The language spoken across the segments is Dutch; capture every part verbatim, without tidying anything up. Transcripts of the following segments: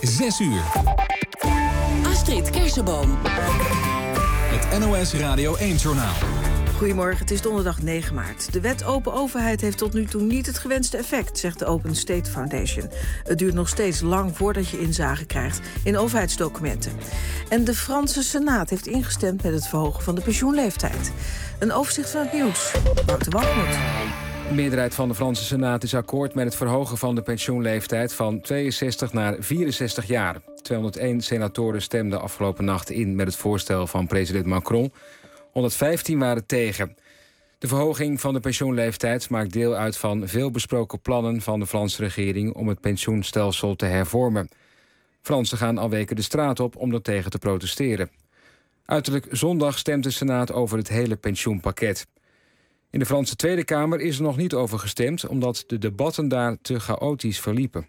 zes uur. Astrid Kersenboom. Het N O S Radio één-journaal. Goedemorgen, het is donderdag negen maart. De wet Open Overheid heeft tot nu toe niet het gewenste effect, zegt de Open State Foundation. Het duurt nog steeds lang voordat je inzage krijgt in overheidsdocumenten. En de Franse Senaat heeft ingestemd met het verhogen van de pensioenleeftijd. Een overzicht van het nieuws. Wouter Wachtmoed. De meerderheid van de Franse Senaat is akkoord met het verhogen van de pensioenleeftijd van tweeënzestig naar vierenzestig jaar. tweehonderdéén senatoren stemden afgelopen nacht in met het voorstel van president Macron. honderdvijftien waren tegen. De verhoging van de pensioenleeftijd maakt deel uit van veel besproken plannen van de Franse regering om het pensioenstelsel te hervormen. Fransen gaan al weken de straat op om er tegen te protesteren. Uiterlijk zondag stemt de Senaat over het hele pensioenpakket. In de Franse Tweede Kamer is er nog niet over gestemd, omdat de debatten daar te chaotisch verliepen.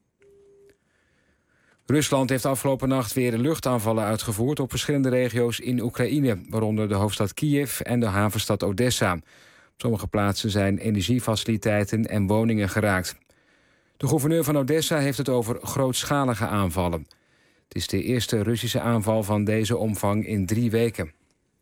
Rusland heeft afgelopen nacht weer luchtaanvallen uitgevoerd op verschillende regio's in Oekraïne, waaronder de hoofdstad Kiev en de havenstad Odessa. Op sommige plaatsen zijn energiefaciliteiten en woningen geraakt. De gouverneur van Odessa heeft het over grootschalige aanvallen. Het is de eerste Russische aanval van deze omvang in drie weken.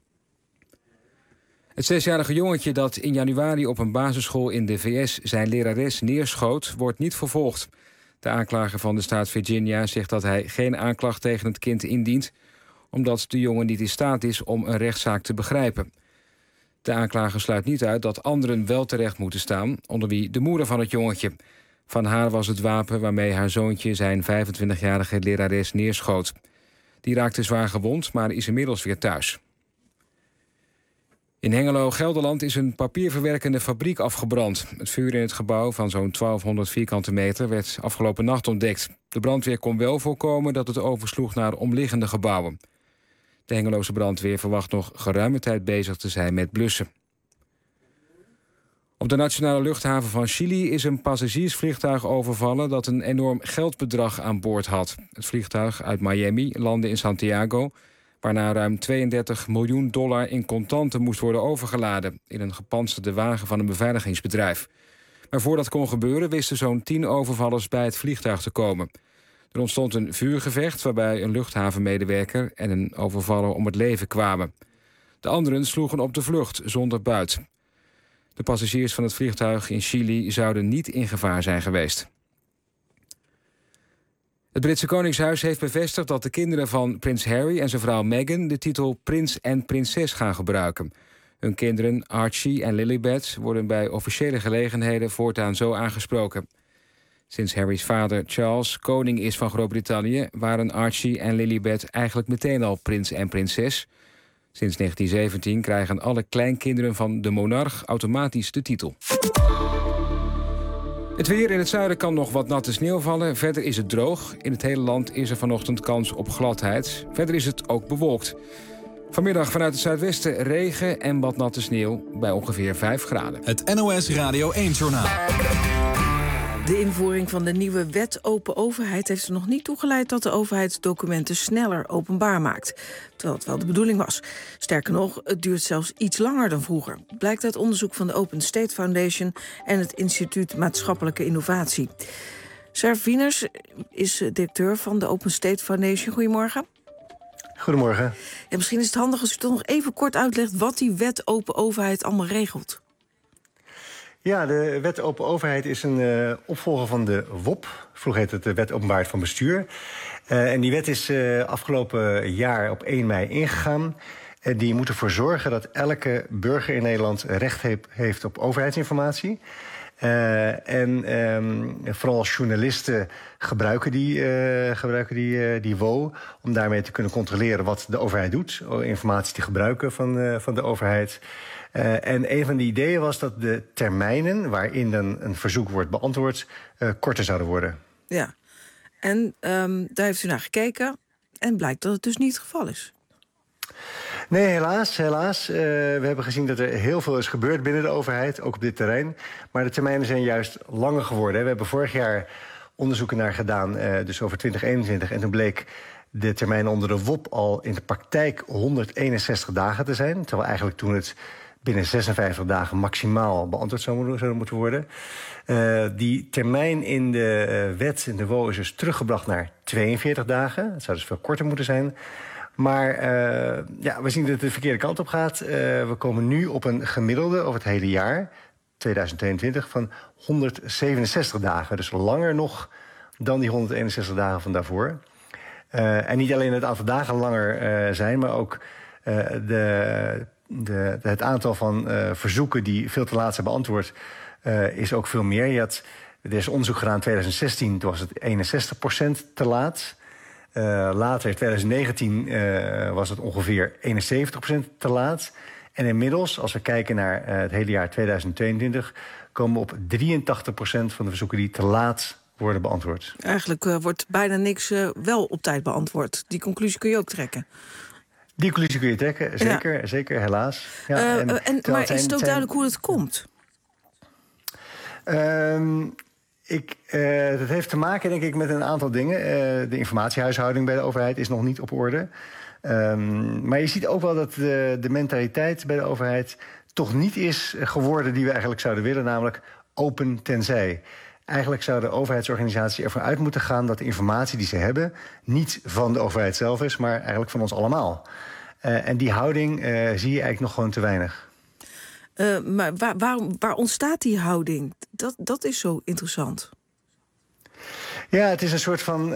Het zesjarige jongetje dat in januari op een basisschool in de V S zijn lerares neerschoot, wordt niet vervolgd. De aanklager van de staat Virginia zegt dat hij geen aanklacht tegen het kind indient, omdat de jongen niet in staat is om een rechtszaak te begrijpen. De aanklager sluit niet uit dat anderen wel terecht moeten staan, onder wie de moeder van het jongetje. Van haar was het wapen waarmee haar zoontje zijn vijfentwintigjarige lerares neerschoot. Die raakte zwaar gewond, maar is inmiddels weer thuis. In Hengelo, Gelderland, is een papierverwerkende fabriek afgebrand. Het vuur in het gebouw van zo'n twaalfhonderd vierkante meter werd afgelopen nacht ontdekt. De brandweer kon wel voorkomen dat het oversloeg naar omliggende gebouwen. De Hengeloze brandweer verwacht nog geruime tijd bezig te zijn met blussen. Op de nationale luchthaven van Chili is een passagiersvliegtuig overvallen dat een enorm geldbedrag aan boord had. Het vliegtuig uit Miami landde in Santiago, waarna ruim tweeëndertig miljoen dollar in contanten moest worden overgeladen in een gepantserde wagen van een beveiligingsbedrijf. Maar voordat dat kon gebeuren wisten zo'n tien overvallers bij het vliegtuig te komen. Er ontstond een vuurgevecht waarbij een luchthavenmedewerker en een overvaller om het leven kwamen. De anderen sloegen op de vlucht zonder buit. De passagiers van het vliegtuig in Chili zouden niet in gevaar zijn geweest. Het Britse Koningshuis heeft bevestigd dat de kinderen van prins Harry en zijn vrouw Meghan de titel prins en prinses gaan gebruiken. Hun kinderen Archie en Lilibet worden bij officiële gelegenheden voortaan zo aangesproken. Sinds Harry's vader Charles koning is van Groot-Brittannië waren Archie en Lilibet eigenlijk meteen al prins en prinses. Sinds negentien zeventien krijgen alle kleinkinderen van de monarch automatisch de titel. Het weer: in het zuiden kan nog wat natte sneeuw vallen. Verder is het droog. In het hele land is er vanochtend kans op gladheid. Verder is het ook bewolkt. Vanmiddag vanuit het zuidwesten regen en wat natte sneeuw bij ongeveer vijf graden. Het N O S Radio één-journaal. De invoering van de nieuwe wet Open Overheid heeft er nog niet toe geleid dat de overheidsdocumenten sneller openbaar maakt. Terwijl het wel de bedoeling was. Sterker nog, het duurt zelfs iets langer dan vroeger. Blijkt uit onderzoek van de Open State Foundation en het Instituut Maatschappelijke Innovatie. Serf Wieners is directeur van de Open State Foundation. Goedemorgen. Goedemorgen. Ja, misschien is het handig als u toch nog even kort uitlegt wat die wet Open Overheid allemaal regelt. Ja, de wet Open Overheid is een uh, opvolger van de W O P. Vroeger heette het de Wet Openbaarheid van Bestuur. Uh, en die wet is uh, afgelopen jaar op één mei ingegaan. En die moet ervoor zorgen dat elke burger in Nederland recht he- heeft op overheidsinformatie. Uh, en um, vooral journalisten gebruiken die, uh, gebruiken die, uh, die W O om daarmee te kunnen controleren wat de overheid doet. Informatie te gebruiken van, uh, van de overheid. Uh, en een van de ideeën was dat de termijnen waarin dan een verzoek wordt beantwoord uh, korter zouden worden. Ja, en um, daar heeft u naar gekeken en blijkt dat het dus niet het geval is. Nee, helaas. helaas. Uh, we hebben gezien dat er heel veel is gebeurd binnen de overheid, ook op dit terrein. Maar de termijnen zijn juist langer geworden. We hebben vorig jaar onderzoeken naar gedaan, uh, dus over twintig eenentwintig. En toen bleek de termijn onder de W O P al in de praktijk honderdeenenzestig dagen te zijn. Terwijl eigenlijk toen het binnen zesenvijftig dagen maximaal beantwoord zou, zou moeten worden. Uh, die termijn in de uh, wet, in de W O, is dus teruggebracht naar tweeënveertig dagen. Het zou dus veel korter moeten zijn. Maar uh, ja, we zien dat het de verkeerde kant op gaat. Uh, we komen nu op een gemiddelde over het hele jaar, tweeduizend tweeëntwintig, van honderdzevenenzestig dagen. Dus langer nog dan die honderdeenenzestig dagen van daarvoor. Uh, en niet alleen het aantal dagen langer uh, zijn, maar ook uh, de, de, het aantal van uh, verzoeken die veel te laat zijn beantwoord uh, is ook veel meer. Je had, er is onderzoek gedaan in tweeduizend zestien, toen was het eenenzestig procent te laat. Uh, later in tweeduizend negentien uh, was het ongeveer eenenzeventig procent te laat. En inmiddels, als we kijken naar uh, het hele jaar tweeduizend tweeëntwintig, komen we op drieëntachtig procent van de verzoeken die te laat worden beantwoord. Eigenlijk uh, wordt bijna niks uh, wel op tijd beantwoord. Die conclusie kun je ook trekken. Die conclusie kun je trekken, zeker, ja. zeker helaas. Ja, uh, en, en, maar zijn, is het ook zijn... duidelijk hoe het komt? Um, ik, uh, dat heeft te maken, denk ik, met een aantal dingen. Uh, de informatiehuishouding bij de overheid is nog niet op orde. Um, maar je ziet ook wel dat de, de mentaliteit bij de overheid toch niet is geworden die we eigenlijk zouden willen, namelijk open tenzij. Eigenlijk zou de overheidsorganisatie ervoor uit moeten gaan dat de informatie die ze hebben niet van de overheid zelf is, maar eigenlijk van ons allemaal. Uh, en die houding uh, zie je eigenlijk nog gewoon te weinig. Uh, maar waar, waar, waar ontstaat die houding? Dat, dat is zo interessant. Ja, het is een soort van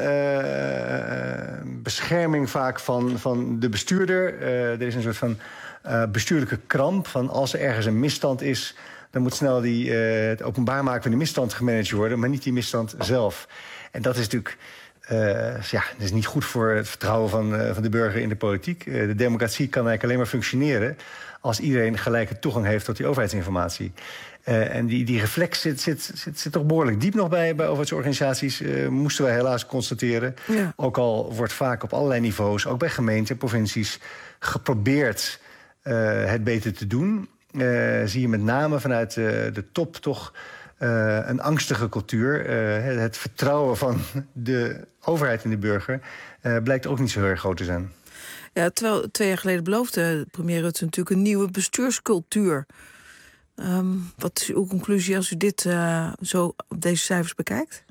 uh, bescherming vaak van, van de bestuurder. Uh, er is een soort van uh, bestuurlijke kramp van als er ergens een misstand is, dan moet snel die, uh, het openbaar maken van die misstand gemanaged worden, maar niet die misstand zelf. En dat is natuurlijk uh, ja, dat is niet goed voor het vertrouwen van, uh, van de burger in de politiek. Uh, de democratie kan eigenlijk alleen maar functioneren als iedereen gelijke toegang heeft tot die overheidsinformatie. Uh, en die, die reflex zit, zit, zit, zit toch behoorlijk diep nog bij, bij overheidsorganisaties, uh, moesten wij helaas constateren. Ja. Ook al wordt vaak op allerlei niveaus, ook bij gemeenten, provincies, geprobeerd uh, het beter te doen. Uh, zie je met name vanuit uh, de top toch uh, een angstige cultuur. Uh, het vertrouwen van de overheid in de burger uh, blijkt ook niet zo heel erg groot te zijn. Ja, terwijl twee jaar geleden beloofde premier Rutte natuurlijk een nieuwe bestuurscultuur. Um, wat is uw conclusie als u dit uh, zo op deze cijfers bekijkt?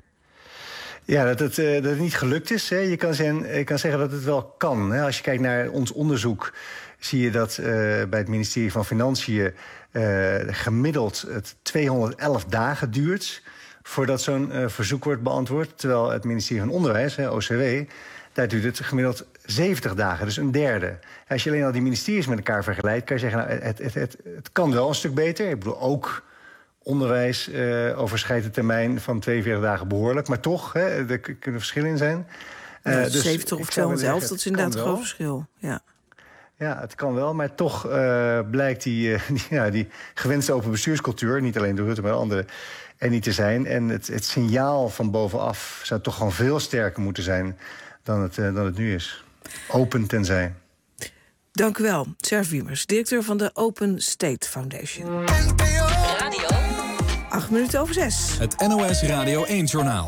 Ja, dat het, uh, dat het niet gelukt is. Hè. Je kan zeggen, je kan zeggen dat het wel kan. Hè. Als je kijkt naar ons onderzoek, zie je dat uh, bij het ministerie van Financiën uh, gemiddeld het tweehonderdelf dagen duurt voordat zo'n uh, verzoek wordt beantwoord. Terwijl het ministerie van Onderwijs, hè, O C W, daar duurt het gemiddeld zeventig dagen, dus een derde. Als je alleen al die ministeries met elkaar vergelijkt, kan je zeggen, nou, het, het, het, het kan wel een stuk beter. Ik bedoel, ook onderwijs uh, overschrijdt de termijn van tweeënveertig dagen behoorlijk. Maar toch, hè, er kunnen verschillen in zijn. Uh, ja, dus zeventig of tweehonderdelf, dat is inderdaad een groot verschil. Ja. Ja, het kan wel, maar toch uh, blijkt die, uh, die, ja, die gewenste open bestuurscultuur, niet alleen door Rutte, maar anderen, er niet te zijn. En het, het signaal van bovenaf zou toch gewoon veel sterker moeten zijn dan het, uh, dan het nu is. Open tenzij. Dank u wel, Serge Wiemers, directeur van de Open State Foundation. Radio. Acht minuten over zes. Het N O S Radio één-journaal.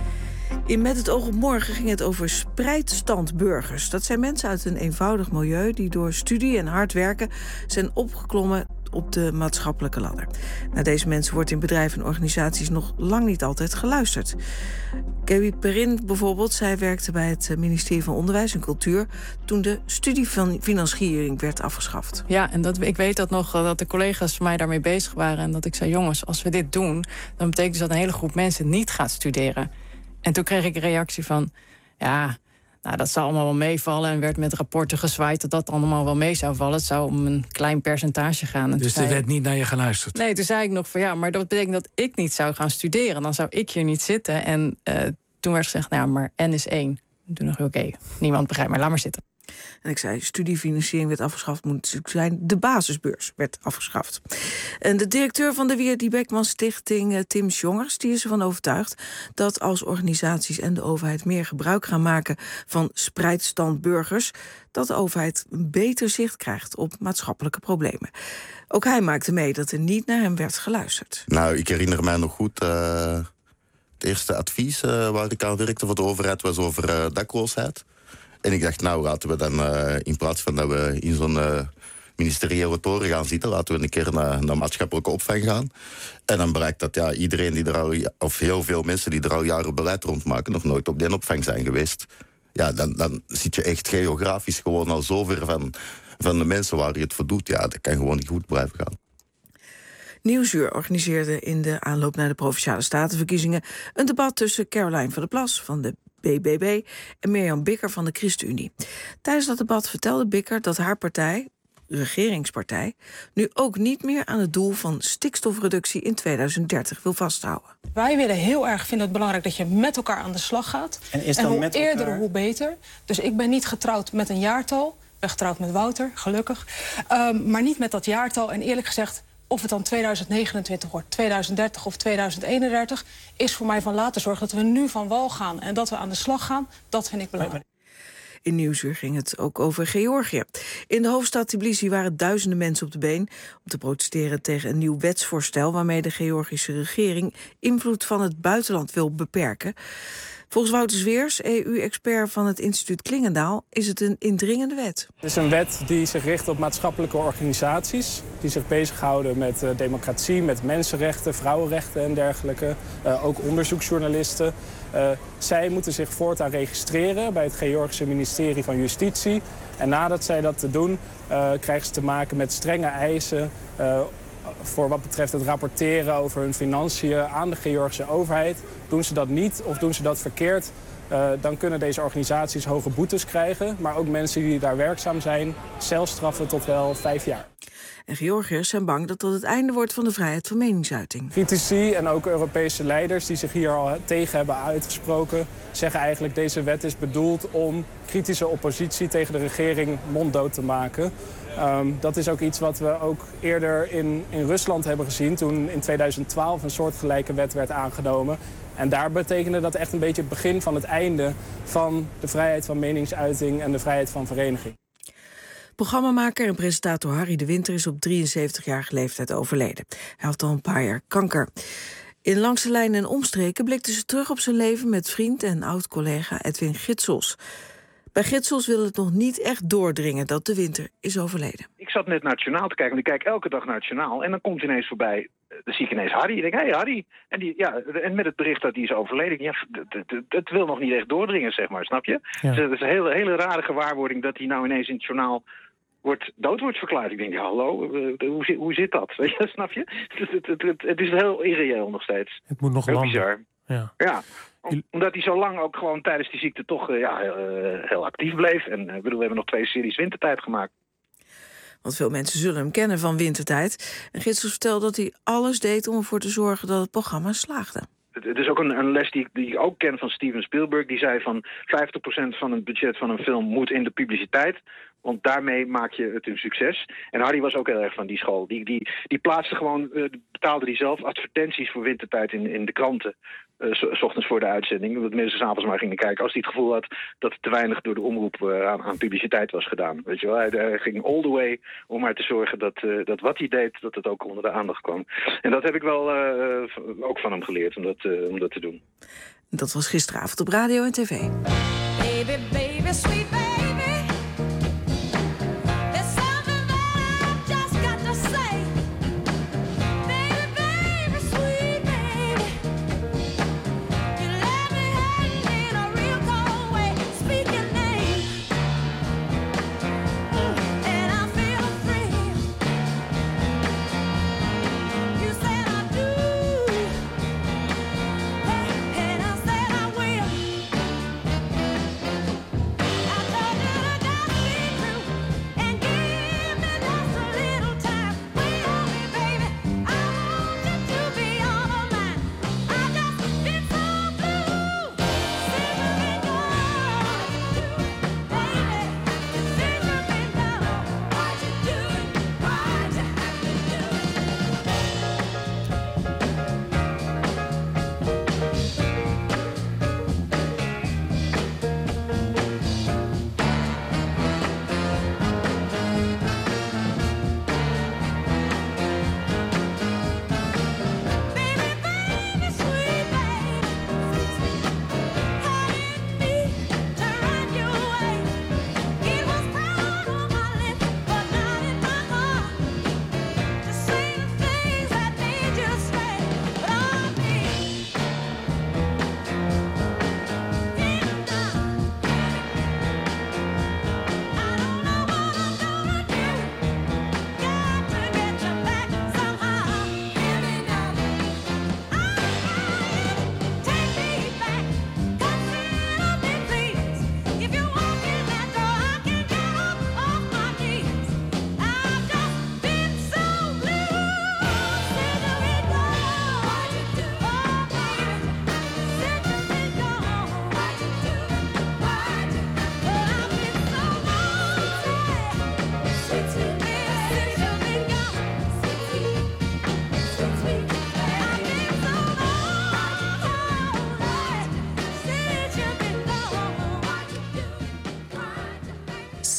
In Met het oog op morgen ging het over spreidstandburgers. Dat zijn mensen uit een eenvoudig milieu die door studie en hard werken zijn opgeklommen op de maatschappelijke ladder. Naar deze mensen wordt in bedrijven en organisaties nog lang niet altijd geluisterd. Gaby Perrin bijvoorbeeld, zij werkte bij het ministerie van Onderwijs en Cultuur toen de studiefinanciering werd afgeschaft. Ja, en dat, ik weet dat nog, dat de collega's van mij daarmee bezig waren en dat ik zei, jongens, als we dit doen, dan betekent dus dat een hele groep mensen niet gaat studeren. En toen kreeg ik een reactie van, ja, nou, dat zou allemaal wel meevallen. En werd met rapporten gezwaaid dat dat allemaal wel mee zou vallen. Het zou om een klein percentage gaan. En dus er werd niet naar je geluisterd? Nee, toen zei ik nog van ja, maar dat betekent dat ik niet zou gaan studeren. Dan zou ik hier niet zitten. En uh, toen werd gezegd, nou, maar N is één. En toen dacht ik, oké, okay, niemand begrijpt, maar laat maar zitten. En ik zei, studiefinanciering werd afgeschaft, moet natuurlijk zijn. De basisbeurs werd afgeschaft. En de directeur van de Wierd Beckman Stichting, Tim Jongers, die is ervan overtuigd dat als organisaties en de overheid meer gebruik gaan maken van spreidstandburgers, dat de overheid een beter zicht krijgt op maatschappelijke problemen. Ook hij maakte mee dat er niet naar hem werd geluisterd. Nou, ik herinner mij nog goed, uh, het eerste advies uh, waar ik aan werkte voor de overheid was over uh, dakloosheid. En ik dacht, nou, laten we dan, uh, in plaats van dat we in zo'n uh, ministeriële toren gaan zitten. Laten we een keer naar, naar maatschappelijke opvang gaan. En dan blijkt dat ja, iedereen die er al, of heel veel mensen die er al jaren beleid rondmaken, nog nooit op die opvang zijn geweest. Ja, dan, dan zit je echt geografisch gewoon al zo ver van, van de mensen waar je het voor doet. Ja, dat kan gewoon niet goed blijven gaan. Nieuwsuur organiseerde in de aanloop naar de Provinciale Statenverkiezingen een debat tussen Caroline van der Plas van de B B B en Mirjam Bikker van de ChristenUnie. Tijdens dat debat vertelde Bikker dat haar partij, regeringspartij, nu ook niet meer aan het doel van stikstofreductie in tweeduizend dertig wil vasthouden. Wij willen heel erg vinden het belangrijk dat je met elkaar aan de slag gaat. En, is dan en hoe met eerder, elkaar... hoe beter. Dus ik ben niet getrouwd met een jaartal. Ik ben getrouwd met Wouter, gelukkig. Um, maar niet met dat jaartal. En eerlijk gezegd, of het dan tweeduizend negenentwintig wordt, tweeduizend dertig of tweeduizend eenendertig... is voor mij van laten zorgen dat we nu van wal gaan en dat we aan de slag gaan. Dat vind ik belangrijk. In Nieuwsuur ging het ook over Georgië. In de hoofdstad Tbilisi waren duizenden mensen op de been om te protesteren tegen een nieuw wetsvoorstel waarmee de Georgische regering invloed van het buitenland wil beperken. Volgens Wouter Zweers, E U-expert van het instituut Klingendaal, is het een indringende wet. Het is een wet die zich richt op maatschappelijke organisaties die zich bezighouden met uh, democratie, met mensenrechten, vrouwenrechten en dergelijke. Uh, ook onderzoeksjournalisten. Uh, zij moeten zich voortaan registreren bij het Georgische ministerie van Justitie. En nadat zij dat te doen, uh, krijgen ze te maken met strenge eisen Uh, voor wat betreft het rapporteren over hun financiën aan de Georgische overheid. Doen ze dat niet of doen ze dat verkeerd, uh, dan kunnen deze organisaties hoge boetes krijgen. Maar ook mensen die daar werkzaam zijn, celstraffen tot wel vijf jaar. En Georgiërs zijn bang dat dat het einde wordt van de vrijheid van meningsuiting. Critici en ook Europese leiders die zich hier al tegen hebben uitgesproken, zeggen eigenlijk deze wet is bedoeld om kritische oppositie tegen de regering monddood te maken. Um, dat is ook iets wat we ook eerder in, in Rusland hebben gezien toen in tweeduizend twaalf een soortgelijke wet werd aangenomen. En daar betekende dat echt een beetje het begin van het einde van de vrijheid van meningsuiting en de vrijheid van vereniging. Programmamaker en presentator Harry de Winter is op drieënzeventigjarige leeftijd overleden. Hij had al een paar jaar kanker. In Langs de Lijn en Omstreken blikte ze terug op zijn leven met vriend en oud-collega Edwin Gitsels. Bij Gitsels wil het nog niet echt doordringen dat de Winter is overleden. Ik zat net naar het journaal te kijken, want ik kijk elke dag naar het journaal. En dan komt ineens voorbij, dan zie ik ineens Harry. Ik denk, hé hey, Harry. En, die, ja, en met het bericht dat hij is overleden. Ja, het wil nog niet echt doordringen, zeg maar, snap je? Ja. Dus het is een hele, hele rare gewaarwording dat hij nou ineens in het journaal wordt, dood wordt verklaard. Ik denk, ja, hallo, hoe zit, hoe zit dat? Weet je, snap je? Het, het, het, het, het is heel irreëel nog steeds. Het moet nog heel landen. bizar. Ja. Ja. Omdat hij zo lang ook gewoon tijdens die ziekte toch uh, ja, uh, heel actief bleef. En uh, bedoel, we hebben nog twee series Wintertijd gemaakt. Want veel mensen zullen hem kennen van Wintertijd. En Gitsels vertelde dat hij alles deed om ervoor te zorgen dat het programma slaagde. Het is ook een, een les die ik, die ik ook ken van Steven Spielberg. Die zei van vijftig procent van het budget van een film moet in de publiciteit. Want daarmee maak je het een succes. En Harry was ook heel erg van die school. Die, die, die plaatste gewoon, uh, betaalde die zelf advertenties voor Wintertijd in, in de kranten. Uh, 's ochtends voor de uitzending. Dat mensen s'avonds maar gingen kijken. Als hij het gevoel had dat er te weinig door de omroep uh, aan, aan publiciteit was gedaan. Weet je wel? Hij, hij ging all the way om maar te zorgen dat, uh, dat wat hij deed, dat het ook onder de aandacht kwam. En dat heb ik wel uh, ook van hem geleerd om dat, uh, om dat te doen. Dat was gisteravond op radio en tv. Baby, baby, sweet baby. I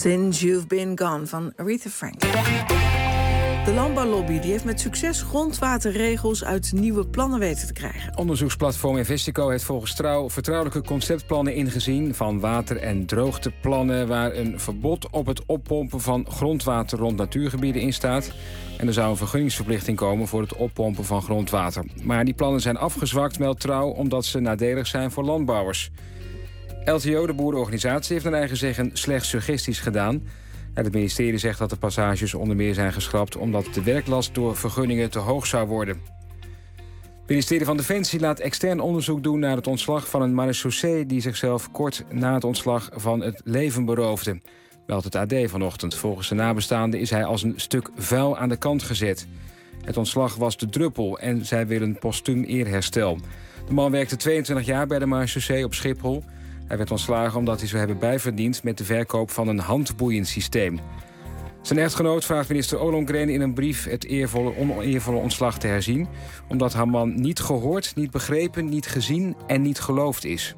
Since You've Been Gone van Aretha Franklin. De landbouwlobby die heeft met succes grondwaterregels uit nieuwe plannen weten te krijgen. Onderzoeksplatform Investico heeft volgens Trouw vertrouwelijke conceptplannen ingezien van water- en droogteplannen waar een verbod op het oppompen van grondwater rond natuurgebieden in staat. En er zou een vergunningsverplichting komen voor het oppompen van grondwater. Maar die plannen zijn afgezwakt, meldt Trouw, omdat ze nadelig zijn voor landbouwers. L T O, de boerenorganisatie, heeft naar eigen zeggen slechts suggesties gedaan. Het ministerie zegt dat de passages onder meer zijn geschrapt omdat de werklast door vergunningen te hoog zou worden. Het ministerie van Defensie laat extern onderzoek doen naar het ontslag van een marechaussee die zichzelf kort na het ontslag van het leven beroofde. Meldt het A D vanochtend. Volgens de nabestaanden is hij als een stuk vuil aan de kant gezet. Het ontslag was de druppel en zij willen postuum eerherstel. De man werkte tweeëntwintig jaar bij de marechaussee op Schiphol. Hij werd ontslagen omdat hij zou hebben bijverdiend met de verkoop van een handboeiensysteem. Zijn echtgenoot vraagt minister Ollongren in een brief het eervolle, oneervolle ontslag te herzien, omdat haar man niet gehoord, niet begrepen, niet gezien en niet geloofd is.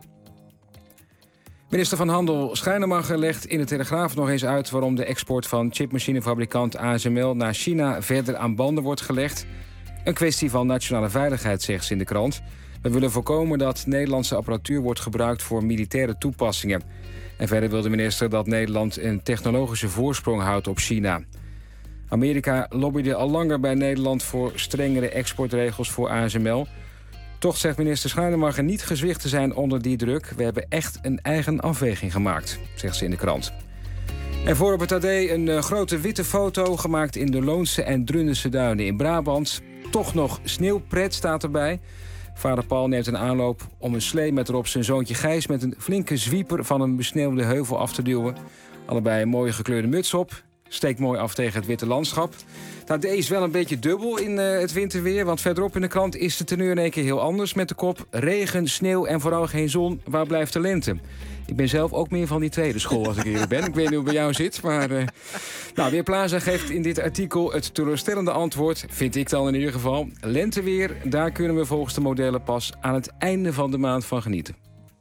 Minister van Handel Schrijnemacher legt in de Telegraaf nog eens uit waarom de export van chipmachinefabrikant A S M L naar China verder aan banden wordt gelegd. Een kwestie van nationale veiligheid, zegt ze in de krant. We willen voorkomen dat Nederlandse apparatuur wordt gebruikt voor militaire toepassingen. En verder wil de minister dat Nederland een technologische voorsprong houdt op China. Amerika lobbyde al langer bij Nederland voor strengere exportregels voor A S M L. Toch zegt minister Schrijnemacher niet gezwicht te zijn onder die druk. We hebben echt een eigen afweging gemaakt, zegt ze in de krant. En voor op het A D een uh, grote witte foto gemaakt in de Loonse en Drunense duinen in Brabant. Toch nog sneeuwpret staat erbij. Vader Paul neemt een aanloop om een slee met erop zijn zoontje Gijs met een flinke zwieper van een besneeuwde heuvel af te duwen. Allebei een mooie gekleurde muts op. Steekt mooi af tegen het witte landschap. Het A D is wel een beetje dubbel in uh, het winterweer, want verderop in de krant is de teneur in één keer heel anders met de kop regen, sneeuw en vooral geen zon. Waar blijft de lente? Ik ben zelf ook meer van die tweede school als ik eerlijk ben. Ik weet niet hoe het bij jou zit, maar... Uh... Nou, Weerplaza geeft in dit artikel het teleurstellende antwoord, vind ik dan in ieder geval. Lenteweer, daar kunnen we volgens de modellen pas aan het einde van de maand van genieten.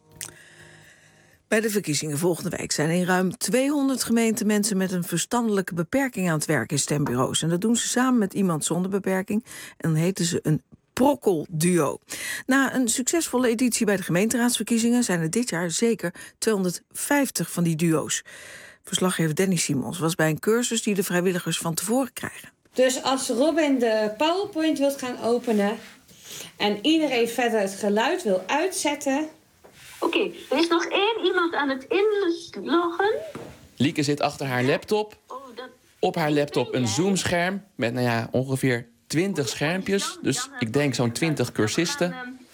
Bij de verkiezingen volgende week zijn in ruim tweehonderd gemeenten mensen met een verstandelijke beperking aan het werk in stembureaus. En dat doen ze samen met iemand zonder beperking. En dan heten ze een Prokkelduo. Na een succesvolle editie bij de gemeenteraadsverkiezingen zijn er dit jaar zeker tweehonderdvijftig van die duo's. Verslaggever Danny Simons was bij een cursus die de vrijwilligers van tevoren krijgen. Dus als Robin de PowerPoint wilt gaan openen en iedereen verder het geluid wil uitzetten. Oké, okay, er is nog één iemand aan het inloggen. Lieke zit achter haar laptop. Op haar laptop een zoomscherm met nou ja, ongeveer twintig schermpjes. Dus ik denk zo'n twintig cursisten.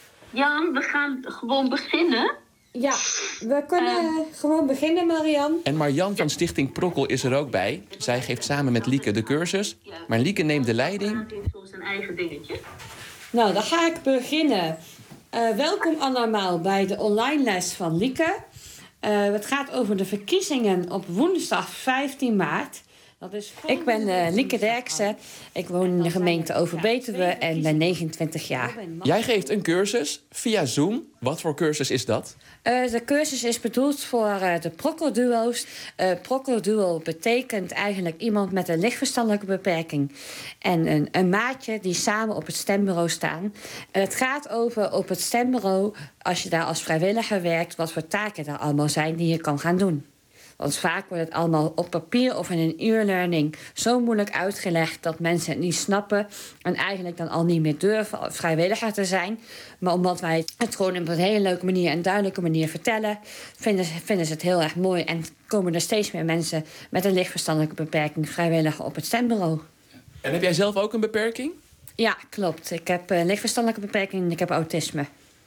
Jan, we gaan gewoon beginnen. Ja, we kunnen uh, gewoon beginnen, Marian. En Marjan van Stichting Prokkel is er ook bij. Zij geeft samen met Lieke de cursus. Maar Lieke neemt de leiding. Hij heeft zo zijn eigen dingetje. Nou, dan ga ik beginnen. Uh, welkom allemaal bij de online les van Lieke. Uh, het gaat over de verkiezingen op woensdag vijftien maart. Dat is ik ben uh, Lieke Derksen. Ik woon in de gemeente Overbetuwe en ben negenentwintig jaar. Jij geeft een cursus via Zoom. Wat voor cursus is dat? Uh, de cursus is bedoeld voor uh, de Prokkelduo's. Uh, Prokkelduo betekent eigenlijk iemand met een lichtverstandelijke beperking. En een, een maatje die samen op het stembureau staan. Uh, het gaat over op het stembureau, als je daar als vrijwilliger werkt, wat voor taken er allemaal zijn die je kan gaan doen. Want vaak wordt het allemaal op papier of in een e-learning zo moeilijk uitgelegd dat mensen het niet snappen en eigenlijk dan al niet meer durven vrijwilliger te zijn. Maar omdat wij het gewoon op een hele leuke manier en duidelijke manier vertellen, vinden ze, vinden ze het heel erg mooi en komen er steeds meer mensen met een lichtverstandelijke beperking vrijwilliger op het stembureau. En heb jij zelf ook een beperking? Ja, klopt. Ik heb een lichtverstandelijke beperking en ik heb autisme.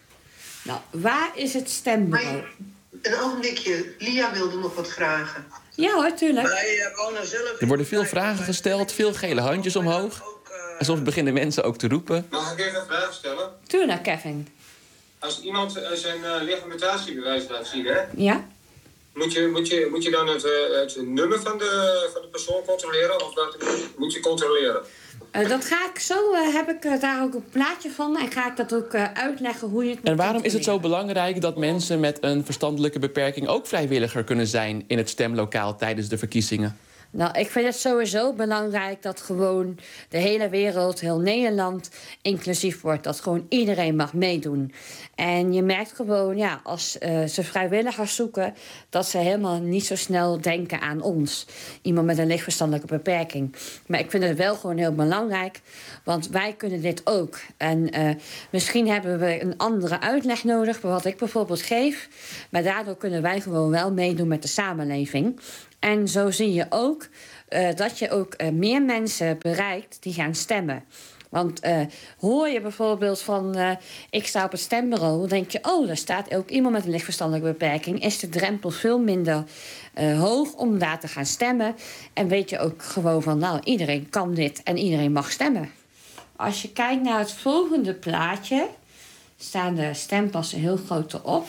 Nou, waar is het stembureau? Een ogenblikje, Lia wilde nog wat vragen. Ja hoor, tuurlijk. Wij wonen zelf... Er worden veel vragen gesteld, veel gele handjes omhoog. En soms beginnen mensen ook te roepen. Mag ik even een vraag stellen? Tuurlijk, Kevin. Als iemand zijn uh, legitimatiebewijs laat zien, hè? Ja? Moet je, moet je, moet je dan het, uh, het nummer van de, van de persoon controleren? Of wat moet je controleren? Uh, dat ga ik zo, uh, heb ik uh, daar ook een plaatje van en ga ik dat ook uh, uitleggen hoe je het moet En waarom is het zo belangrijk dat mensen met een verstandelijke beperking ook vrijwilliger kunnen zijn in het stemlokaal tijdens de verkiezingen? Nou, ik vind het sowieso belangrijk dat gewoon de hele wereld, heel Nederland, inclusief wordt. Dat gewoon iedereen mag meedoen. En je merkt gewoon, ja, als uh, ze vrijwilligers zoeken, dat ze helemaal niet zo snel denken aan ons. Iemand met een lichtverstandelijke beperking. Maar ik vind het wel gewoon heel belangrijk, want wij kunnen dit ook. En uh, misschien hebben we een andere uitleg nodig voor wat ik bijvoorbeeld geef. Maar daardoor kunnen wij gewoon wel meedoen met de samenleving. En zo zie je ook uh, dat je ook uh, meer mensen bereikt die gaan stemmen. Want uh, hoor je bijvoorbeeld van, uh, ik sta op het stembureau, dan denk je, oh, daar staat ook iemand met een lichtverstandelijke beperking. Is de drempel veel minder uh, hoog om daar te gaan stemmen. En weet je ook gewoon van, nou, iedereen kan dit en iedereen mag stemmen. Als je kijkt naar het volgende plaatje, staan de stempassen heel groot erop.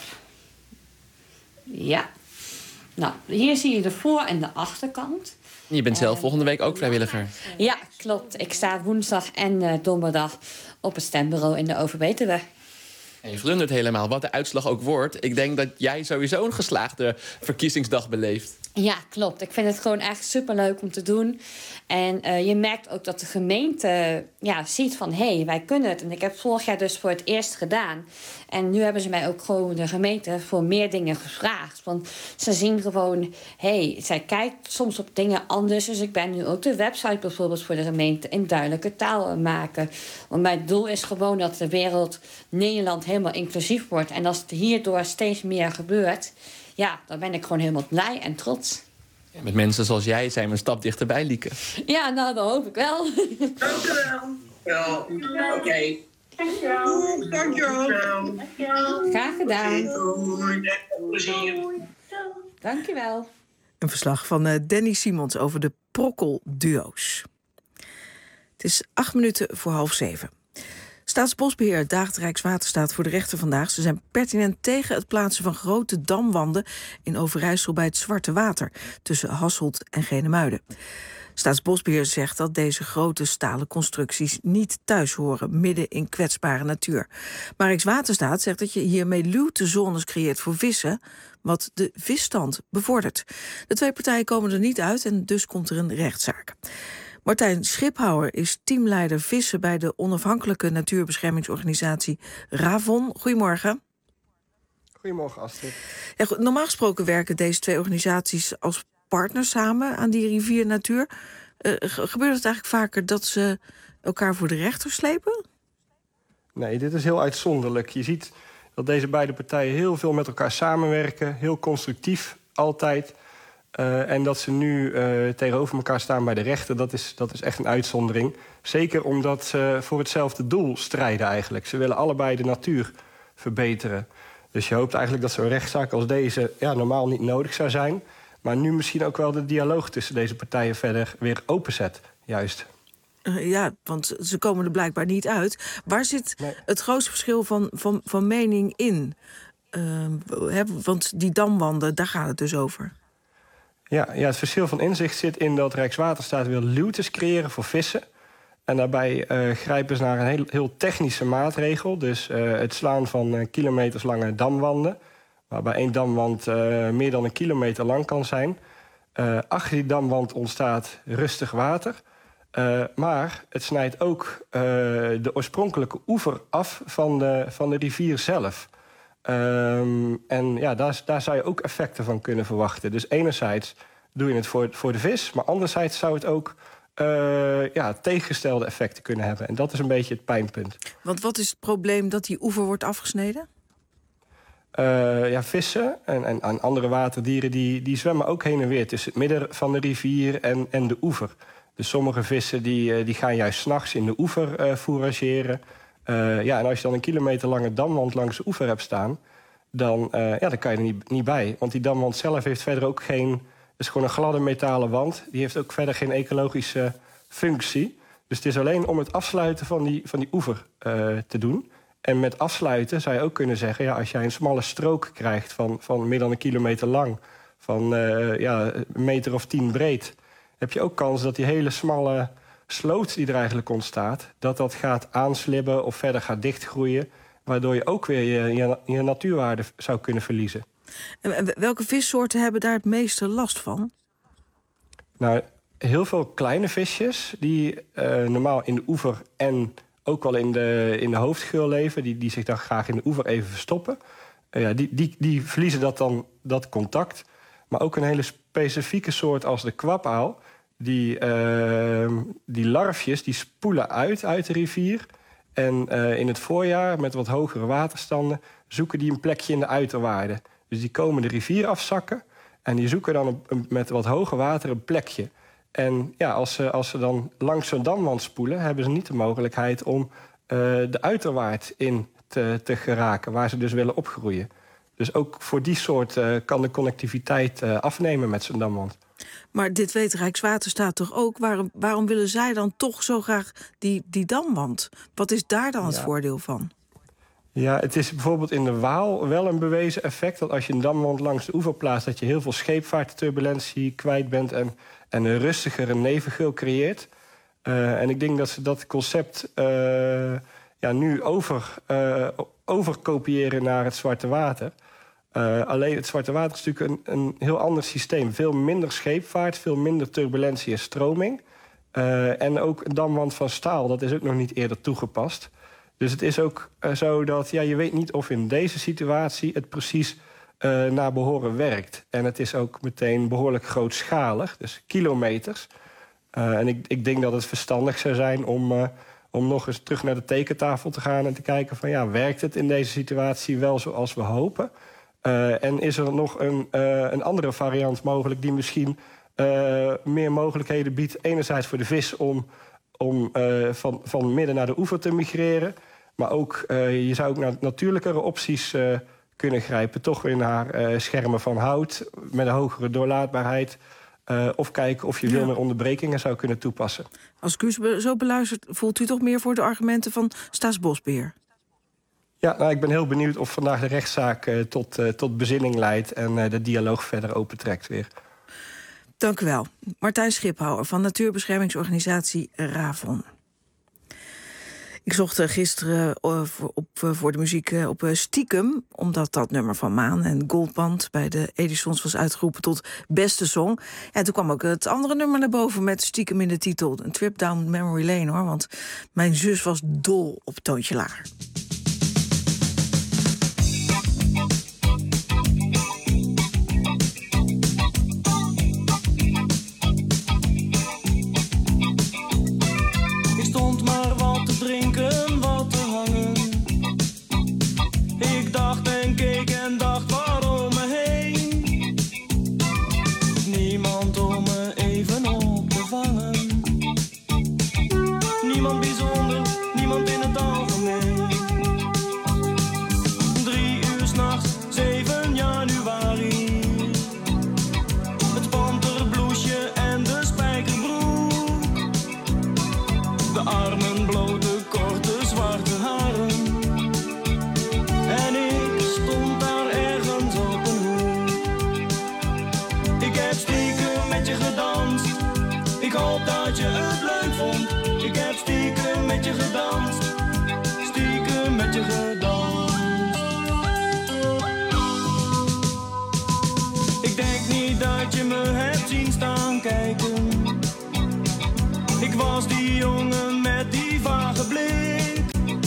Ja. Nou, hier zie je de voor- en de achterkant. Je bent zelf volgende week ook vrijwilliger. Ja, klopt. Ik sta woensdag en uh, donderdag op het stembureau in de Overbetuwe. En je glundert helemaal, wat de uitslag ook wordt. Ik denk dat jij sowieso een geslaagde verkiezingsdag beleeft. Ja, klopt. Ik vind het gewoon echt superleuk om te doen. En uh, je merkt ook dat de gemeente ja, ziet van, hé, hey, wij kunnen het. En ik heb vorig jaar dus voor het eerst gedaan. En nu hebben ze mij ook gewoon de gemeente voor meer dingen gevraagd. Want ze zien gewoon, hé, hey, zij kijkt soms op dingen anders. Dus ik ben nu ook de website bijvoorbeeld voor de gemeente in duidelijke taal maken. Want mijn doel is gewoon dat de wereld, Nederland, helemaal inclusief wordt. En als het hierdoor steeds meer gebeurt, ja, dan ben ik gewoon helemaal blij en trots. Ja, met mensen zoals jij zijn we een stap dichterbij, Lieke. Ja, nou, dat hoop ik wel. Dank je wel. Oké. Okay. Dankjewel. Dankjewel. Graag gedaan. Doei. Plezier. Dankjewel. Een verslag van uh, Danny Simons over de prokkelduo's. Het is acht minuten voor half zeven. Staatsbosbeheer daagt Rijkswaterstaat voor de rechter vandaag. Ze zijn pertinent tegen het plaatsen van grote damwanden in Overijssel bij het Zwarte Water, tussen Hasselt en Genemuiden. Staatsbosbeheer zegt dat deze grote stalen constructies niet thuis horen, midden in kwetsbare natuur. Maar Rijkswaterstaat zegt dat je hiermee luwtezones creëert voor vissen, wat de visstand bevordert. De twee partijen komen er niet uit en dus komt er een rechtszaak. Martijn Schiphouwer is teamleider vissen bij de onafhankelijke natuurbeschermingsorganisatie Ravon. Goedemorgen. Goedemorgen, Astrid. Ja, normaal gesproken werken deze twee organisaties als partners samen aan die rivier natuur. Uh, gebeurt het eigenlijk vaker dat ze elkaar voor de rechter slepen? Nee, dit is heel uitzonderlijk. Je ziet dat deze beide partijen heel veel met elkaar samenwerken. Heel constructief, altijd. Uh, en dat ze nu uh, tegenover elkaar staan bij de rechter, dat is, dat is echt een uitzondering. Zeker omdat ze voor hetzelfde doel strijden eigenlijk. Ze willen allebei de natuur verbeteren. Dus je hoopt eigenlijk dat zo'n rechtszaak als deze ja, normaal niet nodig zou zijn. Maar nu misschien ook wel de dialoog tussen deze partijen verder weer openzet, juist. Uh, ja, want ze komen er blijkbaar niet uit. Waar zit nee. het grootste verschil van, van, van mening in? Uh, he, want die damwanden, daar gaat het dus over. Ja, ja, het verschil van inzicht zit in dat Rijkswaterstaat wil luwtes creëren voor vissen. En daarbij uh, grijpen ze naar een heel, heel technische maatregel. Dus uh, het slaan van uh, kilometers lange damwanden. Waarbij één damwand uh, meer dan een kilometer lang kan zijn. Uh, achter die damwand ontstaat rustig water. Uh, maar het snijdt ook uh, de oorspronkelijke oever af van de, van de rivier zelf. Um, en ja, daar, daar zou je ook effecten van kunnen verwachten. Dus enerzijds doe je het voor, voor de vis, maar anderzijds zou het ook uh, ja, tegengestelde effecten kunnen hebben. En dat is een beetje het pijnpunt. Want wat is het probleem dat die oever wordt afgesneden? Uh, ja, vissen en, en, en andere waterdieren die, die zwemmen ook heen en weer tussen het midden van de rivier en, en de oever. Dus sommige vissen die, die gaan juist 's nachts in de oever uh, fourageren. Uh, ja, en als je dan een kilometer lange damwand langs de oever hebt staan, dan, uh, ja, dan kan je er niet, niet bij. Want die damwand zelf heeft verder ook geen... Het is gewoon een gladde metalen wand. Die heeft ook verder geen ecologische functie. Dus het is alleen om het afsluiten van die, van die oever uh, te doen. En met afsluiten zou je ook kunnen zeggen, ja, als jij een smalle strook krijgt van, van meer dan een kilometer lang, van uh, ja, een meter of tien breed, heb je ook kans dat die hele smalle sloot die er eigenlijk ontstaat, dat dat gaat aanslibben of verder gaat dichtgroeien, waardoor je ook weer je, je, je natuurwaarde zou kunnen verliezen. En welke vissoorten hebben daar het meeste last van? Nou, heel veel kleine visjes die uh, normaal in de oever en ook wel in de, in de hoofdgeul leven, die, die zich dan graag in de oever even verstoppen. Uh, ja, die, die, die verliezen dat dan dat contact. Maar ook een hele specifieke soort als de kwapaal, die, uh, die larfjes die spoelen uit uit de rivier. En uh, in het voorjaar, met wat hogere waterstanden, zoeken die een plekje in de uiterwaarden. Dus die komen de rivier afzakken en die zoeken dan een, een, met wat hoger water een plekje. En ja, als ze, als ze dan langs zo'n damwand spoelen, hebben ze niet de mogelijkheid om uh, de uiterwaard in te, te geraken, waar ze dus willen opgroeien. Dus ook voor die soort uh, kan de connectiviteit uh, afnemen met zo'n damwand. Maar dit weet Rijkswaterstaat toch ook? Waarom, waarom willen zij dan toch zo graag die, die damwand? Wat is daar dan het ja. voordeel van? Ja, het is bijvoorbeeld in de Waal wel een bewezen effect, dat als je een damwand langs de oever plaatst, dat je heel veel scheepvaartturbulentie kwijt bent en, en een rustiger nevengeul creëert. Uh, en ik denk dat ze dat concept uh, ja, nu over, uh, overkopiëren naar het Zwarte Water. Uh, alleen het Zwarte Water is natuurlijk een, een heel ander systeem. Veel minder scheepvaart, veel minder turbulentie en stroming. Uh, en ook een damwand van staal, dat is ook nog niet eerder toegepast. Dus het is ook uh, zo dat ja, je weet niet of in deze situatie het precies uh, naar behoren werkt. En het is ook meteen behoorlijk grootschalig, dus kilometers. Uh, en ik, ik denk dat het verstandig zou zijn om, uh, om nog eens terug naar de tekentafel te gaan en te kijken van ja, werkt het in deze situatie wel zoals we hopen? Uh, en is er nog een, uh, een andere variant mogelijk die misschien uh, meer mogelijkheden biedt, enerzijds voor de vis om om uh, van, van midden naar de oever te migreren. Maar ook, uh, je zou ook naar natuurlijkere opties uh, kunnen grijpen. Toch weer naar uh, schermen van hout met een hogere doorlaatbaarheid. Uh, of kijken of je veel meer onderbrekingen zou kunnen toepassen. Als ik u zo beluistert, voelt u toch meer voor de argumenten van Staatsbosbeheer? Ja, nou, ik ben heel benieuwd of vandaag de rechtszaak uh, tot, uh, tot bezinning leidt en uh, de dialoog verder opentrekt weer. Dank u wel. Martijn Schiphouwer van natuurbeschermingsorganisatie RAVON. Ik zocht gisteren op, voor de muziek op Stiekem, omdat dat nummer van Maan en Goldband bij de Edisons was uitgeroepen tot beste song. En toen kwam ook het andere nummer naar boven met Stiekem in de titel. Een trip down memory lane, hoor, want mijn zus was dol op Toontje Lager. Drinken, wat te hangen. Ik dacht en keek en dacht waarom me heen. Niemand om me even op te vangen. Niemand bijzonder, niemand in het algemeen. Drie uur 's nachts, zeven januari. Het panterbloesje en de spijkerbroek. De armen bloot. Ik hoop dat je het leuk vond. Ik heb stiekem met je gedanst. Stiekem met je gedanst. Ik denk niet dat je me hebt zien staan kijken. Ik was die jongen met die vage blik.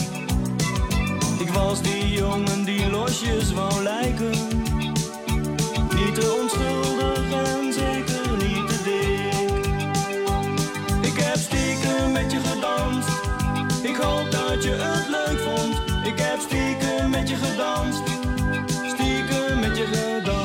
Ik was die jongen die losjes wou lijken. Niet te onschuldig en zeker niet te dik. Ik heb stiekem met je gedanst. Ik hoop dat je het leuk vond. Ik heb stiekem met je gedanst. Stiekem met je gedanst.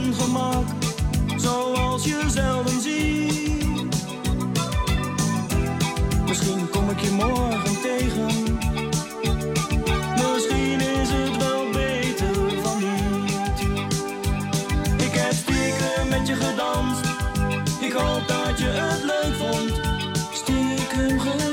en gemak, zoals je zelden ziet. Misschien kom ik je morgen tegen, misschien is het wel beter van niet. Ik heb stiekem met je gedanst, ik hoop dat je het leuk vond. Stiekem gedanst.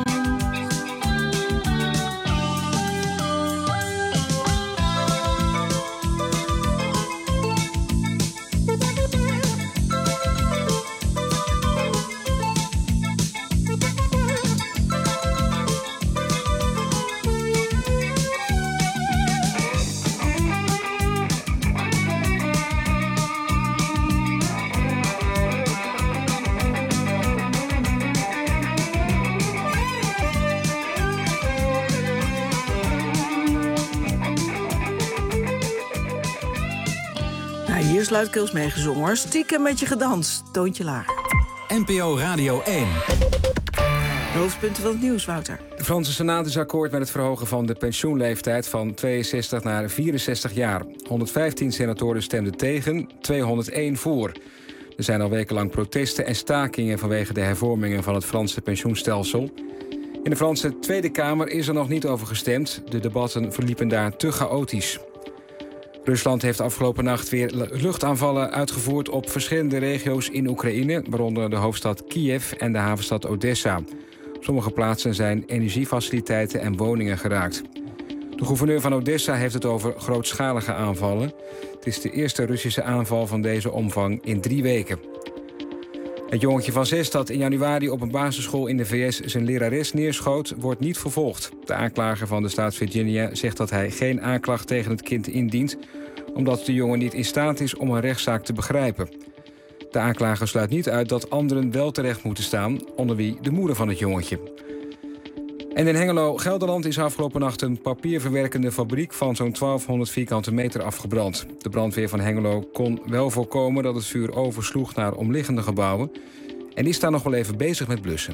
Hier is luidkeels meegezongen hoor. Stiekem met je gedanst. Toontje lager. N P O Radio één. De hoofdpunten van het nieuws, Wouter. De Franse Senaat is akkoord met het verhogen van de pensioenleeftijd van tweeënzestig naar vierenzestig jaar. honderdvijftien senatoren stemden tegen, tweehonderdéén voor. Er zijn al wekenlang protesten en stakingen vanwege de hervormingen van het Franse pensioenstelsel. In de Franse Tweede Kamer is er nog niet over gestemd. De debatten verliepen daar te chaotisch. Rusland heeft afgelopen nacht weer luchtaanvallen uitgevoerd op verschillende regio's in Oekraïne, waaronder de hoofdstad Kiev en de havenstad Odessa. Op sommige plaatsen zijn energiefaciliteiten en woningen geraakt. De gouverneur van Odessa heeft het over grootschalige aanvallen. Het is de eerste Russische aanval van deze omvang in drie weken. Het jongetje van zes dat in januari op een basisschool in de V S zijn lerares neerschoot, wordt niet vervolgd. De aanklager van de staat Virginia zegt dat hij geen aanklacht tegen het kind indient, omdat de jongen niet in staat is om een rechtszaak te begrijpen. De aanklager sluit niet uit dat anderen wel terecht moeten staan, onder wie de moeder van het jongetje. En in Hengelo, Gelderland, is afgelopen nacht een papierverwerkende fabriek van zo'n twaalfhonderd vierkante meter afgebrand. De brandweer van Hengelo kon wel voorkomen dat het vuur oversloeg naar omliggende gebouwen. En die staan nog wel even bezig met blussen.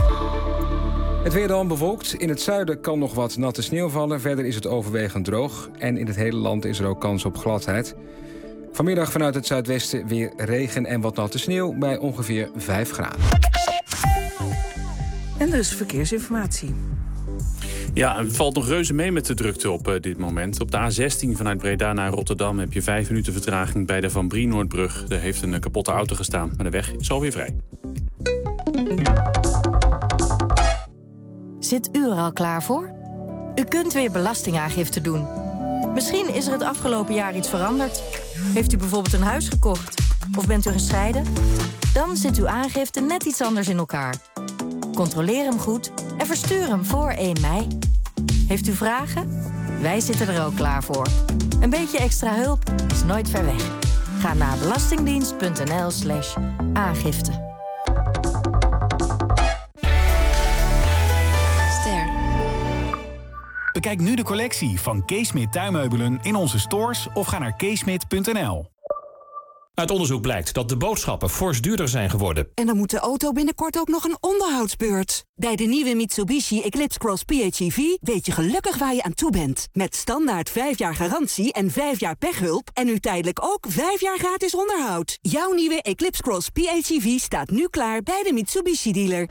Het weer dan bewolkt. In het zuiden kan nog wat natte sneeuw vallen. Verder is het overwegend droog. En in het hele land is er ook kans op gladheid. Vanmiddag vanuit het zuidwesten weer regen en wat natte sneeuw bij ongeveer vijf graden. En dus verkeersinformatie. Ja, het valt nog reuze mee met de drukte op uh, dit moment. Op de A zestien vanuit Breda naar Rotterdam heb je vijf minuten vertraging bij de Van Brienoordbrug. Er heeft een uh, kapotte auto gestaan, maar de weg is alweer vrij. Zit u er al klaar voor? U kunt weer belastingaangifte doen. Misschien is er het afgelopen jaar iets veranderd. Heeft u bijvoorbeeld een huis gekocht? Of bent u gescheiden? Dan zit uw aangifte net iets anders in elkaar. Controleer hem goed en verstuur hem voor één mei. Heeft u vragen? Wij zitten er ook klaar voor. Een beetje extra hulp is nooit ver weg. Ga naar belastingdienst.nl slash aangifte. Ster. Bekijk nu de collectie van Keesmit tuinmeubelen in onze stores of ga naar keesmit punt n l. Uit onderzoek blijkt dat de boodschappen fors duurder zijn geworden. En dan moet de auto binnenkort ook nog een onderhoudsbeurt. Bij de nieuwe Mitsubishi Eclipse Cross P H E V weet je gelukkig waar je aan toe bent. Met standaard vijf jaar garantie en vijf jaar pechhulp. En nu tijdelijk ook vijf jaar gratis onderhoud. Jouw nieuwe Eclipse Cross P H E V staat nu klaar bij de Mitsubishi dealer.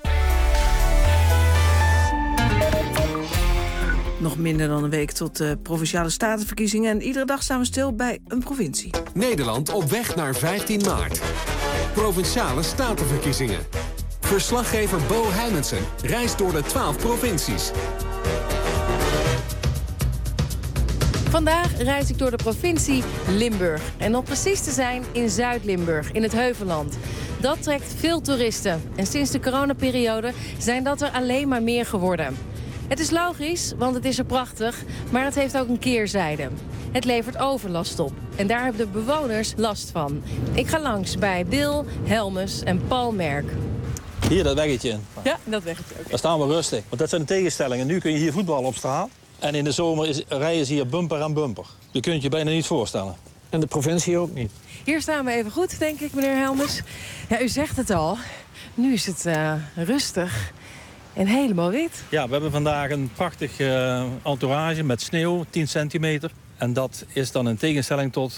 Nog minder dan een week tot de Provinciale Statenverkiezingen. En iedere dag staan we stil bij een provincie. Nederland op weg naar vijftien maart. Provinciale Statenverkiezingen. Verslaggever Bo Heimensen reist door de twaalf provincies. Vandaag reis ik door de provincie Limburg. En om precies te zijn in Zuid-Limburg, in het Heuvelland. Dat trekt veel toeristen. En sinds de coronaperiode zijn dat er alleen maar meer geworden. Het is logisch, want het is er prachtig, maar het heeft ook een keerzijde. Het levert overlast op en daar hebben de bewoners last van. Ik ga langs bij Bill, Helmes en Paul Merk. Hier, dat weggetje. Ja, dat weggetje. Okay. Daar staan we rustig, want dat zijn de tegenstellingen. Nu kun je hier voetballen op straat en in de zomer is, rijden ze hier bumper aan bumper. Dat kun je je bijna niet voorstellen. En de provincie ook niet. Hier staan we even goed, denk ik, meneer Helmes. Ja, u zegt het al, nu is het uh, rustig. En helemaal wit. Ja, we hebben vandaag een prachtig uh, entourage met sneeuw, tien centimeter. En dat is dan in tegenstelling tot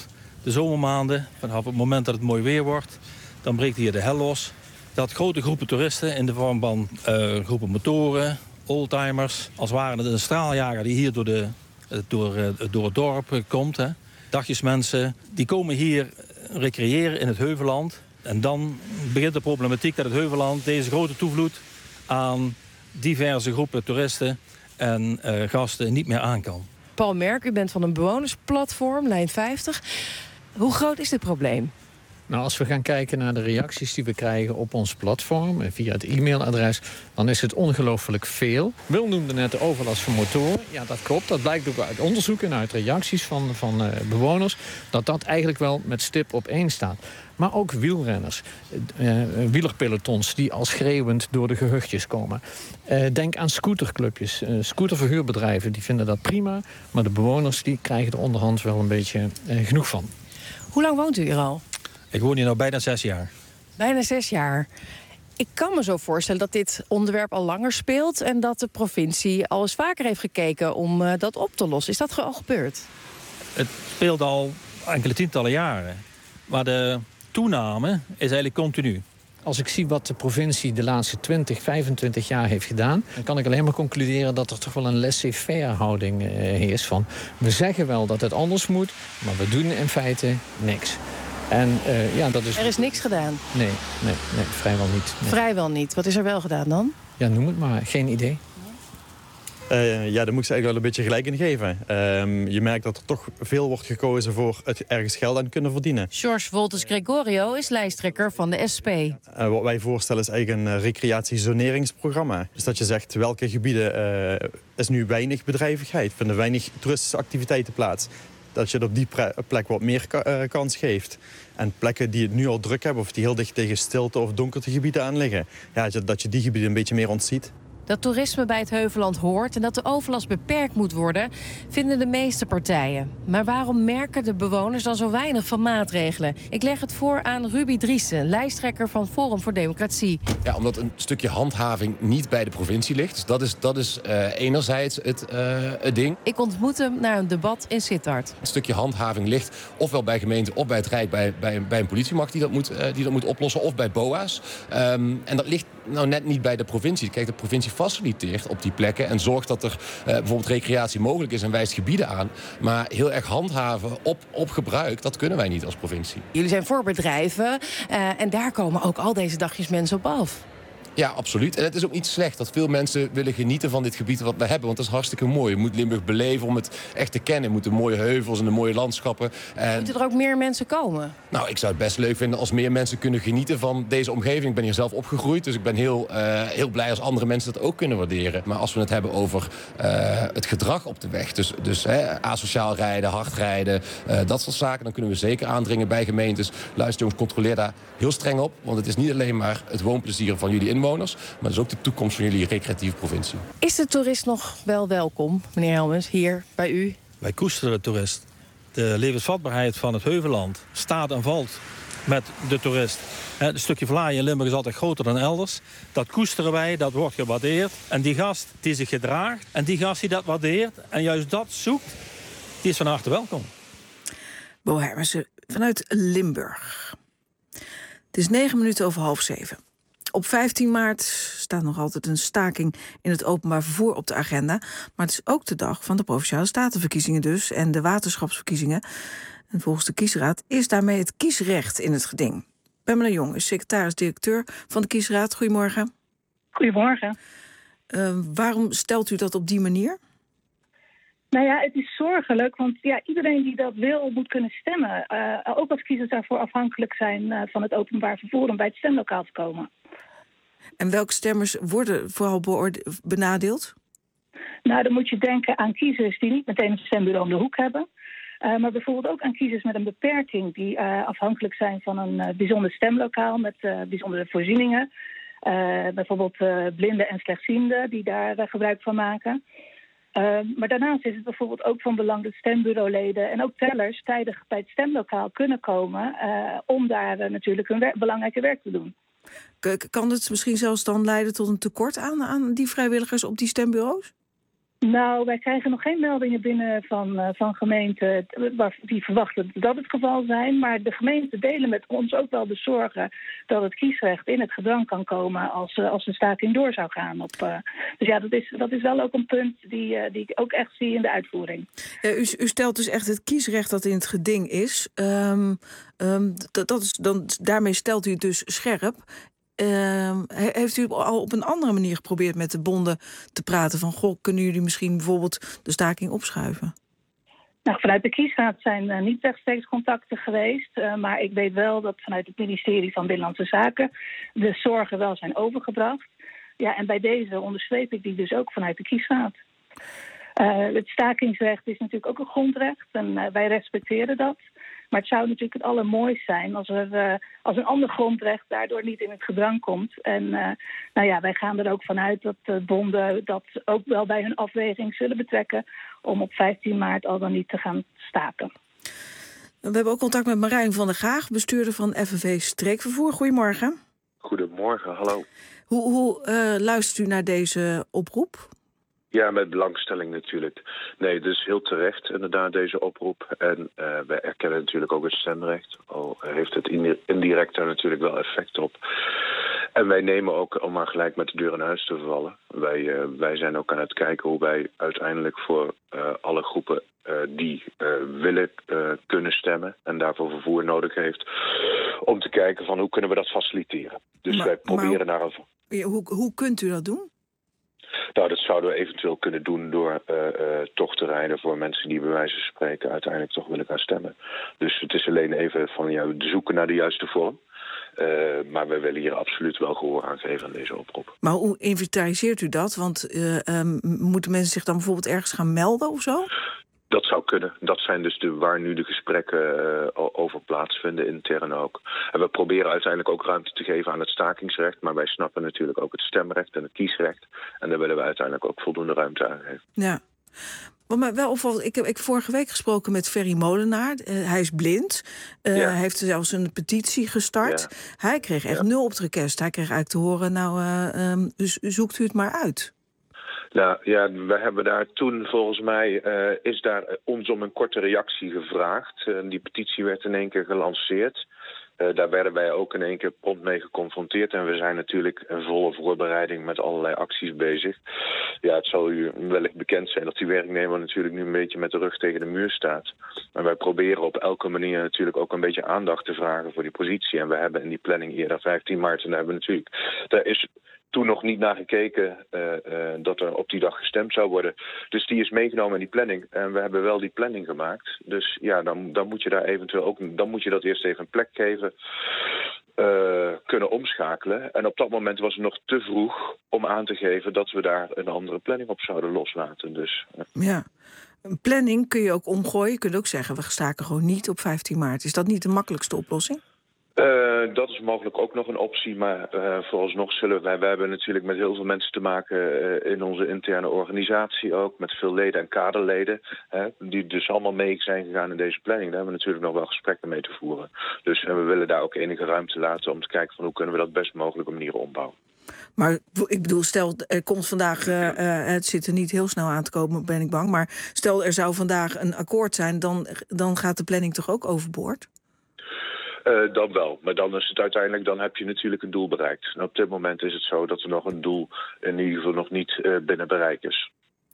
de zomermaanden, vanaf het moment dat het mooi weer wordt, dan breekt hier de hel los. Dat grote groepen toeristen in de vorm van uh, groepen motoren, oldtimers, als ware het een straaljager die hier door, de, door, uh, door het dorp uh, komt. Hè. Dagjesmensen, die komen hier recreëren in het Heuvelland. En dan begint de problematiek dat het Heuvelland deze grote toevloed aan diverse groepen toeristen en uh, gasten niet meer aan kan. Paul Merk, u bent van een bewonersplatform, Lijn vijftig. Hoe groot is dit probleem? Nou, als we gaan kijken naar de reacties die we krijgen op ons platform via het e-mailadres, dan is het ongelooflijk veel. Wil noemde net de overlast van motoren. Ja, dat klopt. Dat blijkt ook uit onderzoek en uit reacties van, van uh, bewoners, dat dat eigenlijk wel met stip op één staat. Maar ook wielrenners, uh, wielerpelotons die al schreeuwend door de gehuchtjes komen. Uh, denk aan scooterclubjes, uh, scooterverhuurbedrijven, die vinden dat prima. Maar de bewoners die krijgen er onderhand wel een beetje uh, genoeg van. Hoe lang woont u hier al? Ik woon hier nu bijna zes jaar. Bijna zes jaar. Ik kan me zo voorstellen dat dit onderwerp al langer speelt en dat de provincie al eens vaker heeft gekeken om uh, dat op te lossen. Is dat al gebeurd? Het speelt al enkele tientallen jaren. Maar de toename is eigenlijk continu. Als ik zie wat de provincie de laatste twintig, vijfentwintig jaar heeft gedaan, dan kan ik alleen maar concluderen dat er toch wel een laissez-faire houding uh, heerst van. We zeggen wel dat het anders moet, maar we doen in feite niks. En, uh, ja, dat is... Er is niks gedaan? Nee, nee, nee vrijwel niet. Nee. Vrijwel niet. Wat is er wel gedaan dan? Ja, noem het maar. Geen idee. Uh, ja, daar moet ik ze eigenlijk wel een beetje gelijk in geven. Uh, je merkt dat er toch veel wordt gekozen voor het ergens geld aan kunnen verdienen. George Wolters Gregorio is lijsttrekker van de S P. Uh, wat wij voorstellen is eigenlijk een uh, recreatiezoneringsprogramma. Dus dat je zegt welke gebieden uh, is nu weinig bedrijvigheid, vinden weinig toeristische activiteiten plaats. Dat je op die plek wat meer ka- uh, kans geeft. En plekken die het nu al druk hebben of die heel dicht tegen stilte of donkertegebieden aan liggen, ja, dat je die gebieden een beetje meer ontziet. Dat toerisme bij het Heuvelland hoort en dat de overlast beperkt moet worden, vinden de meeste partijen. Maar waarom merken de bewoners dan zo weinig van maatregelen? Ik leg het voor aan Ruby Driessen, lijsttrekker van Forum voor Democratie. Ja, omdat een stukje handhaving niet bij de provincie ligt. Dus dat is, dat is uh, enerzijds het, uh, het ding. Ik ontmoet hem na een debat in Sittard. Een stukje handhaving ligt ofwel bij gemeenten of bij het Rijk, bij, bij, bij een politiemacht die dat moet, uh, die dat moet oplossen, of bij B O A's. Um, en dat ligt nou net niet bij de provincie. Kijk, de provincie faciliteert op die plekken en zorgt dat er uh, bijvoorbeeld recreatie mogelijk is en wijst gebieden aan. Maar heel erg handhaven op, op gebruik, dat kunnen wij niet als provincie. Jullie zijn voor bedrijven uh, en daar komen ook al deze dagjes mensen op af. Ja, absoluut. En het is ook niet slecht dat veel mensen willen genieten van dit gebied wat we hebben. Want dat is hartstikke mooi. Je moet Limburg beleven om het echt te kennen. Je moet de mooie heuvels en de mooie landschappen. En... Moeten er ook meer mensen komen? Nou, ik zou het best leuk vinden als meer mensen kunnen genieten van deze omgeving. Ik ben hier zelf opgegroeid, dus ik ben heel, uh, heel blij als andere mensen dat ook kunnen waarderen. Maar als we het hebben over uh, het gedrag op de weg, dus, dus hè, asociaal rijden, hard rijden, uh, dat soort zaken, dan kunnen we zeker aandringen bij gemeentes. Luister jongens, controleer daar heel streng op. Want het is niet alleen maar het woonplezier van jullie inwoners, maar dat is ook de toekomst van jullie recreatieve provincie. Is de toerist nog wel welkom, meneer Helmens, hier bij u? Wij koesteren de toerist. De levensvatbaarheid van het Heuvelland staat en valt met de toerist. Het stukje vlaai in Limburg is altijd groter dan elders. Dat koesteren wij, dat wordt gewaardeerd. En die gast die zich gedraagt en die gast die dat waardeert en juist dat zoekt, die is van harte welkom. Bo Hermensen vanuit Limburg. Het is negen minuten over half zeven. Op vijftien maart staat nog altijd een staking in het openbaar vervoer op de agenda. Maar het is ook de dag van de Provinciale Statenverkiezingen dus en de waterschapsverkiezingen. En volgens de kiesraad is daarmee het kiesrecht in het geding. Pamela Jong is secretaris-directeur van de kiesraad. Goedemorgen. Goedemorgen. Uh, waarom stelt u dat op die manier? Nou ja, het is zorgelijk, want ja, iedereen die dat wil moet kunnen stemmen. Uh, ook als kiezers daarvoor afhankelijk zijn uh, van het openbaar vervoer om bij het stemlokaal te komen. En welke stemmers worden vooral beoorde- benadeeld? Nou, dan moet je denken aan kiezers die niet meteen een stembureau om de hoek hebben. Uh, maar bijvoorbeeld ook aan kiezers met een beperking die uh, afhankelijk zijn van een uh, bijzonder stemlokaal met uh, bijzondere voorzieningen. Uh, bijvoorbeeld uh, blinden en slechtzienden die daar uh, gebruik van maken. Uh, maar daarnaast is het bijvoorbeeld ook van belang dat stembureauleden en ook tellers tijdig bij het stemlokaal kunnen komen uh, om daar uh, natuurlijk hun wer- belangrijke werk te doen. K- kan het misschien zelfs dan leiden tot een tekort aan, aan die vrijwilligers op die stembureaus? Nou, wij krijgen nog geen meldingen binnen van, uh, van gemeenten die verwachten dat het geval zijn. Maar de gemeenten delen met ons ook wel de zorgen dat het kiesrecht in het gedrang kan komen als, uh, als de staking door zou gaan. Op, uh, dus ja, dat is, dat is wel ook een punt die, uh, die ik ook echt zie in de uitvoering. Ja, u, u stelt dus echt het kiesrecht dat in het geding is. Um, um, dat, dat is dan, daarmee stelt u het dus scherp. Uh, heeft u al op een andere manier geprobeerd met de bonden te praten? Van, goh, kunnen jullie misschien bijvoorbeeld de staking opschuiven? Nou, vanuit de kiesraad zijn uh, niet rechtstreeks contacten geweest. Uh, maar ik weet wel dat vanuit het ministerie van Binnenlandse Zaken de zorgen wel zijn overgebracht. Ja, en bij deze onderstreep ik die dus ook vanuit de kiesraad. Uh, het stakingsrecht is natuurlijk ook een grondrecht en uh, wij respecteren dat. Maar het zou natuurlijk het allermooist zijn als er uh, als een ander grondrecht daardoor niet in het gedrang komt. En uh, nou ja, wij gaan er ook vanuit dat de bonden dat ook wel bij hun afweging zullen betrekken om op vijftien maart al dan niet te gaan staken. We hebben ook contact met Marijn van der Gaag, bestuurder van F N V Streekvervoer. Goedemorgen. Goedemorgen, hallo. Hoe, hoe uh, luistert u naar deze oproep? Ja, met belangstelling natuurlijk. Nee, dus heel terecht inderdaad deze oproep. En uh, wij erkennen natuurlijk ook het stemrecht. Al heeft het indirect daar natuurlijk wel effect op. En wij nemen ook, om maar gelijk met de deur in huis te vallen... wij, uh, wij zijn ook aan het kijken hoe wij uiteindelijk voor uh, alle groepen... Uh, die uh, willen uh, kunnen stemmen en daarvoor vervoer nodig heeft... om te kijken van hoe kunnen we dat faciliteren. Dus maar, wij proberen maar, naar een... Ja, hoe, hoe kunt u dat doen? Nou, dat zouden we eventueel kunnen doen door uh, uh, toch te rijden voor mensen die bij wijze van spreken uiteindelijk toch willen gaan stemmen. Dus het is alleen even van ja, zoeken naar de juiste vorm. Uh, maar we willen hier absoluut wel gehoor aan geven aan deze oproep. Maar hoe inventariseert u dat? Want uh, um, moeten mensen zich dan bijvoorbeeld ergens gaan melden of zo? Dat zou kunnen. Dat zijn dus de, waar nu de gesprekken uh, over plaatsvinden, intern ook. En we proberen uiteindelijk ook ruimte te geven aan het stakingsrecht. Maar wij snappen natuurlijk ook het stemrecht en het kiesrecht. En daar willen we uiteindelijk ook voldoende ruimte aan geven. Ja. Wat mij wel opvalt, ik heb ik vorige week gesproken met Ferry Molenaar. Uh, hij is blind. Uh, ja. Hij heeft zelfs een petitie gestart. Ja. Hij kreeg echt ja. nul op het request. Hij kreeg eigenlijk te horen, nou, uh, um, dus zoekt u het maar uit. Nou ja, we hebben daar toen volgens mij uh, is daar ons om een korte reactie gevraagd. Uh, die petitie werd in één keer gelanceerd. Uh, daar werden wij ook in één keer prompt mee geconfronteerd. En we zijn natuurlijk in volle voorbereiding met allerlei acties bezig. Ja, het zal u wellicht bekend zijn dat die werknemer natuurlijk nu een beetje met de rug tegen de muur staat. Maar wij proberen op elke manier natuurlijk ook een beetje aandacht te vragen voor die positie. En we hebben in die planning eerder vijftien maart en daar hebben we natuurlijk... Daar is toen nog niet naar gekeken uh, uh, dat er op die dag gestemd zou worden. Dus die is meegenomen in die planning. En we hebben wel die planning gemaakt. Dus ja, dan, dan moet je daar eventueel ook... Dan moet je dat eerst even een plek geven. Uh, kunnen omschakelen. En op dat moment was het nog te vroeg om aan te geven dat we daar een andere planning op zouden loslaten. Dus, uh. Ja, een planning kun je ook omgooien. Je kunt ook zeggen, we staken gewoon niet op vijftien maart. Is dat niet de makkelijkste oplossing? Uh, dat is mogelijk ook nog een optie, maar uh, vooralsnog zullen wij... Wij hebben natuurlijk met heel veel mensen te maken uh, in onze interne organisatie ook... met veel leden en kaderleden, hè, die dus allemaal mee zijn gegaan in deze planning. Daar hebben we natuurlijk nog wel gesprekken mee te voeren. Dus en we willen daar ook enige ruimte laten om te kijken van hoe kunnen we dat best mogelijke manieren ombouwen. Maar ik bedoel, stel, er komt vandaag, uh, uh, het zit er niet heel snel aan te komen, ben ik bang... maar stel, er zou vandaag een akkoord zijn, dan, dan gaat de planning toch ook overboord? Uh, dan wel, maar dan is het uiteindelijk, dan heb je natuurlijk een doel bereikt. En op dit moment is het zo dat er nog een doel in ieder geval nog niet uh, binnen bereik is.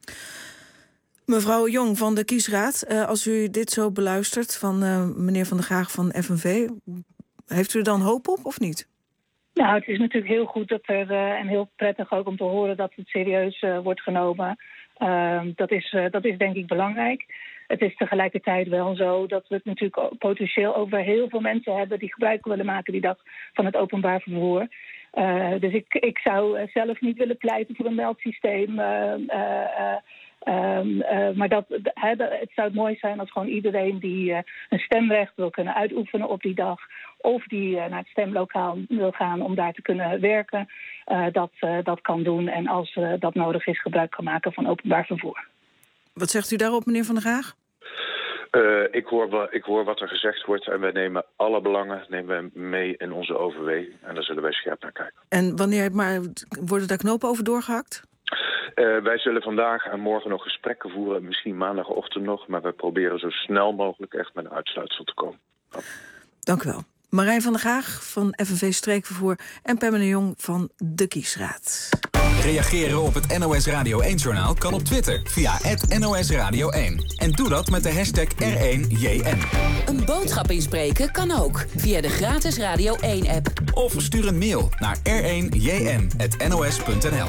Mevrouw Jong van de Kiesraad, uh, als u dit zo beluistert van uh, meneer Van der Gaag van F N V, heeft u er dan hoop op of niet? Nou, het is natuurlijk heel goed dat er, uh, en heel prettig ook om te horen dat het serieus uh, wordt genomen. Uh, dat, is, uh, dat is denk ik belangrijk. Het is tegelijkertijd wel zo dat we het natuurlijk potentieel over heel veel mensen hebben die gebruik willen maken die dag van het openbaar vervoer. Uh, dus ik, ik zou zelf niet willen pleiten voor een meldsysteem. Uh, uh, uh, um, uh, maar dat, uh, het zou mooi zijn als gewoon iedereen die uh, een stemrecht wil kunnen uitoefenen op die dag, of die uh, naar het stemlokaal wil gaan om daar te kunnen werken, uh, dat, uh, dat kan doen. En als uh, dat nodig is, gebruik kan maken van openbaar vervoer. Wat zegt u daarop, meneer Van der Gaag? Uh, ik, hoor, ik hoor wat er gezegd wordt en we nemen alle belangen nemen we mee in onze overweging. En daar zullen wij scherp naar kijken. En wanneer, maar worden daar knopen over doorgehakt? Uh, wij zullen vandaag en morgen nog gesprekken voeren. Misschien maandagochtend nog. Maar we proberen zo snel mogelijk echt met een uitsluitsel te komen. Dank u wel. Marijn van der Gaag van F N V Streekvervoer en Pamela Jong van de Kiesraad. Reageren op het N O S Radio één-journaal kan op Twitter via at N O S Radio één. En doe dat met de hashtag R één J N. Een boodschap inspreken kan ook via de gratis Radio één-app. Of stuur een mail naar r één j n at n o s punt n l.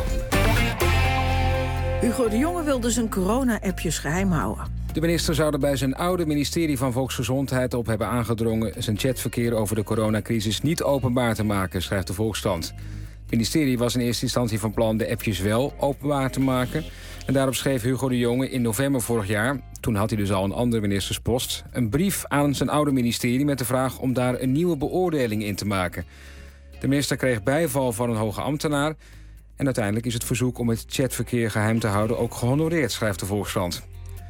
Hugo de Jonge wil dus zijn corona-appjes geheim houden. De minister zou er bij zijn oude ministerie van Volksgezondheid op hebben aangedrongen zijn chatverkeer over de coronacrisis niet openbaar te maken, schrijft de Volkskrant. Het ministerie was in eerste instantie van plan de appjes wel openbaar te maken. En daarop schreef Hugo de Jonge in november vorig jaar, toen had hij dus al een andere ministerspost, een brief aan zijn oude ministerie met de vraag om daar een nieuwe beoordeling in te maken. De minister kreeg bijval van een hoge ambtenaar en uiteindelijk is het verzoek om het chatverkeer geheim te houden ook gehonoreerd, schrijft de Volkskrant.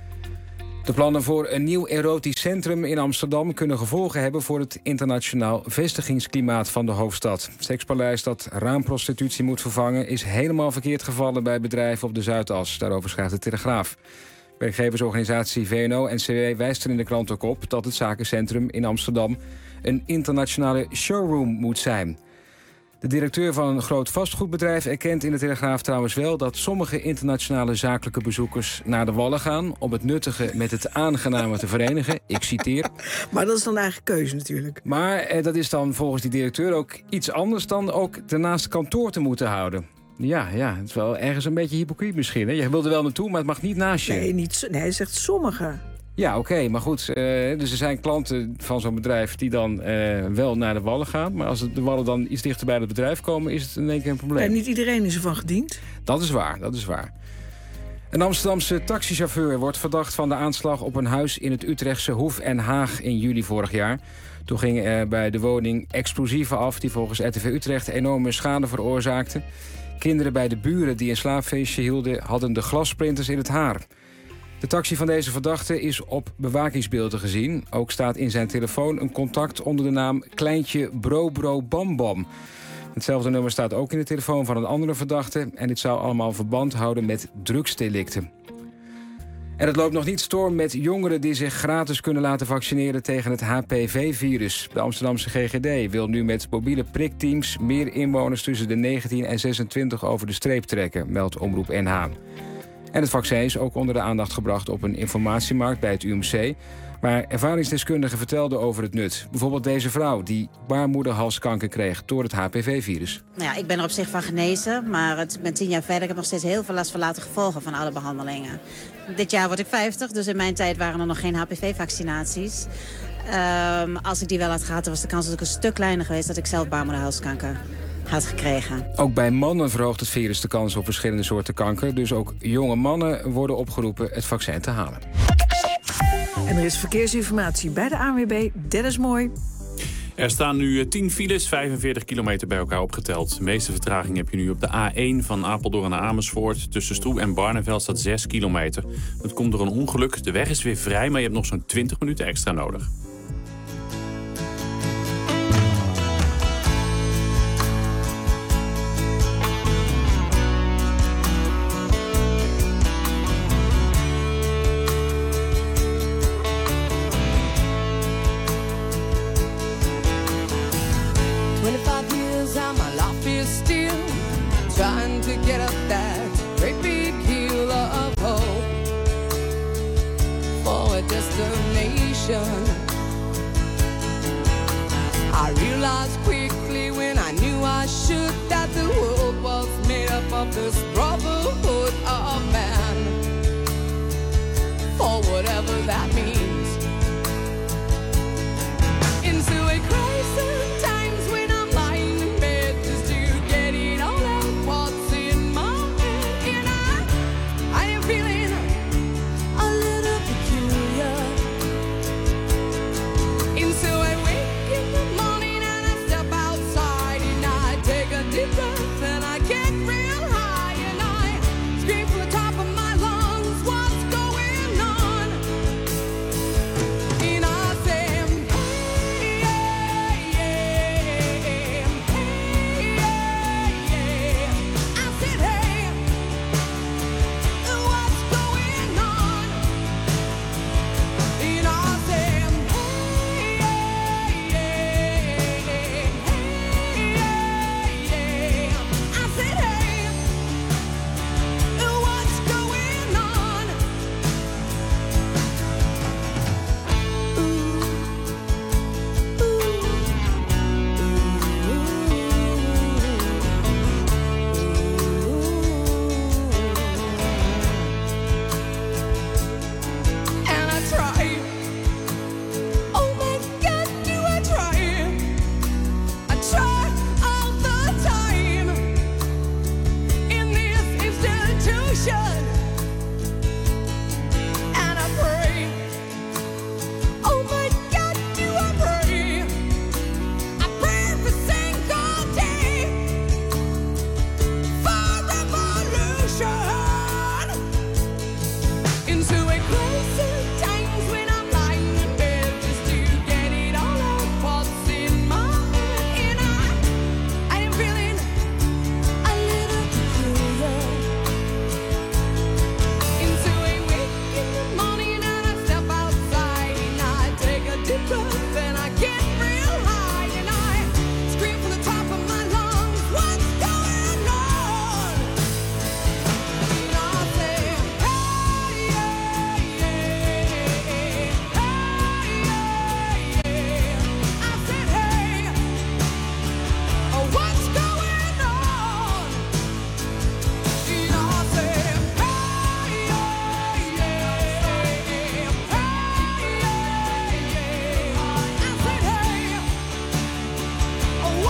De plannen voor een nieuw erotisch centrum in Amsterdam kunnen gevolgen hebben voor het internationaal vestigingsklimaat van de hoofdstad. Het sekspaleis dat raamprostitutie moet vervangen is helemaal verkeerd gevallen bij bedrijven op de Zuidas. Daarover schrijft de Telegraaf. Werkgeversorganisatie V N O en C W wijst er in de krant ook op dat het zakencentrum in Amsterdam een internationale showroom moet zijn. De directeur van een groot vastgoedbedrijf erkent in de Telegraaf trouwens wel dat sommige internationale zakelijke bezoekers naar de Wallen gaan om het nuttige met het aangename te verenigen. Ik citeer. Maar dat is dan eigen keuze natuurlijk. Maar eh, dat is dan volgens die directeur ook iets anders dan ook ernaast kantoor te moeten houden. Ja, ja, het is wel ergens een beetje hypocriet misschien. Hè? Je wilt er wel naartoe, maar het mag niet naast je. Nee, niet, nee hij zegt sommige. Ja, oké, okay, maar goed. Uh, dus er zijn klanten van zo'n bedrijf die dan uh, wel naar de Wallen gaan. Maar als de Wallen dan iets dichter bij het bedrijf komen, is het in één keer een probleem. En niet iedereen is ervan gediend. Dat is waar, dat is waar. Een Amsterdamse taxichauffeur wordt verdacht van de aanslag op een huis in het Utrechtse Hoef en Haag in juli vorig jaar. Toen gingen er bij de woning explosieven af die volgens R T V Utrecht enorme schade veroorzaakten. Kinderen bij de buren die een slaapfeestje hielden hadden de glassprinters in het haar. De taxi van deze verdachte is op bewakingsbeelden gezien. Ook staat in zijn telefoon een contact onder de naam Kleintje Bro Bro Bam Bam. Hetzelfde nummer staat ook in de telefoon van een andere verdachte. En dit zou allemaal verband houden met drugsdelicten. En het loopt nog niet storm met jongeren die zich gratis kunnen laten vaccineren tegen het H P V-virus. De Amsterdamse G G D wil nu met mobiele prikteams meer inwoners tussen de negentien en zesentwintig over de streep trekken, meldt Omroep N H. En het vaccin is ook onder de aandacht gebracht op een informatiemarkt bij het U M C. Maar ervaringsdeskundigen vertelden over het nut. Bijvoorbeeld deze vrouw die baarmoederhalskanker kreeg door het H P V-virus. Nou ja, ik ben er op zich van genezen, maar het, ik ben tien jaar verder. Ik heb nog steeds heel veel last van later gevolgen van alle behandelingen. Dit jaar word ik vijftig, dus in mijn tijd waren er nog geen H P V-vaccinaties. Um, als ik die wel had gehad, was de kans natuurlijk een stuk kleiner geweest dat ik zelf baarmoederhalskanker had gekregen. Ook bij mannen verhoogt het virus de kans op verschillende soorten kanker. Dus ook jonge mannen worden opgeroepen het vaccin te halen. En er is verkeersinformatie bij de A N W B. Dennis Mooi. Er staan nu tien files, vijfenveertig kilometer bij elkaar opgeteld. De meeste vertraging heb je nu op de A één van Apeldoorn naar Amersfoort. Tussen Stroe en Barneveld staat zes kilometer. Dat komt door een ongeluk. De weg is weer vrij, maar je hebt nog zo'n twintig minuten extra nodig. I realized quickly when I knew I should that the world was made up of this brotherhood of man, for whatever that means. Into a crisis times when I'm lying in bed just to get it all out what's in my head, and I, I am feeling a little peculiar. And so I wake in the morning and I step out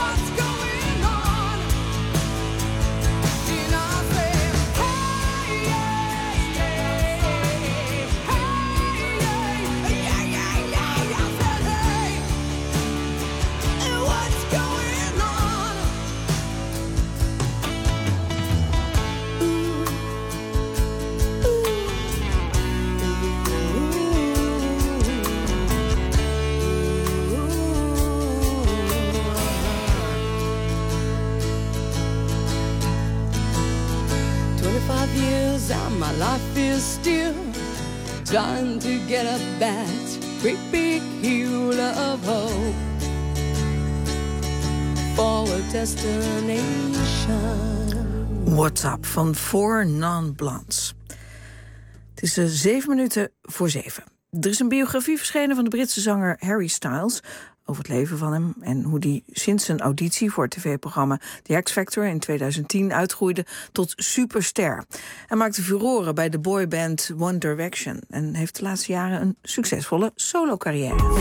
what's going on? And I say, hey, yeah, yeah, hey, yeah, yeah, yeah. I said, hey, and what's going on? Twenty-five years and my life is still trying to get up that great big hill of hope for a destination. WhatsApp van Four Non-Blondes. Het is uh, zeven minuten voor zeven. Er is een biografie verschenen van de Britse zanger Harry Styles over het leven van hem en hoe hij sinds zijn auditie voor het tv-programma The X Factor in tweeduizend tien uitgroeide tot superster. Hij maakte furoren bij de boyband One Direction en heeft de laatste jaren een succesvolle solo-carrière.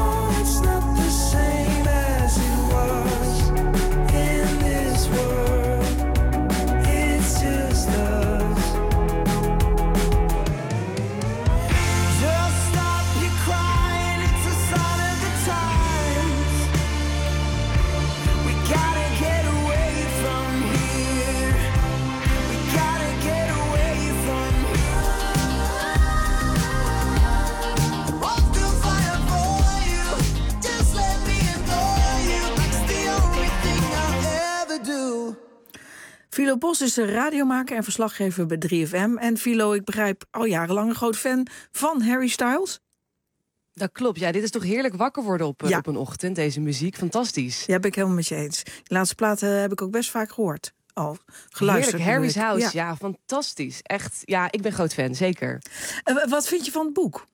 Philo Bos is een radiomaker en verslaggever bij drie F M. En Philo, ik begrijp, al jarenlang een groot fan van Harry Styles. Dat klopt, ja. Dit is toch heerlijk wakker worden op, ja. op een ochtend, deze muziek. Fantastisch. Ja, ben ik helemaal met je eens. De laatste platen heb ik ook best vaak gehoord. Al geluisterd. Heerlijk, Harry's House, ja. ja, fantastisch. Echt, ja, ik ben groot fan, zeker. Uh, wat vind je van het boek?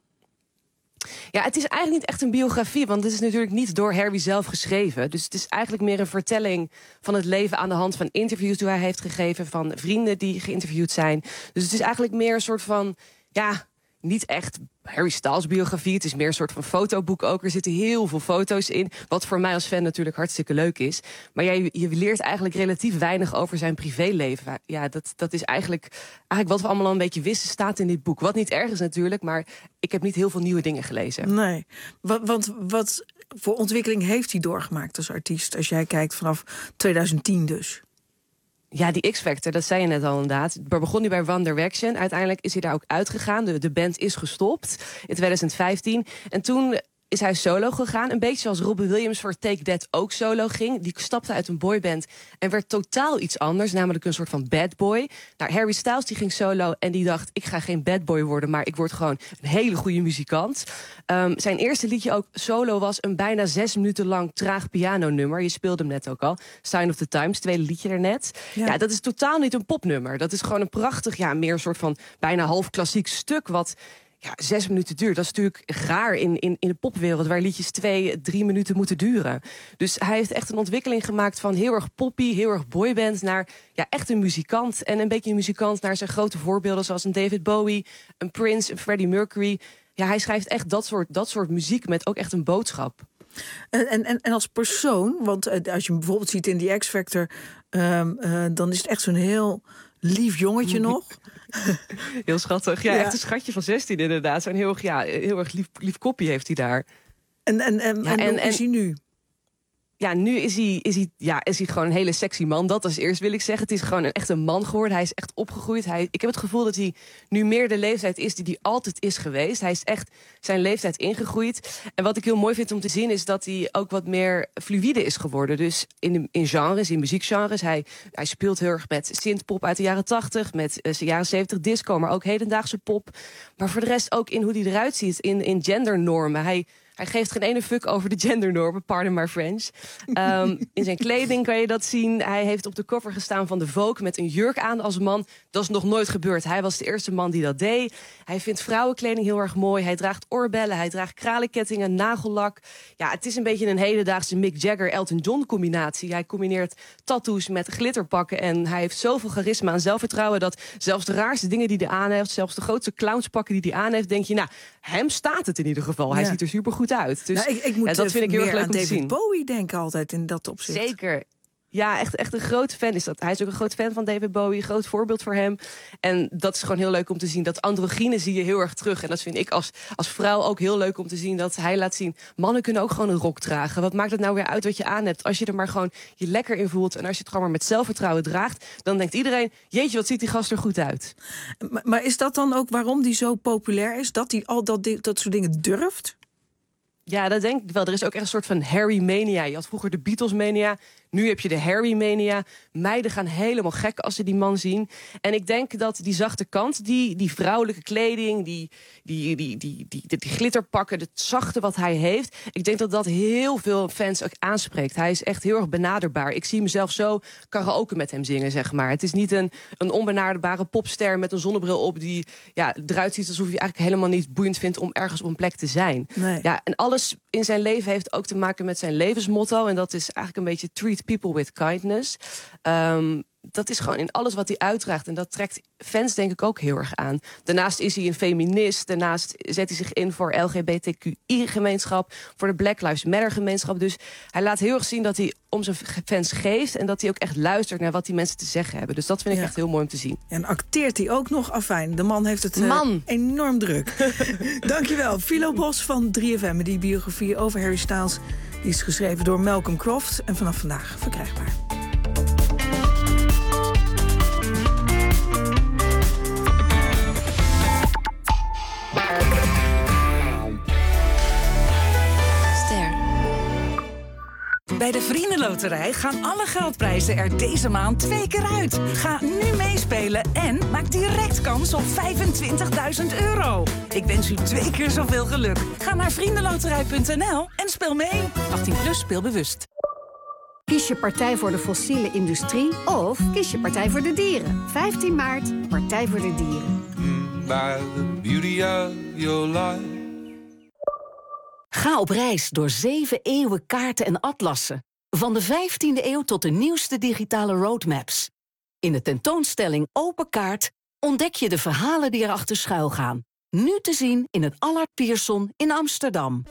Ja, het is eigenlijk niet echt een biografie, want het is natuurlijk niet door Harry zelf geschreven. Dus het is eigenlijk meer een vertelling van het leven aan de hand van interviews die hij heeft gegeven, van vrienden die geïnterviewd zijn. Dus het is eigenlijk meer een soort van, ja, niet echt Harry Styles biografie. Het is meer een soort van fotoboek ook. Er zitten heel veel foto's in, wat voor mij als fan natuurlijk hartstikke leuk is. Maar ja, je, je leert eigenlijk relatief weinig over zijn privéleven. Ja, dat, dat is eigenlijk, eigenlijk wat we allemaal al een beetje wisten, staat in dit boek. Wat niet erg is natuurlijk, maar ik heb niet heel veel nieuwe dingen gelezen. Nee, want, want wat voor ontwikkeling heeft hij doorgemaakt als artiest, als jij kijkt vanaf tweeduizend tien dus? Ja, die X-Factor, dat zei je net al inderdaad. Maar begon hij bij One Direction. Uiteindelijk is hij daar ook uitgegaan. De, de band is gestopt in tweeduizend vijftien. En toen is hij solo gegaan. Een beetje zoals Robbie Williams voor Take That ook solo ging. Die stapte uit een boyband en werd totaal iets anders. Namelijk een soort van bad boy. Nou, Harry Styles die ging solo en die dacht, ik ga geen bad boy worden, maar ik word gewoon een hele goede muzikant. Um, zijn eerste liedje ook solo was een bijna zes minuten lang traag pianonummer. Je speelde hem net ook al. Sign of the Times, tweede liedje daarnet. Ja. ja, dat is totaal niet een popnummer. Dat is gewoon een prachtig, ja, meer een soort van bijna half klassiek stuk wat ja, zes minuten duurt. Dat is natuurlijk raar in, in, in de popwereld, waar liedjes twee, drie minuten moeten duren. Dus hij heeft echt een ontwikkeling gemaakt van heel erg poppy, heel erg boyband, naar ja, echt een muzikant. En een beetje een muzikant naar zijn grote voorbeelden, zoals een David Bowie, een Prince, een Freddie Mercury. Ja, hij schrijft echt dat soort, dat soort muziek met ook echt een boodschap. En, en, en als persoon, want als je hem bijvoorbeeld ziet in die X-Factor, um, uh, dan is het echt zo'n heel lief jongetje nog. Heel schattig. Ja, Ja. echt een schatje van zestien inderdaad. Zo'n heel, erg, ja, heel erg lief, lief koppie heeft hij daar. En, en, en, Ja, en, en- hoe is en- hij nu? Ja, nu is hij, is, hij, ja, is hij gewoon een hele sexy man. Dat als eerst wil ik zeggen. Het is gewoon een, echt een man geworden. Hij is echt opgegroeid. Hij, ik heb het gevoel dat hij nu meer de leeftijd is die hij altijd is geweest. Hij is echt zijn leeftijd ingegroeid. En wat ik heel mooi vind om te zien is dat hij ook wat meer fluïde is geworden. Dus in, in genres, in muziekgenres. Hij, hij speelt heel erg met synthpop uit de jaren tachtig. Met uh, jaren zeventig disco, maar ook hedendaagse pop. Maar voor de rest ook in hoe hij eruit ziet. In, in gendernormen. Hij... Hij geeft geen ene fuck over de gendernormen, pardon my French. Um, in zijn kleding kan je dat zien. Hij heeft op de cover gestaan van de Vogue met een jurk aan als man. Dat is nog nooit gebeurd. Hij was de eerste man die dat deed. Hij vindt vrouwenkleding heel erg mooi. Hij draagt oorbellen, hij draagt kralenkettingen, nagellak. Ja, het is een beetje een hedendaagse Mick Jagger-Elton John combinatie. Hij combineert tattoos met glitterpakken. En hij heeft zoveel charisma en zelfvertrouwen dat zelfs de raarste dingen die hij aan heeft, zelfs de grootste clownspakken die hij aan heeft, denk je, nou, hem staat het in ieder geval. Hij Ja. ziet er super goed goed uit. Dus nou, ik, ik moet ja, dat vind ik heel erg leuk aan om te David zien. Bowie denken altijd in dat opzicht. Zeker. Ja, echt, echt een grote fan is dat. Hij is ook een groot fan van David Bowie, een groot voorbeeld voor hem. En dat is gewoon heel leuk om te zien. Dat androgyne zie je heel erg terug. En dat vind ik als, als vrouw ook heel leuk om te zien. Dat hij laat zien, mannen kunnen ook gewoon een rok dragen. Wat maakt het nou weer uit wat je aan hebt? Als je er maar gewoon je lekker in voelt en als je het gewoon maar met zelfvertrouwen draagt, dan denkt iedereen, jeetje, wat ziet die gast er goed uit. Maar, maar is dat dan ook waarom die zo populair is? Dat hij al dat, dat soort dingen durft? Ja, dat denk ik wel. Er is ook echt een soort van Harry-mania. Je had vroeger de Beatles-mania. Nu heb je de Harry-mania. Meiden gaan helemaal gek als ze die man zien. En ik denk dat die zachte kant, die, die vrouwelijke kleding, die, die, die, die, die, die, die glitterpakken, het zachte wat hij heeft, ik denk dat dat heel veel fans ook aanspreekt. Hij is echt heel erg benaderbaar. Ik zie mezelf zo karaoke met hem zingen, zeg maar. Het is niet een, een onbenaderbare popster met een zonnebril op die ja, eruit ziet alsof je eigenlijk helemaal niet boeiend vindt om ergens op een plek te zijn. Nee. Ja, en alles in zijn leven heeft ook te maken met zijn levensmotto. En dat is eigenlijk een beetje treat people with kindness. Um, dat is gewoon in alles wat hij uitdraagt. En dat trekt fans denk ik ook heel erg aan. Daarnaast is hij een feminist. Daarnaast zet hij zich in voor L G B T Q I-gemeenschap. Voor de Black Lives Matter-gemeenschap. Dus hij laat heel erg zien dat hij om zijn fans geeft. En dat hij ook echt luistert naar wat die mensen te zeggen hebben. Dus dat vind ik ja. echt heel mooi om te zien. En acteert hij ook nog afijn. De man heeft het uh, man. enorm druk. Dankjewel. Philo Bos van drie F M. Die biografie over Harry Styles die is geschreven door Malcolm Croft. En vanaf vandaag verkrijgbaar. Bij de Vriendenloterij gaan alle geldprijzen er deze maand twee keer uit. Ga nu meespelen en maak direct kans op vijfentwintigduizend euro. Ik wens u twee keer zoveel geluk. Ga naar vriendenloterij punt n l en speel mee. achttien plus, speel bewust. Kies je Partij voor de Fossiele Industrie of kies je Partij voor de Dieren? vijftien maart, Partij voor de Dieren. By the beauty of your life. Ga op reis door zeven eeuwen kaarten en atlassen. Van de vijftiende eeuw tot de nieuwste digitale roadmaps. In de tentoonstelling Open Kaart ontdek je de verhalen die erachter schuilgaan. Nu te zien in het Allard Pierson in Amsterdam.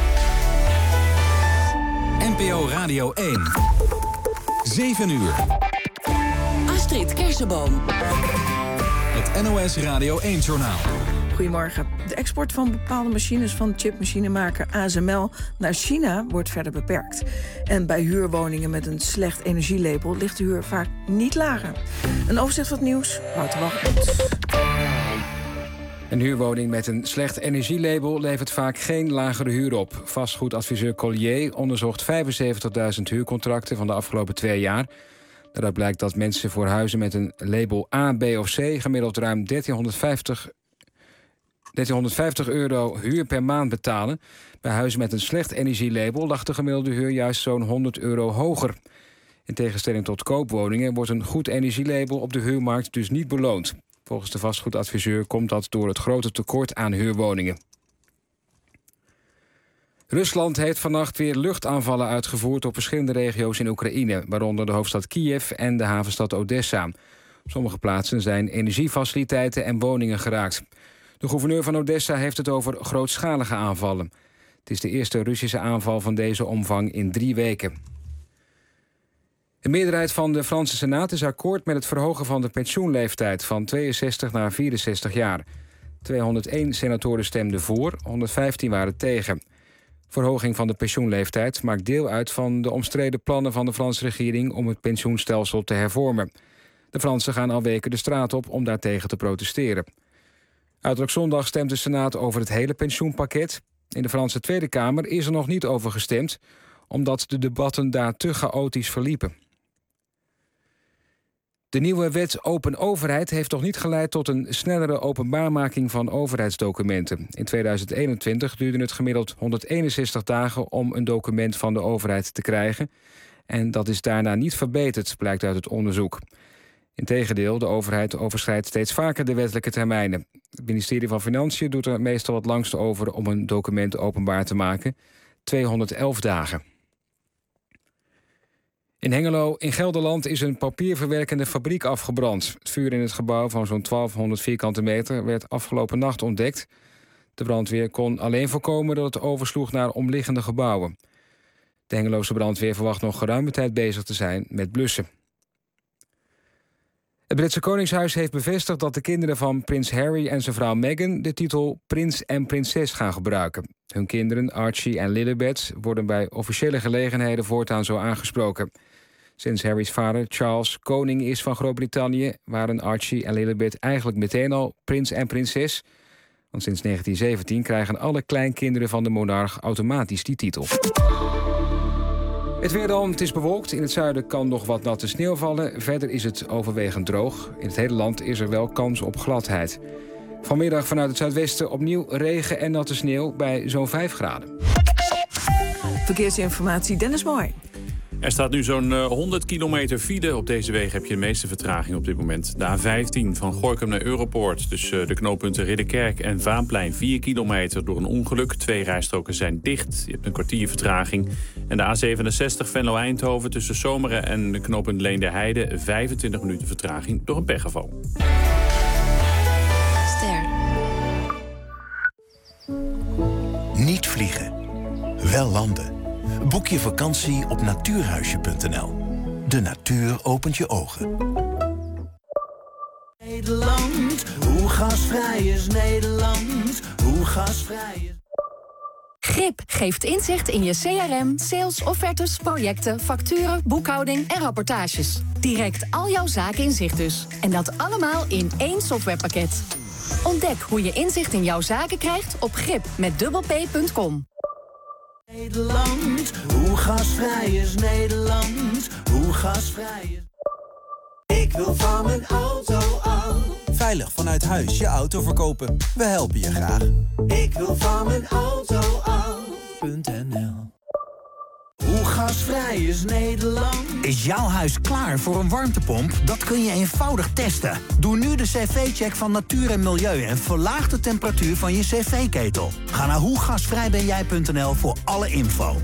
N P O Radio één. zeven uur. Astrid Kersenboom. Het N O S Radio één-journaal. Goedemorgen. De export van bepaalde machines van chipmachinemaker A S M L naar China wordt verder beperkt. En bij huurwoningen met een slecht energielabel ligt de huur vaak niet lager. Een overzicht van het nieuws, Wouter Wachtens. Een huurwoning met een slecht energielabel levert vaak geen lagere huur op. Vastgoedadviseur Collier onderzocht vijfenzeventigduizend huurcontracten van de afgelopen twee jaar. Daaruit blijkt dat mensen voor huizen met een label A, B of C gemiddeld ruim dertienhonderdvijftig euro huur per maand betalen. Bij huizen met een slecht energielabel lag de gemiddelde huur juist zo'n honderd euro hoger. In tegenstelling tot koopwoningen wordt een goed energielabel op de huurmarkt dus niet beloond. Volgens de vastgoedadviseur komt dat door het grote tekort aan huurwoningen. Rusland heeft vannacht weer luchtaanvallen uitgevoerd op verschillende regio's in Oekraïne, waaronder de hoofdstad Kiev en de havenstad Odessa. Op sommige plaatsen zijn energiefaciliteiten en woningen geraakt. De gouverneur van Odessa heeft het over grootschalige aanvallen. Het is de eerste Russische aanval van deze omvang in drie weken. De meerderheid van de Franse Senaat is akkoord met het verhogen van de pensioenleeftijd van tweeënzestig naar vierenzestig jaar. tweehonderdéén senatoren stemden voor, honderdvijftien waren tegen. Verhoging van de pensioenleeftijd maakt deel uit van de omstreden plannen van de Franse regering om het pensioenstelsel te hervormen. De Fransen gaan al weken de straat op om daartegen te protesteren. Uiterlijk zondag stemt de Senaat over het hele pensioenpakket. In de Franse Tweede Kamer is er nog niet over gestemd, omdat de debatten daar te chaotisch verliepen. De nieuwe wet Open Overheid heeft nog niet geleid tot een snellere openbaarmaking van overheidsdocumenten. In tweeduizend eenentwintig duurde het gemiddeld honderdeenenzestig dagen om een document van de overheid te krijgen. En dat is daarna niet verbeterd, blijkt uit het onderzoek. Integendeel, de overheid overschrijdt steeds vaker de wettelijke termijnen. Het ministerie van Financiën doet er meestal wat langst over om een document openbaar te maken. tweehonderdelf dagen. In Hengelo in Gelderland is een papierverwerkende fabriek afgebrand. Het vuur in het gebouw van zo'n twaalfhonderd vierkante meter werd afgelopen nacht ontdekt. De brandweer kon alleen voorkomen dat het oversloeg naar omliggende gebouwen. De Hengeloze brandweer verwacht nog geruime tijd bezig te zijn met blussen. Het Britse Koningshuis heeft bevestigd dat de kinderen van prins Harry en zijn vrouw Meghan de titel prins en prinses gaan gebruiken. Hun kinderen, Archie en Lilibet, worden bij officiële gelegenheden voortaan zo aangesproken. Sinds Harry's vader Charles koning is van Groot-Brittannië, waren Archie en Lilibet eigenlijk meteen al prins en prinses. Want sinds negentien zeventien krijgen alle kleinkinderen van de monarch automatisch die titel. Het weer dan, het is bewolkt. In het zuiden kan nog wat natte sneeuw vallen. Verder is het overwegend droog. In het hele land is er wel kans op gladheid. Vanmiddag vanuit het zuidwesten opnieuw regen en natte sneeuw bij zo'n vijf graden. Verkeersinformatie, Dennis Mooi. Er staat nu zo'n uh, honderd kilometer file. Op deze wegen heb je de meeste vertraging op dit moment. De A vijftien van Gorinchem naar Europoort. Tussen uh, de knooppunten Ridderkerk en Vaanplein vier kilometer door een ongeluk. Twee rijstroken zijn dicht. Je hebt een kwartier vertraging. En de A zevenenzestig Venlo-Eindhoven tussen Zomeren en de knooppunt Leende-Heide. vijfentwintig minuten vertraging door een pechgeval. Ster. Niet vliegen. Wel landen. Boek je vakantie op natuurhuisje punt n l. De natuur opent je ogen. Nederland, hoe gasvrij is Nederland? Hoe gasvrij is... Grip geeft inzicht in je C R M, sales, offertes, projecten, facturen, boekhouding en rapportages. Direct al jouw zaken in zicht dus. En dat allemaal in één softwarepakket. Ontdek hoe je inzicht in jouw zaken krijgt op grip met dubbel p punt com. Nederland, hoe gasvrij is Nederland? Hoe gasvrij is... Ik wil van mijn auto af. Veilig vanuit huis je auto verkopen. We helpen je graag. Ik wil van mijn auto af. .nl. Hoe gasvrij is Nederland? Is jouw huis klaar voor een warmtepomp? Dat kun je eenvoudig testen. Doe nu de cv-check van Natuur en Milieu en verlaag de temperatuur van je cv-ketel. Ga naar hoe gasvrij ben jij punt n l voor alle info.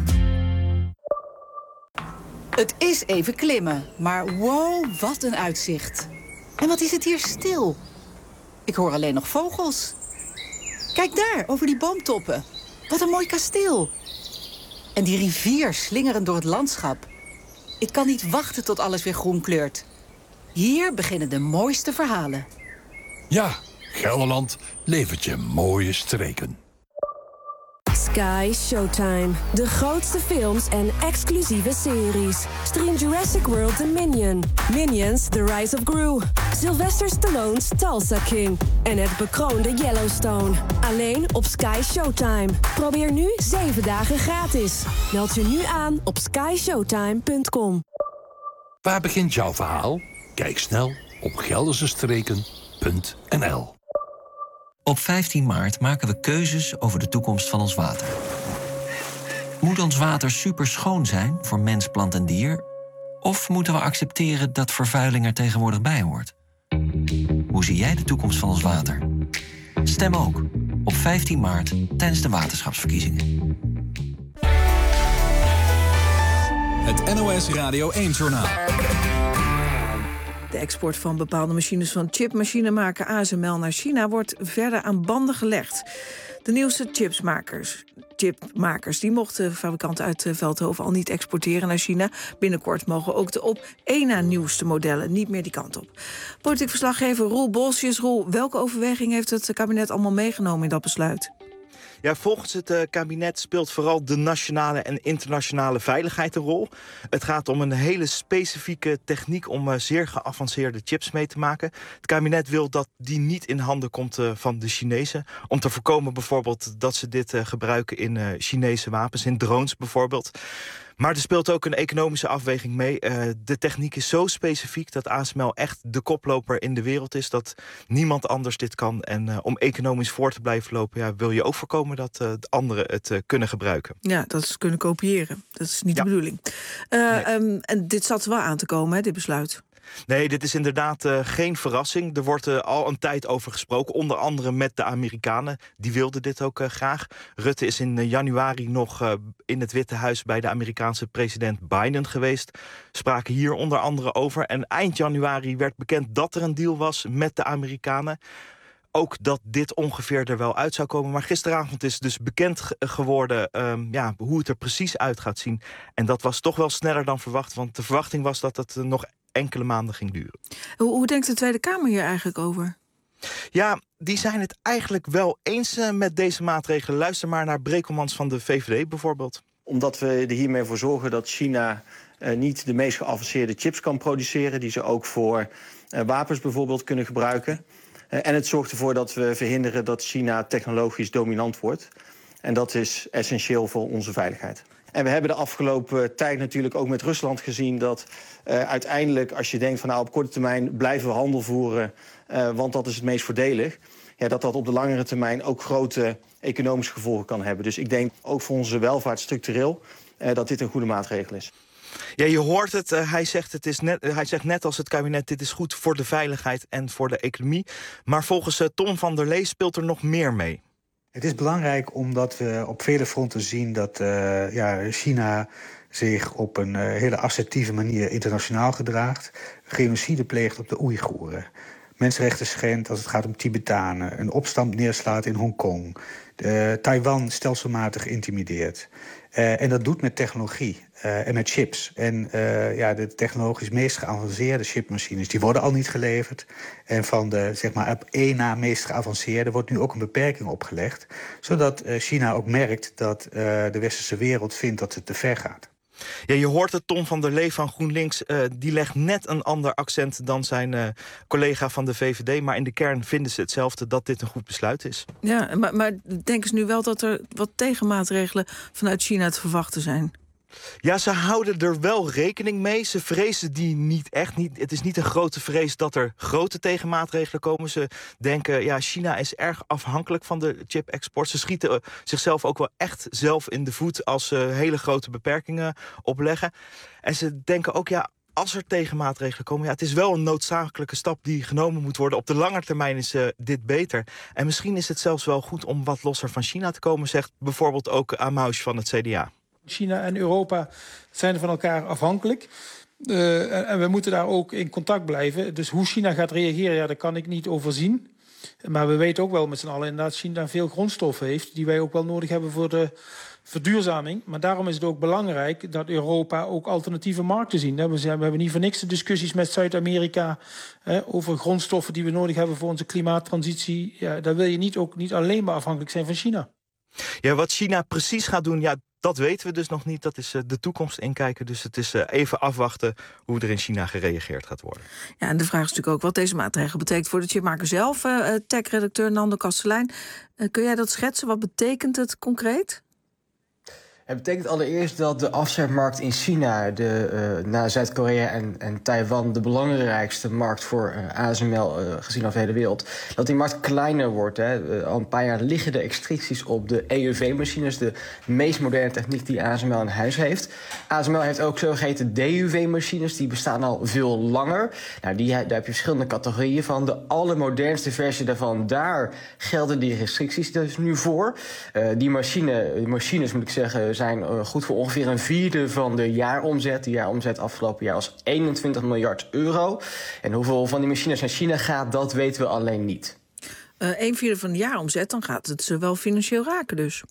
Het is even klimmen, maar wow, wat een uitzicht. En wat is het hier stil? Ik hoor alleen nog vogels. Kijk daar, over die boomtoppen. Wat een mooi kasteel. En die rivier slingerend door het landschap. Ik kan niet wachten tot alles weer groen kleurt. Hier beginnen de mooiste verhalen. Ja, Gelderland levert je mooie streken. Sky Showtime. De grootste films en exclusieve series. Stream Jurassic World Dominion. Minions The Rise of Gru. Sylvester Stallone's Tulsa King. En het bekroonde Yellowstone. Alleen op Sky Showtime. Probeer nu zeven dagen gratis. Meld je nu aan op sky showtime punt com. Waar begint jouw verhaal? Kijk snel op gelderse streken punt n l. Op vijftien maart maken we keuzes over de toekomst van ons water. Moet ons water superschoon zijn voor mens, plant en dier? Of moeten we accepteren dat vervuiling er tegenwoordig bij hoort? Hoe zie jij de toekomst van ons water? Stem ook op vijftien maart tijdens de waterschapsverkiezingen. Het N O S Radio één-journaal. De export van bepaalde machines van chipmachinemaker A S M L naar China wordt verder aan banden gelegd. De nieuwste chipsmakers, chipmakers die mochten fabrikanten uit Veldhoven al niet exporteren naar China. Binnenkort mogen ook de op één na nieuwste modellen niet meer die kant op. Politiek verslaggever Roel Bolsjes. Roel, welke overweging heeft het kabinet allemaal meegenomen in dat besluit? Ja, volgens het uh, kabinet speelt vooral de nationale en internationale veiligheid een rol. Het gaat om een hele specifieke techniek om uh, zeer geavanceerde chips mee te maken. Het kabinet wil dat die niet in handen komt uh, van de Chinezen. Om te voorkomen bijvoorbeeld dat ze dit uh, gebruiken in uh, Chinese wapens, in drones bijvoorbeeld. Maar er speelt ook een economische afweging mee. Uh, de techniek is zo specifiek dat A S M L echt de koploper in de wereld is. Dat niemand anders dit kan. En uh, om economisch voor te blijven lopen, ja, wil je ook voorkomen dat uh, de anderen het uh, kunnen gebruiken. Ja, dat is kunnen kopiëren. Dat is niet ja. de bedoeling. Uh, nee. um, en dit zat wel aan te komen, hè, dit besluit. Nee, dit is inderdaad uh, geen verrassing. Er wordt uh, al een tijd over gesproken, onder andere met de Amerikanen. Die wilden dit ook uh, graag. Rutte is in uh, januari nog uh, in het Witte Huis bij de Amerikaanse president Biden geweest. Spraken hier onder andere over. En eind januari werd bekend dat er een deal was met de Amerikanen. ook dat dit ongeveer er wel uit zou komen. Maar gisteravond is dus bekend ge- geworden um, ja, hoe het er precies uit gaat zien. En dat was toch wel sneller dan verwacht. Want de verwachting was dat het uh, nog enkele maanden ging duren. Hoe, hoe denkt de Tweede Kamer hier eigenlijk over? Ja, die zijn het eigenlijk wel eens uh, met deze maatregelen. Luister maar naar Brekelmans van de V V D bijvoorbeeld. Omdat we er hiermee voor zorgen dat China uh, niet de meest geavanceerde chips kan produceren, die ze ook voor uh, wapens bijvoorbeeld kunnen gebruiken. Uh, en het zorgt ervoor dat we verhinderen dat China technologisch dominant wordt. En dat is essentieel voor onze veiligheid. En we hebben de afgelopen tijd natuurlijk ook met Rusland gezien dat uh, uiteindelijk, als je denkt van nou op korte termijn blijven we handel voeren, uh, want dat is het meest voordelig, ja, dat dat op de langere termijn ook grote economische gevolgen kan hebben. Dus ik denk ook voor onze welvaart structureel uh, dat dit een goede maatregel is. Ja, je hoort het. Uh, hij, zegt het is net, uh, hij zegt net als het kabinet, dit is goed voor de veiligheid en voor de economie. Maar volgens uh, Tom van der Lee speelt er nog meer mee. Het is belangrijk omdat we op vele fronten zien dat uh, ja, China zich op een uh, hele assertieve manier internationaal gedraagt. Genocide pleegt op de Oeigoeren. Mensenrechten schendt als het gaat om Tibetanen. Een opstand neerslaat in Hongkong. Uh, Taiwan stelselmatig intimideert. Uh, en dat doet met technologie uh, en met chips. En uh, ja, de technologisch meest geavanceerde chipmachines die worden al niet geleverd. En van de zeg maar, op één na meest geavanceerde wordt nu ook een beperking opgelegd. Zodat uh, China ook merkt dat uh, de westerse wereld vindt dat het te ver gaat. Ja, je hoort het, Tom van der Lee van GroenLinks. Uh, die legt net een ander accent dan zijn uh, collega van de V V D. Maar in de kern vinden ze hetzelfde, dat dit een goed besluit is. Ja, maar, maar denken ze nu wel dat er wat tegenmaatregelen vanuit China te verwachten zijn? Ja, ze houden er wel rekening mee. Ze vrezen die niet echt. Niet, het is niet een grote vrees dat er grote tegenmaatregelen komen. Ze denken, ja, China is erg afhankelijk van de chip-export. Ze schieten uh, zichzelf ook wel echt zelf in de voet als ze uh, hele grote beperkingen opleggen. En ze denken ook, ja, als er tegenmaatregelen komen, ja, het is wel een noodzakelijke stap die genomen moet worden. Op de lange termijn is uh, dit beter. En misschien is het zelfs wel goed om wat losser van China te komen, zegt bijvoorbeeld ook Amouche van het C D A. China en Europa zijn van elkaar afhankelijk. Uh, en, en we moeten daar ook in contact blijven. Dus hoe China gaat reageren, ja, dat kan ik niet overzien. Maar we weten ook wel met z'n allen inderdaad dat China veel grondstoffen heeft die wij ook wel nodig hebben voor de verduurzaming. Maar daarom is het ook belangrijk dat Europa ook alternatieve markten ziet. We, zijn, we hebben niet voor niks de discussies met Zuid-Amerika eh, over grondstoffen die we nodig hebben voor onze klimaattransitie. Ja, daar wil je niet, ook niet alleen maar afhankelijk zijn van China. Ja, wat China precies gaat doen, ja, dat weten we dus nog niet. Dat is uh, de toekomst inkijken. Dus het is uh, even afwachten hoe er in China gereageerd gaat worden. Ja, en de vraag is natuurlijk ook wat deze maatregel betekent voor de chipmaker zelf. Uh, tech-redacteur Nando Kastelein, uh, kun jij dat schetsen? Wat betekent het concreet? Het betekent allereerst dat de afzetmarkt in China, de, uh, na Zuid-Korea en, en Taiwan, de belangrijkste markt voor uh, A S M L uh, gezien over de hele wereld, dat die markt kleiner wordt. Hè. Uh, al een paar jaar liggen de restricties op de E U V-machines, de meest moderne techniek die A S M L in huis heeft. A S M L heeft ook zogeheten D U V-machines, die bestaan al veel langer. Nou, die, daar heb je verschillende categorieën van. De allermodernste versie daarvan, daar gelden die restricties dus nu voor. Uh, die machine, machines, moet ik zeggen, zijn uh, goed voor ongeveer een vierde van de jaaromzet. De jaaromzet afgelopen jaar was eenentwintig miljard euro. En hoeveel van die machines naar China gaat, dat weten we alleen niet. Uh, een vierde van de jaaromzet, dan gaat het ze wel financieel raken dus.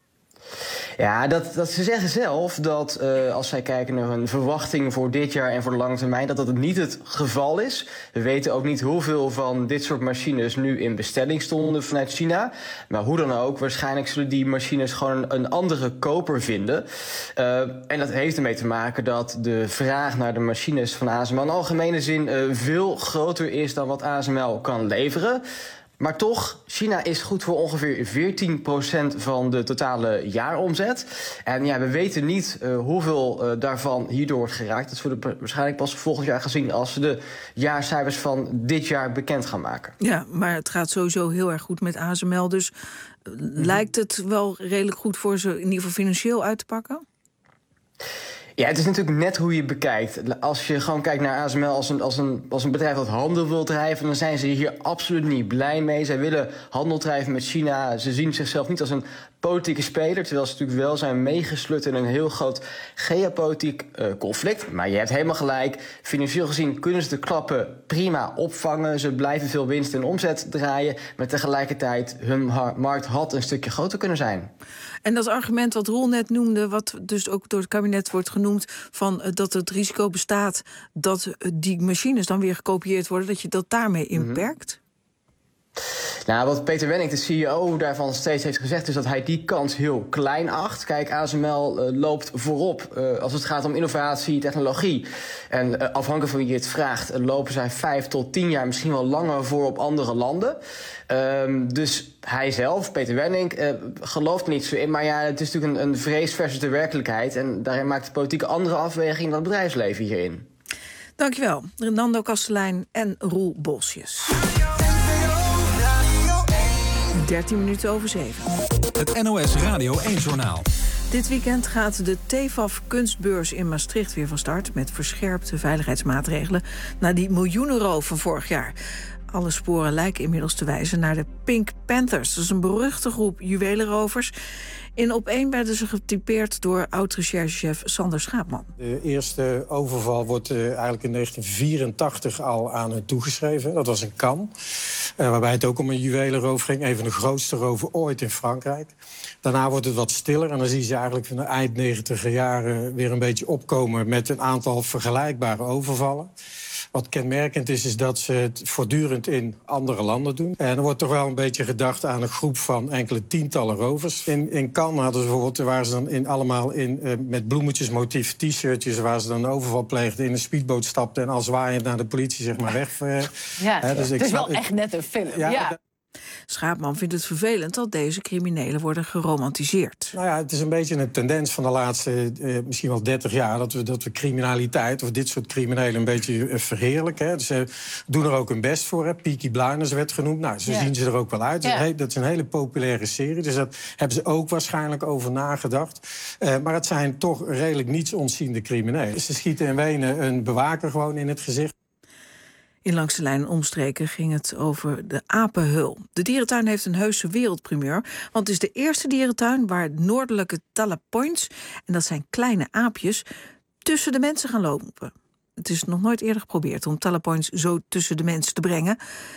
Ja, dat, dat ze zeggen zelf dat uh, als zij kijken naar hun verwachting voor dit jaar en voor de lange termijn, dat dat niet het geval is. We weten ook niet hoeveel van dit soort machines nu in bestelling stonden vanuit China. Maar hoe dan ook, waarschijnlijk zullen die machines gewoon een andere koper vinden. Uh, en dat heeft ermee te maken dat de vraag naar de machines van A S M L in algemene zin uh, veel groter is dan wat A S M L kan leveren. Maar toch, China is goed voor ongeveer veertien procent van de totale jaaromzet. En ja, we weten niet uh, hoeveel uh, daarvan hierdoor wordt geraakt. Dat zullen we waarschijnlijk pas volgend jaar gaan zien als ze de jaarcijfers van dit jaar bekend gaan maken. Ja, maar het gaat sowieso heel erg goed met A S M L. Dus mm-hmm. lijkt het wel redelijk goed voor ze in ieder geval financieel uit te pakken? Ja, het is natuurlijk net hoe je het bekijkt. Als je gewoon kijkt naar A S M L als een, als, een, als een bedrijf dat handel wil drijven, dan zijn ze hier absoluut niet blij mee. Zij willen handel drijven met China. Ze zien zichzelf niet als een politieke speler, terwijl ze natuurlijk wel zijn meegesleurd in een heel groot geopolitiek uh, conflict. Maar je hebt helemaal gelijk. Financieel gezien kunnen ze de klappen prima opvangen. Ze blijven veel winst en omzet draaien. Maar tegelijkertijd, hun markt had een stukje groter kunnen zijn. En dat argument wat Roel net noemde, wat dus ook door het kabinet wordt genoemd, van uh, dat het risico bestaat dat uh, die machines dan weer gekopieerd worden, dat je dat daarmee inperkt? Nou, wat Peter Wenning, de C E O daarvan, steeds heeft gezegd, is dat hij die kans heel klein acht. Kijk, A S M L uh, loopt voorop uh, als het gaat om innovatie, technologie. En uh, afhankelijk van wie je het vraagt, uh, lopen zij vijf tot tien jaar, misschien wel langer voor op andere landen. Um, dus hij zelf, Peter Wenning, uh, gelooft er niet zo in. Maar ja, het is natuurlijk een, een vrees versus de werkelijkheid. En daarin maakt de politiek andere afweging dan het bedrijfsleven hierin. Dankjewel, Nando Kastelein en Roel Bolsjes. dertien minuten over zeven. Het N O S Radio één-journaal. Dit weekend gaat de T F A F kunstbeurs in Maastricht weer van start, met verscherpte veiligheidsmaatregelen na die miljoenenroof van vorig jaar. Alle sporen lijken inmiddels te wijzen naar de Pink Panthers. Dat is een beruchte groep juwelenrovers. In Op één werden ze getypeerd door oud-recherchechef Sander Schaapman. De eerste overval wordt uh, eigenlijk in negentien vierentachtig al aan hen toegeschreven. Dat was een Cannes, uh, waarbij het ook om een juwelenroof ging. Een van de grootste roven ooit in Frankrijk. Daarna wordt het wat stiller en dan zie je eigenlijk van de eind negentiger jaren weer een beetje opkomen met een aantal vergelijkbare overvallen. Wat kenmerkend is, is dat ze het voortdurend in andere landen doen. En er wordt toch wel een beetje gedacht aan een groep van enkele tientallen rovers. In, in Cannes hadden ze bijvoorbeeld, waren ze dan in, allemaal in, uh, met bloemetjesmotief t-shirtjes, waar ze dan een overval pleegden, in een speedboot stapten en al zwaaiend naar de politie zeg maar weg. Uh, ja, hè, dus het ik is wel ik, echt net een film. Ja, ja. Schaapman vindt het vervelend dat deze criminelen worden geromantiseerd. Nou ja, het is een beetje een tendens van de laatste uh, misschien wel dertig jaar... Dat we, dat we criminaliteit, of dit soort criminelen, een beetje uh, verheerlijken. Hè. Dus ze uh, doen er ook hun best voor. Hè. Peaky Blinders werd genoemd. Nou, zo ja. zien ze er ook wel uit. Ja. Dat is een hele populaire serie. Dus dat hebben ze ook waarschijnlijk over nagedacht. Uh, maar het zijn toch redelijk niets ontziende criminelen. Ze schieten in Wenen een bewaker gewoon in het gezicht. In Langs de Lijn en omstreken ging het over de apenhul. De dierentuin heeft een heuse wereldprimeur, want het is de eerste dierentuin waar noordelijke talapoins, en dat zijn kleine aapjes, tussen de mensen gaan lopen. Het is nog nooit eerder geprobeerd om talapoins zo tussen de mensen te brengen.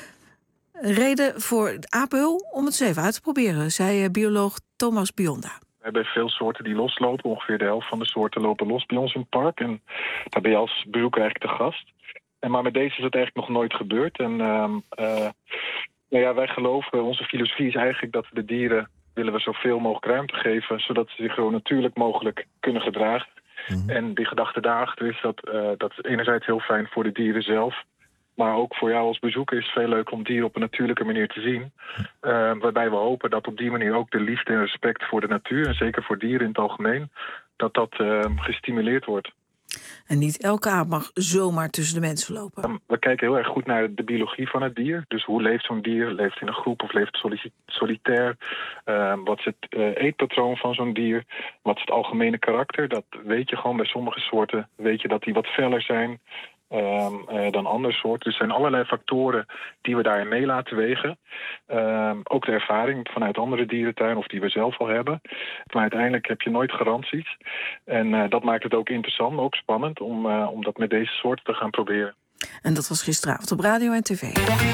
Reden voor de apenhul om het eens even uit te proberen, zei bioloog Thomas Bionda. We hebben veel soorten die loslopen. Ongeveer de helft van de soorten lopen los bij ons in het park. En daar ben je als bezoeker eigenlijk te gast. En maar met deze is het eigenlijk nog nooit gebeurd. En uh, uh, nou ja, wij geloven, onze filosofie is eigenlijk dat we de dieren willen we zoveel mogelijk ruimte geven, zodat ze zich zo natuurlijk mogelijk kunnen gedragen. Mm-hmm. En die gedachte daarachter is dat uh, dat is enerzijds heel fijn voor de dieren zelf, maar ook voor jou als bezoeker is het veel leuk om dieren op een natuurlijke manier te zien. Uh, waarbij we hopen dat op die manier ook de liefde en respect voor de natuur, en zeker voor dieren in het algemeen, dat dat uh, gestimuleerd wordt. En niet elke aap mag zomaar tussen de mensen lopen. We kijken heel erg goed naar de biologie van het dier. Dus hoe leeft zo'n dier? Leeft het in een groep of leeft het solitair? Uh, wat is het uh, eetpatroon van zo'n dier? Wat is het algemene karakter? Dat weet je gewoon bij sommige soorten. Weet je dat die wat feller zijn um, uh, dan andere soorten. Dus er zijn allerlei factoren die we daarin mee laten wegen. Um, ook de ervaring vanuit andere dierentuinen of die we zelf al hebben. Maar uiteindelijk heb je nooit garanties. En uh, dat maakt het ook interessant, maar ook spannend om, uh, om dat met deze soorten te gaan proberen. En dat was gisteravond op radio en tv.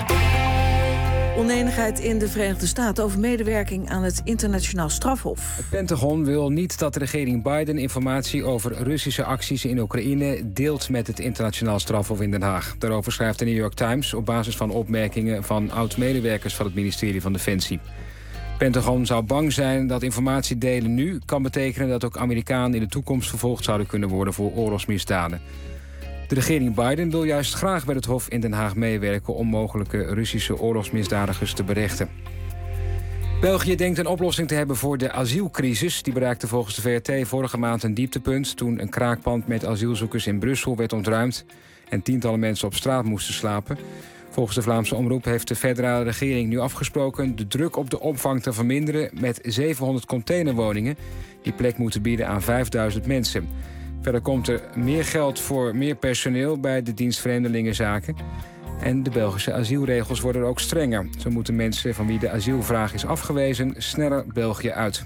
Onenigheid in de Verenigde Staten over medewerking aan het internationaal strafhof. Het Pentagon wil niet dat de regering Biden informatie over Russische acties in Oekraïne deelt met het internationaal strafhof in Den Haag. Daarover schrijft de New York Times op basis van opmerkingen van oud-medewerkers van het ministerie van Defensie. Het Pentagon zou bang zijn dat informatie delen nu kan betekenen dat ook Amerikanen in de toekomst vervolgd zouden kunnen worden voor oorlogsmisdaden. De regering Biden wil juist graag bij het Hof in Den Haag meewerken om mogelijke Russische oorlogsmisdadigers te berechten. België denkt een oplossing te hebben voor de asielcrisis. Die bereikte volgens de V R T vorige maand een dieptepunt toen een kraakpand met asielzoekers in Brussel werd ontruimd en tientallen mensen op straat moesten slapen. Volgens de Vlaamse omroep heeft de federale regering nu afgesproken de druk op de opvang te verminderen met zevenhonderd containerwoningen die plek moeten bieden aan vijfduizend mensen. Verder komt er meer geld voor meer personeel bij de dienst Vreemdelingenzaken. En de Belgische asielregels worden ook strenger. Zo moeten mensen van wie de asielvraag is afgewezen sneller België uit.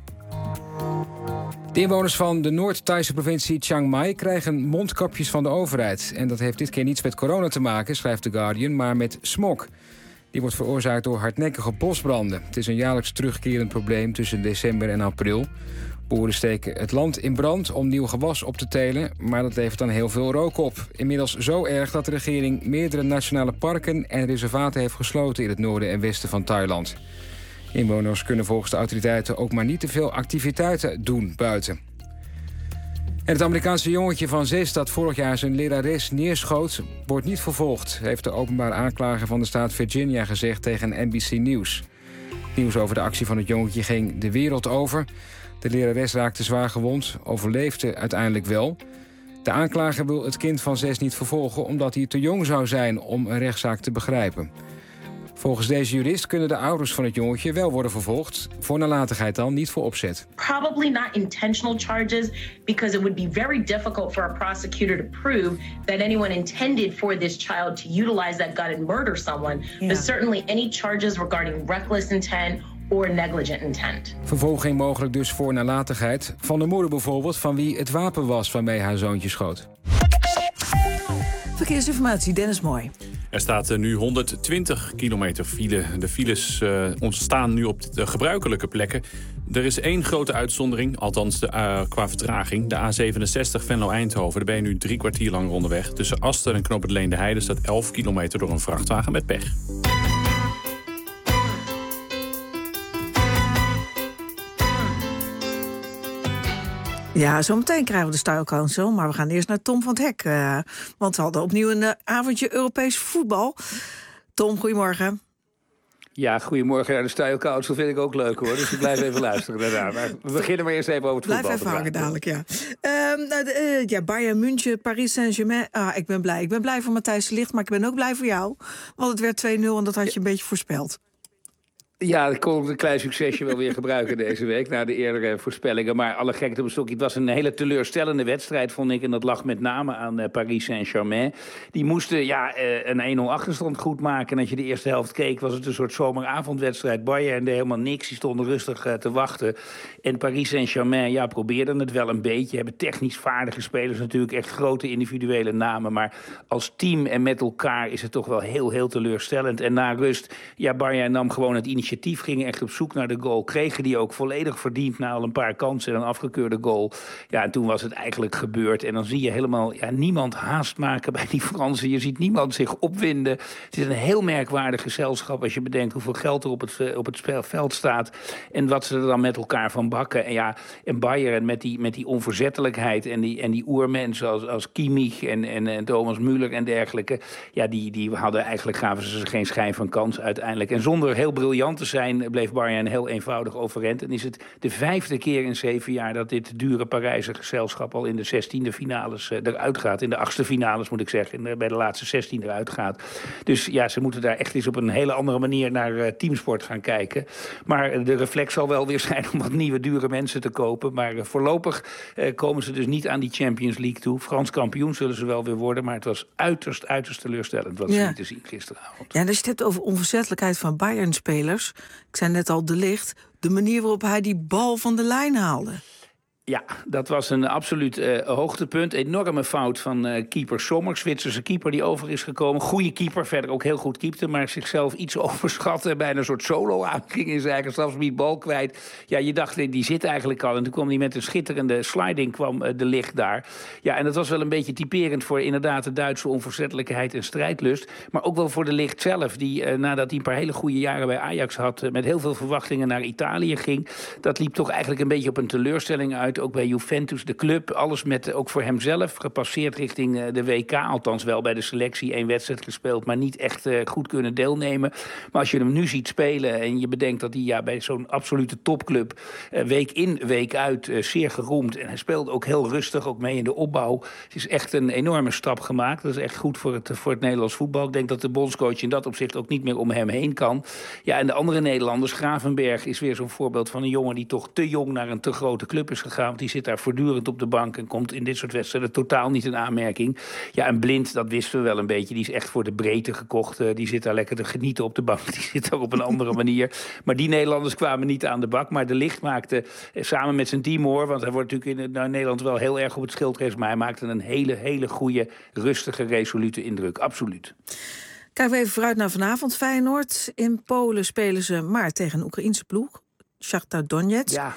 De inwoners van de Noord-Thaise provincie Chiang Mai krijgen mondkapjes van de overheid. En dat heeft dit keer niets met corona te maken, schrijft The Guardian, maar met smog. Die wordt veroorzaakt door hardnekkige bosbranden. Het is een jaarlijks terugkerend probleem tussen december en april. Boeren steken het land in brand om nieuw gewas op te telen, maar dat levert dan heel veel rook op. Inmiddels zo erg dat de regering meerdere nationale parken en reservaten heeft gesloten in het noorden en westen van Thailand. Inwoners kunnen volgens de autoriteiten ook maar niet te veel activiteiten doen buiten. En het Amerikaanse jongetje van zes dat vorig jaar zijn lerares neerschoot, wordt niet vervolgd, heeft de openbaar aanklager van de staat Virginia gezegd tegen N B C News. Nieuws over de actie van het jongetje ging de wereld over. De lerares raakte zwaar gewond, overleefde uiteindelijk wel. De aanklager wil het kind van zes niet vervolgen omdat hij te jong zou zijn om een rechtszaak te begrijpen. Volgens deze jurist kunnen de ouders van het jongetje wel worden vervolgd. Voor nalatigheid dan, niet voor opzet. Probably not intentional charges, because it would be very difficult for a prosecutor to prove that anyone intended for this child to utilize that gun and murder someone. Yeah. But certainly any charges regarding reckless intent or negligent intent. Vervolging mogelijk dus voor nalatigheid. Van de moeder bijvoorbeeld, van wie het wapen was waarmee haar zoontje schoot. Verkeersinformatie, Dennis Mooi. Er staat nu honderdtwintig kilometer file. De files uh, ontstaan nu op de gebruikelijke plekken. Er is één grote uitzondering, althans de, uh, qua vertraging. De A zevenenzestig Venlo-Eindhoven. Daar ben je nu drie kwartier lang onderweg. Tussen Asten en Knoop het Leende Heide staat elf kilometer door een vrachtwagen met pech. Ja, zometeen krijgen we de Style Council, maar we gaan eerst naar Tom van het Hek. Uh, want we hadden opnieuw een uh, avondje Europees voetbal. Tom, goedemorgen. Ja, goedemorgen. Ja, de Style Council vind ik ook leuk hoor, dus ik blijf even luisteren daarna. Maar we beginnen maar eerst even over het blijf voetbal. Blijf even hangen dadelijk, ja. Uh, nou, de, uh, ja, Bayern München, Paris Saint-Germain. Ah, ik ben blij. Ik ben blij voor Matthijs de Ligt, maar ik ben ook blij voor jou. Want het werd twee nul en dat had je een beetje voorspeld. Ja, ik kon een klein succesje wel weer gebruiken deze week, na de eerdere voorspellingen. Maar alle gekte op een stokje. Het was een hele teleurstellende wedstrijd, vond ik. En dat lag met name aan uh, Paris Saint-Germain. Die moesten ja, uh, een één nul achterstand goed maken. En als je de eerste helft keek, was het een soort zomeravondwedstrijd. Bayern deed helemaal niks, die stonden rustig uh, te wachten. En Paris Saint-Germain, ja, probeerden het wel een beetje. Hebben technisch vaardige spelers natuurlijk, echt grote individuele namen. Maar als team en met elkaar is het toch wel heel, heel teleurstellend. En na rust, ja, Bayern nam gewoon het initiatief. Gingen echt op zoek naar de goal. Kregen die ook volledig verdiend na al een paar kansen en een afgekeurde goal. Ja, en toen was het eigenlijk gebeurd. En dan zie je helemaal ja, niemand haast maken bij die Fransen. Je ziet niemand zich opwinden. Het is een heel merkwaardig gezelschap als je bedenkt hoeveel geld er op het, op het veld staat. En wat ze er dan met elkaar van bakken. En ja, en Bayern met die, met die onverzettelijkheid en die, en die oermensen als, als Kimmich en, en, en Thomas Müller en dergelijke. Ja, die, die hadden eigenlijk, gaven ze geen schijn van kans uiteindelijk. En zonder heel briljant te zijn, bleef Bayern heel eenvoudig overeind. En is het de vijfde keer in zeven jaar dat dit dure Parijse gezelschap al in de zestiende finales uh, eruit gaat. In de achtste finales moet ik zeggen. En bij de laatste zestien eruit gaat. Dus ja, ze moeten daar echt eens op een hele andere manier naar uh, teamsport gaan kijken. Maar de reflex zal wel weer zijn om wat nieuwe dure mensen te kopen. Maar uh, voorlopig uh, komen ze dus niet aan die Champions League toe. Frans kampioen zullen ze wel weer worden. Maar het was uiterst, uiterst teleurstellend wat ze ja. niet te zien gisteravond. Ja, en als je het hebt over onverzettelijkheid van Bayern-spelers. Ik zei net al, De Ligt, de manier waarop hij die bal van de lijn haalde. Ja, dat was een absoluut uh, hoogtepunt. Enorme fout van uh, keeper Sommer, Zwitserse keeper die over is gekomen. Goeie keeper, verder ook heel goed keepte, maar zichzelf iets overschatte. Bijna een soort solo aanging in zijn eigen strafgebied, bal kwijt. Ja, je dacht, die zit eigenlijk al. En toen kwam hij met een schitterende sliding, kwam uh, De Ligt daar. Ja, en dat was wel een beetje typerend voor inderdaad de Duitse onverzettelijkheid en strijdlust. Maar ook wel voor De Ligt zelf, die uh, nadat hij een paar hele goede jaren bij Ajax had, uh, met heel veel verwachtingen naar Italië ging. Dat liep toch eigenlijk een beetje op een teleurstelling uit. Ook bij Juventus, de club, alles met ook voor hemzelf gepasseerd richting de W K. Althans wel bij de selectie, één wedstrijd gespeeld, maar niet echt uh, goed kunnen deelnemen. Maar als je hem nu ziet spelen en je bedenkt dat hij ja, bij zo'n absolute topclub uh, week in, week uit uh, zeer geroemd. En hij speelt ook heel rustig, ook mee in de opbouw. Het is echt een enorme stap gemaakt. Dat is echt goed voor het, voor het Nederlands voetbal. Ik denk dat de bondscoach in dat opzicht ook niet meer om hem heen kan. Ja, en de andere Nederlanders, Gravenberg is weer zo'n voorbeeld van een jongen die toch te jong naar een te grote club is gegaan. Want die zit daar voortdurend op de bank en komt in dit soort wedstrijden totaal niet in aanmerking. Ja, en Blind, dat wisten we wel een beetje. Die is echt voor de breedte gekocht. Uh, die zit daar lekker te genieten op de bank. Die zit daar op een andere manier. Maar die Nederlanders kwamen niet aan de bak. Maar De Ligt maakte uh, samen met zijn team hoor. Want hij wordt natuurlijk in nou, Nederland wel heel erg op het schild geweest. Maar hij maakte een hele, hele goede, rustige, resolute indruk. Absoluut. Kijken we even vooruit naar vanavond. Feyenoord. In Polen spelen ze maar tegen een Oekraïense ploeg. Shakhtar Donetsk. Ja.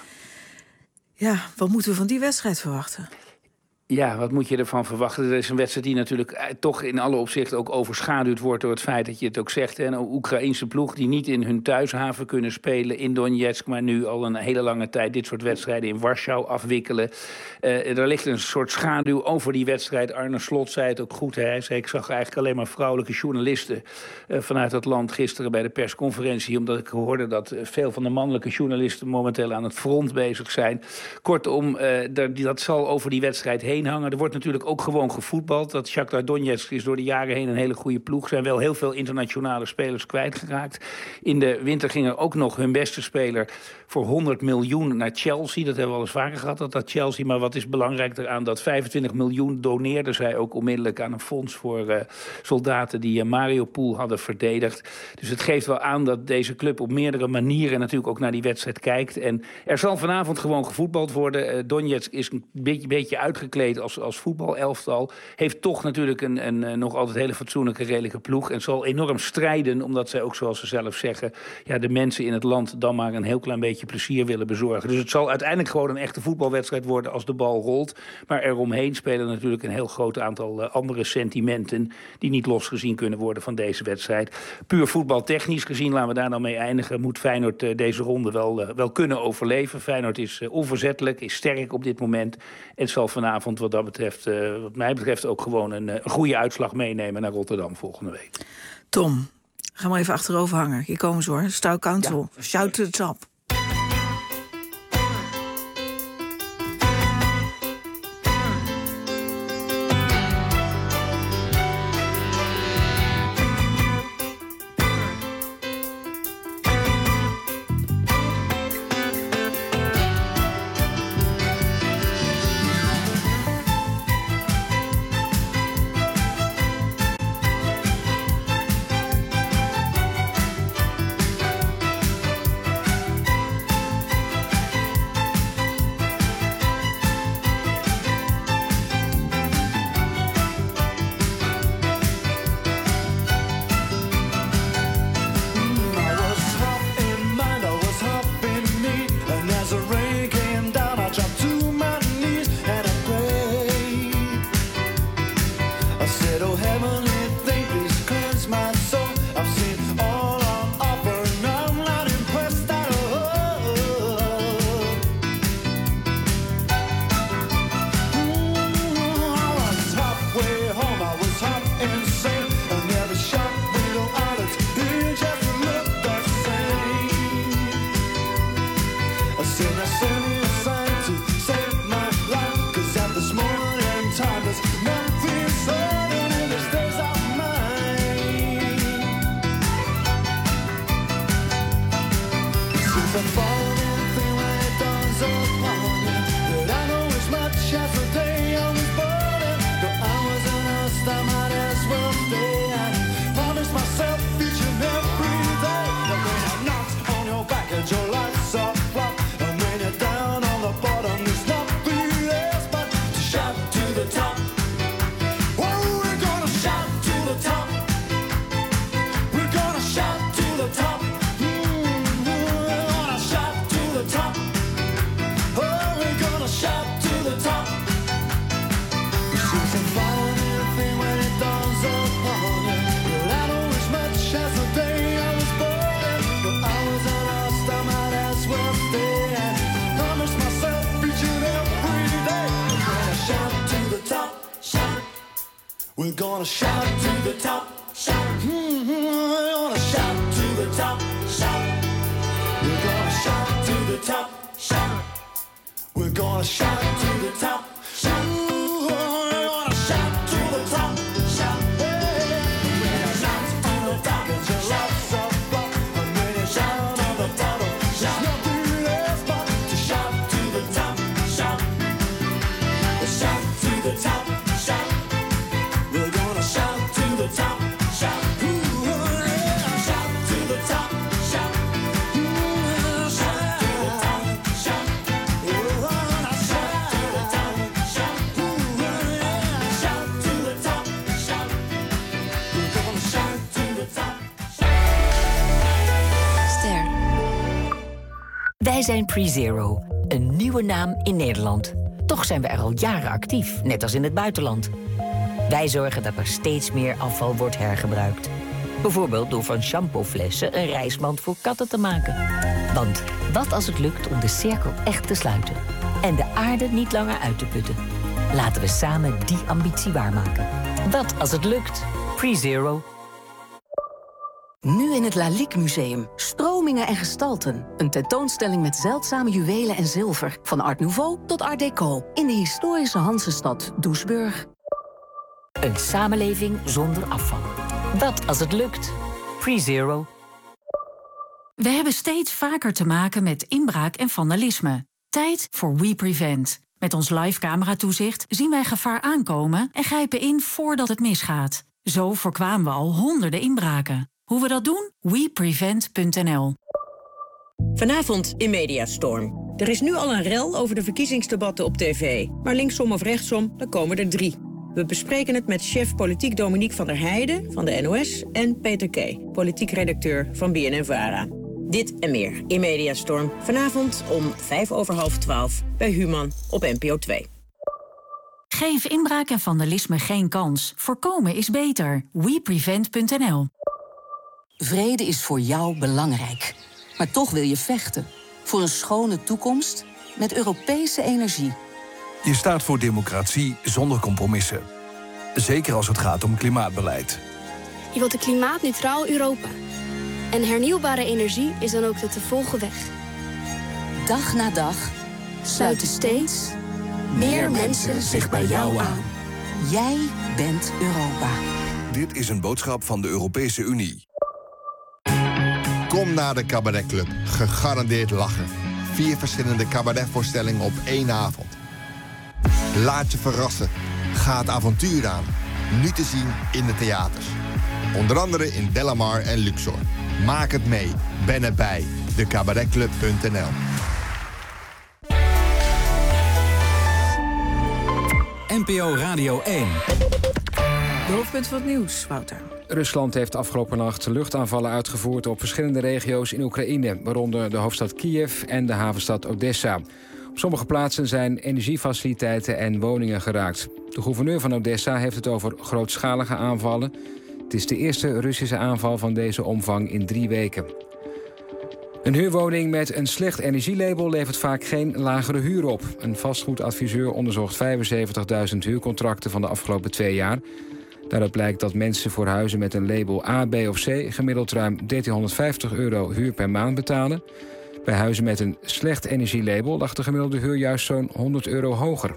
Ja, wat moeten we van die wedstrijd verwachten? Ja, wat moet je ervan verwachten? Er is een wedstrijd die natuurlijk eh, toch in alle opzichten ook overschaduwd wordt door het feit dat je het ook zegt. Hè, een Oekraïense ploeg die niet in hun thuishaven kunnen spelen in Donetsk, maar nu al een hele lange tijd dit soort wedstrijden in Warschau afwikkelen. Uh, er ligt een soort schaduw over die wedstrijd. Arne Slot zei het ook goed. Hè. Hij zei, ik zag eigenlijk alleen maar vrouwelijke journalisten uh, vanuit het land gisteren bij de persconferentie, omdat ik hoorde dat uh, veel van de mannelijke journalisten momenteel aan het front bezig zijn. Kortom, uh, dat, dat zal over die wedstrijd heen hangen. Er wordt natuurlijk ook gewoon gevoetbald. Dat Shakhtar Donetsk is door de jaren heen een hele goede ploeg. Er zijn wel heel veel internationale spelers kwijtgeraakt. In de winter ging er ook nog hun beste speler voor honderd miljoen naar Chelsea. Dat hebben we al eens vaker gehad, dat, dat Chelsea. Maar wat is belangrijk eraan? Dat vijfentwintig miljoen doneerden zij ook onmiddellijk aan een fonds voor uh, soldaten die uh, Mariupol hadden verdedigd. Dus het geeft wel aan dat deze club op meerdere manieren natuurlijk ook naar die wedstrijd kijkt. En er zal vanavond gewoon gevoetbald worden. Uh, Donetsk is een beetje, beetje uitgekleed als, als voetbalelftal. Heeft toch natuurlijk een, een, een nog altijd hele fatsoenlijke, redelijke ploeg. En zal enorm strijden, omdat zij ook, zoals ze zelf zeggen, ja, de mensen in het land dan maar een heel klein beetje plezier willen bezorgen. Dus het zal uiteindelijk gewoon een echte voetbalwedstrijd worden als de bal rolt. Maar eromheen spelen natuurlijk een heel groot aantal uh, andere sentimenten die niet losgezien kunnen worden van deze wedstrijd. Puur voetbaltechnisch gezien, laten we daar nou mee eindigen, moet Feyenoord uh, deze ronde wel, uh, wel kunnen overleven. Feyenoord is uh, onverzettelijk, is sterk op dit moment en zal vanavond wat dat betreft, uh, wat mij betreft, ook gewoon een, een goede uitslag meenemen naar Rotterdam volgende week. Tom, ga maar even achterover hangen. Hier komen ze hoor. Stout Council. Ja. Shout to the top. We're gonna shout to the top, shout. Mm-hmm. We're gonna shout to the top, shout. We're gonna shout to the top, shout. We're gonna shout to the top, shout. Ooh, we're gonna shout to the top, shout. Hey, we're gonna shout to the top, shout. And when you shout to the top, shout. Nothing less but to shout to the top, shout. Wij zijn PreZero, een nieuwe naam in Nederland. Toch zijn we er al jaren actief, net als in het buitenland. Wij zorgen dat er steeds meer afval wordt hergebruikt. Bijvoorbeeld door van shampooflessen een reismand voor katten te maken. Want wat als het lukt om de cirkel echt te sluiten? En de aarde niet langer uit te putten? Laten we samen die ambitie waarmaken. Wat als het lukt? PreZero. Nu in het Lalique Museum. Stromingen en gestalten. Een tentoonstelling met zeldzame juwelen en zilver. Van Art Nouveau tot Art Deco. In de historische Hansestad Doesburg. Een samenleving zonder afval. Wat als het lukt? PreZero. We hebben steeds vaker te maken met inbraak en vandalisme. Tijd voor WePrevent. Met ons live cameratoezicht zien wij gevaar aankomen en grijpen in voordat het misgaat. Zo voorkwamen we al honderden inbraken. Hoe we dat doen? we prevent punt n l. Vanavond in Mediastorm. Er is nu al een rel over de verkiezingsdebatten op tv. Maar linksom of rechtsom, dan komen er drie. We bespreken het met chef politiek Dominique van der Heijden van de N O S... en Peter Kay, politiek redacteur van B N N Vara. Dit en meer in Mediastorm. Vanavond om vijf over half twaalf bij Human op N P O twee. Geef inbraak en vandalisme geen kans. Voorkomen is beter. we prevent punt n l. Vrede is voor jou belangrijk. Maar toch wil je vechten. Voor een schone toekomst met Europese energie. Je staat voor democratie zonder compromissen. Zeker als het gaat om klimaatbeleid. Je wilt een klimaatneutraal Europa. En hernieuwbare energie is dan ook de te volgen weg. Dag na dag sluiten steeds meer mensen zich bij jou aan. Jij bent Europa. Dit is een boodschap van de Europese Unie. Kom naar de Cabaret Club. Gegarandeerd lachen. Vier verschillende cabaretvoorstellingen op één avond. Laat je verrassen. Ga het avontuur aan. Nu te zien in de theaters. Onder andere in Delamar en Luxor. Maak het mee. Ben erbij. de cabaretclub punt n l. N P O Radio één. De hoofdpunt van het nieuws, Wouter. Rusland heeft afgelopen nacht luchtaanvallen uitgevoerd op verschillende regio's in Oekraïne, waaronder de hoofdstad Kiev en de havenstad Odessa. Op sommige plaatsen zijn energiefaciliteiten en woningen geraakt. De gouverneur van Odessa heeft het over grootschalige aanvallen. Het is de eerste Russische aanval van deze omvang in drie weken. Een huurwoning met een slecht energielabel levert vaak geen lagere huur op. Een vastgoedadviseur onderzocht vijfenzeventigduizend huurcontracten van de afgelopen twee jaar. Daaruit blijkt dat mensen voor huizen met een label A, B of C gemiddeld ruim dertienhonderdvijftig euro huur per maand betalen. Bij huizen met een slecht energielabel lag de gemiddelde huur juist zo'n honderd euro hoger.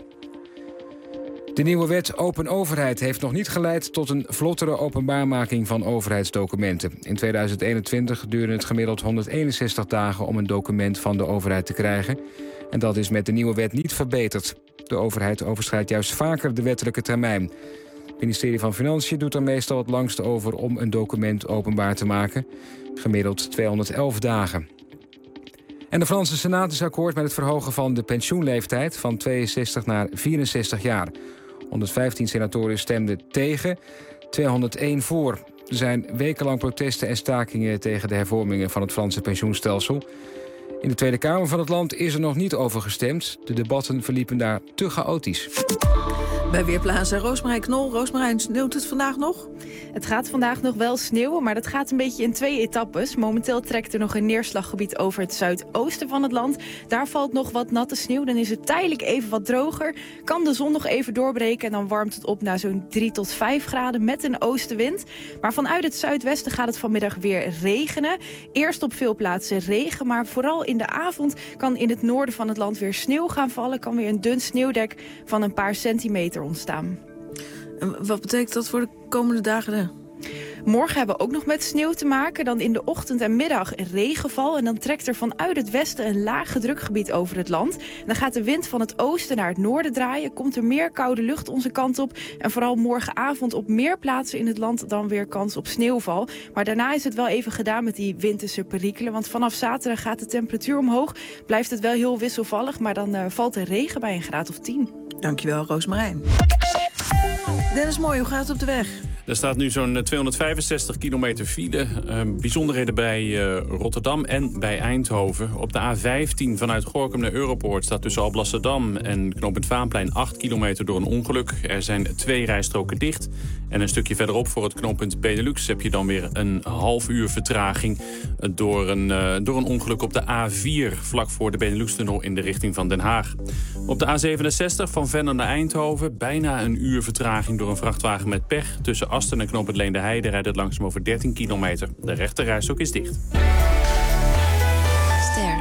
De nieuwe wet Open Overheid heeft nog niet geleid tot een vlottere openbaarmaking van overheidsdocumenten. In tweeduizend eenentwintig duurde het gemiddeld honderdeenenzestig dagen om een document van de overheid te krijgen. En dat is met de nieuwe wet niet verbeterd. De overheid overschrijdt juist vaker de wettelijke termijn. Het ministerie van Financiën doet er meestal het langst over om een document openbaar te maken. Gemiddeld tweehonderdelf dagen. En de Franse Senaat is akkoord met het verhogen van de pensioenleeftijd van tweeënzestig naar vierenzestig jaar. honderdvijftien senatoren stemden tegen, tweehonderdéén voor. Er zijn wekenlang protesten en stakingen tegen de hervormingen van het Franse pensioenstelsel. In de Tweede Kamer van het land is er nog niet over gestemd. De debatten verliepen daar te chaotisch. Bij Weerplaza Roosmarijn Knol. Roosmarijn, sneeuwt het vandaag nog? Het gaat vandaag nog wel sneeuwen, maar dat gaat een beetje in twee etappes. Momenteel trekt er nog een neerslaggebied over het zuidoosten van het land. Daar valt nog wat natte sneeuw, dan is het tijdelijk even wat droger. Kan de zon nog even doorbreken en dan warmt het op naar zo'n drie tot vijf graden met een oostenwind. Maar vanuit het zuidwesten gaat het vanmiddag weer regenen. Eerst op veel plaatsen regen, maar vooral in de avond kan in het noorden van het land weer sneeuw gaan vallen. Kan weer een dun sneeuwdek van een paar centimeter ontstaan. En wat betekent dat voor de komende dagen? Morgen hebben we ook nog met sneeuw te maken. Dan in de ochtend en middag regenval. En dan trekt er vanuit het westen een lage drukgebied over het land. En dan gaat de wind van het oosten naar het noorden draaien. Komt er meer koude lucht onze kant op. En vooral morgenavond op meer plaatsen in het land dan weer kans op sneeuwval. Maar daarna is het wel even gedaan met die winterse perikelen. Want vanaf zaterdag gaat de temperatuur omhoog. Blijft het wel heel wisselvallig. Maar dan uh, valt er regen bij een graad of tien. Dankjewel, Roosmarijn. Dennis Mooi, hoe gaat het op de weg? Er staat nu zo'n tweehonderdvijfenzestig kilometer file. Uh, bijzonderheden bij uh, Rotterdam en bij Eindhoven. Op de A vijftien vanuit Gorinchem naar Europoort staat tussen Alblasserdam en knooppunt Vaanplein acht kilometer door een ongeluk. Er zijn twee rijstroken dicht. En een stukje verderop voor het knooppunt Benelux heb je dan weer een half uur vertraging door een, uh, door een ongeluk op de A vier vlak voor de Benelux-tunnel in de richting van Den Haag. Op de A zevenenzestig van Venlo naar Eindhoven bijna een uur vertraging door een vrachtwagen met pech. Tussen Asten en knooppunt Leende-Heide rijdt het langzaam over dertien kilometer. De rechterrijstrook is dicht. Ster.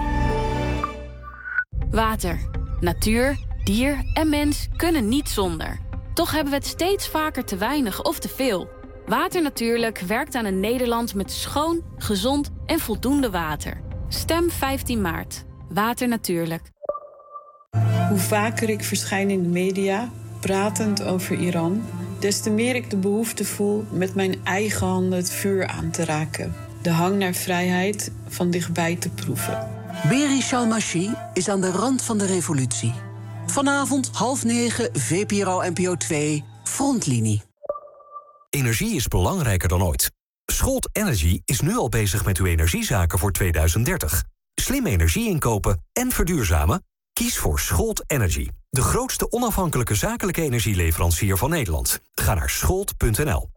Water, natuur, dier en mens kunnen niet zonder. Toch hebben we het steeds vaker te weinig of te veel. Water Natuurlijk werkt aan een Nederland met schoon, gezond en voldoende water. Stem vijftien maart. Water Natuurlijk. Hoe vaker ik verschijn in de media, pratend over Iran, des te meer ik de behoefte voel met mijn eigen handen het vuur aan te raken. De hang naar vrijheid van dichtbij te proeven. Beri Shalmashi is aan de rand van de revolutie. Vanavond half negen, V P R O N P O twee, Frontlinie. Energie is belangrijker dan ooit. Scholt Energy is nu al bezig met uw energiezaken voor tweeduizend dertig. Slim energie inkopen en verduurzamen? Kies voor Scholt Energy. De grootste onafhankelijke zakelijke energieleverancier van Nederland. Ga naar scholt punt n l.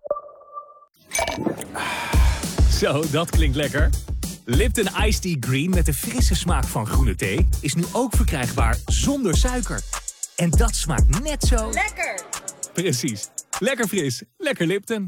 Zo, dat klinkt lekker. Lipton Iced Tea Green met de frisse smaak van groene thee is nu ook verkrijgbaar zonder suiker. En dat smaakt net zo... Lekker! Precies. Lekker fris. Lekker Lipton.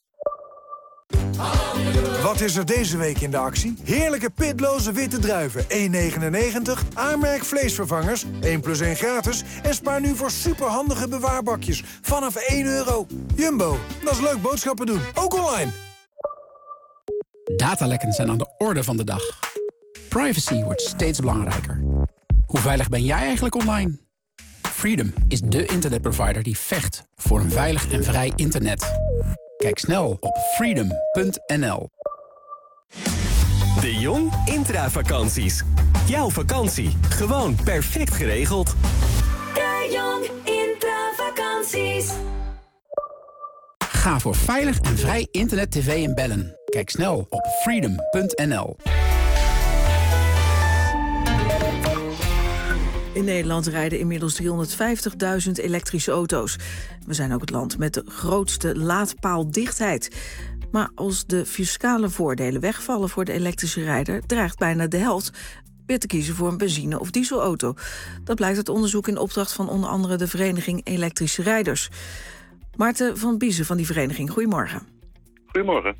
Wat is er deze week in de actie? Heerlijke pitloze witte druiven, één negenennegentig. Aanmerk vleesvervangers, één plus één gratis. En spaar nu voor superhandige bewaarbakjes vanaf één euro. Jumbo, dat is leuk boodschappen doen. Ook online. Datalekken zijn aan de orde van de dag. Privacy wordt steeds belangrijker. Hoe veilig ben jij eigenlijk online? Freedom is de internetprovider die vecht voor een veilig en vrij internet. Kijk snel op freedom punt n l. De Jong Intravakanties. Jouw vakantie, gewoon perfect geregeld. De Jong Intravakanties. Ga voor veilig en vrij internet, tv en bellen. Kijk snel op freedom punt n l. In Nederland rijden inmiddels driehonderdvijftigduizend elektrische auto's. We zijn ook het land met de grootste laadpaaldichtheid. Maar als de fiscale voordelen wegvallen voor de elektrische rijder, dreigt bijna de helft weer te kiezen voor een benzine- of dieselauto. Dat blijkt uit onderzoek in opdracht van onder andere de Vereniging Elektrische Rijders. Maarten van Biezen van die vereniging, goedemorgen. Goedemorgen.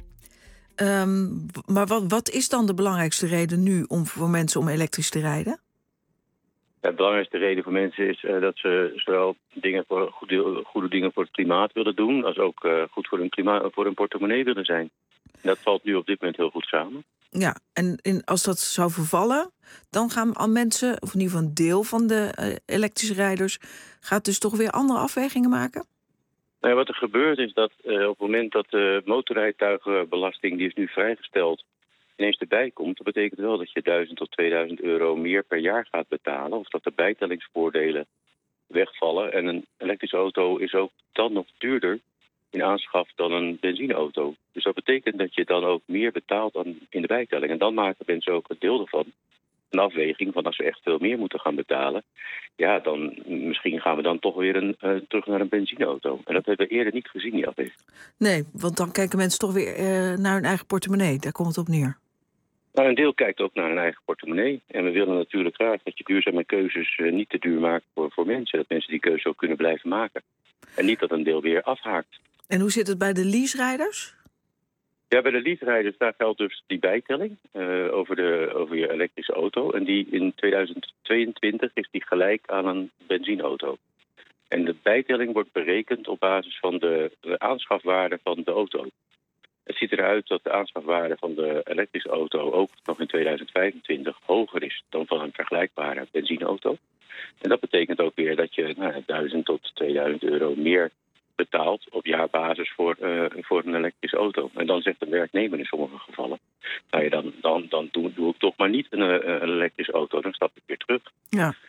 Um, maar wat, wat is dan de belangrijkste reden nu om voor mensen om elektrisch te rijden? Ja, de belangrijkste reden voor mensen is uh, dat ze zowel dingen voor goede, goede dingen voor het klimaat willen doen, als ook uh, goed voor hun, klimaat, voor hun portemonnee willen zijn. En dat valt nu op dit moment heel goed samen. Ja, en in, als dat zou vervallen, dan gaan al mensen, of in ieder geval een deel van de uh, elektrische rijders, gaat dus toch weer andere afwegingen maken? Nou ja, wat er gebeurt is dat uh, op het moment dat de motorrijtuigenbelasting, die is nu vrijgesteld, ineens erbij komt, dat betekent wel dat je duizend tot tweeduizend euro meer per jaar gaat betalen, of dat de bijtellingsvoordelen wegvallen. En een elektrische auto is ook dan nog duurder in aanschaf dan een benzineauto. Dus dat betekent dat je dan ook meer betaalt dan in de bijtelling. En dan maken mensen ook een deel ervan een afweging van als we echt veel meer moeten gaan betalen, ja, dan misschien gaan we dan toch weer een, uh, terug naar een benzineauto. En dat hebben we eerder niet gezien, die afweging. Nee, want dan kijken mensen toch weer uh, naar hun eigen portemonnee. Daar komt het op neer. Nou, een deel kijkt ook naar hun eigen portemonnee. En we willen natuurlijk graag dat je duurzame keuzes uh, niet te duur maakt voor, voor mensen. Dat mensen die keuze ook kunnen blijven maken. En niet dat een deel weer afhaakt. En hoe zit het bij de leaserijders? Ja, bij de leaserijders daar geldt dus die bijtelling uh, over, de, over je elektrische auto. En die in tweeduizend tweeëntwintig is die gelijk aan een benzineauto. En de bijtelling wordt berekend op basis van de, de aanschafwaarde van de auto. Het ziet eruit dat de aanschafwaarde van de elektrische auto ook nog in tweeduizend vijfentwintig hoger is dan van een vergelijkbare benzineauto. En dat betekent ook weer dat je nou, duizend tot tweeduizend euro meer betaalt op jaarbasis voor, uh, voor een elektrische auto. En dan zegt de werknemer in sommige gevallen, nou ja, dan, dan, dan doe, doe ik toch maar niet een, een elektrische auto, dan stap ik weer terug. Ja,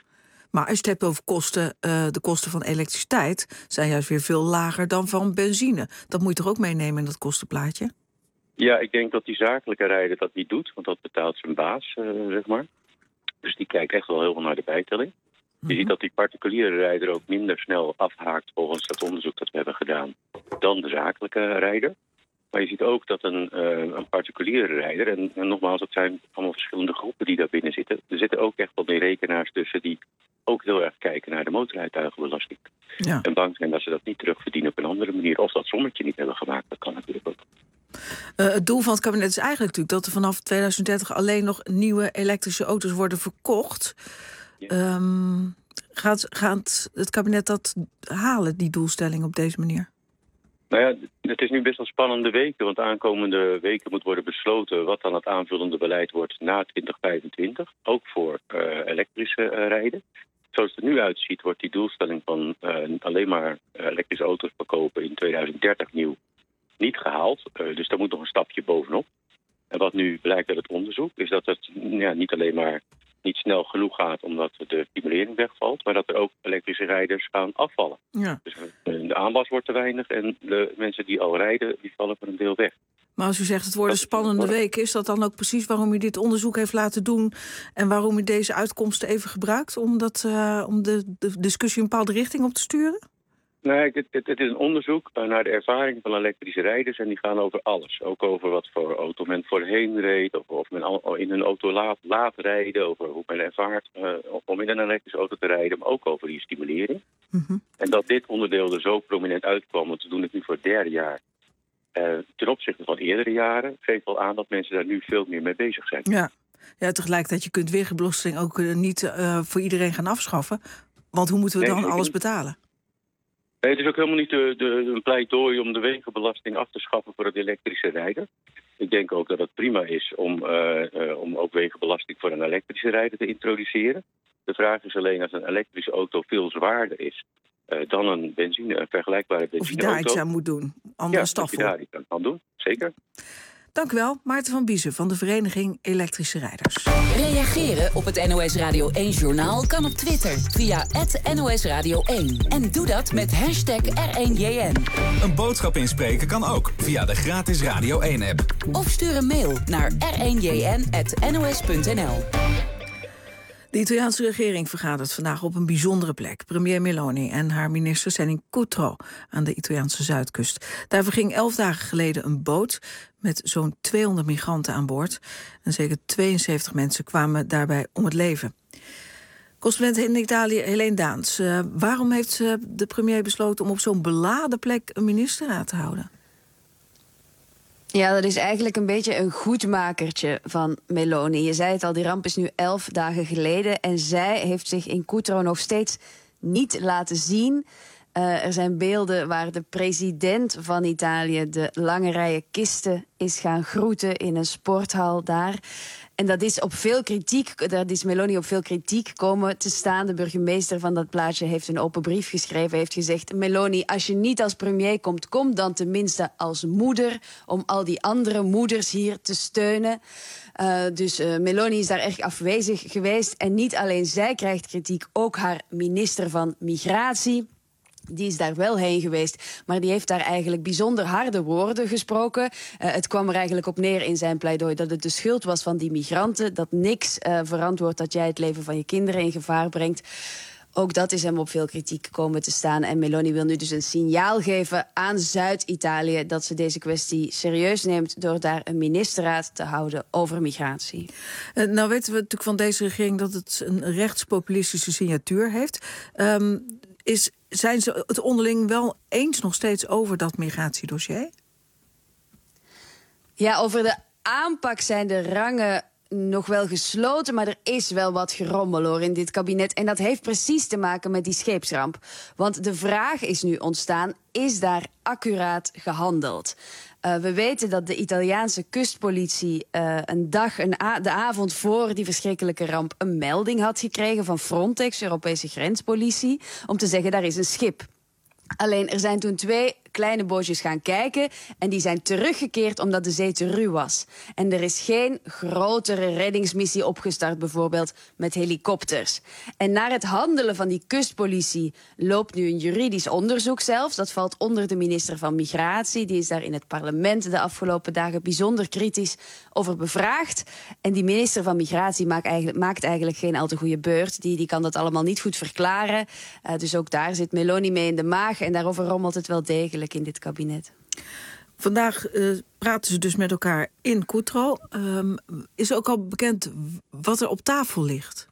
Maar als je het hebt over kosten, uh, de kosten van elektriciteit zijn juist weer veel lager dan van benzine. Dat moet je toch ook meenemen in dat kostenplaatje? Ja, ik denk dat die zakelijke rijder dat niet doet, want dat betaalt zijn baas, uh, zeg maar. Dus die kijkt echt wel heel veel naar de bijtelling. Je ziet dat die particuliere rijder ook minder snel afhaakt volgens het onderzoek dat we hebben gedaan dan de zakelijke rijder. Maar je ziet ook dat een, uh, een particuliere rijder, en, en nogmaals, dat zijn allemaal verschillende groepen die daar binnen zitten. Er zitten ook echt wel meer rekenaars tussen die ook heel erg kijken naar de motorrijtuigenbelasting. Ja. En bang zijn dat ze dat niet terugverdienen op een andere manier. Of dat sommetje niet hebben gemaakt, dat kan natuurlijk ook. Uh, het doel van het kabinet is eigenlijk natuurlijk dat er vanaf tweeduizend dertig alleen nog nieuwe elektrische auto's worden verkocht. Ja. Um, gaat, gaat het kabinet dat halen, die doelstelling, op deze manier? Nou ja, het is nu best wel spannende weken, want aankomende weken moet worden besloten wat dan het aanvullende beleid wordt na twintig vijfentwintig, ook voor uh, elektrische uh, rijden. Zoals het er nu uitziet, wordt die doelstelling van uh, alleen maar elektrische auto's verkopen in tweeduizend dertig nieuw niet gehaald. Uh, dus daar moet nog een stapje bovenop. En wat nu blijkt uit het onderzoek, is dat het ja, niet alleen maar niet snel genoeg gaat omdat de stimulering wegvalt, maar dat er ook elektrische rijders gaan afvallen. Ja. Dus de aanwas wordt te weinig en de mensen die al rijden, die vallen voor een deel weg. Maar als u zegt het worden spannende weken, is dat dan ook precies waarom u dit onderzoek heeft laten doen en waarom u deze uitkomsten even gebruikt om, dat, uh, om de, de discussie een bepaalde richting op te sturen? Nee, het, het, het is een onderzoek naar de ervaring van elektrische rijders en die gaan over alles. Ook over wat voor auto men voorheen reed, of, of men al in een auto laat, laat rijden, over hoe men ervaart uh, om in een elektrische auto te rijden, maar ook over die stimulering. Mm-hmm. En dat dit onderdeel er zo prominent uitkwam, want we doen het nu voor het derde jaar, uh, ten opzichte van eerdere jaren, geeft wel aan dat mensen daar nu veel meer mee bezig zijn. Ja, ja tegelijkertijd, je kunt wegenbelasting ook uh, niet uh, voor iedereen gaan afschaffen, want hoe moeten we nee, dan alles niet betalen? Nee, het is ook helemaal niet de, de, een pleidooi om de wegenbelasting af te schaffen voor het elektrische rijder. Ik denk ook dat het prima is om, uh, uh, om ook wegenbelasting voor een elektrische rijder te introduceren. De vraag is alleen als een elektrische auto veel zwaarder is uh, dan een benzine, een vergelijkbare benzineauto. Of je daar iets aan moet doen, andere ja, stoffen. Ja, of je daar iets aan kan doen, zeker. Dank u wel, Maarten van Biezen van de Vereniging Elektrische Rijders. Reageren op het N O S Radio één-journaal kan op Twitter via at N O S Radio één. En doe dat met hashtag R één J N. Een boodschap inspreken kan ook via de gratis Radio één-app. Of stuur een mail naar r één J N at N O S punt N L. De Italiaanse regering vergadert vandaag op een bijzondere plek. Premier Meloni en haar ministers zijn in Cutro aan de Italiaanse zuidkust. Daar verging elf dagen geleden een boot met zo'n tweehonderd migranten aan boord. En zeker tweeënzeventig mensen kwamen daarbij om het leven. Correspondent in Italië, Helene Daans. Uh, waarom heeft uh, de premier besloten om op zo'n beladen plek een ministerraad te houden? Ja, dat is eigenlijk een beetje een goedmakertje van Meloni. Je zei het al, die ramp is nu elf dagen geleden. En zij heeft zich in Cutro nog steeds niet laten zien. Uh, er zijn beelden waar de president van Italië de lange rijen kisten is gaan groeten in een sporthal daar. En dat is op veel kritiek, dat is Meloni op veel kritiek komen te staan. De burgemeester van dat plaatsje heeft een open brief geschreven. Heeft gezegd, Meloni, als je niet als premier komt, kom dan tenminste als moeder, om al die andere moeders hier te steunen. Uh, dus uh, Meloni is daar erg afwezig geweest. En niet alleen zij krijgt kritiek, ook haar minister van Migratie. Die is daar wel heen geweest, maar die heeft daar eigenlijk bijzonder harde woorden gesproken. Uh, het kwam er eigenlijk op neer in zijn pleidooi dat het de schuld was van die migranten, dat niks uh, verantwoordt dat jij het leven van je kinderen in gevaar brengt. Ook dat is hem op veel kritiek komen te staan. En Meloni wil nu dus een signaal geven aan Zuid-Italië dat ze deze kwestie serieus neemt door daar een ministerraad te houden over migratie. Uh, nou weten we natuurlijk van deze regering dat het een rechtspopulistische signatuur heeft. Um, is, zijn ze het onderling wel eens nog steeds over dat migratiedossier? Ja, over de aanpak zijn de rangen nog wel gesloten, maar er is wel wat gerommel hoor in dit kabinet. En dat heeft precies te maken met die scheepsramp. Want de vraag is nu ontstaan, is daar accuraat gehandeld? Uh, we weten dat de Italiaanse kustpolitie uh, een dag, een a- de avond voor die verschrikkelijke ramp, een melding had gekregen van Frontex, Europese grenspolitie, om te zeggen, daar is een schip. Alleen, er zijn toen twee kleine bootjes gaan kijken en die zijn teruggekeerd omdat de zee te ruw was. En er is geen grotere reddingsmissie opgestart, bijvoorbeeld met helikopters. En naar het handelen van die kustpolitie loopt nu een juridisch onderzoek zelfs. Dat valt onder de minister van Migratie. Die is daar in het parlement de afgelopen dagen bijzonder kritisch over bevraagd. En die minister van Migratie maakt eigenlijk, maakt eigenlijk geen al te goede beurt. Die, die kan dat allemaal niet goed verklaren. Uh, dus ook daar zit Meloni mee in de maag. En daarover rommelt het wel degelijk in dit kabinet. Vandaag uh, praten ze dus met elkaar in Cutro. Um, is ook al bekend wat er op tafel ligt?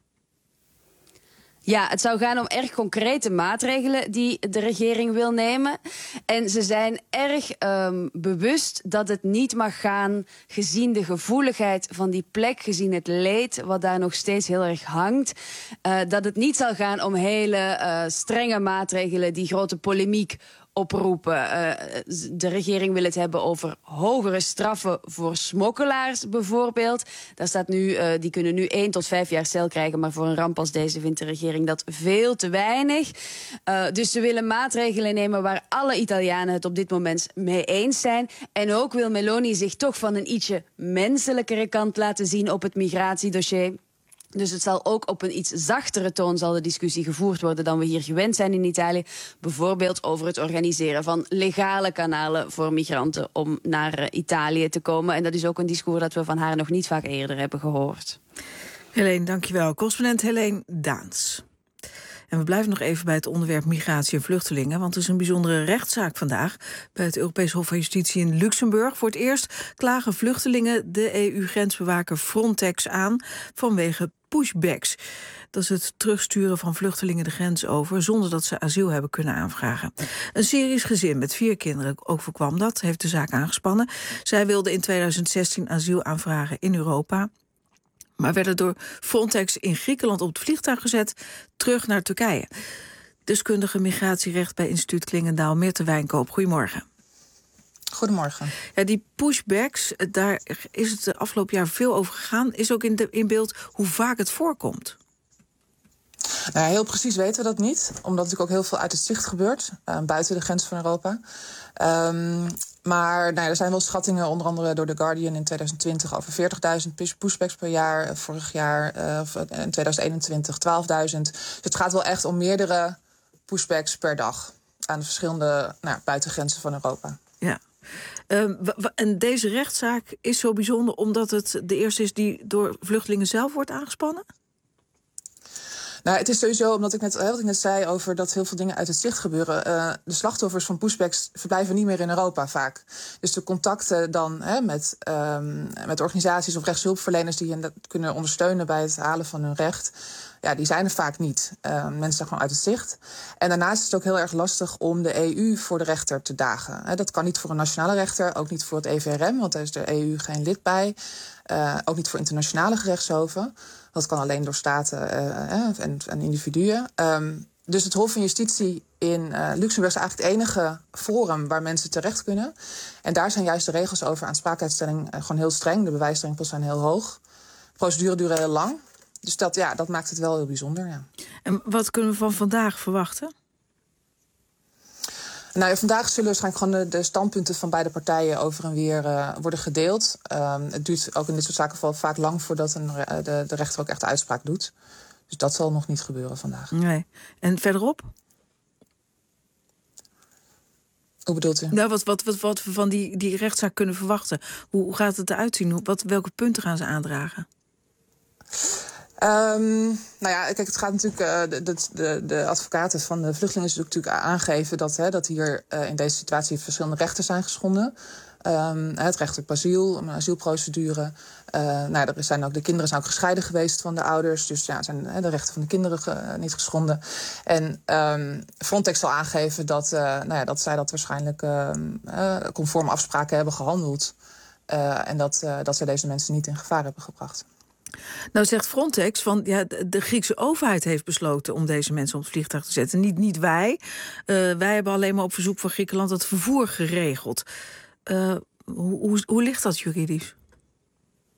Ja, het zou gaan om erg concrete maatregelen die de regering wil nemen. En ze zijn erg um, bewust dat het niet mag gaan, gezien de gevoeligheid van die plek, gezien het leed wat daar nog steeds heel erg hangt. Uh, dat het niet zal gaan om hele uh, strenge maatregelen die grote polemiek oproepen. Uh, de regering wil het hebben over hogere straffen voor smokkelaars bijvoorbeeld. Daar staat nu, uh, die kunnen nu één tot vijf jaar cel krijgen, maar voor een ramp als deze vindt de regering dat veel te weinig. Uh, dus ze willen maatregelen nemen waar alle Italianen het op dit moment mee eens zijn. En ook wil Meloni zich toch van een ietsje menselijkere kant laten zien op het migratiedossier. Dus het zal ook op een iets zachtere toon zal de discussie gevoerd worden dan we hier gewend zijn in Italië. Bijvoorbeeld over het organiseren van legale kanalen voor migranten om naar uh, Italië te komen. En dat is ook een discours dat we van haar nog niet vaak eerder hebben gehoord. Helene, dankjewel. Correspondent Helene Daans. En we blijven nog even bij het onderwerp migratie en vluchtelingen, want er is een bijzondere rechtszaak vandaag bij het Europees Hof van Justitie in Luxemburg. Voor het eerst klagen vluchtelingen de E U-grensbewaker Frontex aan vanwege pushbacks. Dat is het terugsturen van vluchtelingen de grens over zonder dat ze asiel hebben kunnen aanvragen. Een Syrisch gezin met vier kinderen overkwam dat, heeft de zaak aangespannen. Zij wilden in tweeduizend zestien asiel aanvragen in Europa, maar werden door Frontex in Griekenland op het vliegtuig gezet terug naar Turkije. Deskundige migratierecht bij instituut Klingendaal, Meerte Wijnkoop. Goedemorgen. Goedemorgen. Ja, die pushbacks, daar is het de afgelopen jaar veel over gegaan. Is ook in, de, in beeld hoe vaak het voorkomt? Nou, heel precies weten we dat niet, omdat natuurlijk ook heel veel uit het zicht gebeurt, uh, buiten de grens van Europa. Um, maar nou ja, er zijn wel schattingen, onder andere door The Guardian in tweeduizend twintig... over veertigduizend pushbacks per jaar. Vorig jaar, uh, in tweeduizend eenentwintig, twaalfduizend. Dus het gaat wel echt om meerdere pushbacks per dag aan de verschillende nou, buitengrenzen van Europa. Ja. Uh, en deze rechtszaak is zo bijzonder omdat het de eerste is die door vluchtelingen zelf wordt aangespannen? Nou, het is sowieso, omdat ik net, wat ik net zei over dat heel veel dingen uit het zicht gebeuren. Uh, de slachtoffers van pushbacks verblijven niet meer in Europa vaak. Dus de contacten dan hè, met, um, met organisaties of rechtshulpverleners die hen kunnen ondersteunen bij het halen van hun recht, ja, die zijn er vaak niet. Uh, mensen zijn gewoon uit het zicht. En daarnaast is het ook heel erg lastig om de E U voor de rechter te dagen. He, dat kan niet voor een nationale rechter, ook niet voor het E V R M, want daar is de E U geen lid bij. Uh, ook niet voor internationale gerechtshoven. Dat kan alleen door staten uh, en, en individuen. Um, dus het Hof van Justitie in uh, Luxemburg is eigenlijk het enige forum waar mensen terecht kunnen. En daar zijn juist de regels over aansprakelijkheidsstelling uh, gewoon heel streng. De bewijsdrempels zijn heel hoog. De procedure duurt heel lang. Dus dat, ja, dat maakt het wel heel bijzonder. Ja. En wat kunnen we van vandaag verwachten? Nou ja, vandaag zullen waarschijnlijk gewoon de, de standpunten van beide partijen over en weer uh, worden gedeeld. Um, het duurt ook in dit soort zaken wel vaak lang voordat een, uh, de, de rechter ook echt uitspraak doet. Dus dat zal nog niet gebeuren vandaag. Nee. En verderop? Hoe bedoelt u? Nou, wat, wat, wat, wat we van die, die rechtszaak kunnen verwachten. Hoe, hoe gaat het eruit zien? Hoe, wat, welke punten gaan ze aandragen? Um, nou ja, kijk, het gaat natuurlijk. Uh, de, de, de advocaten van de vluchtelingen zullen natuurlijk aangeven dat, hè, dat hier uh, in deze situatie verschillende rechten zijn geschonden. Um, het recht op asiel, een asielprocedure. Uh, nou, er zijn ook, de kinderen zijn ook gescheiden geweest van de ouders. Dus ja, zijn hè, de rechten van de kinderen uh, niet geschonden. En um, Frontex zal aangeven dat, uh, nou ja, dat zij dat waarschijnlijk uh, uh, conform afspraken hebben gehandeld. Uh, en dat, uh, dat zij deze mensen niet in gevaar hebben gebracht. Nou zegt Frontex van ja, de Griekse overheid heeft besloten om deze mensen op het vliegtuig te zetten. Niet, niet wij. Uh, wij hebben alleen maar op verzoek van Griekenland het vervoer geregeld. Uh, hoe, hoe, hoe ligt dat juridisch?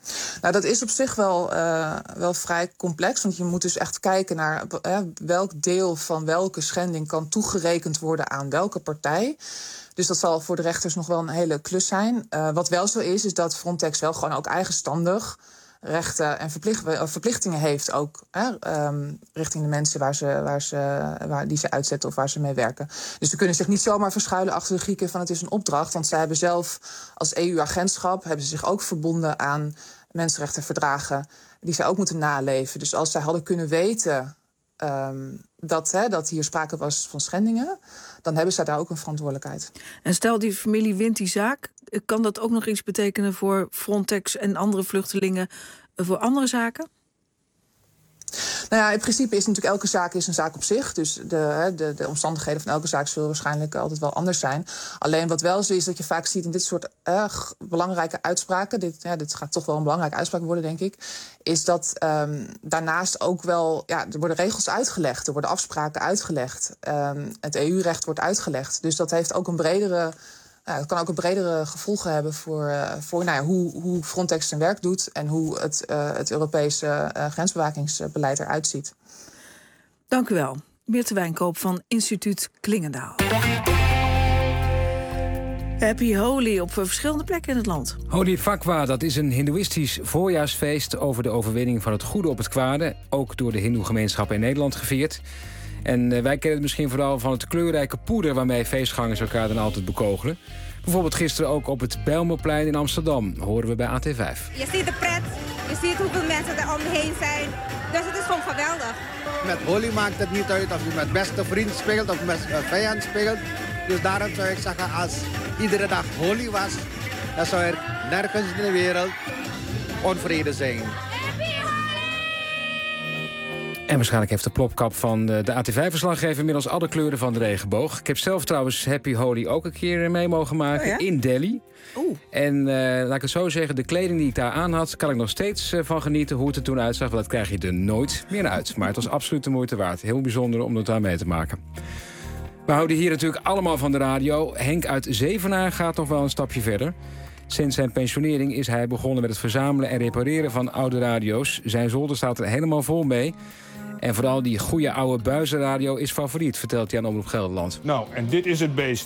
Nou, dat is op zich wel, uh, wel vrij complex. Want je moet dus echt kijken naar uh, welk deel van welke schending kan toegerekend worden aan welke partij. Dus dat zal voor de rechters nog wel een hele klus zijn. Uh, wat wel zo is, is dat Frontex wel gewoon ook eigenstandig rechten en verplicht, verplichtingen heeft ook hè, um, richting de mensen waar ze, waar ze, waar, die ze uitzetten of waar ze mee werken. Dus ze kunnen zich niet zomaar verschuilen achter de Grieken van het is een opdracht. Want zij hebben zelf als E U-agentschap hebben ze zich ook verbonden aan mensenrechtenverdragen die zij ook moeten naleven. Dus als zij hadden kunnen weten um, dat, hè, dat hier sprake was van schendingen, dan hebben zij daar ook een verantwoordelijkheid. En stel die familie wint die zaak, kan dat ook nog iets betekenen voor Frontex en andere vluchtelingen voor andere zaken? Nou ja, in principe is natuurlijk elke zaak is een zaak op zich. Dus de, de, de omstandigheden van elke zaak zullen waarschijnlijk altijd wel anders zijn. Alleen wat wel zo is dat je vaak ziet in dit soort uh, belangrijke uitspraken, dit, ja, dit gaat toch wel een belangrijke uitspraak worden, denk ik, is dat um, daarnaast ook wel, ja, er worden regels uitgelegd, er worden afspraken uitgelegd. Um, het E U-recht wordt uitgelegd. Dus dat heeft ook een bredere... Ja, het kan ook een bredere gevolgen hebben voor, uh, voor nou ja, hoe, hoe Frontex zijn werk doet en hoe het, uh, het Europese uh, grensbewakingsbeleid eruit ziet. Dank u wel. Meerte Wijnkoop van Instituut Klingendaal. Happy Holi op verschillende plekken in het land. Holi Phagwah, dat is een hindoeïstisch voorjaarsfeest over de overwinning van het goede op het kwade. Ook door de hindoegemeenschap in Nederland gevierd. En wij kennen het misschien vooral van het kleurrijke poeder waarmee feestgangers elkaar dan altijd bekogelen. Bijvoorbeeld gisteren ook op het Bijlmerplein in Amsterdam, horen we bij A T vijf. Je ziet de pret, je ziet hoeveel mensen er om me heen zijn. Dus het is gewoon geweldig. Met Holi maakt het niet uit of je met beste vriend speelt of met vijand speelt. Dus daarom zou ik zeggen, als iedere dag Holi was, dan zou er nergens in de wereld onvrede zijn. En waarschijnlijk heeft de plopkap van de A T vijf-verslaggever inmiddels alle kleuren van de regenboog. Ik heb zelf trouwens Happy Holi ook een keer mee mogen maken, oh ja? in Delhi. Oeh. En uh, laat ik het zo zeggen, de kleding die ik daar aan had, kan ik nog steeds uh, van genieten hoe het er toen uitzag. Want dat krijg je er nooit meer uit. Maar het was absoluut de moeite waard. Heel bijzonder om dat daar mee te maken. We houden hier natuurlijk allemaal van de radio. Henk uit Zevenaar gaat nog wel een stapje verder. Sinds zijn pensionering is hij begonnen met het verzamelen en repareren van oude radio's. Zijn zolder staat er helemaal vol mee. En vooral die goede oude buizenradio is favoriet, vertelt hij aan Omroep Gelderland. Nou, en dit is het beest.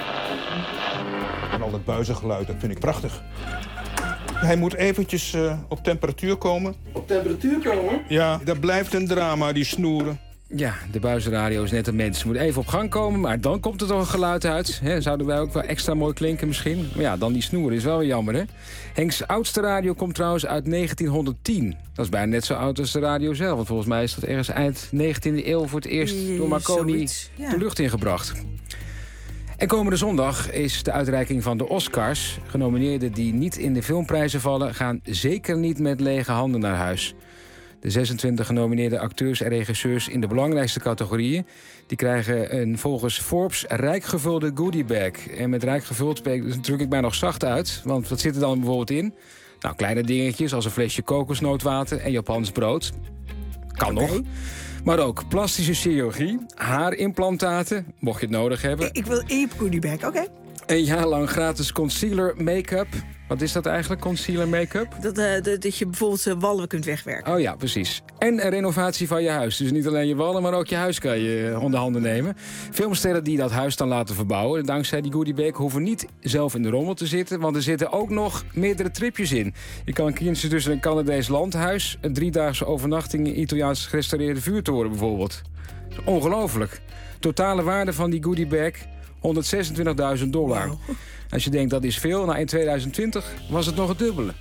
En al dat buizengeluid, dat vind ik prachtig. Hij moet eventjes uh, op temperatuur komen. Op temperatuur komen? Ja, dat blijft een drama, die snoeren. Ja, de buizenradio is net een mens. Moet even op gang komen, maar dan komt er toch een geluid uit. He, zouden wij ook wel extra mooi klinken misschien? Maar ja, dan die snoer is wel weer jammer, hè? Henks oudste radio komt trouwens uit negentienhonderdtien. Dat is bijna net zo oud als de radio zelf. Want volgens mij is dat ergens eind negentiende eeuw voor het eerst door Marconi ja. de lucht ingebracht. En komende zondag is de uitreiking van de Oscars. Genomineerden die niet in de filmprijzen vallen, gaan zeker niet met lege handen naar huis. De zesentwintig genomineerde acteurs en regisseurs in de belangrijkste categorieën, die krijgen een volgens Forbes rijk gevulde goodiebag. En met rijk gevuld druk ik mij nog zacht uit, want wat zit er dan bijvoorbeeld in? Nou, kleine dingetjes als een flesje kokosnootwater en Japans brood. Kan okay. nog. Maar ook plastische chirurgie, haarimplantaten, mocht je het nodig hebben. Ik, ik wil één goodiebag, oké. Okay. Een jaar lang gratis concealer make-up. Wat is dat eigenlijk, concealer make-up? Dat, uh, dat, dat je bijvoorbeeld uh, wallen kunt wegwerken. Oh ja, precies. En een renovatie van je huis. Dus niet alleen je wallen, maar ook je huis kan je onder handen nemen. Filmsterren die dat huis dan laten verbouwen, dankzij die goodiebag, hoeven niet zelf in de rommel te zitten, want er zitten ook nog meerdere tripjes in. Je kan kiezen tussen een Canadees landhuis, een driedaagse overnachting in een Italiaans gerestaureerde vuurtoren bijvoorbeeld. Ongelooflijk. Totale waarde van die goodiebag honderdzesentwintigduizend dollar. Wow. Als je denkt dat is veel, nou in tweeduizend twintig was het nog het dubbele.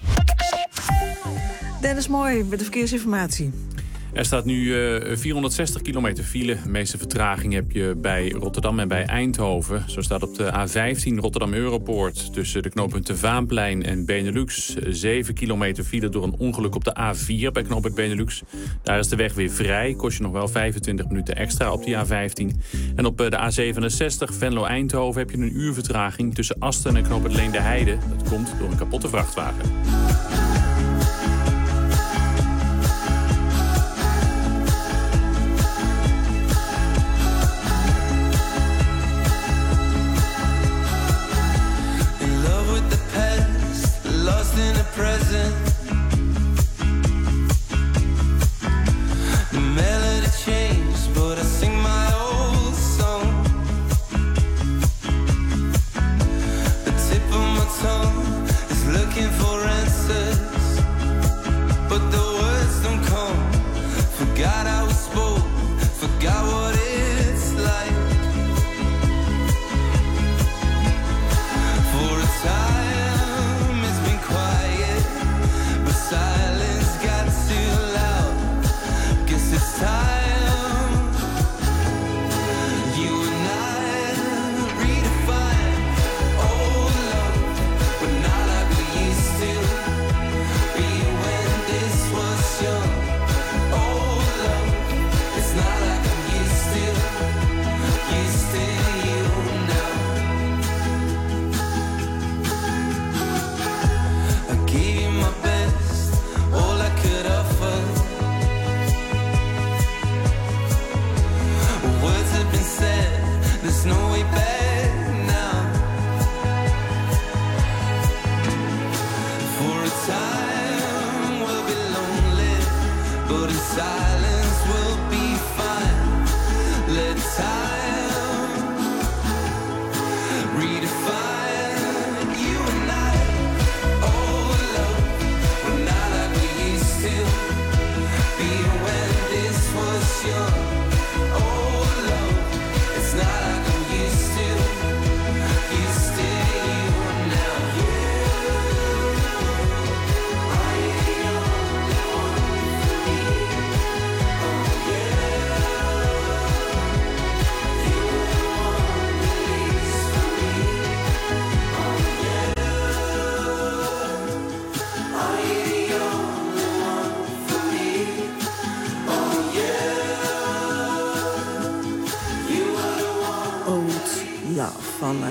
Dennis Mooi met de verkeersinformatie. Er staat nu uh, vierhonderdzestig kilometer file. De meeste vertraging heb je bij Rotterdam en bij Eindhoven. Zo staat op de A vijftien Rotterdam-Europoort tussen de knooppunten Vaanplein en Benelux. zeven kilometer file door een ongeluk op de A vier bij knooppunt Benelux. Daar is de weg weer vrij. Kost je nog wel vijfentwintig minuten extra op die A vijftien. En op de A zevenenzestig Venlo-Eindhoven heb je een uur vertraging tussen Asten en knooppunt Leende-Heide. Dat komt door een kapotte vrachtwagen. Present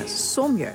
Somje.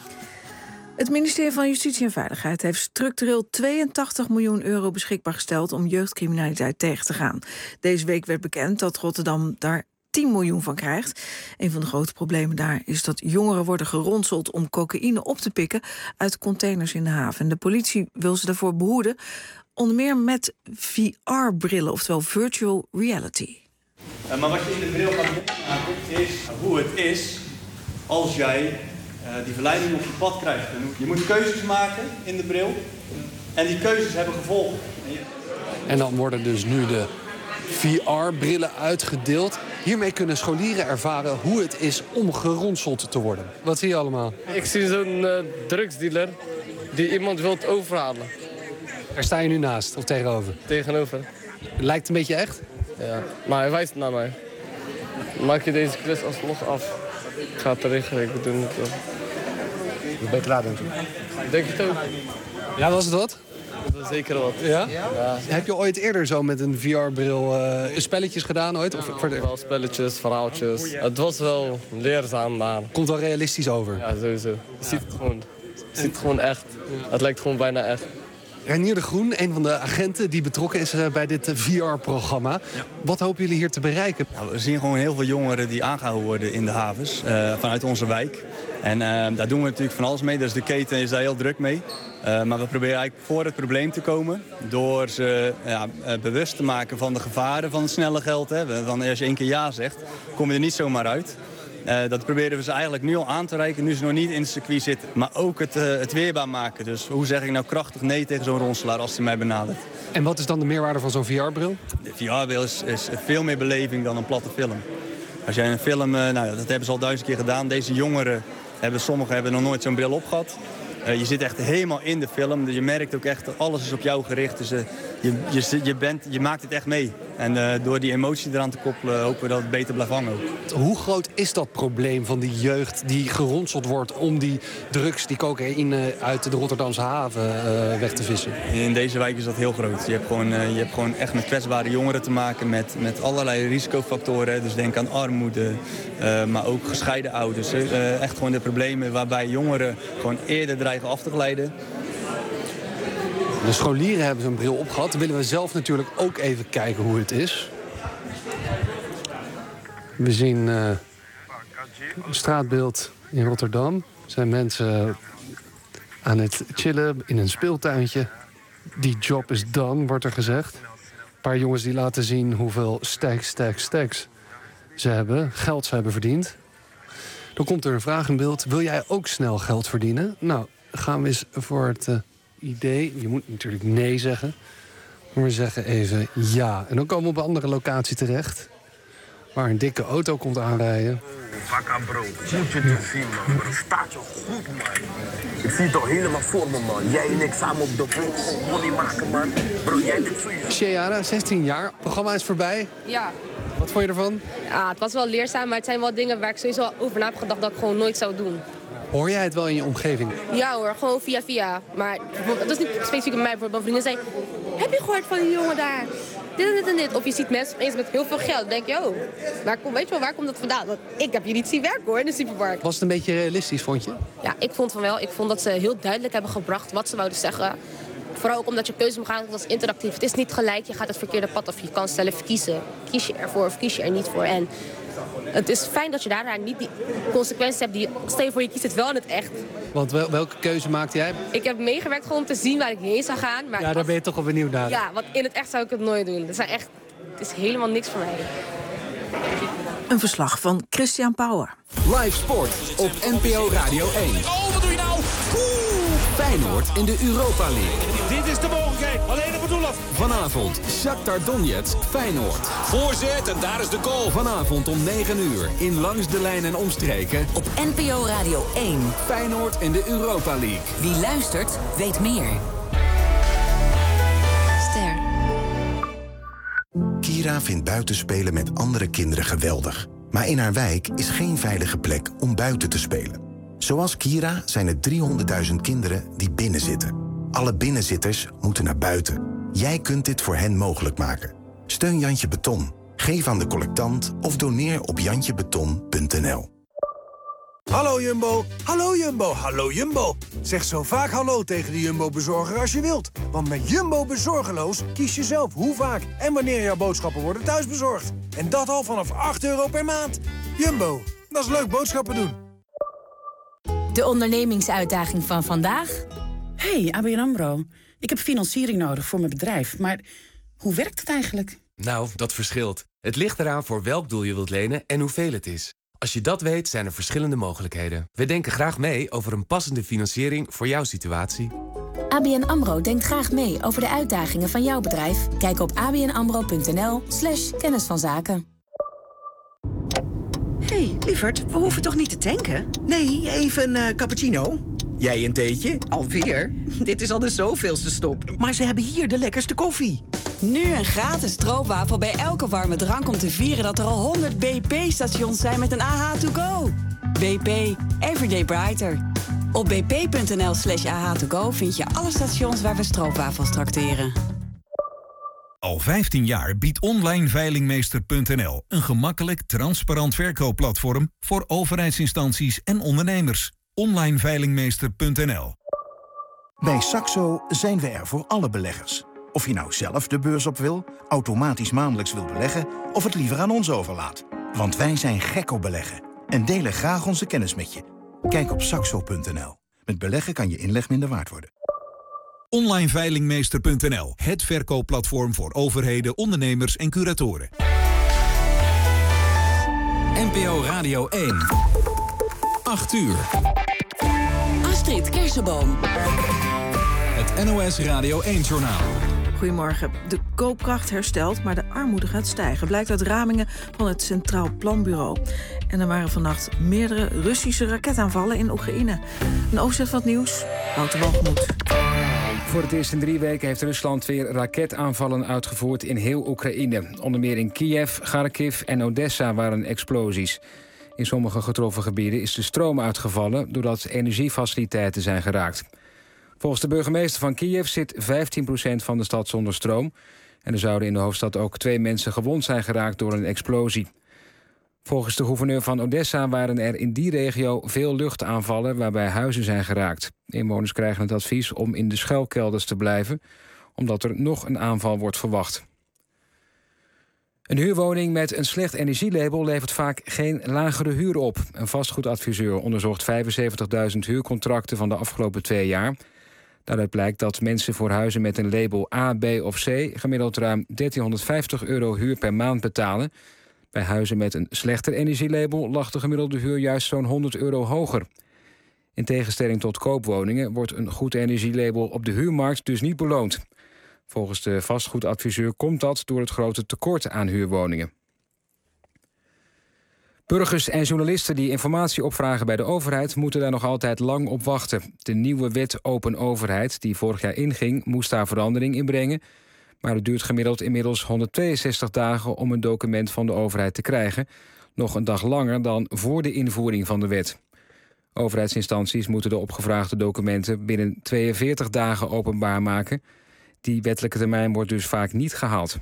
Het ministerie van Justitie en Veiligheid heeft structureel tweeëntachtig miljoen euro beschikbaar gesteld om jeugdcriminaliteit tegen te gaan. Deze week werd bekend dat Rotterdam daar tien miljoen van krijgt. Een van de grote problemen daar is dat jongeren worden geronseld om cocaïne op te pikken uit containers in de haven. En de politie wil ze daarvoor behoeden, onder meer met V R-brillen, oftewel virtual reality. Uh, maar wat je in de bril gaat meemaken is hoe het is als jij uh, die verleiding op je pad krijgt. Je moet keuzes maken in de bril en die keuzes hebben gevolgen. En dan worden dus nu de V R-brillen uitgedeeld. Hiermee kunnen scholieren ervaren hoe het is om geronseld te worden. Wat zie je allemaal? Ik zie zo'n uh, drugsdealer die iemand wil overhalen. Daar sta je nu naast of tegenover? Tegenover. Lijkt een beetje echt? Ja, maar hij wijst naar mij. Maak je deze klus alsnog af. Ik ga het regelen, ik doe het wel. Je bent klaar, denk ik. Denk je het ook? Ja, was het wat? Dat is zeker wat. Ja? Ja. Heb je ooit eerder zo met een V R-bril uh, spelletjes gedaan ooit? Of, ja, wel spelletjes, verhaaltjes. Het was wel leerzaam, maar... Komt wel realistisch over? Ja, sowieso. Je ziet het gewoon, je ziet het gewoon echt. Het lijkt gewoon bijna echt. Reinier de Groen, een van de agenten die betrokken is uh, bij dit uh, V R-programma. Ja. Wat hopen jullie hier te bereiken? Nou, we zien gewoon heel veel jongeren die aangehouden worden in de havens uh, vanuit onze wijk. En uh, daar doen we natuurlijk van alles mee, dus de keten is daar heel druk mee. Uh, maar we proberen eigenlijk voor het probleem te komen door ze ja, uh, bewust te maken van de gevaren van het snelle geld. Hè. Want als je één keer ja zegt, kom je er niet zomaar uit. Uh, dat proberen we ze eigenlijk nu al aan te reiken, nu ze nog niet in het circuit zitten. Maar ook het, uh, het weerbaar maken. Dus hoe zeg ik nou krachtig nee tegen zo'n ronselaar als hij mij benadert. En wat is dan de meerwaarde van zo'n V R-bril? De V R-bril is, is veel meer beleving dan een platte film. Als jij een film, uh, nou, dat hebben ze al duizend keer gedaan. Deze jongeren, hebben, sommigen hebben nog nooit zo'n bril opgehad. Uh, je zit echt helemaal in de film, dus je merkt ook echt dat alles is op jou gericht. Dus uh, je, je, je, bent, je maakt het echt mee. En uh, door die emotie eraan te koppelen hopen we dat het beter blijft hangen ook. Hoe groot is dat probleem van die jeugd die geronseld wordt om die drugs, die cocaïne uit de Rotterdamse haven uh, weg te vissen? In deze wijk is dat heel groot. Je hebt gewoon, uh, je hebt gewoon echt met kwetsbare jongeren te maken met, met allerlei risicofactoren. Dus denk aan armoede, uh, maar ook gescheiden ouders. Uh, echt gewoon de problemen waarbij jongeren gewoon eerder dreigen af te glijden. De scholieren hebben zo'n bril opgehad. Dan willen we zelf natuurlijk ook even kijken hoe het is. We zien uh, een straatbeeld in Rotterdam. Er zijn mensen aan het chillen in een speeltuintje. Die job is done, wordt er gezegd. Een paar jongens die laten zien hoeveel stacks, stacks, stacks ze hebben. Geld ze hebben verdiend. Dan komt er een vraag in beeld. Wil jij ook snel geld verdienen? Nou, gaan we eens voor het... Uh, idee. Je moet natuurlijk nee zeggen. Maar we zeggen even ja. En dan komen we op een andere locatie terecht. Waar een dikke auto komt aanrijden. Vakka bro, moet je dit zien man. Bro, staat je goed man. Ik zie het toch helemaal voor me man. Jij en ik samen op de vlog. Money maken man. Bro, jij bent sowieso. Sheara, zestien jaar. Het programma is voorbij. Ja. Wat vond je ervan? Ja, het was wel leerzaam, maar het zijn wel dingen waar ik sowieso over na heb gedacht dat ik gewoon nooit zou doen. Hoor jij het wel in je omgeving? Ja hoor, gewoon via via. Maar dat is niet specifiek bij mij. Bijvoorbeeld mijn vrienden zei, heb je gehoord van die jongen daar? Dit en dit en dit. Of je ziet mensen opeens met heel veel geld. Dan denk je, oh, waar kom, weet je wel, waar komt dat vandaan? Want ik heb je niet zien werken hoor, in de supermarkt. Was het een beetje realistisch, vond je? Ja, ik vond van wel. Ik vond dat ze heel duidelijk hebben gebracht wat ze wouden zeggen. Vooral ook omdat je keuze moet gaan, dat is interactief. Het is niet gelijk, je gaat het verkeerde pad of je kan zelf kiezen. Kies je ervoor of kies je er niet voor. En het is fijn dat je daarna niet die consequenties hebt. Die, stel je voor, je kiest het wel in het echt. Want wel, welke keuze maakte jij? Ik heb meegewerkt gewoon om te zien waar ik heen zou gaan. Maar ja, daar ben je toch wel benieuwd naar. Ja, want in het echt zou ik het nooit doen. Het, zijn echt, het is helemaal niks voor mij. Een verslag van Christian Pauwer. Live sport op N P O Radio één. Oh, wat doe je nou? Feyenoord in de Europa League. Dit is de mogelijkheid. Alleen op het doel af. Vanavond Shakhtar Donetsk Feyenoord. Voorzet en daar is de goal. Vanavond om negen uur in Langs de Lijn en Omstreken. Op N P O Radio één. Feyenoord in de Europa League. Wie luistert, weet meer. Ster. Kira vindt buitenspelen met andere kinderen geweldig. Maar in haar wijk is geen veilige plek om buiten te spelen. Zoals Kira zijn er driehonderdduizend kinderen die binnenzitten. Alle binnenzitters moeten naar buiten. Jij kunt dit voor hen mogelijk maken. Steun Jantje Beton. Geef aan de collectant of doneer op jantjebeton punt n l. Hallo Jumbo, hallo Jumbo, hallo Jumbo. Zeg zo vaak hallo tegen de Jumbo-bezorger als je wilt. Want met Jumbo Bezorgeloos kies je zelf hoe vaak en wanneer jouw boodschappen worden thuisbezorgd. En dat al vanaf acht euro per maand. Jumbo, dat is leuk boodschappen doen. De ondernemingsuitdaging van vandaag? Hey, A B N AMRO. Ik heb financiering nodig voor mijn bedrijf, maar hoe werkt het eigenlijk? Nou, dat verschilt. Het ligt eraan voor welk doel je wilt lenen en hoeveel het is. Als je dat weet, zijn er verschillende mogelijkheden. We denken graag mee over een passende financiering voor jouw situatie. A B N AMRO denkt graag mee over de uitdagingen van jouw bedrijf. Kijk op abnamro.nl slash kennis van zaken. Hé, hey, lieverd, we hoeven toch niet te tanken? Nee, even een uh, cappuccino. Jij een theetje? Alweer? Dit is al de zoveelste stop. Maar ze hebben hier de lekkerste koffie. Nu een gratis stroopwafel bij elke warme drank om te vieren dat er al honderd B P-stations zijn met een A H to go. B P, everyday brighter. Op bp.nl slash AH to go vind je alle stations waar we stroopwafels trakteren. Al vijftien jaar biedt online veilingmeester punt n l een gemakkelijk, transparant verkoopplatform voor overheidsinstanties en ondernemers. online veilingmeester punt n l. Bij Saxo zijn we er voor alle beleggers. Of je nou zelf de beurs op wil, automatisch maandelijks wil beleggen of het liever aan ons overlaat. Want wij zijn gek op beleggen en delen graag onze kennis met je. Kijk op saxo punt n l. Met beleggen kan je inleg minder waard worden. online veilingmeester punt n l, het verkoopplatform voor overheden, ondernemers en curatoren. N P O Radio één. acht uur. Astrid Kersenboom. Het N O S Radio één-journaal. Goedemorgen. De koopkracht herstelt, maar de armoede gaat stijgen. Blijkt uit ramingen van het Centraal Planbureau. En er waren vannacht meerdere Russische raketaanvallen in Oekraïne. Een overzicht van het nieuws. Wouter Walgemoed. Voor het eerst in drie weken heeft Rusland weer raketaanvallen uitgevoerd in heel Oekraïne. Onder meer in Kiev, Kharkiv en Odessa waren explosies. In sommige getroffen gebieden is de stroom uitgevallen doordat energiefaciliteiten zijn geraakt. Volgens de burgemeester van Kiev zit vijftien procent van de stad zonder stroom. En er zouden in de hoofdstad ook twee mensen gewond zijn geraakt door een explosie. Volgens de gouverneur van Odessa waren er in die regio veel luchtaanvallen waarbij huizen zijn geraakt. Inwoners krijgen het advies om in de schuilkelders te blijven, omdat er nog een aanval wordt verwacht. Een huurwoning met een slecht energielabel levert vaak geen lagere huur op. Een vastgoedadviseur onderzocht vijfenzeventigduizend huurcontracten van de afgelopen twee jaar. Daaruit blijkt dat mensen voor huizen met een label A, B of C gemiddeld ruim dertienhonderdvijftig euro huur per maand betalen. Bij huizen met een slechter energielabel lag de gemiddelde huur juist zo'n honderd euro hoger. In tegenstelling tot koopwoningen wordt een goed energielabel op de huurmarkt dus niet beloond. Volgens de vastgoedadviseur komt dat door het grote tekort aan huurwoningen. Burgers en journalisten die informatie opvragen bij de overheid moeten daar nog altijd lang op wachten. De nieuwe wet Open Overheid, die vorig jaar inging, moest daar verandering in brengen. Maar het duurt gemiddeld inmiddels honderdtweeënzestig dagen om een document van de overheid te krijgen. Nog een dag langer dan voor de invoering van de wet. Overheidsinstanties moeten de opgevraagde documenten binnen tweeënveertig dagen openbaar maken. Die wettelijke termijn wordt dus vaak niet gehaald.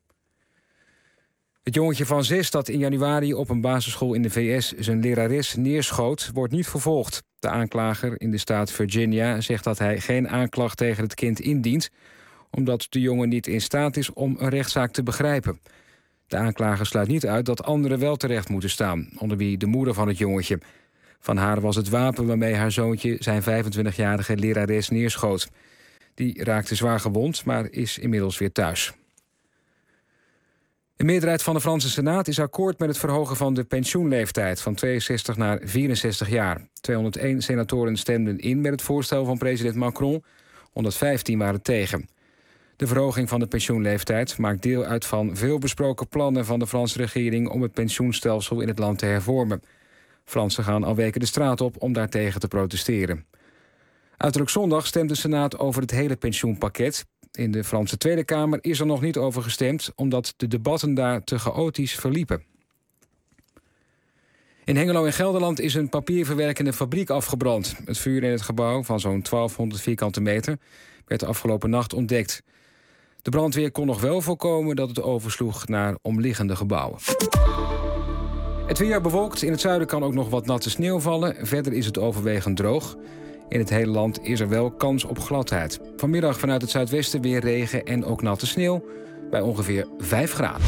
Het jongetje van zes dat in januari op een basisschool in de V S zijn lerares neerschoot, wordt niet vervolgd. De aanklager in de staat Virginia zegt dat hij geen aanklacht tegen het kind indient, omdat de jongen niet in staat is om een rechtszaak te begrijpen. De aanklager sluit niet uit dat anderen wel terecht moeten staan, onder wie de moeder van het jongetje. Van haar was het wapen waarmee haar zoontje zijn vijfentwintigjarige lerares neerschoot. Die raakte zwaar gewond, maar is inmiddels weer thuis. De meerderheid van de Franse Senaat is akkoord met het verhogen van de pensioenleeftijd van tweeënzestig naar vierenzestig jaar. tweehonderdéén senatoren stemden in met het voorstel van president Macron, honderdvijftien waren tegen. De verhoging van de pensioenleeftijd maakt deel uit van veelbesproken plannen van de Franse regering om het pensioenstelsel in het land te hervormen. Fransen gaan al weken de straat op om daartegen te protesteren. Uiterlijk zondag stemt de Senaat over het hele pensioenpakket. In de Franse Tweede Kamer is er nog niet over gestemd, omdat de debatten daar te chaotisch verliepen. In Hengelo in Gelderland is een papierverwerkende fabriek afgebrand. Het vuur in het gebouw van zo'n twaalfhonderd vierkante meter werd de afgelopen nacht ontdekt. De brandweer kon nog wel voorkomen dat het oversloeg naar omliggende gebouwen. Het weer bewolkt. In het zuiden kan ook nog wat natte sneeuw vallen. Verder is het overwegend droog. In het hele land is er wel kans op gladheid. Vanmiddag vanuit het zuidwesten weer regen en ook natte sneeuw. Bij ongeveer vijf graden.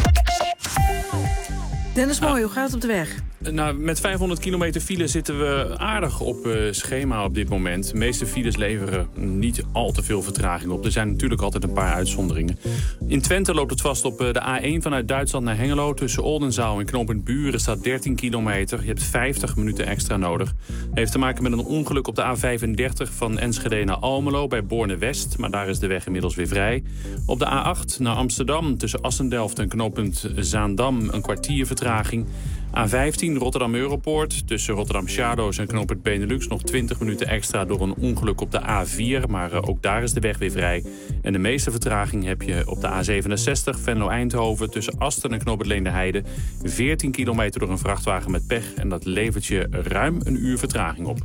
Dennis Mooi, hoe gaat het op de weg? Nou, met vijfhonderd kilometer file zitten we aardig op uh, schema op dit moment. De meeste files leveren niet al te veel vertraging op. Er zijn natuurlijk altijd een paar uitzonderingen. In Twente loopt het vast op uh, de A één vanuit Duitsland naar Hengelo. Tussen Oldenzaal en knooppunt Buren staat dertien kilometer. Je hebt vijftig minuten extra nodig. Heeft te maken met een ongeluk op de A vijfendertig van Enschede naar Almelo bij Borne-West. Maar daar is de weg inmiddels weer vrij. Op de A acht naar Amsterdam tussen Assendelft en knooppunt Zaandam een kwartier vertraging. A vijftien Rotterdam Europoort. Tussen Rotterdam Charloes en knooppunt Benelux nog twintig minuten extra door een ongeluk op de A vier. Maar uh, ook daar is de weg weer vrij. En de meeste vertraging heb je op de A zevenenzestig Venlo-Eindhoven. Tussen Asten en knooppunt Leendeheide. veertien kilometer door een vrachtwagen met pech. En dat levert je ruim een uur vertraging op.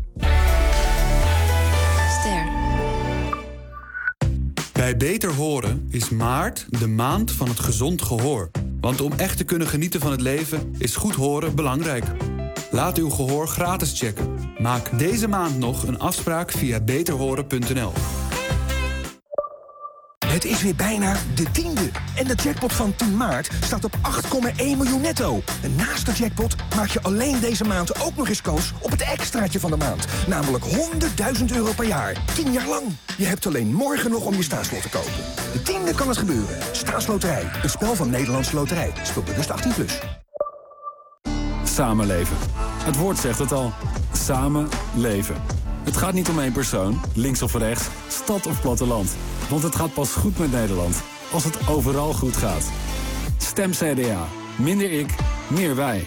Ster. Bij Beter Horen is maart de maand van het gezond gehoor. Want om echt te kunnen genieten van het leven is goed horen belangrijk. Laat uw gehoor gratis checken. Maak deze maand nog een afspraak via beter horen punt n l. Het is weer bijna de tiende. En de jackpot van tien maart staat op acht komma één miljoen netto. En naast de jackpot maak je alleen deze maand ook nog eens kans op het extraatje van de maand. Namelijk honderdduizend euro per jaar. tien jaar lang. Je hebt alleen morgen nog om je staatslot te kopen. De tiende kan het gebeuren. Staatsloterij. Een spel van Nederlandse Loterij. Speel bewust achttien plus. Samenleven. Het woord zegt het al. Samen leven. Het gaat niet om één persoon, links of rechts, stad of platteland. Want het gaat pas goed met Nederland als het overal goed gaat. Stem C D A. Minder ik, meer wij.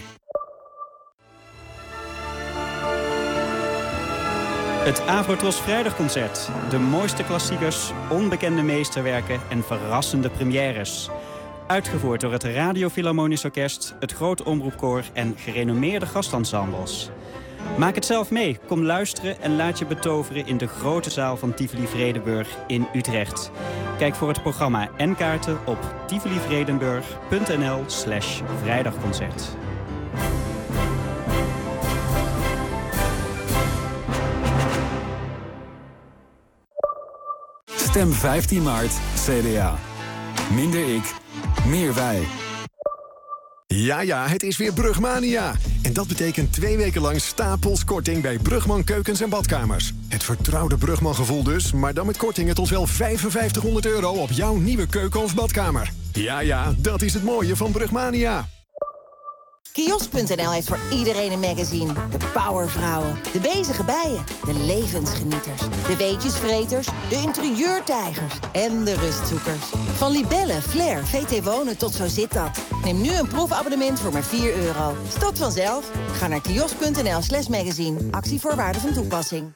Het Avrotros Vrijdagconcert. De mooiste klassiekers, onbekende meesterwerken en verrassende premières. Uitgevoerd door het Radio Philharmonisch Orkest, het Groot Omroepkoor en gerenommeerde gastensembles. Maak het zelf mee. Kom luisteren en laat je betoveren in de grote zaal van Tivoli Vredenburg in Utrecht. Kijk voor het programma en kaarten op tivolivredenburg punt n l slash vrijdagconcert. Stem vijftien maart C D A. Minder ik, meer wij. Ja, ja, het is weer Brugmania. En dat betekent twee weken lang stapels korting bij Brugman Keukens en Badkamers. Het vertrouwde Brugman gevoel dus, maar dan met kortingen tot wel vijfenvijftighonderd euro op jouw nieuwe keuken of badkamer. Ja, ja, dat is het mooie van Brugmania. Kiosk punt n l heeft voor iedereen een magazine. De powervrouwen, de bezige bijen, de levensgenieters, de weetjesvreters, de interieurtijgers en de rustzoekers. Van Libelle, Flair, V T Wonen tot Zo zit dat. Neem nu een proefabonnement voor maar vier euro. Stopt vanzelf. Ga naar kiosk punt n l slash magazine. Actievoorwaarden van toepassing.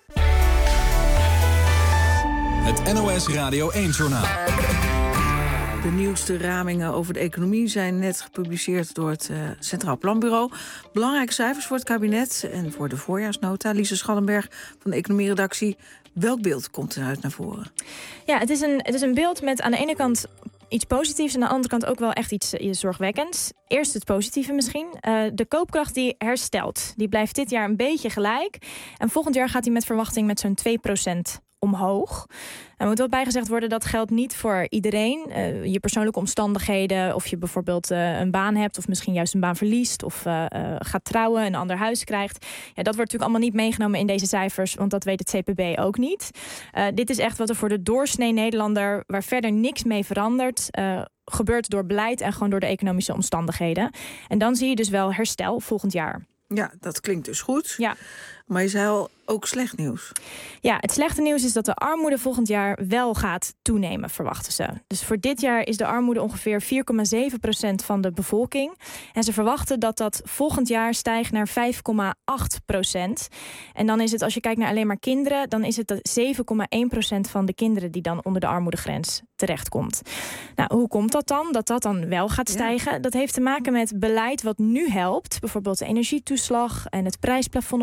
Het N O S Radio één-journaal. De nieuwste ramingen over de economie zijn net gepubliceerd door het uh, Centraal Planbureau. Belangrijke cijfers voor het kabinet en voor de voorjaarsnota. Lise Schallenberg van de economieredactie. Welk beeld komt eruit naar voren? Ja, het is een, het is een beeld met aan de ene kant iets positiefs en aan de andere kant ook wel echt iets, iets zorgwekkends. Eerst het positieve misschien. Uh, de koopkracht die herstelt. Die blijft dit jaar een beetje gelijk. En volgend jaar gaat die met verwachting met zo'n twee procent omhoog. Er moet wel bijgezegd worden, dat geldt niet voor iedereen. Uh, je persoonlijke omstandigheden, of je bijvoorbeeld uh, een baan hebt, of misschien juist een baan verliest, of uh, uh, gaat trouwen en een ander huis krijgt. Ja, dat wordt natuurlijk allemaal niet meegenomen in deze cijfers, want dat weet het C P B ook niet. Uh, dit is echt wat er voor de doorsnee Nederlander, waar verder niks mee verandert, uh, gebeurt door beleid en gewoon door de economische omstandigheden. En dan zie je dus wel herstel volgend jaar. Ja, dat klinkt dus goed. Ja. Maar je zei al, ook slecht nieuws. Ja, het slechte nieuws is dat de armoede volgend jaar wel gaat toenemen, verwachten ze. Dus voor dit jaar is de armoede ongeveer vier komma zeven procent van de bevolking. En ze verwachten dat dat volgend jaar stijgt naar vijf komma acht procent. En dan is het, als je kijkt naar alleen maar kinderen, dan is het zeven komma één procent van de kinderen die dan onder de armoedegrens terechtkomt. Nou, hoe komt dat dan? Dat dat dan wel gaat stijgen? Ja. Dat heeft te maken met beleid wat nu helpt. Bijvoorbeeld de energietoeslag en het prijsplafond op energie.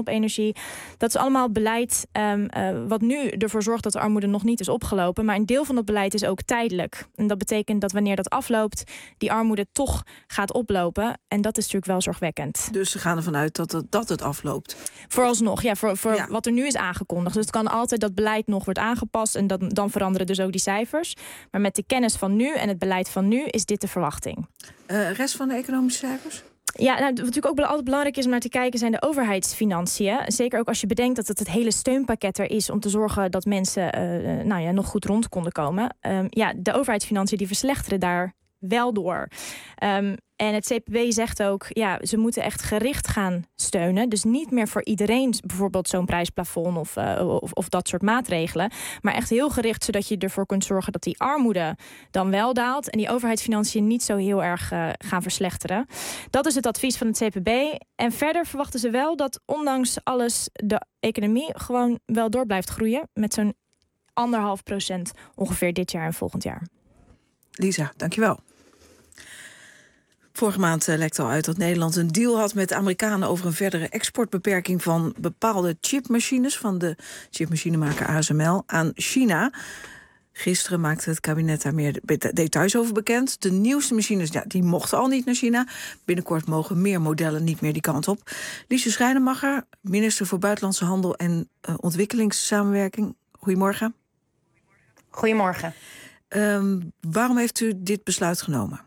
energie. Dat is allemaal beleid um, uh, wat nu ervoor zorgt dat de armoede nog niet is opgelopen. Maar een deel van dat beleid is ook tijdelijk. En dat betekent dat wanneer dat afloopt, die armoede toch gaat oplopen. En dat is natuurlijk wel zorgwekkend. Dus ze gaan ervan uit dat het, dat het afloopt? Vooralsnog, ja, voor, voor ja. wat er nu is aangekondigd. Dus het kan altijd dat beleid nog wordt aangepast en dat, dan veranderen dus ook die cijfers. Maar met de kennis van nu en het beleid van nu is dit de verwachting. Uh, rest van de economische cijfers? Ja, nou, wat natuurlijk ook altijd belangrijk is om naar te kijken zijn de overheidsfinanciën. Zeker ook als je bedenkt dat het het hele steunpakket er is om te zorgen dat mensen uh, nou ja, nog goed rond konden komen. Um, ja, de overheidsfinanciën die verslechteren daar wel door. Um, en het C P B zegt ook, ja, ze moeten echt gericht gaan steunen. Dus niet meer voor iedereen bijvoorbeeld zo'n prijsplafond of, uh, of, of dat soort maatregelen. Maar echt heel gericht, zodat je ervoor kunt zorgen dat die armoede dan wel daalt. En die overheidsfinanciën niet zo heel erg uh, gaan verslechteren. Dat is het advies van het C P B. En verder verwachten ze wel dat ondanks alles de economie gewoon wel door blijft groeien. Met zo'n anderhalf procent ongeveer dit jaar en volgend jaar. Lisa, dankjewel. Vorige maand uh, lekte al uit dat Nederland een deal had met de Amerikanen over een verdere exportbeperking van bepaalde chipmachines van de chipmachinemaker A S M L aan China. Gisteren maakte het kabinet daar meer details over bekend. De nieuwste machines, ja, die mochten al niet naar China. Binnenkort mogen meer modellen niet meer die kant op. Liesje Schrijnemacher, minister voor Buitenlandse Handel en uh, Ontwikkelingssamenwerking. Goedemorgen. Goedemorgen. Um, waarom heeft u dit besluit genomen?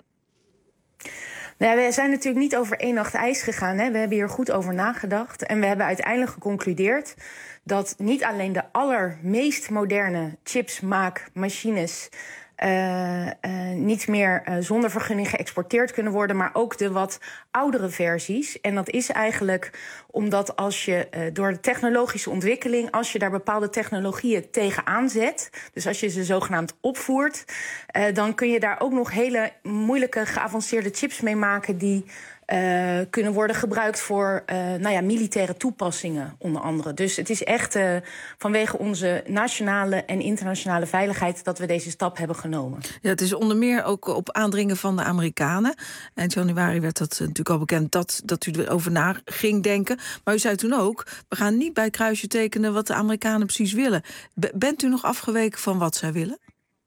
Nou, we zijn natuurlijk niet over één nacht ijs gegaan. Hè. We hebben hier goed over nagedacht. En we hebben uiteindelijk geconcludeerd dat niet alleen de allermeest moderne chipsmaakmachines Uh, uh, niet meer uh, zonder vergunning geëxporteerd kunnen worden, maar ook de wat oudere versies. En dat is eigenlijk omdat als je uh, door de technologische ontwikkeling, als je daar bepaalde technologieën tegenaan zet, dus als je ze zogenaamd opvoert, uh, dan kun je daar ook nog hele moeilijke geavanceerde chips mee maken die Uh, kunnen worden gebruikt voor uh, nou ja, militaire toepassingen, onder andere. Dus het is echt uh, vanwege onze nationale en internationale veiligheid dat we deze stap hebben genomen. Ja, het is onder meer ook op aandringen van de Amerikanen. Eind januari werd dat natuurlijk al bekend dat, dat u erover na ging denken. Maar u zei toen ook, we gaan niet bij het kruisje tekenen wat de Amerikanen precies willen. B- bent u nog afgeweken van wat zij willen?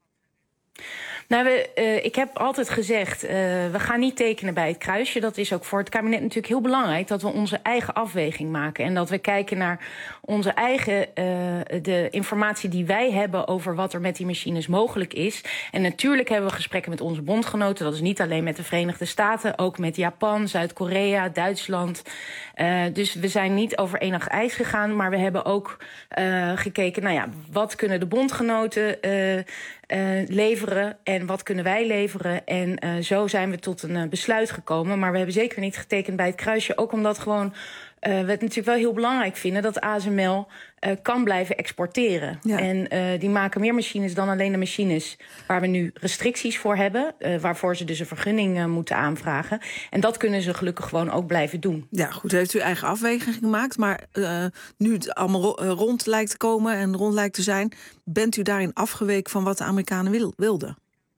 Nou, we, uh, ik heb altijd gezegd, uh, we gaan niet tekenen bij het kruisje. Dat is ook voor het kabinet natuurlijk heel belangrijk, dat we onze eigen afweging maken. En dat we kijken naar onze eigen, uh, de informatie die wij hebben over wat er met die machines mogelijk is. En natuurlijk hebben we gesprekken met onze bondgenoten. Dat is niet alleen met de Verenigde Staten, ook met Japan, Zuid-Korea, Duitsland. Uh, dus we zijn niet over één nacht ijs gegaan, maar we hebben ook uh, gekeken, nou ja, wat kunnen de bondgenoten uh, uh, leveren en wat kunnen wij leveren. En uh, zo zijn we tot een uh, besluit gekomen. Maar we hebben zeker niet getekend bij het kruisje, ook omdat gewoon Uh, we het natuurlijk wel heel belangrijk vinden dat A S M L uh, kan blijven exporteren. Ja. En uh, die maken meer machines dan alleen de machines waar we nu restricties voor hebben, Uh, waarvoor ze dus een vergunning uh, moeten aanvragen. En dat kunnen ze gelukkig gewoon ook blijven doen. Ja, goed, heeft u eigen afweging gemaakt. Maar uh, nu het allemaal ro- rond lijkt te komen en rond lijkt te zijn, bent u daarin afgeweken van wat de Amerikanen wil- wilden?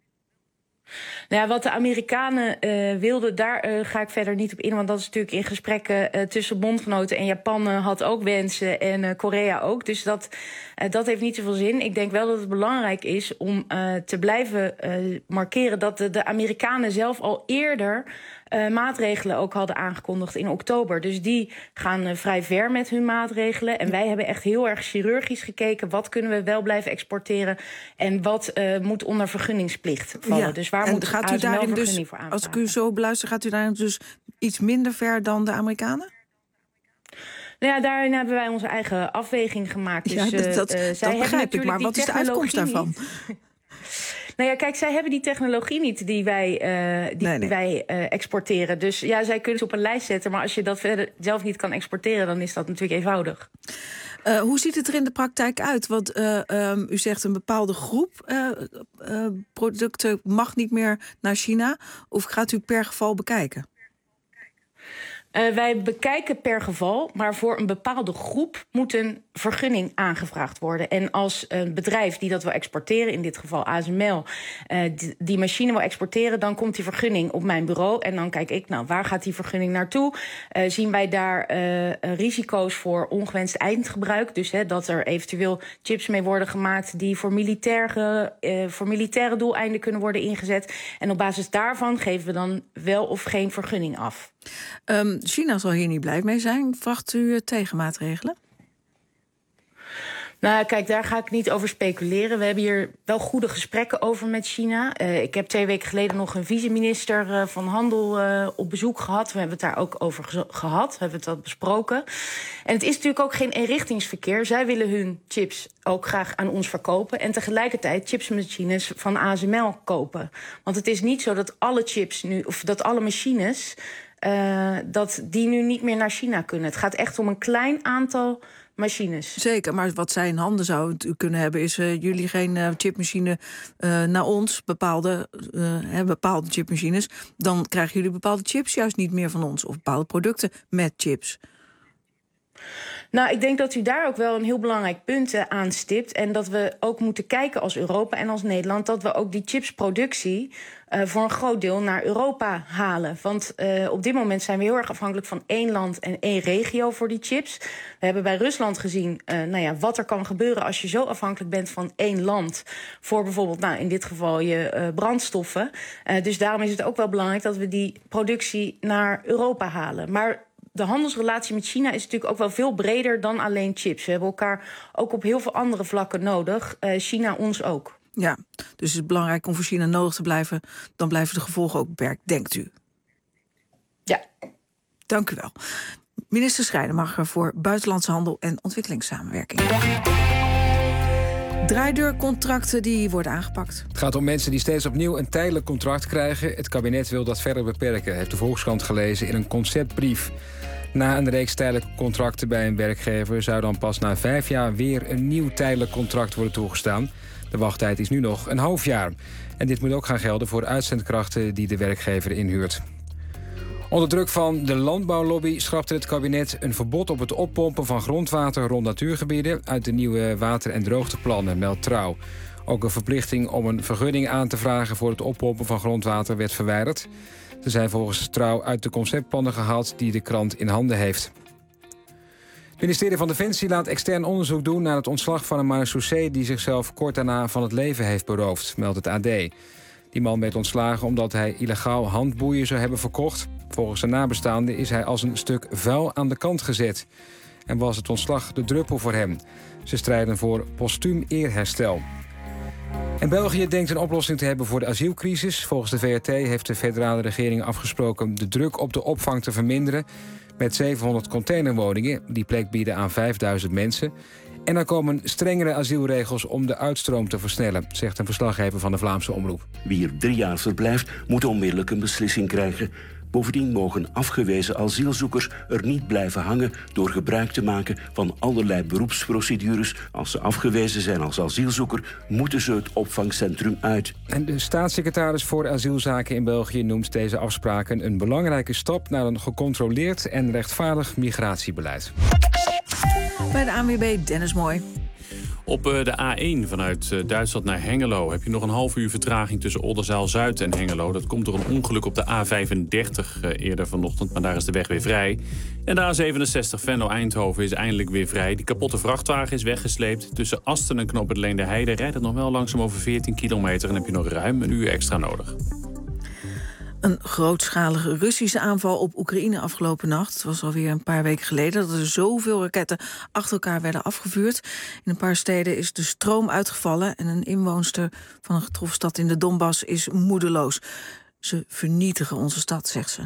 Nou ja, wat de Amerikanen uh, wilden, daar uh, ga ik verder niet op in. Want dat is natuurlijk in gesprekken uh, tussen bondgenoten. En Japan uh, had ook wensen en uh, Korea ook. Dus dat, uh, dat heeft niet zoveel zin. Ik denk wel dat het belangrijk is om uh, te blijven uh, markeren dat de, de Amerikanen zelf al eerder Uh, maatregelen ook hadden aangekondigd in oktober. Dus die gaan uh, vrij ver met hun maatregelen. En wij hebben echt heel erg chirurgisch gekeken. Wat kunnen we wel blijven exporteren en wat uh, moet onder vergunningsplicht vallen. Ja. Dus waar en moet gaat A u S M L daarin vergunning dus, voor aanvragen? als ik u zo beluister, gaat u daarin dus iets minder ver dan de Amerikanen? Nou ja, daarin hebben wij onze eigen afweging gemaakt. Dus, ja, dat, dat, uh, dat zij begrijp ik, maar wat is de uitkomst daarvan? Nou ja, kijk, zij hebben die technologie niet die wij, uh, die nee, nee. wij uh, exporteren. Dus ja, zij kunnen ze op een lijst zetten. Maar als je dat verder zelf niet kan exporteren, dan is dat natuurlijk eenvoudig. Uh, hoe ziet het er in de praktijk uit? Want uh, um, u zegt een bepaalde groep uh, uh, producten mag niet meer naar China. Of gaat u per geval bekijken? Uh, wij bekijken per geval, maar voor een bepaalde groep moet een vergunning aangevraagd worden. En als een bedrijf die dat wil exporteren, in dit geval A S M L, uh, die, die machine wil exporteren, dan komt die vergunning op mijn bureau. En dan kijk ik, nou, waar gaat die vergunning naartoe? Uh, zien wij daar uh, risico's voor ongewenst eindgebruik? Dus hè, dat er eventueel chips mee worden gemaakt die voor militaire, uh, voor militaire doeleinden kunnen worden ingezet. En op basis daarvan geven we dan wel of geen vergunning af. Um, China zal hier niet blij mee zijn. Verwacht u tegenmaatregelen? Nou, kijk, daar ga ik niet over speculeren. We hebben hier wel goede gesprekken over met China. Uh, ik heb twee weken geleden nog een vice-minister uh, van Handel uh, op bezoek gehad. We hebben het daar ook over ge- gehad, we hebben het dat besproken. En het is natuurlijk ook geen eenrichtingsverkeer. Zij willen hun chips ook graag aan ons verkopen. En tegelijkertijd chipsmachines van A S M L kopen. Want het is niet zo dat alle chips nu, of dat alle machines, Uh, dat die nu niet meer naar China kunnen. Het gaat echt om een klein aantal machines. Zeker, maar wat zij in handen zou kunnen hebben is uh, jullie geen uh, chipmachine uh, naar ons, bepaalde, uh, hè, bepaalde chipmachines. Dan krijgen jullie bepaalde chips juist niet meer van ons. Of bepaalde producten met chips. Nou, ik denk dat u daar ook wel een heel belangrijk punt uh, aanstipt. En dat we ook moeten kijken als Europa en als Nederland, dat we ook die chipsproductie uh, voor een groot deel naar Europa halen. Want uh, op dit moment zijn we heel erg afhankelijk van één land en één regio voor die chips. We hebben bij Rusland gezien uh, nou ja, wat er kan gebeuren als je zo afhankelijk bent van één land. Voor bijvoorbeeld, nou, in dit geval je uh, brandstoffen. Uh, dus daarom is het ook wel belangrijk dat we die productie naar Europa halen. Maar de handelsrelatie met China is natuurlijk ook wel veel breder dan alleen chips. We hebben elkaar ook op heel veel andere vlakken nodig. Uh, China ons ook. Ja, dus het is belangrijk om voor China nodig te blijven. Dan blijven de gevolgen ook beperkt, denkt u? Ja. Dank u wel. Minister Schrijnemacher voor Buitenlandse Handel en Ontwikkelingssamenwerking. Draaideurcontracten die worden aangepakt. Het gaat om mensen die steeds opnieuw een tijdelijk contract krijgen. Het kabinet wil dat verder beperken, heeft de Volkskrant gelezen in een conceptbrief. Na een reeks tijdelijke contracten bij een werkgever zou dan pas na vijf jaar weer een nieuw tijdelijk contract worden toegestaan. De wachttijd is nu nog een half jaar. En dit moet ook gaan gelden voor uitzendkrachten die de werkgever inhuurt. Onder druk van de landbouwlobby schrapte het kabinet een verbod op het oppompen van grondwater rond natuurgebieden uit de nieuwe water- en droogteplannen, meldt Trouw. Ook een verplichting om een vergunning aan te vragen voor het oppompen van grondwater werd verwijderd. Ze zijn volgens Trouw uit de conceptplannen gehaald die de krant in handen heeft. Het ministerie van Defensie laat extern onderzoek doen naar het ontslag van een marechaussee die zichzelf kort daarna van het leven heeft beroofd, meldt het A D. Die man werd ontslagen omdat hij illegaal handboeien zou hebben verkocht. Volgens de nabestaanden is hij als een stuk vuil aan de kant gezet. En was het ontslag de druppel voor hem. Ze strijden voor postuum eerherstel. En België denkt een oplossing te hebben voor de asielcrisis. Volgens de V R T heeft de federale regering afgesproken de druk op de opvang te verminderen met zevenhonderd containerwoningen die plek bieden aan vijfduizend mensen. En er komen strengere asielregels om de uitstroom te versnellen, zegt een verslaggever van de Vlaamse Omroep. Wie hier drie jaar verblijft, moet onmiddellijk een beslissing krijgen. Bovendien mogen afgewezen asielzoekers er niet blijven hangen door gebruik te maken van allerlei beroepsprocedures. Als ze afgewezen zijn als asielzoeker, moeten ze het opvangcentrum uit. En de staatssecretaris voor asielzaken in België noemt deze afspraken een belangrijke stap naar een gecontroleerd en rechtvaardig migratiebeleid. Bij de A N W B, Dennis Mooi. Op de A één vanuit Duitsland naar Hengelo heb je nog een half uur vertraging tussen Oldenzaal-Zuid en Hengelo. Dat komt door een ongeluk op de A vijfendertig eerder vanochtend, maar daar is de weg weer vrij. En de A zevenenzestig Venlo-Eindhoven is eindelijk weer vrij. Die kapotte vrachtwagen is weggesleept. Tussen Asten en Knoop het Leenderheide rijdt het nog wel langzaam over veertien kilometer en heb je nog ruim een uur extra nodig. Een grootschalige Russische aanval op Oekraïne afgelopen nacht. Het was alweer een paar weken geleden dat er zoveel raketten achter elkaar werden afgevuurd. In een paar steden is de stroom uitgevallen en een inwoonster van een getroffen stad in de Donbass is moedeloos. Ze vernietigen onze stad, zegt ze.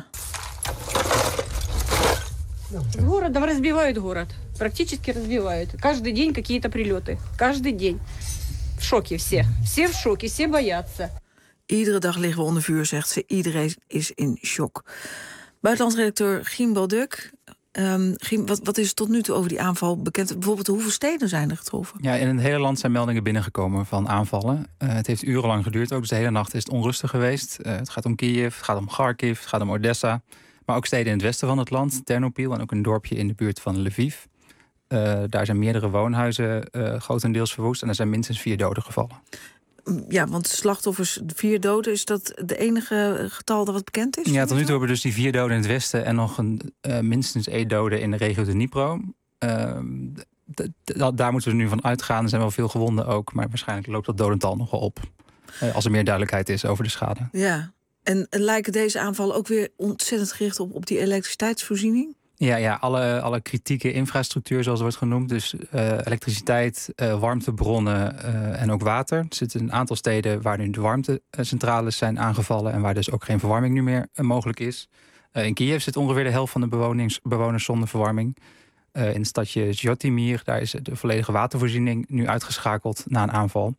Город разбивают город. Практически разбивают. Каждый день какие-то прилеты. Каждый день. В шоке все. Все в шоке, все боятся. Iedere dag liggen we onder vuur, zegt ze. Iedereen is in shock. Buitenlandsredacteur Giem Balduk. Um, Giem, wat, wat is tot nu toe over die aanval bekend? Bijvoorbeeld, hoeveel steden zijn er getroffen? Ja, in het hele land zijn meldingen binnengekomen van aanvallen. Uh, het heeft urenlang geduurd ook, dus de hele nacht is het onrustig geweest. Uh, het gaat om Kiev, het gaat om Kharkiv, het gaat om Odessa. Maar ook steden in het westen van het land, Ternopil en ook een dorpje in de buurt van Lviv. Uh, daar zijn meerdere woonhuizen uh, grotendeels verwoest en er zijn minstens vier doden gevallen. Ja, want slachtoffers, vier doden, is dat de enige getal dat wat bekend is? Ja, tot nu toe hebben we dus die vier doden in het westen en nog een, uh, minstens één dode in de regio de Dnipro. Uh, d- d- daar moeten we nu van uitgaan. Er zijn wel veel gewonden ook, maar waarschijnlijk loopt dat dodental nog wel op. Uh, als er meer duidelijkheid is over de schade. Ja, en lijken deze aanvallen ook weer ontzettend gericht op, op die elektriciteitsvoorziening? Ja, ja alle, alle kritieke infrastructuur, zoals het wordt genoemd. Dus uh, elektriciteit, uh, warmtebronnen uh, en ook water. Er zitten een aantal steden waar nu de warmtecentrales zijn aangevallen en waar dus ook geen verwarming nu meer uh, mogelijk is. Uh, in Kiev zit ongeveer de helft van de bewonings, bewoners zonder verwarming. Uh, in het stadje Zhytomyr, daar is de volledige watervoorziening nu uitgeschakeld na een aanval.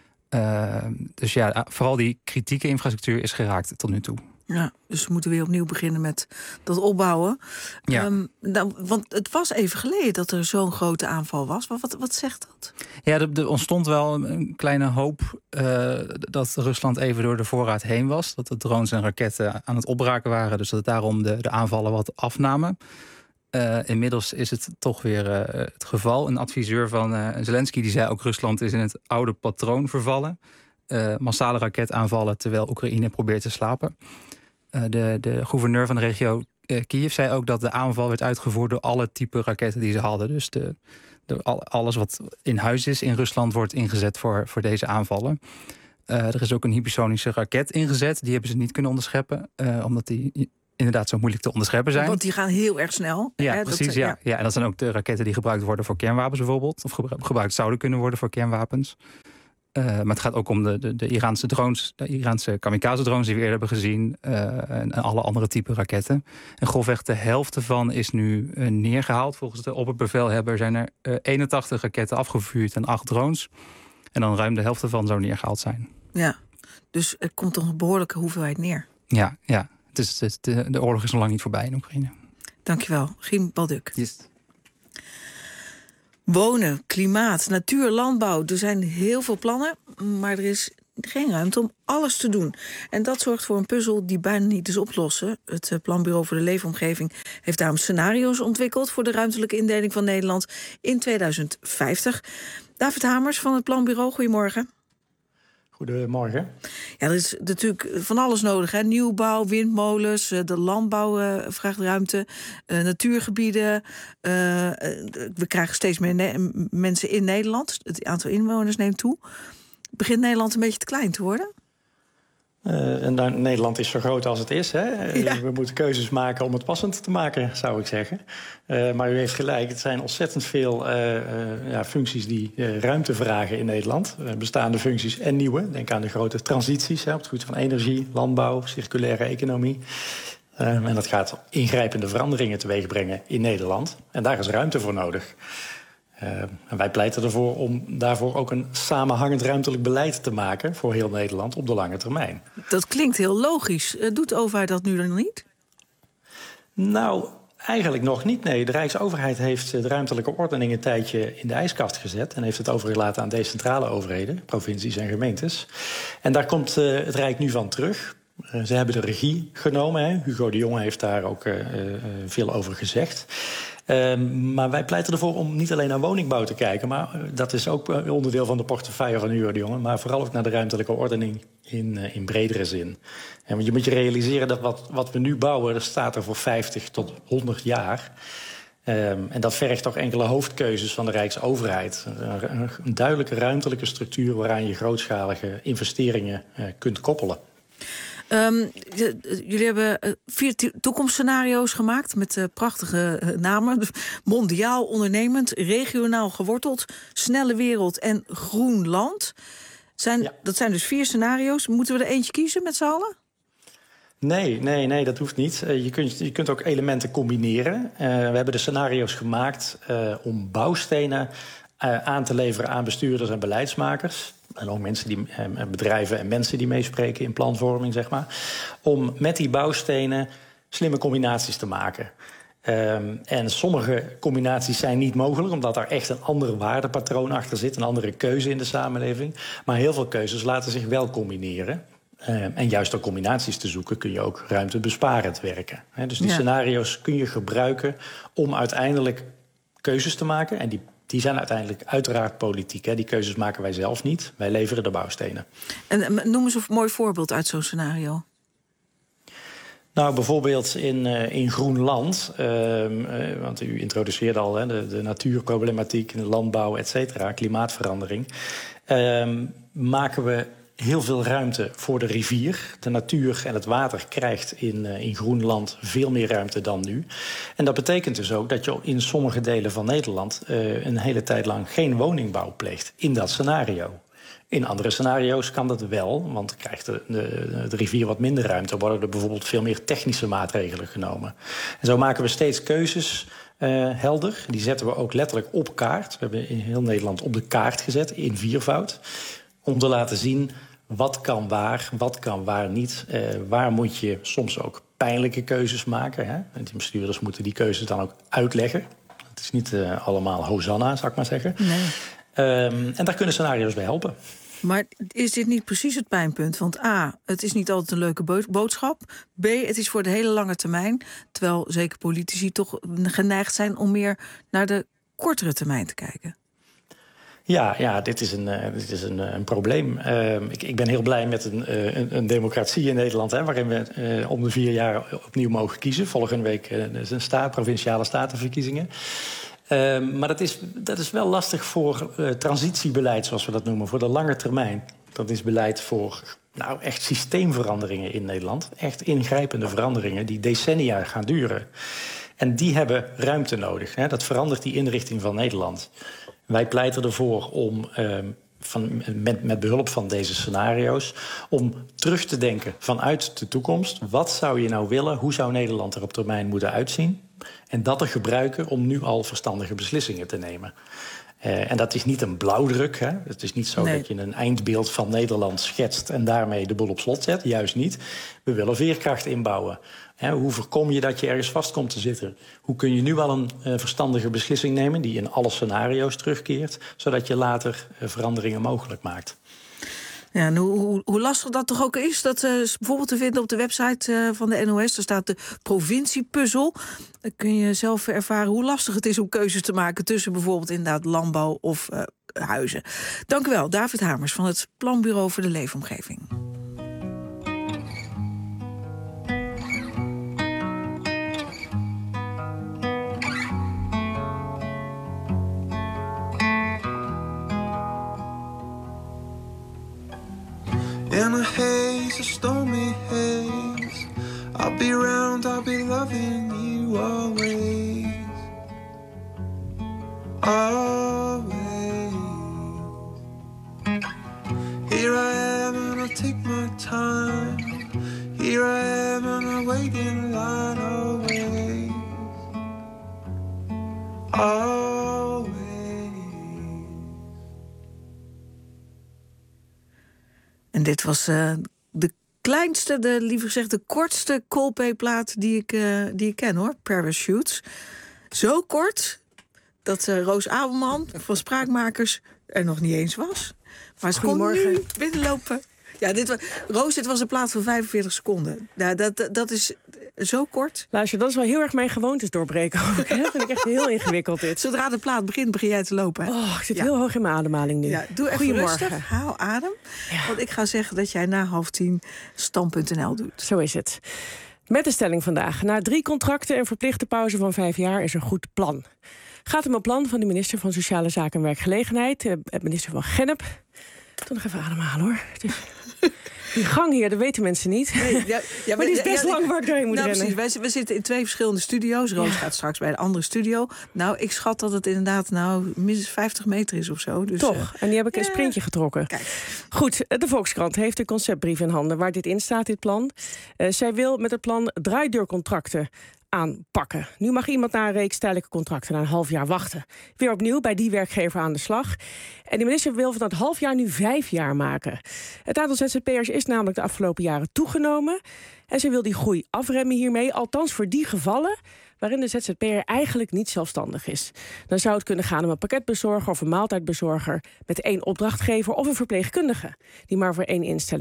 Uh, dus ja, vooral die kritieke infrastructuur is geraakt tot nu toe. Ja, dus we moeten weer opnieuw beginnen met dat opbouwen. Ja. Um, nou, want het was even geleden dat er zo'n grote aanval was. Wat, wat, wat zegt dat? Ja, er, er ontstond wel een kleine hoop uh, dat Rusland even door de voorraad heen was. Dat de drones en raketten aan het opraken waren. Dus dat daarom de, de aanvallen wat afnamen. Uh, inmiddels is het toch weer uh, het geval. Een adviseur van uh, Zelensky die zei ook Rusland is in het oude patroon vervallen. Uh, massale raketaanvallen terwijl Oekraïne probeert te slapen. Uh, de, de gouverneur van de regio uh, Kiev zei ook dat de aanval werd uitgevoerd door alle type raketten die ze hadden. Dus de, de, al, alles wat in huis is in Rusland wordt ingezet voor, voor deze aanvallen. Uh, er is ook een hypersonische raket ingezet. Die hebben ze niet kunnen onderscheppen, uh, omdat die inderdaad zo moeilijk te onderscheppen zijn. Want die gaan heel erg snel. Ja, hè? precies. Dat, ja. ja. Ja, en dat zijn ook de raketten die gebruikt worden voor kernwapens bijvoorbeeld. Of gebruikt zouden kunnen worden voor kernwapens. Uh, maar het gaat ook om de, de, de Iraanse drones, de Iraanse kamikaze-drones die we eerder hebben gezien. Uh, en, en alle andere type raketten. En grofweg de helft ervan is nu uh, neergehaald. Volgens de opperbevelhebber zijn er uh, eenentachtig raketten afgevuurd en acht drones. En dan ruim de helft ervan zou neergehaald zijn. Ja, dus er komt toch een behoorlijke hoeveelheid neer. Ja, ja. Het is, het, de, de oorlog is nog lang niet voorbij in Oekraïne. Dankjewel, Giem Balduk. Yes. Wonen, klimaat, natuur, landbouw. Er zijn heel veel plannen, maar er is geen ruimte om alles te doen. En dat zorgt voor een puzzel die bijna niet is oplossen. Het Planbureau voor de Leefomgeving heeft daarom scenario's ontwikkeld voor de ruimtelijke indeling van Nederland in tweeduizend vijftig. David Hamers van het Planbureau, goedemorgen. Goedemorgen. Ja, er is natuurlijk van alles nodig. Hè? Nieuwbouw, windmolens, de landbouw uh, vraagt ruimte, uh, natuurgebieden. Uh, we krijgen steeds meer ne- mensen in Nederland. Het aantal inwoners neemt toe. Begint Nederland een beetje te klein te worden? Uh, en dan, Nederland is zo groot als het is. Hè? Ja. We moeten keuzes maken om het passend te maken, zou ik zeggen. Uh, maar u heeft gelijk, het zijn ontzettend veel uh, uh, ja, functies die uh, ruimte vragen in Nederland. Uh, bestaande functies en nieuwe. Denk aan de grote transities hè, op het gebied van energie, landbouw, circulaire economie. Uh, en dat gaat ingrijpende veranderingen teweeg brengen in Nederland. En daar is ruimte voor nodig. Uh, en wij pleiten ervoor om daarvoor ook een samenhangend ruimtelijk beleid te maken voor heel Nederland op de lange termijn. Dat klinkt heel logisch. Doet de overheid dat nu dan niet? Nou, eigenlijk nog niet. Nee, de Rijksoverheid heeft de ruimtelijke ordening een tijdje in de ijskast gezet en heeft het overgelaten aan decentrale overheden, provincies en gemeentes. En daar komt uh, het Rijk nu van terug. Uh, ze hebben de regie genomen. Hè. Hugo de Jonge heeft daar ook uh, uh, veel over gezegd. Uh, maar wij pleiten ervoor om niet alleen naar woningbouw te kijken, maar uh, dat is ook uh, onderdeel van de portefeuille van Hugo de Jonge, maar vooral ook naar de ruimtelijke ordening in, uh, in bredere zin. En je moet je realiseren dat wat, wat we nu bouwen, dat staat er voor vijftig tot honderd jaar. Um, en dat vergt toch enkele hoofdkeuzes van de Rijksoverheid. Een, een, een duidelijke ruimtelijke structuur waaraan je grootschalige investeringen uh, kunt koppelen. Um, jullie hebben vier toekomstscenario's gemaakt met uh, prachtige uh, namen. Mondiaal, ondernemend, regionaal geworteld, snelle wereld en groen land. Zijn, ja. Dat zijn dus vier scenario's. Moeten we er eentje kiezen met z'n allen? Nee, nee, nee, dat hoeft niet. Uh, je, kunt, je kunt ook elementen combineren. Uh, we hebben de scenario's gemaakt uh, om bouwstenen uh, aan te leveren aan bestuurders en beleidsmakers. En ook mensen die, eh, bedrijven en mensen die meespreken in planvorming, zeg maar. Om met die bouwstenen slimme combinaties te maken. Um, en sommige combinaties zijn niet mogelijk, omdat daar echt een ander waardepatroon achter zit, een andere keuze in de samenleving. Maar heel veel keuzes laten zich wel combineren. Uh, en juist door combinaties te zoeken kun je ook ruimtebesparend werken. He, dus die Ja. scenario's kun je gebruiken om uiteindelijk keuzes te maken. En die, die zijn uiteindelijk uiteraard politiek. Hè. Die keuzes maken wij zelf niet. Wij leveren de bouwstenen. En noem eens een mooi voorbeeld uit zo'n scenario. Nou, bijvoorbeeld in, uh, in Groenland, uh, uh, want u introduceerde al hè, de, de natuurproblematiek, de landbouw, et cetera, klimaatverandering. Uh, maken we heel veel ruimte voor de rivier. De natuur en het water krijgt in, uh, in Groenland veel meer ruimte dan nu. En dat betekent dus ook dat je in sommige delen van Nederland uh, een hele tijd lang geen woningbouw pleegt in dat scenario. In andere scenario's kan dat wel, want krijgt de, de, de rivier wat minder ruimte, worden er bijvoorbeeld veel meer technische maatregelen genomen. En zo maken we steeds keuzes uh, helder. Die zetten we ook letterlijk op kaart. We hebben in heel Nederland op de kaart gezet, in viervoud, om te laten zien wat kan waar, wat kan waar niet. Uh, waar moet je soms ook pijnlijke keuzes maken. Hè? En die bestuurders moeten die keuzes dan ook uitleggen. Het is niet uh, allemaal Hosanna, zou ik maar zeggen. Nee. Um, en daar kunnen scenario's bij helpen. Maar is dit niet precies het pijnpunt? Want A, het is niet altijd een leuke bo- boodschap. B, het is voor de hele lange termijn. Terwijl zeker politici toch geneigd zijn om meer naar de kortere termijn te kijken. Ja, ja, dit is een, uh, dit is een, uh, een probleem. Uh, ik, ik ben heel blij met een, uh, een, een democratie in Nederland, hè, waarin we uh, om de vier jaar opnieuw mogen kiezen. Volgende week uh, is een staat, provinciale statenverkiezingen. Uh, maar dat is, dat is wel lastig voor uh, transitiebeleid, zoals we dat noemen, voor de lange termijn. Dat is beleid voor nou, echt systeemveranderingen in Nederland. Echt ingrijpende veranderingen die decennia gaan duren. En die hebben ruimte nodig. Hè. Dat verandert die inrichting van Nederland. Wij pleiten ervoor om, uh, van, met, met behulp van deze scenario's, om terug te denken vanuit de toekomst. Wat zou je nou willen? Hoe zou Nederland er op termijn moeten uitzien? En dat er gebruiken om nu al verstandige beslissingen te nemen. Uh, en dat is niet een blauwdruk. Hè? Het is niet zo nee. dat je een eindbeeld van Nederland schetst en daarmee de boel op slot zet. Juist niet. We willen veerkracht inbouwen. Hè, hoe voorkom je dat je ergens vast komt te zitten? Hoe kun je nu al een uh, verstandige beslissing nemen die in alle scenario's terugkeert, zodat je later uh, veranderingen mogelijk maakt? Ja, en hoe, hoe, hoe lastig dat toch ook is, dat uh, is bijvoorbeeld te vinden op de website uh, van de N O S. Daar staat de provinciepuzzel. Dan kun je zelf ervaren hoe lastig het is om keuzes te maken tussen bijvoorbeeld inderdaad landbouw of uh, huizen. Dank u wel, David Hamers van het Planbureau voor de Leefomgeving. In a haze, a stormy haze, I'll be round, I'll be loving you always, always. Here I am and I take my time, here I am and I wait in line always, always. En dit was uh, de kleinste, de, liever gezegd de kortste Coldplay-plaat die ik, uh, die ik ken, hoor. Parachutes. Zo kort dat uh, Roos Abelman van Spraakmakers er nog niet eens was. Maar ze kon nu binnenlopen. Ja, dit was, Roos, dit was een plaat van vijfenveertig seconden. Ja, dat, dat, dat is zo kort. Luister, dat is wel heel erg mijn gewoontes doorbreken ook. Hè? Dat vind ik echt heel ingewikkeld dit. Zodra de plaat begint, begin jij te lopen. Hè? Oh, ik zit ja. heel hoog in mijn ademhaling nu. Ja, doe even rustig, haal adem. Ja. Want ik ga zeggen dat jij na half tien stand punt n l doet. Zo is het. Met de stelling vandaag. Na drie contracten en verplichte pauze van vijf jaar is een goed plan. Gaat om een plan van de minister van Sociale Zaken en Werkgelegenheid, de minister van Gennep. Doe nog even ademhalen, hoor. Het is... Die gang hier, dat weten mensen niet. Nee, ja, ja, maar, maar die is best ja, lang waar ik doorheen moet nou, rennen. Precies. Wij, we zitten in twee verschillende studio's. Roos ja. gaat straks bij een andere studio. Nou, ik schat dat het inderdaad nou minstens vijftig meter is of zo. Dus, Toch, uh, en die heb ik ja. een sprintje getrokken. Kijk. Goed, de Volkskrant heeft een conceptbrief in handen waar dit in staat, dit plan. Uh, zij wil met het plan draaideurcontracten aanpakken. Nu mag iemand na een reeks tijdelijke contracten na een half jaar wachten. Weer opnieuw bij die werkgever aan de slag. En de minister wil van dat half jaar nu vijf jaar maken. Het aantal Z Z P'ers is namelijk de afgelopen jaren toegenomen. En ze wil die groei afremmen hiermee. Althans voor die gevallen waarin de Z Z P'er eigenlijk niet zelfstandig is. Dan zou het kunnen gaan om een pakketbezorger of een maaltijdbezorger met één opdrachtgever of een verpleegkundige die maar voor één instelling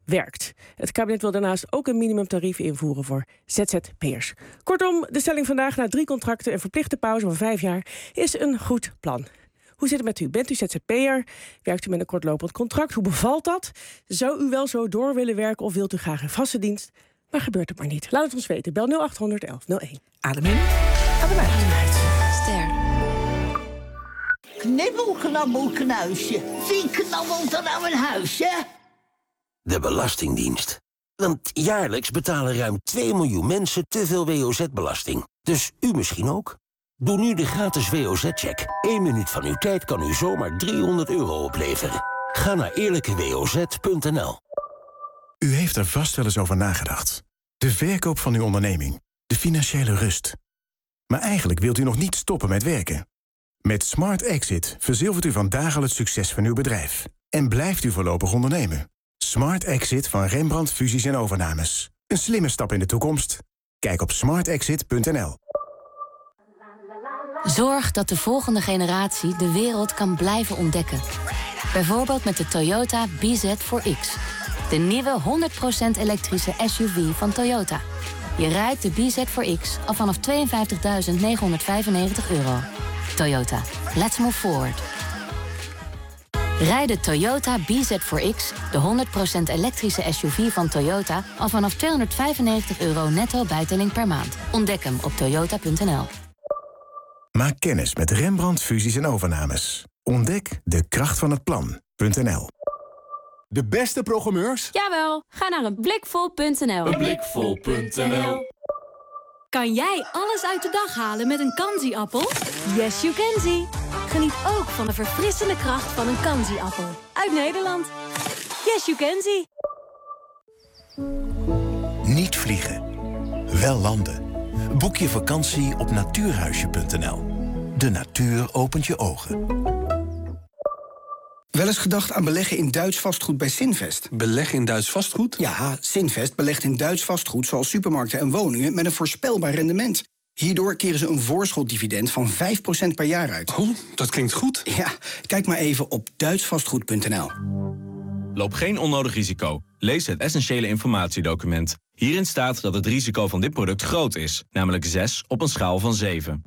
werkt. Het kabinet wil daarnaast ook een minimumtarief invoeren voor Z Z P'ers. Kortom, de stelling vandaag na drie contracten en verplichte pauze van vijf jaar is een goed plan. Hoe zit het met u? Bent u Z Z P'er? Werkt u met een kortlopend contract? Hoe bevalt dat? Zou u wel zo door willen werken of wilt u graag een vaste dienst? Maar gebeurt het maar niet. Laat het ons weten. Bel nul acht honderd elf nul één. Adem in. Adem uit. Ster. Knibbel, knabbel, knuisje. Wie knabbelt er nou een huisje? De Belastingdienst. Want jaarlijks betalen ruim twee miljoen mensen te veel W O Z-belasting. Dus u misschien ook? Doe nu de gratis W O Z-check. Eén minuut van uw tijd kan u zomaar driehonderd euro opleveren. Ga naar eerlijke w o z punt n l. U heeft er vast wel eens over nagedacht. De verkoop van uw onderneming. De financiële rust. Maar eigenlijk wilt u nog niet stoppen met werken. Met Smart Exit verzilvert u vandaag al het succes van uw bedrijf. En blijft u voorlopig ondernemen. Smart Exit van Rembrandt Fusies en Overnames. Een slimme stap in de toekomst? Kijk op smart exit punt n l. Zorg dat de volgende generatie de wereld kan blijven ontdekken. Bijvoorbeeld met de Toyota B Z four X. De nieuwe honderd procent elektrische S U V van Toyota. Je rijdt de B Z four X al vanaf tweeënvijftigduizend negenhonderdvijfennegentig euro. Toyota. Let's move forward. Rijd de Toyota B Z four X, de honderd procent elektrische S U V van Toyota, al vanaf tweehonderdvijfennegentig euro netto bijtelling per maand. Ontdek hem op toyota punt n l. Maak kennis met Rembrandt Fusies en Overnames. Ontdek de kracht van het plan.nl. De beste programmeurs? Jawel, ga naar een blikvol punt n l. een blikvol punt n l. Kan jij alles uit de dag halen met een Kanzi-appel? Yes, you can see. Geniet ook van de verfrissende kracht van een Kanzi-appel. Uit Nederland. Yes, you can see. Niet vliegen. Wel landen. Boek je vakantie op natuurhuisje punt n l. De natuur opent je ogen. Wel eens gedacht aan beleggen in Duits vastgoed bij Sinvest? Beleggen in Duits vastgoed? Ja, Sinvest belegt in Duits vastgoed zoals supermarkten en woningen met een voorspelbaar rendement. Hierdoor keren ze een voorschotdividend van vijf procent per jaar uit. Oh, dat klinkt goed. Ja, kijk maar even op duits vastgoed punt n l. Loop geen onnodig risico. Lees het essentiële informatiedocument. Hierin staat dat het risico van dit product groot is, namelijk zes op een schaal van zeven.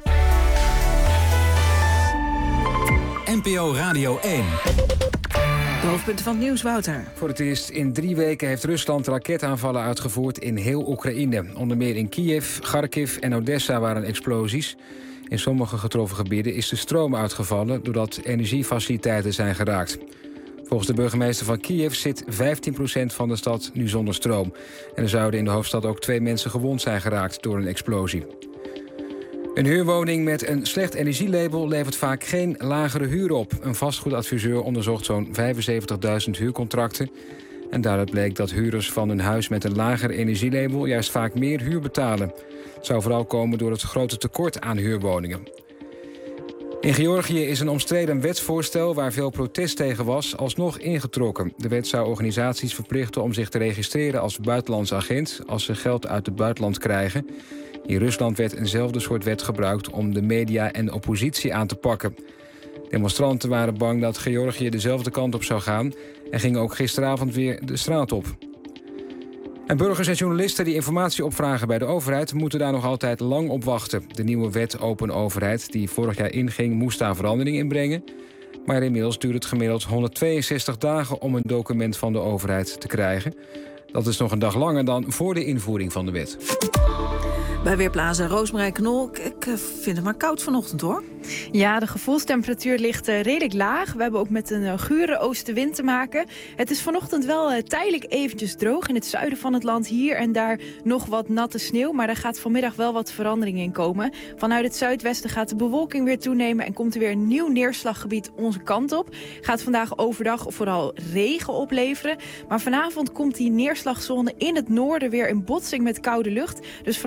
N P O Radio één. De hoofdpunten van het nieuws, Wouter. Voor het eerst in drie weken heeft Rusland raketaanvallen uitgevoerd in heel Oekraïne. Onder meer in Kiev, Kharkiv en Odessa waren explosies. In sommige getroffen gebieden is de stroom uitgevallen doordat energiefaciliteiten zijn geraakt. Volgens de burgemeester van Kiev zit vijftien procent van de stad nu zonder stroom. En er zouden in de hoofdstad ook twee mensen gewond zijn geraakt door een explosie. Een huurwoning met een slecht energielabel levert vaak geen lagere huur op. Een vastgoedadviseur onderzocht zo'n vijfenzeventigduizend huurcontracten. En daaruit bleek dat huurders van een huis met een lager energielabel juist vaak meer huur betalen. Het zou vooral komen door het grote tekort aan huurwoningen. In Georgië is een omstreden wetsvoorstel waar veel protest tegen was alsnog ingetrokken. De wet zou organisaties verplichten om zich te registreren als buitenlands agent als ze geld uit het buitenland krijgen. In Rusland werd eenzelfde soort wet gebruikt om de media en de oppositie aan te pakken. Demonstranten waren bang dat Georgië dezelfde kant op zou gaan en gingen ook gisteravond weer de straat op. En burgers en journalisten die informatie opvragen bij de overheid moeten daar nog altijd lang op wachten. De nieuwe wet Open Overheid die vorig jaar inging moest daar verandering in brengen. Maar inmiddels duurt het gemiddeld honderdtweeënzestig dagen om een document van de overheid te krijgen. Dat is nog een dag langer dan voor de invoering van de wet. Bij Weerplaza Roosmarij Knol. Ik vind het maar koud vanochtend, hoor. Ja, de gevoelstemperatuur ligt uh, redelijk laag. We hebben ook met een uh, gure oostenwind te maken. Het is vanochtend wel uh, tijdelijk eventjes droog. In het zuiden van het land hier en daar nog wat natte sneeuw. Maar er gaat vanmiddag wel wat verandering in komen. Vanuit het zuidwesten gaat de bewolking weer toenemen en komt er weer een nieuw neerslaggebied onze kant op. Gaat vandaag overdag vooral regen opleveren. Maar vanavond komt die neerslagzone in het noorden weer in botsing met koude lucht. Dus vooral in de noorden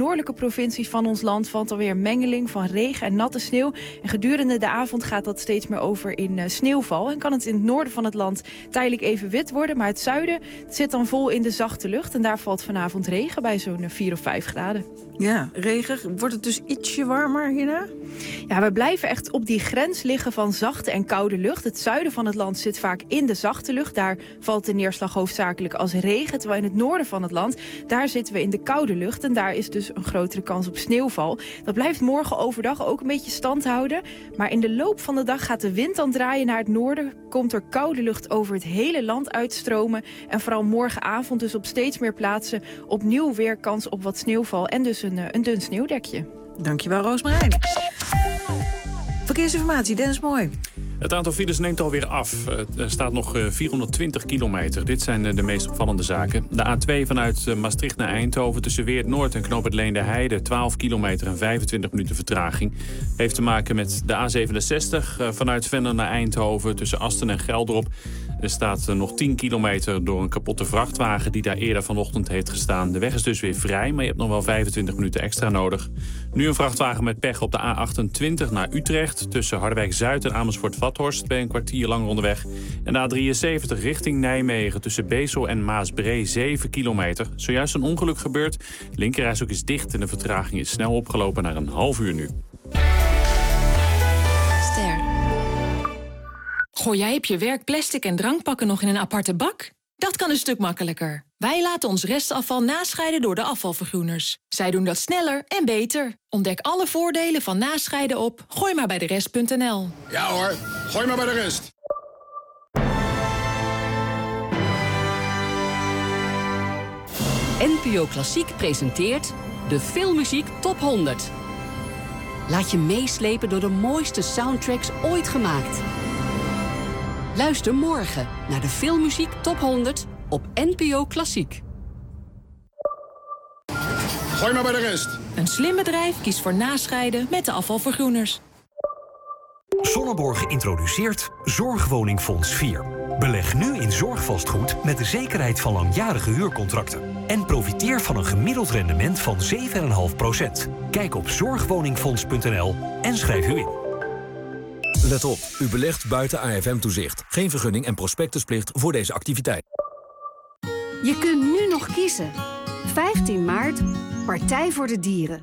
noordelijke provincies van ons land valt alweer een mengeling van regen en natte sneeuw. En gedurende de avond gaat dat steeds meer over in uh, sneeuwval. En kan het in het noorden van het land tijdelijk even wit worden. Maar het zuiden het zit dan vol in de zachte lucht. En daar valt vanavond regen bij zo'n vier of vijf graden. Ja, regen. Wordt het dus ietsje warmer hierna? Ja, we blijven echt op die grens liggen van zachte en koude lucht. Het zuiden van het land zit vaak in de zachte lucht. Daar valt de neerslag hoofdzakelijk als regen. Terwijl in het noorden van het land, daar zitten we in de koude lucht. En daar is dus een grotere kans op sneeuwval. Dat blijft morgen overdag ook een beetje stand houden. Maar in de loop van de dag gaat de wind dan draaien naar het noorden. Komt er koude lucht over het hele land uitstromen. En vooral morgenavond dus op steeds meer plaatsen opnieuw weer kans op wat sneeuwval. En dus een, een dun sneeuwdekje. Dankjewel, Roosmarijn. Verkeersinformatie, Dennis Mooi. Het aantal files neemt alweer af. Er staat nog vierhonderdtwintig kilometer. Dit zijn de meest opvallende zaken. De A twee vanuit Maastricht naar Eindhoven tussen Weert Noord en Knoop het Leende Heide. twaalf kilometer en vijfentwintig minuten vertraging. Heeft te maken met de A zevenenzestig vanuit Venlo naar Eindhoven tussen Asten en Geldrop. Er staat nog tien kilometer door een kapotte vrachtwagen die daar eerder vanochtend heeft gestaan. De weg is dus weer vrij, maar je hebt nog wel vijfentwintig minuten extra nodig. Nu een vrachtwagen met pech op de A achtentwintig naar Utrecht. Tussen Harderwijk-Zuid en Amersfoort-Vathorst ben je een kwartier langer onderweg. En de A drieënzeventig richting Nijmegen tussen Bezel en Maasbree zeven kilometer. Zojuist een ongeluk gebeurd. De linkerrijstrook is dicht en de vertraging is snel opgelopen naar een half uur nu. Ster. Gooi jij op je werk plastic en drankpakken nog in een aparte bak? Dat kan een stuk makkelijker. Wij laten ons restafval nascheiden door de afvalvergroeners. Zij doen dat sneller en beter. Ontdek alle voordelen van nascheiden op gooi maar bij de rest punt n l. Ja hoor, gooi maar bij de rest. N P O Klassiek presenteert de Filmmuziek Top honderd. Laat je meeslepen door de mooiste soundtracks ooit gemaakt. Luister morgen naar de Filmmuziek Top honderd op N P O Klassiek. Gooi maar bij de rest. Een slim bedrijf kiest voor nascheiden met de afvalvergroeners. Sonneborg introduceert Zorgwoningfonds vier. Beleg nu in zorgvastgoed met de zekerheid van langjarige huurcontracten. En profiteer van een gemiddeld rendement van zeven komma vijf procent. Kijk op zorgwoningfonds punt n l en schrijf u in. Let op, u belegt buiten A F M-toezicht. Geen vergunning en prospectusplicht voor deze activiteit. Je kunt nu nog kiezen. vijftien maart, Partij voor de Dieren.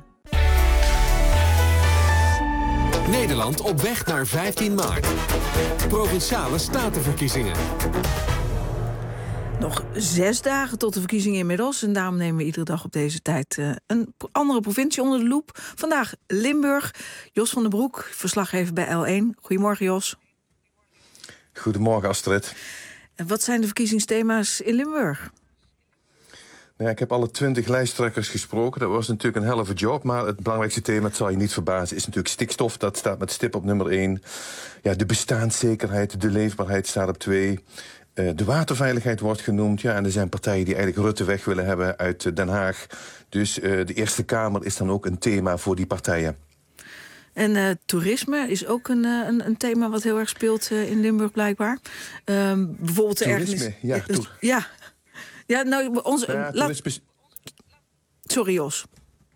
Nederland op weg naar vijftien maart. Provinciale statenverkiezingen. Nog zes dagen tot de verkiezingen inmiddels. En daarom nemen we iedere dag op deze tijd uh, een andere provincie onder de loep. Vandaag Limburg. Jos van den Broek, verslaggever bij L één. Goedemorgen, Jos. Goedemorgen, Astrid. En wat zijn de verkiezingsthema's in Limburg? Nou ja, ik heb alle twintig lijsttrekkers gesproken. Dat was natuurlijk een helft job. Maar het belangrijkste thema, het zal je niet verbazen, is natuurlijk stikstof. Dat staat met stip op nummer één. Ja, de bestaanszekerheid, de leefbaarheid staat op twee. Uh, de waterveiligheid wordt genoemd. Ja, en er zijn partijen die eigenlijk Rutte weg willen hebben uit uh, Den Haag. Dus uh, de Eerste Kamer is dan ook een thema voor die partijen. En uh, toerisme is ook een, uh, een, een thema wat heel erg speelt uh, in Limburg blijkbaar. Uh, bijvoorbeeld toerisme, ergens... ja. Uh, ja. Ja, nou, onze... Ja, laat... Sorry, Jos.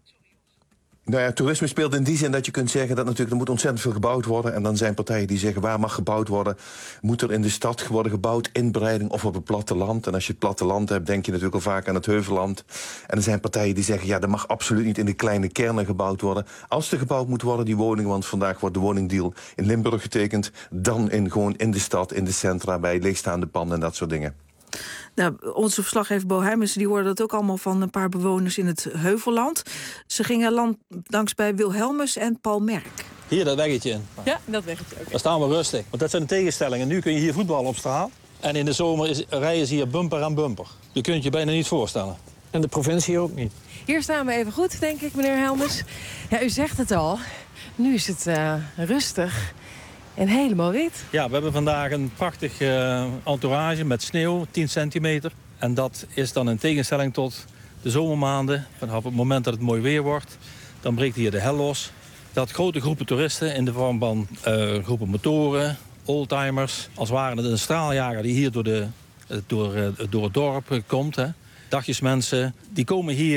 Nou ja, toerisme speelt in die zin dat je kunt zeggen dat natuurlijk er moet ontzettend veel gebouwd worden. En dan zijn partijen die zeggen waar mag gebouwd worden. Moet er in de stad worden gebouwd, inbreiding of op het platteland? En als je het platteland hebt, denk je natuurlijk al vaak aan het heuvelland. En er zijn partijen die zeggen ja, er mag absoluut niet in de kleine kernen gebouwd worden. Als er gebouwd moet worden, die woningen, want vandaag wordt de woningdeal in Limburg getekend. Dan in, gewoon in de stad, in de centra, bij leegstaande panden en dat soort dingen. Nou, onze verslaggever Bo Heijmers, die hoorde dat ook allemaal van een paar bewoners in het Heuvelland. Ze gingen land, langs bij Wilhelmus en Paul Merk. Hier, dat weggetje in. Ja, dat weggetje ook. Daar staan we rustig. Want dat zijn de tegenstellingen. Nu kun je hier voetballen op straat. En in de zomer is, rijden ze hier bumper aan bumper. Je kunt je bijna niet voorstellen. En de provincie ook niet. Hier staan we even goed, denk ik, meneer Helmers. Ja, u zegt het al. Nu is het uh, rustig. En helemaal wit. Ja, we hebben vandaag een prachtig uh, entourage met sneeuw, tien centimeter. En dat is dan in tegenstelling tot de zomermaanden. Vanaf het moment dat het mooi weer wordt, dan breekt hier de hel los. Dat grote groepen toeristen in de vorm van uh, groepen motoren, oldtimers. Als ware het een straaljager die hier door, de, door, uh, door het dorp uh, komt. Hè. Dagjesmensen, die komen hier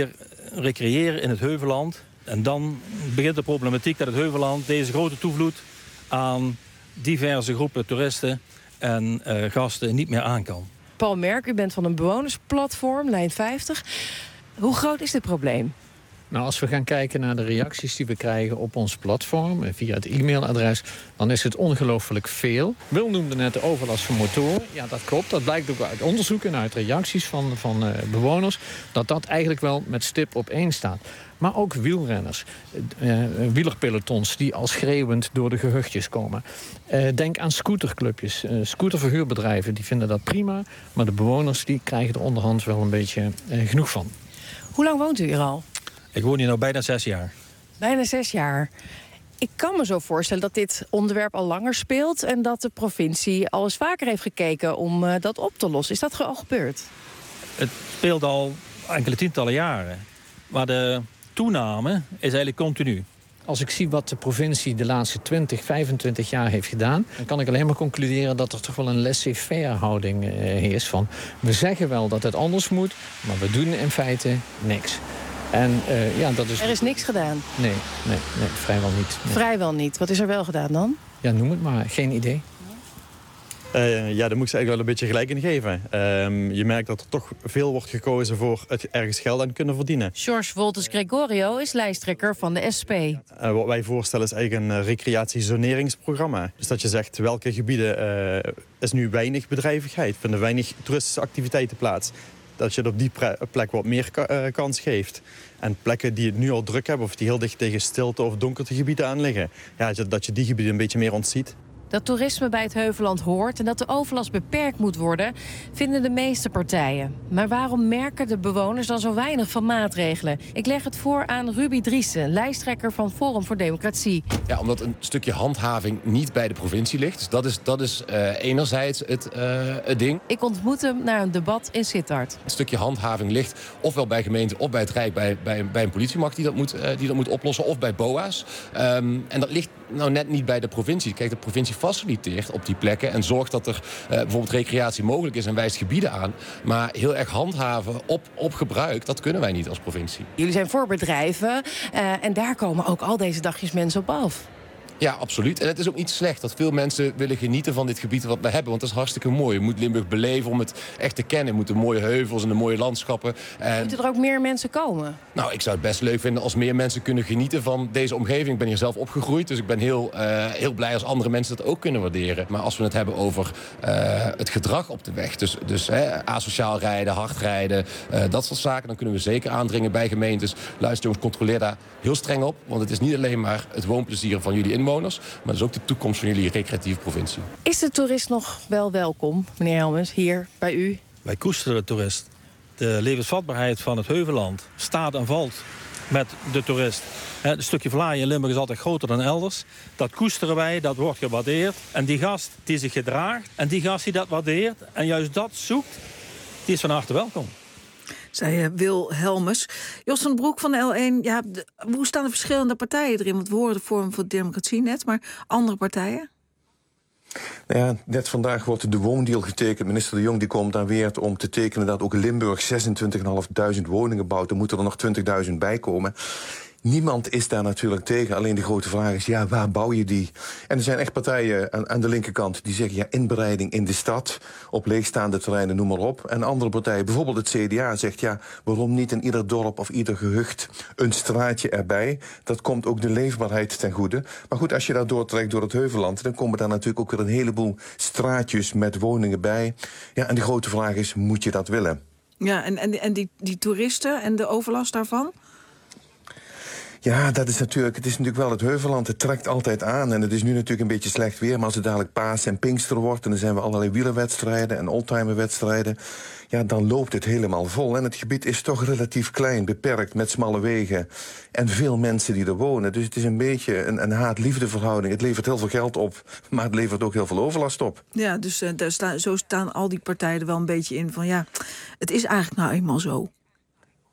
recreëren in het heuvelland. En dan begint de problematiek dat het heuvelland deze grote toevloed aan diverse groepen toeristen en uh, gasten niet meer aan kan. Paul Merk, u bent van een bewonersplatform, Lijn vijftig. Hoe groot is dit probleem? Nou, als we gaan kijken naar de reacties die we krijgen op ons platform via het e-mailadres, dan is het ongelooflijk veel. Wil noemde net de overlast van motoren. Ja, dat klopt. Dat blijkt ook uit onderzoek en uit reacties van, van uh, bewoners, dat dat eigenlijk wel met stip op één staat. Maar ook wielrenners, uh, wielerpelotons die al schreeuwend door de gehuchtjes komen. Uh, denk aan scooterclubjes, uh, scooterverhuurbedrijven, die vinden dat prima. Maar de bewoners die krijgen er onderhand wel een beetje uh, genoeg van. Hoe lang woont u hier al? Ik woon hier nu bijna zes jaar. Bijna zes jaar. Ik kan me zo voorstellen dat dit onderwerp al langer speelt en dat de provincie al eens vaker heeft gekeken om uh, dat op te lossen. Is dat al gebeurd? Het speelt al enkele tientallen jaren. Maar de toename is eigenlijk continu. Als ik zie wat de provincie de laatste twintig, vijfentwintig jaar heeft gedaan, dan kan ik alleen maar concluderen dat er toch wel een laissez-faire houding uh, heerst. Van, we zeggen wel dat het anders moet, maar we doen in feite niks. En, uh, ja, dat is... Er is niks gedaan? Nee, nee, nee vrijwel niet. Nee. Vrijwel niet. Wat is er wel gedaan dan? Ja, noem het maar. Geen idee. Uh, ja, daar moet ik ze eigenlijk wel een beetje gelijk in geven. Uh, je merkt dat er toch veel wordt gekozen voor het ergens geld aan kunnen verdienen. George Wolters Gregorio is lijsttrekker van de S P. Uh, wat wij voorstellen is eigenlijk een uh, recreatiezoneringsprogramma. Dus dat je zegt welke gebieden uh, is nu weinig bedrijvigheid, vinden weinig toeristische activiteiten plaats. Dat je op die plek wat meer ka- uh, kans geeft. En plekken die het nu al druk hebben of die heel dicht tegen stilte of donkertegebieden aan liggen, ja, dat je die gebieden een beetje meer ontziet. Dat toerisme bij het Heuvelland hoort en dat de overlast beperkt moet worden, vinden de meeste partijen. Maar waarom merken de bewoners dan zo weinig van maatregelen? Ik leg het voor aan Ruby Driessen, lijsttrekker van Forum voor Democratie. Ja, omdat een stukje handhaving niet bij de provincie ligt. Dus dat is, dat is uh, enerzijds het, uh, het ding. Ik ontmoet hem na een debat in Sittard. Een stukje handhaving ligt ofwel bij gemeenten of bij het Rijk, bij, bij, bij een politiemacht die dat moet, uh, die dat moet oplossen, of bij B O A's. Um, en dat ligt nou net niet bij de provincie. Kijk, de provincie faciliteert op die plekken en zorgt dat er uh, bijvoorbeeld recreatie mogelijk is en wijst gebieden aan. Maar heel erg handhaven op, op gebruik, dat kunnen wij niet als provincie. Jullie zijn voor bedrijven uh, en daar komen ook al deze dagjes mensen op af. Ja, absoluut. En het is ook niet slecht dat veel mensen willen genieten van dit gebied wat we hebben. Want dat is hartstikke mooi. Je moet Limburg beleven om het echt te kennen. Je moet de mooie heuvels en de mooie landschappen. En... Moeten er ook meer mensen komen? Nou, ik zou het best leuk vinden als meer mensen kunnen genieten van deze omgeving. Ik ben hier zelf opgegroeid, dus ik ben heel, uh, heel blij als andere mensen dat ook kunnen waarderen. Maar als we het hebben over uh, het gedrag op de weg, dus, dus hè, asociaal rijden, hard rijden, uh, dat soort zaken, dan kunnen we zeker aandringen bij gemeentes. Luister jongens, controleer daar heel streng op. Want het is niet alleen maar het woonplezier van jullie inwoners, maar dat is ook de toekomst van jullie recreatieve provincie. Is de toerist nog wel welkom, meneer Helmens, hier bij u? Wij koesteren de toerist. De levensvatbaarheid van het Heuvelland staat en valt met de toerist. Het stukje Vlaanderen in Limburg is altijd groter dan elders. Dat koesteren wij, dat wordt gewaardeerd. En die gast die zich gedraagt en die gast die dat waardeert en juist dat zoekt, die is van harte welkom. Zei uh, Wil Helmers. Jos van den Broek van de L één. Ja, de, hoe staan de verschillende partijen erin? Want we horen de Forum voor Democratie net, maar andere partijen? Nou ja, net vandaag wordt de woondeal getekend. Minister De Jong die komt aan weer om te tekenen dat ook Limburg zesentwintigduizend vijfhonderd woningen bouwt. Er moeten er nog twintigduizend bij komen. Niemand is daar natuurlijk tegen. Alleen de grote vraag is, ja, waar bouw je die? En er zijn echt partijen aan, aan de linkerkant die zeggen, ja, inbreiding in de stad, op leegstaande terreinen, noem maar op. En andere partijen, bijvoorbeeld het C D A, zegt, ja, waarom niet in ieder dorp of ieder gehucht een straatje erbij? Dat komt ook de leefbaarheid ten goede. Maar goed, als je daar doortrekt door het Heuvelland, dan komen daar natuurlijk ook weer een heleboel straatjes met woningen bij. Ja, en de grote vraag is, moet je dat willen? Ja, en, en, en die, die toeristen en de overlast daarvan? Ja, dat is natuurlijk, het is natuurlijk wel het Heuvelland. Het trekt altijd aan. En het is nu natuurlijk een beetje slecht weer. Maar als het dadelijk Paas en Pinkster wordt, en dan zijn we allerlei wielerwedstrijden en oldtimerwedstrijden, ja, dan loopt het helemaal vol. En het gebied is toch relatief klein, beperkt, met smalle wegen en veel mensen die er wonen. Dus het is een beetje een, een haat-liefde verhouding. Het levert heel veel geld op, maar het levert ook heel veel overlast op. Ja, dus uh, daar staan, zo staan al die partijen er wel een beetje in van, ja, het is eigenlijk nou eenmaal zo.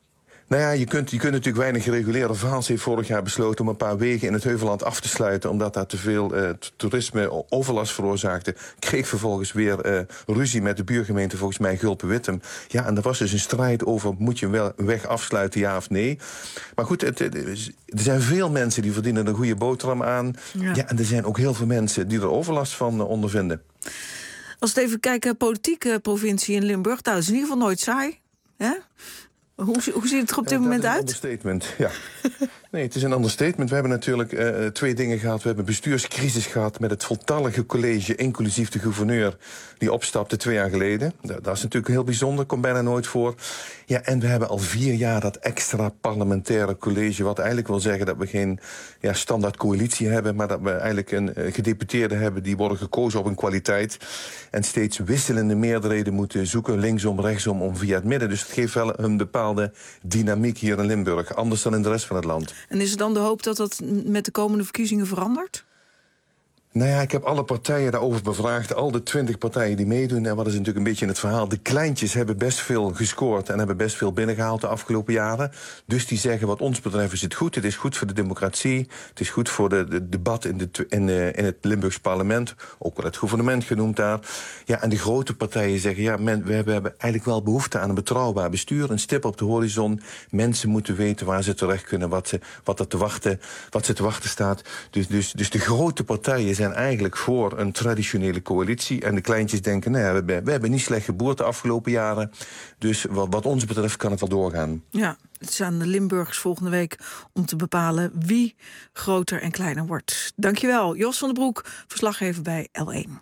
Nou ja, je kunt, je kunt natuurlijk weinig reguleren. Vaals heeft vorig jaar besloten om een paar wegen in het Heuvelland af te sluiten, omdat daar te veel uh, toerisme overlast veroorzaakte. Kreeg vervolgens weer uh, ruzie met de buurgemeente, volgens mij Gulpen-Wittem. Ja, en er was dus een strijd over, moet je wel een weg afsluiten, ja of nee? Maar goed, het, het, er zijn veel mensen die verdienen een goede boterham aan. Ja. Ja, en er zijn ook heel veel mensen die er overlast van uh, ondervinden. Als we even kijken, politieke provincie in Limburg, dat is in ieder geval nooit saai, hè? Hoe, hoe ziet het er op dit ja, moment uit? Dat is een understatement, ja. Nee, het is een understatement. We hebben natuurlijk uh, twee dingen gehad. We hebben een bestuurscrisis gehad met het voltallige college, inclusief de gouverneur, die opstapte twee jaar geleden. Dat, dat is natuurlijk heel bijzonder, komt bijna nooit voor. Ja, en we hebben al vier jaar dat extra parlementaire college, wat eigenlijk wil zeggen dat we geen ja, standaard coalitie hebben, maar dat we eigenlijk een uh, gedeputeerde hebben die worden gekozen op een kwaliteit en steeds wisselende meerderheden moeten zoeken, linksom, rechtsom, om via het midden. Dus het geeft wel een bepaalde dynamiek hier in Limburg, anders dan in de rest van het land. En is er dan de hoop dat dat met de komende verkiezingen verandert? Nou ja, ik heb alle partijen daarover bevraagd. Al de twintig partijen die meedoen. En wat is natuurlijk een beetje het verhaal. De kleintjes hebben best veel gescoord en hebben best veel binnengehaald de afgelopen jaren. Dus die zeggen wat ons betreft is het goed. Het is goed voor de democratie. Het is goed voor het de debat in, de, in, de, in het Limburgs parlement. Ook wel het gouvernement genoemd daar. Ja, en de grote partijen zeggen, ja, men, we hebben eigenlijk wel behoefte aan een betrouwbaar bestuur. Een stip op de horizon. Mensen moeten weten waar ze terecht kunnen, wat, ze, wat, er te wachten, wat ze te wachten staat. Dus, dus, dus de grote partijen zijn eigenlijk voor een traditionele coalitie. En de kleintjes denken, nou ja, we, hebben, we hebben niet slecht geboerd de afgelopen jaren. Dus wat, wat ons betreft kan het wel doorgaan. Ja, het is aan de Limburgers volgende week om te bepalen wie groter en kleiner wordt. Dankjewel, Jos van den Broek, verslaggever bij L één.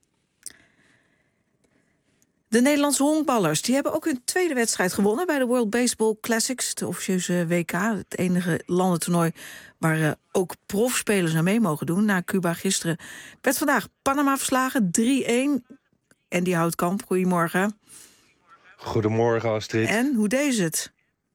De Nederlandse honkballers die hebben ook hun tweede wedstrijd gewonnen bij de World Baseball Classics, de officieuze W K, het enige landentoernooi waar uh, ook profspelers aan mee mogen doen. Na Cuba gisteren werd vandaag Panama verslagen, drie-een. En die Houtkamp, goedemorgen. Goedemorgen, Astrid. En, hoe deed ze het?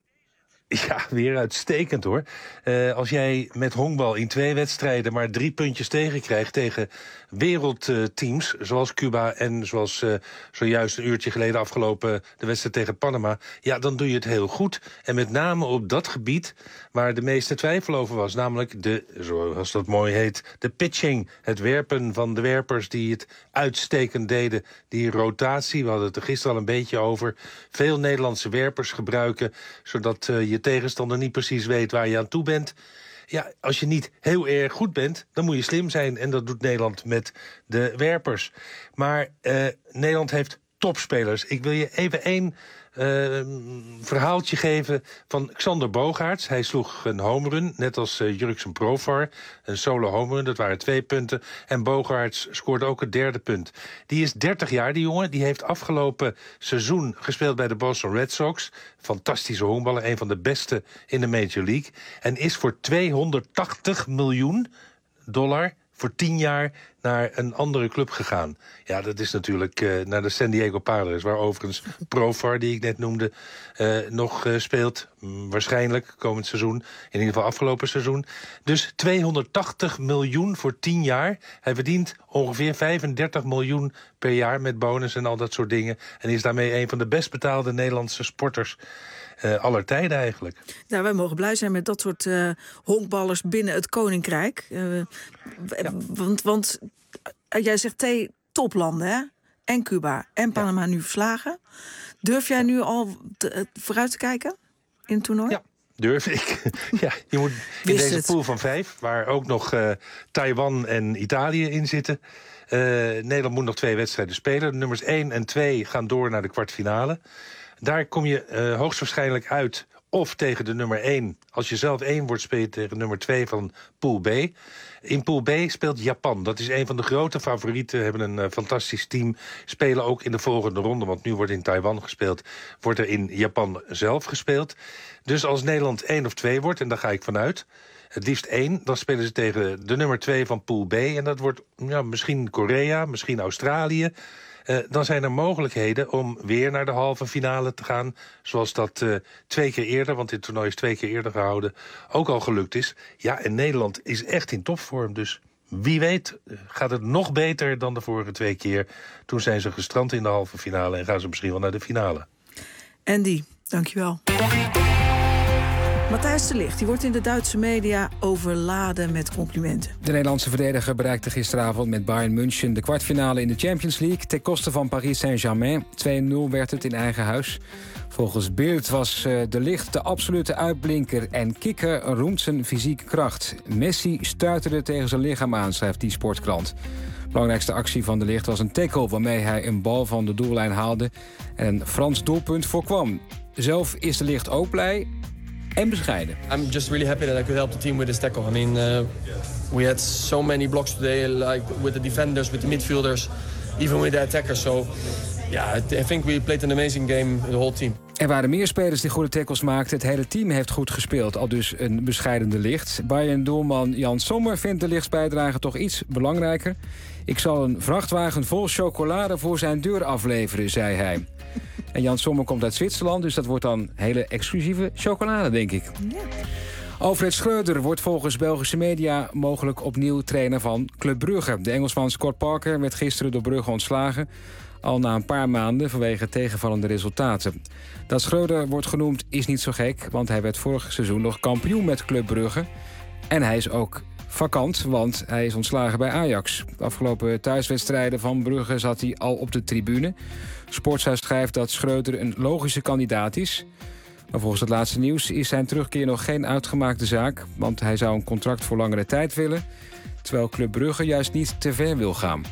Ja, weer uitstekend hoor. Uh, als jij met honkbal in twee wedstrijden maar drie puntjes tegenkrijgt tegen wereldteams, uh, zoals Cuba en zoals uh, zojuist een uurtje geleden afgelopen de wedstrijd tegen Panama, ja, dan doe je het heel goed. En met name op dat gebied waar de meeste twijfel over was, namelijk de, zoals dat mooi heet, de pitching. Het werpen van de werpers die het uitstekend deden. Die rotatie, we hadden het er gisteren al een beetje over. Veel Nederlandse werpers gebruiken, zodat uh, je tegenstander niet precies weet waar je aan toe bent. Ja, als je niet heel erg goed bent, dan moet je slim zijn. En dat doet Nederland met de werpers. Maar uh, Nederland heeft topspelers. Ik wil je even één uh, verhaaltje geven van Xander Bogaerts. Hij sloeg een homerun, net als uh, Jurksen Profar. Een solo homerun, dat waren twee punten. En Bogaerts scoorde ook het derde punt. Die is dertig jaar, die jongen. Die heeft afgelopen seizoen gespeeld bij de Boston Red Sox. Fantastische honkballer, een van de beste in de Major League. En is voor tweehonderdtachtig miljoen dollar voor tien jaar naar een andere club gegaan. Ja, dat is natuurlijk uh, naar de San Diego Padres, waar overigens Profar, die ik net noemde, uh, nog uh, speelt. Mm, waarschijnlijk komend seizoen, in ieder geval afgelopen seizoen. Dus tweehonderdtachtig miljoen voor tien jaar. Hij verdient ongeveer vijfendertig miljoen per jaar met bonus en al dat soort dingen. En is daarmee een van de best betaalde Nederlandse sporters Uh, aller tijden eigenlijk. Nou, wij mogen blij zijn met dat soort uh, honkballers binnen het Koninkrijk. Uh, ja. Want, want uh, jij zegt twee toplanden, hè? En Cuba en Panama ja. nu verslagen. Durf jij nu al te, uh, vooruit te kijken in het toernooi? Ja. Durf ik. Ja, je moet in deze het. pool van vijf, waar ook nog uh, Taiwan en Italië in zitten. Uh, Nederland moet nog twee wedstrijden spelen. De nummers één en twee gaan door naar de kwartfinale. Daar kom je uh, hoogstwaarschijnlijk uit of tegen de nummer één. Als je zelf één wordt, speel je tegen nummer twee van Pool B. In Pool B speelt Japan. Dat is een van de grote favorieten. Hebben een uh, fantastisch team. Spelen ook in de volgende ronde, want nu wordt in Taiwan gespeeld. Wordt er in Japan zelf gespeeld. Dus als Nederland één of twee wordt, en daar ga ik vanuit, het liefst één, dan spelen ze tegen de nummer twee van Pool B. En dat wordt ja, misschien Korea, misschien Australië. Uh, dan zijn er mogelijkheden om weer naar de halve finale te gaan. Zoals dat uh, twee keer eerder, want dit toernooi is twee keer eerder gehouden, ook al gelukt is. Ja, en Nederland is echt in topvorm. Dus wie weet gaat het nog beter dan de vorige twee keer. Toen zijn ze gestrand in de halve finale en gaan ze misschien wel naar de finale. Andy, dankjewel. Matthijs de Ligt die wordt in de Duitse media overladen met complimenten. De Nederlandse verdediger bereikte gisteravond met Bayern München de kwartfinale in de Champions League ten koste van Paris Saint-Germain. twee nul werd het in eigen huis. Volgens Bild was de Ligt de absolute uitblinker en kikker roemt zijn fysieke kracht. Messi stuiterde tegen zijn lichaam aan, schrijft die sportkrant. De belangrijkste actie van de Ligt was een tackle waarmee hij een bal van de doellijn haalde en een Frans doelpunt voorkwam. Zelf is de Ligt ook blij en bescheiden. I'm just really happy that I could help the team with this tackle. I mean, uh, we had so many blocks today, like with the defenders, with the midfielders, even with the attackers. So, yeah, I think we played an amazing game, the whole team. Er waren meer spelers die goede tackles maakten. Het hele team heeft goed gespeeld, al dus een bescheiden de Ligt. Bayern-doelman Jan Sommer vindt de Ligts bijdrage toch iets belangrijker. Ik zal een vrachtwagen vol chocolade voor zijn deur afleveren, zei hij. En Jan Sommer komt uit Zwitserland, dus dat wordt dan hele exclusieve chocolade, denk ik. Ja. Alfred Schreuder wordt volgens Belgische media mogelijk opnieuw trainer van Club Brugge. De Engelsman Scott Parker werd gisteren door Brugge ontslagen, al na een paar maanden vanwege tegenvallende resultaten. Dat Schreuder wordt genoemd is niet zo gek, want hij werd vorig seizoen nog kampioen met Club Brugge. En hij is ook vakant, want hij is ontslagen bij Ajax. De afgelopen thuiswedstrijden van Brugge zat hij al op de tribune. Sporthuis schrijft dat Schreuder een logische kandidaat is. Maar volgens het laatste nieuws is zijn terugkeer nog geen uitgemaakte zaak, want hij zou een contract voor langere tijd willen, terwijl Club Brugge juist niet te ver wil gaan.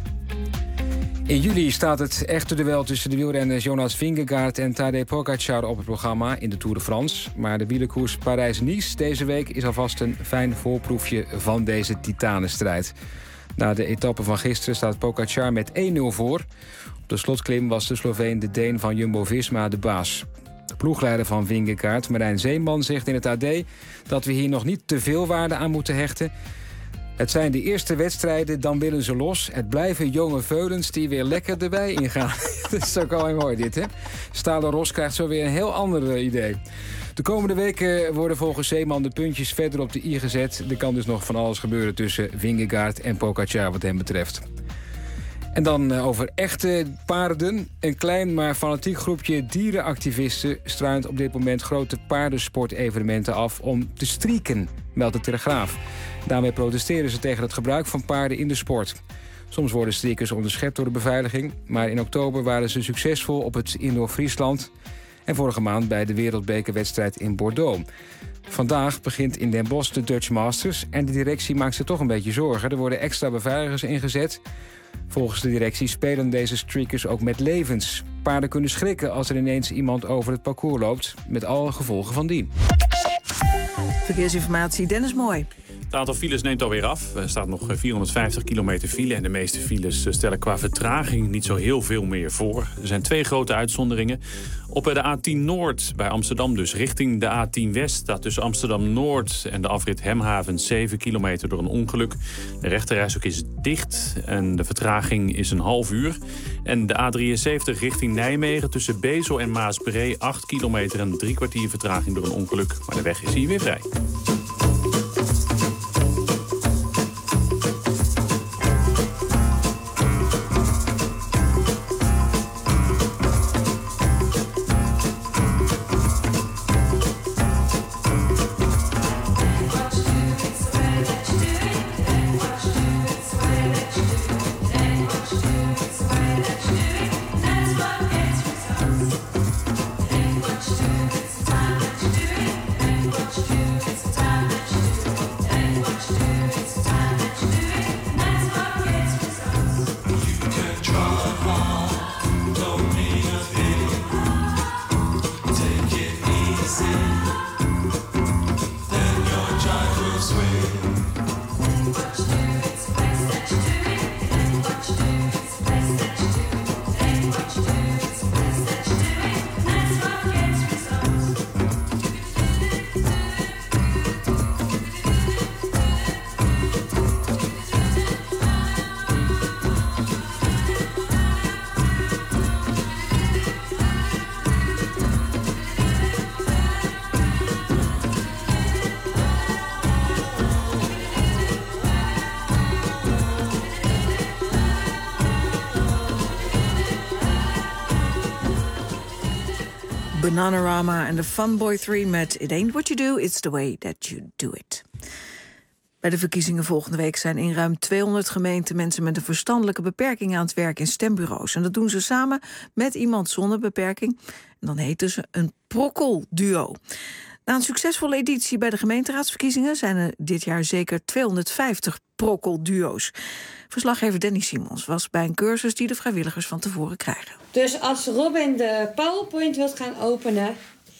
In juli staat het echte duel tussen de wielrenners Jonas Vingegaard en Tadej Pogačar op het programma in de Tour de France. Maar de wielerkoers Parijs-Nice deze week is alvast een fijn voorproefje van deze titanenstrijd. Na de etappe van gisteren staat Pogačar met één nul voor. Op de slotklim was de Sloveen de Deen van Jumbo-Visma de baas. De ploegleider van Vingegaard, Marijn Zeeman, zegt in het A D dat we hier nog niet te veel waarde aan moeten hechten. Het zijn de eerste wedstrijden, dan willen ze los. Het blijven jonge veulens die weer lekker erbij ingaan. Dat is ook al mooi dit, hè? Stalen Ros krijgt zo weer een heel ander idee. De komende weken worden volgens Zeeman de puntjes verder op de i gezet. Er kan dus nog van alles gebeuren tussen Vingegaard en Pogačar wat hem betreft. En dan over echte paarden. Een klein maar fanatiek groepje dierenactivisten struint op dit moment grote paardensportevenementen af om te strieken, meldt de Telegraaf. Daarmee protesteren ze tegen het gebruik van paarden in de sport. Soms worden striekers onderschept door de beveiliging, maar in oktober waren ze succesvol op het Indoor Friesland en vorige maand bij de wereldbekerwedstrijd in Bordeaux. Vandaag begint in Den Bosch de Dutch Masters en de directie maakt zich toch een beetje zorgen. Er worden extra beveiligers ingezet. Volgens de directie spelen deze streakers ook met levens. Paarden kunnen schrikken als er ineens iemand over het parcours loopt, met alle gevolgen van dien. Verkeersinformatie, Dennis Mooi. Het aantal files neemt alweer af. Er staat nog vierhonderdvijftig kilometer file en de meeste files stellen qua vertraging niet zo heel veel meer voor. Er zijn twee grote uitzonderingen. Op de A tien Noord bij Amsterdam dus richting de A tien West staat tussen Amsterdam Noord en de afrit Hemhaven zeven kilometer door een ongeluk. De rechterrijstrook is dicht en de vertraging is een half uur. En de A drieënzeventig richting Nijmegen tussen Bezel en Maasbree acht kilometer en drie kwartier vertraging door een ongeluk. Maar de weg is hier weer vrij. Time Bananarama en de Funboy drie met It Ain't What You Do, It's The Way That You Do It. Bij de verkiezingen volgende week zijn in ruim tweehonderd gemeenten mensen met een verstandelijke beperking aan het werk in stembureaus. En dat doen ze samen met iemand zonder beperking. En dan heten ze een prokkelduo. Na een succesvolle editie bij de gemeenteraadsverkiezingen zijn er dit jaar zeker tweehonderdvijftig prokkelduo's. Verslaggever Danny Simons was bij een cursus die de vrijwilligers van tevoren krijgen. Dus als Robin de PowerPoint wilt gaan openen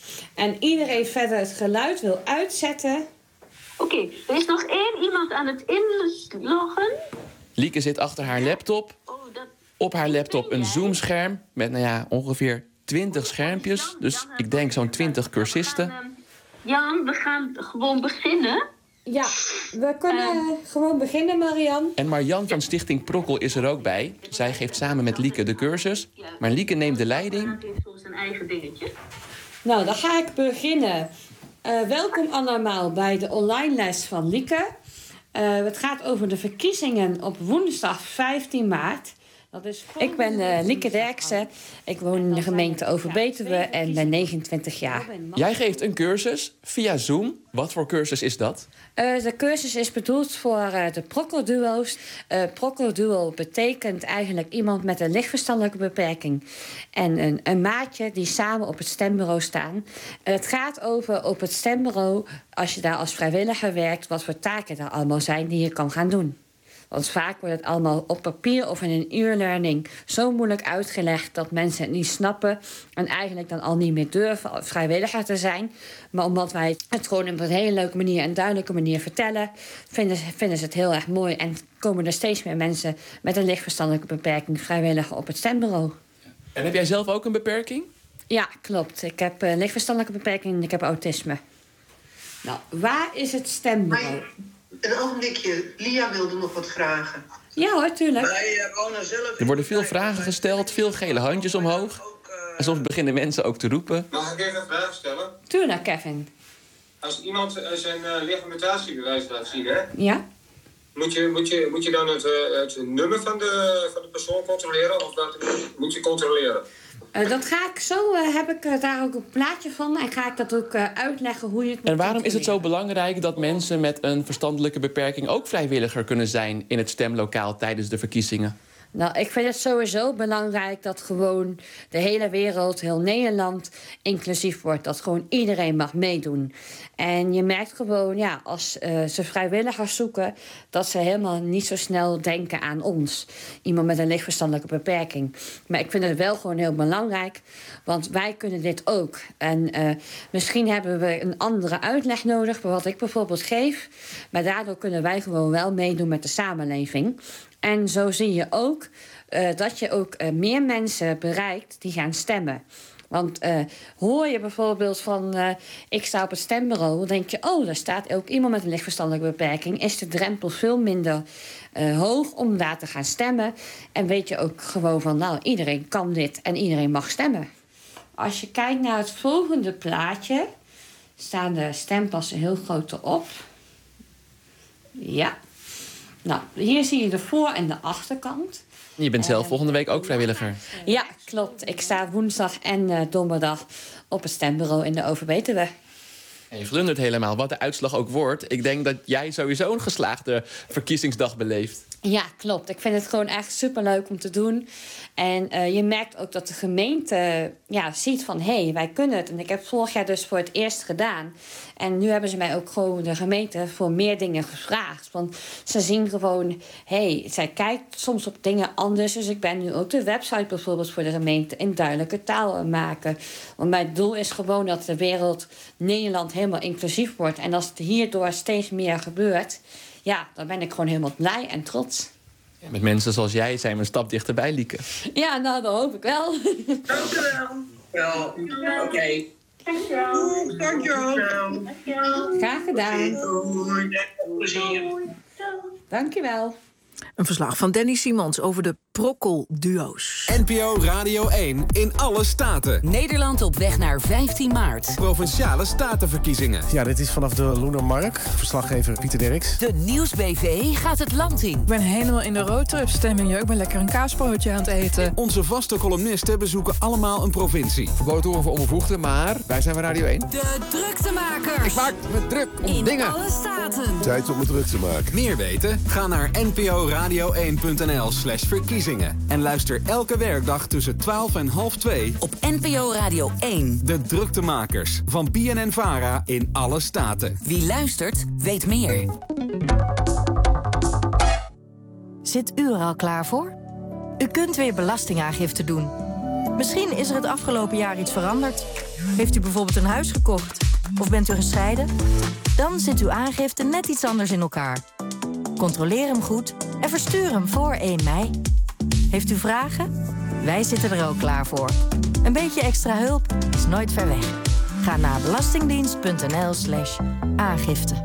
en iedereen verder het geluid wil uitzetten. Oké, okay, er is nog één iemand aan het inloggen. Lieke zit achter haar laptop. Op haar laptop een Zoom-scherm met nou ja, ongeveer twintig schermpjes. Dus ik denk zo'n twintig cursisten. Jan, we gaan gewoon beginnen. Ja, we kunnen uh, gewoon beginnen, Marianne. En Marjan van Stichting Prokkel is er ook bij. Zij geeft samen met Lieke de cursus. Maar Lieke neemt de leiding. Hij heeft zo zijn eigen dingetje. Nou, dan ga ik beginnen. Uh, welkom allemaal bij de online les van Lieke. Uh, het gaat over de verkiezingen op woensdag vijftien maart. Dat is ik ben uh, Lieke Derksen. Ik woon in de gemeente Overbetuwe en ben negenentwintig jaar. Jij geeft een cursus via Zoom. Wat voor cursus is dat? Uh, de cursus is bedoeld voor uh, de prokkelduo's. Uh, prokkelduo betekent eigenlijk iemand met een lichtverstandelijke beperking en een, een maatje die samen op het stembureau staan. Uh, het gaat over op het stembureau, als je daar als vrijwilliger werkt, wat voor taken er allemaal zijn die je kan gaan doen. Want vaak wordt het allemaal op papier of in een e-learning zo moeilijk uitgelegd dat mensen het niet snappen en eigenlijk dan al niet meer durven vrijwilliger te zijn. Maar omdat wij het gewoon op een hele leuke manier en duidelijke manier vertellen, vinden ze, vinden ze het heel erg mooi en komen er steeds meer mensen met een lichtverstandelijke beperking vrijwilliger op het stembureau. En heb jij zelf ook een beperking? Ja, klopt. Ik heb een lichtverstandelijke beperking en ik heb autisme. Nou, waar is het stembureau? Een ogenblikje, Lia wilde nog wat vragen. Ja hoor, tuurlijk. Wij wonen zelf... Er worden veel vragen gesteld, veel gele handjes omhoog. En soms beginnen mensen ook te roepen. Mag ik even een vraag stellen? Tuurlijk, Kevin. Als iemand zijn uh, legitimatiebewijs laat zien, hè? Ja. Moet je, moet je, moet je dan het, uh, het nummer van de, van de persoon controleren of dat moet je controleren? Uh, dat ga ik zo, uh, heb ik uh, daar ook een plaatje van en ga ik dat ook uh, uitleggen hoe je het moet. En waarom is het zo belangrijk dat mensen met een verstandelijke beperking ook vrijwilliger kunnen zijn in het stemlokaal tijdens de verkiezingen? Nou, ik vind het sowieso belangrijk dat gewoon de hele wereld, heel Nederland, inclusief wordt. Dat gewoon iedereen mag meedoen. En je merkt gewoon, ja, als uh, ze vrijwilligers zoeken, dat ze helemaal niet zo snel denken aan ons. Iemand met een lichtverstandelijke beperking. Maar ik vind het wel gewoon heel belangrijk, want wij kunnen dit ook. En uh, misschien hebben we een andere uitleg nodig bij wat ik bijvoorbeeld geef. Maar daardoor kunnen wij gewoon wel meedoen met de samenleving. En zo zie je ook uh, dat je ook uh, meer mensen bereikt die gaan stemmen. Want uh, hoor je bijvoorbeeld van, uh, ik sta op het stembureau, dan denk je, oh, daar staat ook iemand met een lichtverstandelijke beperking. Is de drempel veel minder uh, hoog om daar te gaan stemmen. En weet je ook gewoon van, nou, iedereen kan dit en iedereen mag stemmen. Als je kijkt naar het volgende plaatje, staan de stempassen heel groot erop. Ja. Nou, hier zie je de voor- en de achterkant. Je bent zelf volgende week ook vrijwilliger. Ja, klopt. Ik sta woensdag en uh, donderdag op het stembureau in de Overbetuwe. En je glundert helemaal, wat de uitslag ook wordt. Ik denk dat jij sowieso een geslaagde verkiezingsdag beleeft. Ja, klopt. Ik vind het gewoon echt superleuk om te doen. En uh, je merkt ook dat de gemeente ja, ziet van, hé, hey, wij kunnen het. En ik heb vorig jaar dus voor het eerst gedaan. En nu hebben ze mij ook gewoon de gemeente voor meer dingen gevraagd. Want ze zien gewoon, hé, hey, zij kijkt soms op dingen anders. Dus ik ben nu ook de website bijvoorbeeld voor de gemeente in duidelijke taal maken. Want mijn doel is gewoon dat de wereld Nederland helemaal inclusief wordt. En als het hierdoor steeds meer gebeurt, ja, dan ben ik gewoon helemaal blij en trots. Ja, met mensen zoals jij zijn we een stap dichterbij, Lieke. Ja, nou, dat hoop ik wel. Dank je wel. Wel, oké. Okay. Dankjewel. Dankjewel. Graag gedaan. Doei. Plezier. Dankjewel. Een verslag van Danny Simons over de Prokkelduo's. N P O Radio één in alle staten. Nederland op weg naar vijftien maart. Provinciale statenverkiezingen. Ja, dit is vanaf de Loenermark. Verslaggever Pieter Derks. De Nieuws-B V gaat het land in. Ik ben helemaal in de roadtrip-stemming. Ik ben lekker een kaasbroodje aan het eten. Onze vaste columnisten bezoeken allemaal een provincie. Verboden voor onbevoegden, maar wij zijn van Radio één. De druktemakers. Ik maak me druk om in dingen. In alle staten. Tijd om het druk te maken. Meer weten? Ga naar n p o radio één punt n l slash verkiezingen. En luister elke werkdag tussen twaalf en half twee... op N P O Radio één. De druktemakers van B N N-Vara in alle staten. Wie luistert, weet meer. Zit u er al klaar voor? U kunt weer belastingaangifte doen. Misschien is er het afgelopen jaar iets veranderd. Heeft u bijvoorbeeld een huis gekocht? Of bent u gescheiden? Dan zit uw aangifte net iets anders in elkaar. Controleer hem goed en verstuur hem voor één mei. Heeft u vragen? Wij zitten er ook klaar voor. Een beetje extra hulp is nooit ver weg. Ga naar belastingdienst punt n l slash aangifte.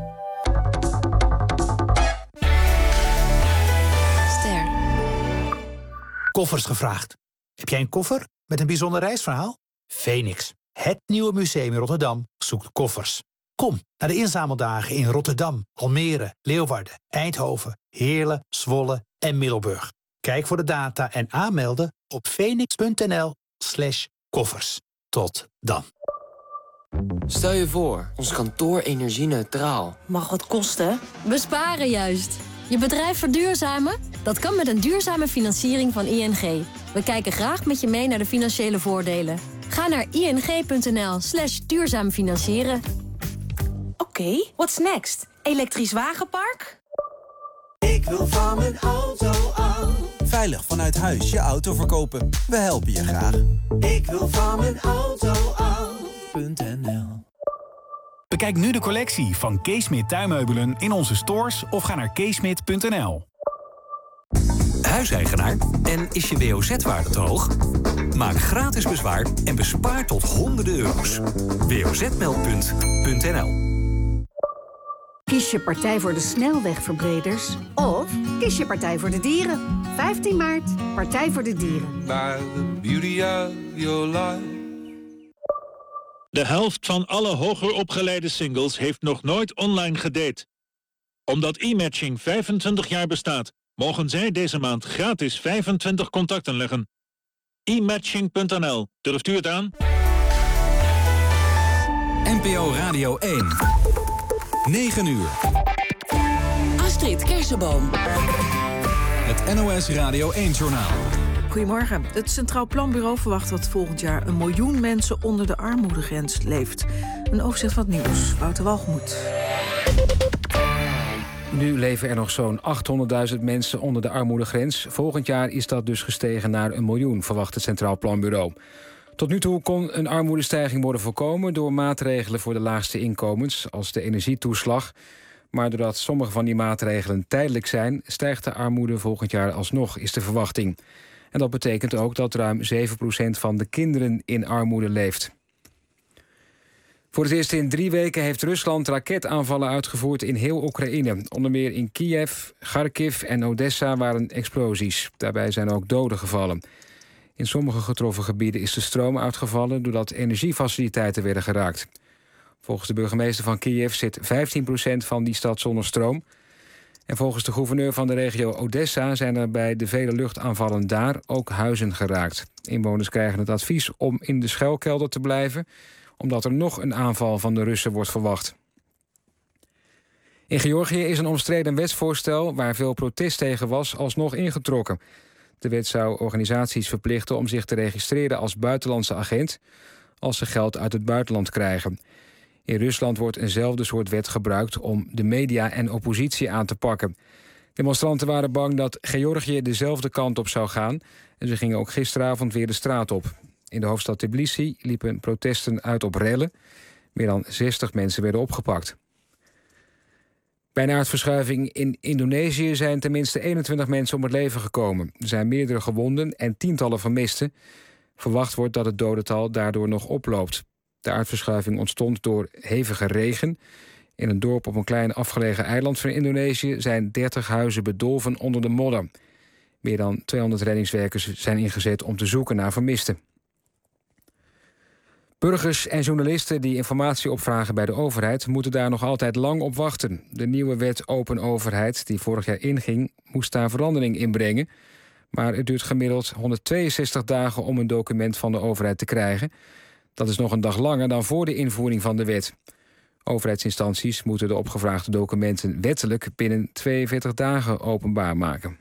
Ster. Koffers gevraagd. Heb jij een koffer met een bijzonder reisverhaal? Phoenix, het nieuwe museum in Rotterdam, zoekt koffers. Kom naar de inzameldagen in Rotterdam, Almere, Leeuwarden, Eindhoven, Heerlen, Zwolle en Middelburg. Kijk voor de data en aanmelden op phoenix punt n l slash koffers. Tot dan. Stel je voor, ons kantoor energie-neutraal. Mag wat kosten? Besparen juist. Je bedrijf verduurzamen? Dat kan met een duurzame financiering van I N G. We kijken graag met je mee naar de financiële voordelen. Ga naar ing punt n l slash duurzaam financieren. Oké, okay, what's next? Elektrisch wagenpark? Ik wil van mijn auto af. Veilig vanuit huis je auto verkopen. We helpen je graag. Ik wil van mijn auto af. .nl. Bekijk nu de collectie van Keesmit tuinmeubelen in onze stores of ga naar keesmit punt n l. Huiseigenaar en is je W O Z-waarde te hoog? Maak gratis bezwaar en bespaar tot honderden euro's. w o z meldpunt punt n l. Kies je partij voor de snelwegverbreders of kies je partij voor de dieren? vijftien maart, Partij voor de Dieren. By the beauty of your life. De helft van alle hoger opgeleide singles heeft nog nooit online gedate. Omdat e-matching vijfentwintig jaar bestaat, mogen zij deze maand gratis vijfentwintig contacten leggen. e matching punt n l. Durft u het aan? N P O Radio één. negen uur. Astrid Kersenboom. Het N O S Radio één-journaal. Goedemorgen. Het Centraal Planbureau verwacht dat volgend jaar een miljoen mensen onder de armoedegrens leeft. Een overzicht van het nieuws. Wouter Walgemoed. Nu leven er nog zo'n achthonderdduizend mensen onder de armoedegrens. Volgend jaar is dat dus gestegen naar een miljoen, verwacht het Centraal Planbureau. Tot nu toe kon een armoedestijging worden voorkomen door maatregelen voor de laagste inkomens, als de energietoeslag. Maar doordat sommige van die maatregelen tijdelijk zijn, stijgt de armoede volgend jaar alsnog, is de verwachting. En dat betekent ook dat ruim zeven procent van de kinderen in armoede leeft. Voor het eerst in drie weken heeft Rusland raketaanvallen uitgevoerd in heel Oekraïne. Onder meer in Kiev, Kharkiv en Odessa waren explosies. Daarbij zijn ook doden gevallen. In sommige getroffen gebieden is de stroom uitgevallen doordat energiefaciliteiten werden geraakt. Volgens de burgemeester van Kiev zit vijftien procent van die stad zonder stroom. En volgens de gouverneur van de regio Odessa zijn er bij de vele luchtaanvallen daar ook huizen geraakt. Inwoners krijgen het advies om in de schuilkelder te blijven, omdat er nog een aanval van de Russen wordt verwacht. In Georgië is een omstreden wetsvoorstel waar veel protest tegen was alsnog ingetrokken. De wet zou organisaties verplichten om zich te registreren als buitenlandse agent als ze geld uit het buitenland krijgen. In Rusland wordt eenzelfde soort wet gebruikt om de media en oppositie aan te pakken. Demonstranten waren bang dat Georgië dezelfde kant op zou gaan en ze gingen ook gisteravond weer de straat op. In de hoofdstad Tbilisi liepen protesten uit op rellen. Meer dan zestig mensen werden opgepakt. Bij een aardverschuiving in Indonesië zijn tenminste eenentwintig mensen om het leven gekomen. Er zijn meerdere gewonden en tientallen vermisten. Verwacht wordt dat het dodental daardoor nog oploopt. De aardverschuiving ontstond door hevige regen. In een dorp op een klein afgelegen eiland van Indonesië zijn dertig huizen bedolven onder de modder. Meer dan tweehonderd reddingswerkers zijn ingezet om te zoeken naar vermisten. Burgers en journalisten die informatie opvragen bij de overheid moeten daar nog altijd lang op wachten. De nieuwe wet Open Overheid, die vorig jaar inging, moest daar verandering in brengen. Maar het duurt gemiddeld honderdtweeënzestig dagen om een document van de overheid te krijgen. Dat is nog een dag langer dan voor de invoering van de wet. Overheidsinstanties moeten de opgevraagde documenten wettelijk binnen tweeënveertig dagen openbaar maken.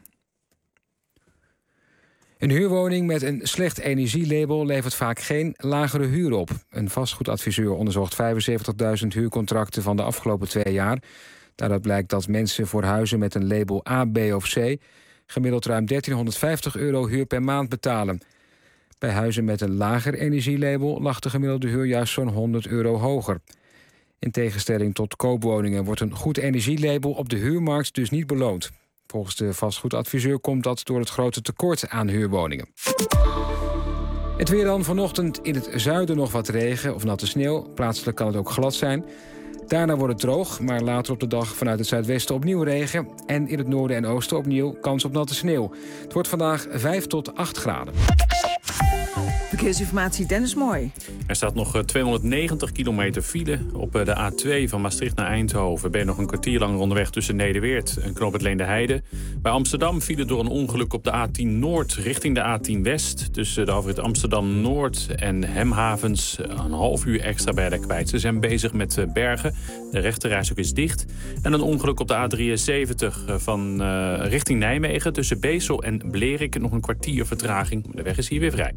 Een huurwoning met een slecht energielabel levert vaak geen lagere huur op. Een vastgoedadviseur onderzocht vijfenzeventigduizend huurcontracten van de afgelopen twee jaar. Daaruit blijkt dat mensen voor huizen met een label A, B of C gemiddeld ruim dertienhonderdvijftig euro huur per maand betalen. Bij huizen met een lager energielabel lag de gemiddelde huur juist zo'n honderd euro hoger. In tegenstelling tot koopwoningen wordt een goed energielabel op de huurmarkt dus niet beloond. Volgens de vastgoedadviseur komt dat door het grote tekort aan huurwoningen. Het weer dan vanochtend in het zuiden nog wat regen of natte sneeuw. Plaatselijk kan het ook glad zijn. Daarna wordt het droog, maar later op de dag vanuit het zuidwesten opnieuw regen. En in het noorden en oosten opnieuw kans op natte sneeuw. Het wordt vandaag vijf tot acht graden. Verkeersinformatie, Dennis Mooi. Er staat nog tweehonderdnegentig kilometer file. Op de A twee van Maastricht naar Eindhoven ben je nog een kwartier langer onderweg tussen Nederweert en Knoop het Leenderheide. Bij Amsterdam file door een ongeluk op de A tien Noord richting de A tien West. Tussen de afrit Amsterdam Noord en Hemhavens een half uur extra bij de kwijt. Ze zijn bezig met bergen. De rechterreis ook is dicht. En een ongeluk op de A drieënzeventig van uh, richting Nijmegen. Tussen Beesel en Blerik nog een kwartier vertraging. De weg is hier weer vrij.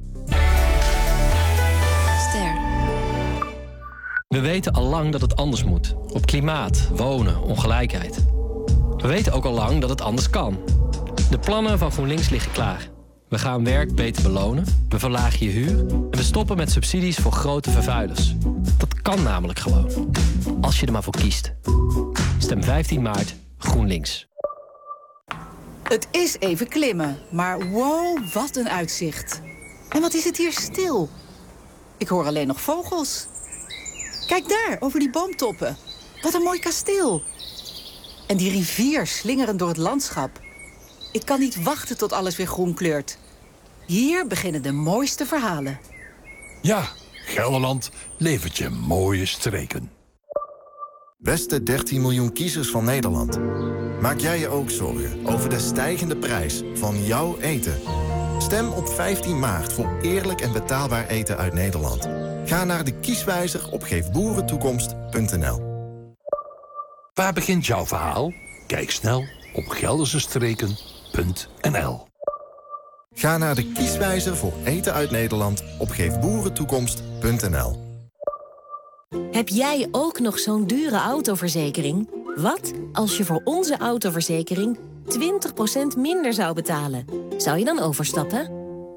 We weten al lang dat het anders moet. Op klimaat, wonen, ongelijkheid. We weten ook al lang dat het anders kan. De plannen van GroenLinks liggen klaar. We gaan werk beter belonen, we verlagen je huur en we stoppen met subsidies voor grote vervuilers. Dat kan namelijk gewoon. Als je er maar voor kiest. Stem vijftien maart GroenLinks. Het is even klimmen, maar wow, wat een uitzicht. En wat is het hier stil? Ik hoor alleen nog vogels. Kijk daar, over die boomtoppen. Wat een mooi kasteel. En die rivier slingerend door het landschap. Ik kan niet wachten tot alles weer groen kleurt. Hier beginnen de mooiste verhalen. Ja, Gelderland levert je mooie streken. Beste dertien miljoen kiezers van Nederland. Maak jij je ook zorgen over de stijgende prijs van jouw eten? Stem op vijftien maart voor eerlijk en betaalbaar eten uit Nederland. Ga naar de kieswijzer op geef boeren toekomst punt n l. Waar begint jouw verhaal? Kijk snel op gelderse streken punt n l. Ga naar de kieswijzer voor eten uit Nederland op geef boeren toekomst punt n l. Heb jij ook nog zo'n dure autoverzekering? Wat als je voor onze autoverzekering twintig procent minder zou betalen? Zou je dan overstappen?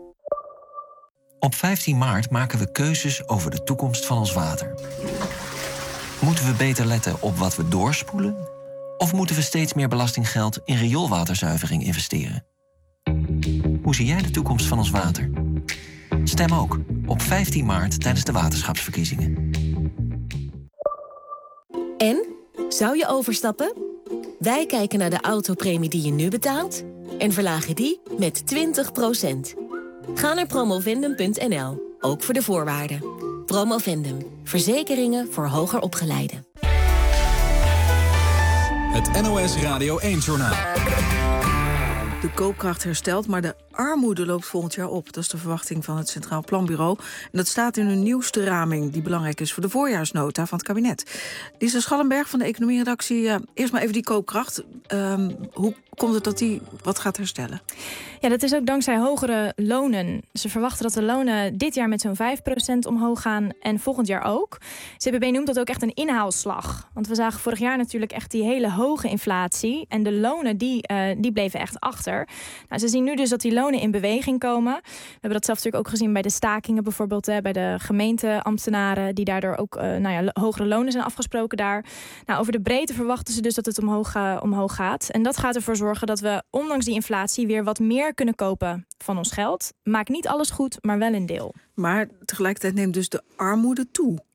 Op vijftien maart maken we keuzes over de toekomst van ons water. Moeten we beter letten op wat we doorspoelen? Of moeten we steeds meer belastinggeld in rioolwaterzuivering investeren? Hoe zie jij de toekomst van ons water? Stem ook op vijftien maart tijdens de waterschapsverkiezingen. En? Zou je overstappen? Wij kijken naar de autopremie die je nu betaalt en verlagen die met twintig procent. Ga naar promovendum punt n l, ook voor de voorwaarden. Promovendum, verzekeringen voor hoger opgeleiden. Het N O S Radio één-journaal. De koopkracht herstelt, maar de armoede loopt volgend jaar op. Dat is de verwachting van het Centraal Planbureau. En dat staat in hun nieuwste raming, die belangrijk is voor de voorjaarsnota van het kabinet. Lisa Schallenberg van de economieredactie. Uh, eerst maar even die koopkracht. Uh, hoe komt het dat die wat gaat herstellen? Ja, dat is ook dankzij hogere lonen. Ze verwachten dat de lonen dit jaar met zo'n vijf procent omhoog gaan en volgend jaar ook. C P B noemt dat ook echt een inhaalslag. Want we zagen vorig jaar natuurlijk echt die hele hoge inflatie. En de lonen die, uh, die bleven echt achter. Nou, ze zien nu dus dat die lonen in beweging komen. We hebben dat zelf natuurlijk ook gezien bij de stakingen bijvoorbeeld. Hè, bij de gemeenteambtenaren die daardoor ook uh, nou ja, hogere lonen zijn afgesproken daar. Nou, over de breedte verwachten ze dus dat het omhoog, uh, omhoog gaat. En dat gaat ervoor zorgen dat we ondanks die inflatie weer wat meer kunnen kopen van ons geld. Maakt niet alles goed, maar wel een deel. Maar tegelijkertijd neemt dus de armoede toe.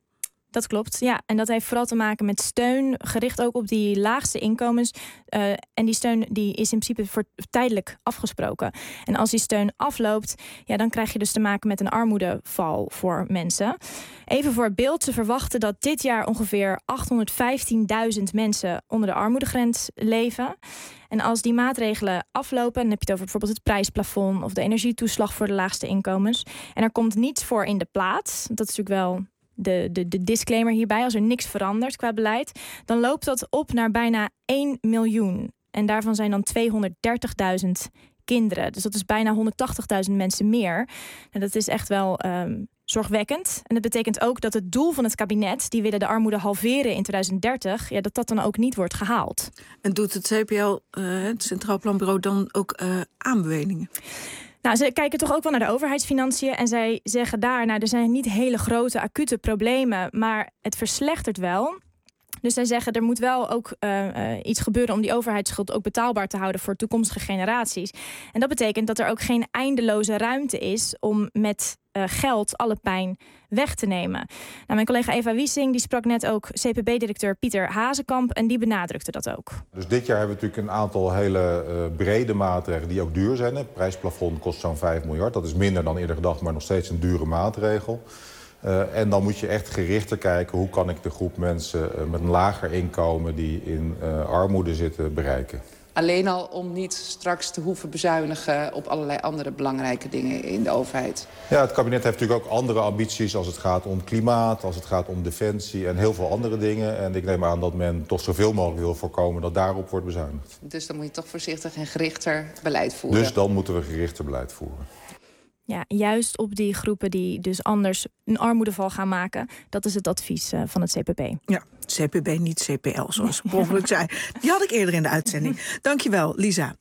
Dat klopt, ja. En dat heeft vooral te maken met steun, gericht ook op die laagste inkomens. Uh, en die steun die is in principe voor tijdelijk afgesproken. En als die steun afloopt, ja, dan krijg je dus te maken met een armoedeval voor mensen. Even voor het beeld, ze verwachten dat dit jaar ongeveer achthonderdvijftienduizend mensen onder de armoedegrens leven. En als die maatregelen aflopen, dan heb je het over bijvoorbeeld het prijsplafond of de energietoeslag voor de laagste inkomens. En er komt niets voor in de plaats. Dat is natuurlijk wel de, de, de disclaimer hierbij. Als er niks verandert qua beleid, dan loopt dat op naar bijna één miljoen. En daarvan zijn dan tweehonderddertigduizend kinderen. Dus dat is bijna honderdtachtigduizend mensen meer. En dat is echt wel Um, zorgwekkend. En dat betekent ook dat het doel van het kabinet, die willen de armoede halveren in twintig dertig, ja, dat dat dan ook niet wordt gehaald. En doet het C P L, uh, het Centraal Planbureau, dan ook uh, aanbevelingen? Nou, ze kijken toch ook wel naar de overheidsfinanciën. En zij zeggen daar, nou, er zijn niet hele grote acute problemen, maar het verslechtert wel. Dus zij zeggen, er moet wel ook uh, uh, iets gebeuren om die overheidsschuld ook betaalbaar te houden voor toekomstige generaties. En dat betekent dat er ook geen eindeloze ruimte is om met uh, geld alle pijn weg te nemen. Nou, mijn collega Eva Wiesing die sprak net ook C P B-directeur Pieter Hazekamp en die benadrukte dat ook. Dus dit jaar hebben we natuurlijk een aantal hele uh, brede maatregelen die ook duur zijn. Het prijsplafond kost zo'n vijf miljard. Dat is minder dan eerder gedacht, maar nog steeds een dure maatregel. Uh, en dan moet je echt gerichter kijken hoe kan ik de groep mensen uh, met een lager inkomen die in uh, armoede zitten bereiken. Alleen al om niet straks te hoeven bezuinigen op allerlei andere belangrijke dingen in de overheid. Ja, het kabinet heeft natuurlijk ook andere ambities als het gaat om klimaat, als het gaat om defensie en heel veel andere dingen. En ik neem aan dat men toch zoveel mogelijk wil voorkomen dat daarop wordt bezuinigd. Dus dan moet je toch voorzichtig en gerichter beleid voeren. Dus dan moeten we gerichter beleid voeren. Ja, juist op die groepen die dus anders een armoedeval gaan maken. Dat is het advies uh, van het C P B. Ja, C P B, niet C P L, zoals ik mogelijk zei. Die had ik eerder in de uitzending. Dankjewel, Lisa.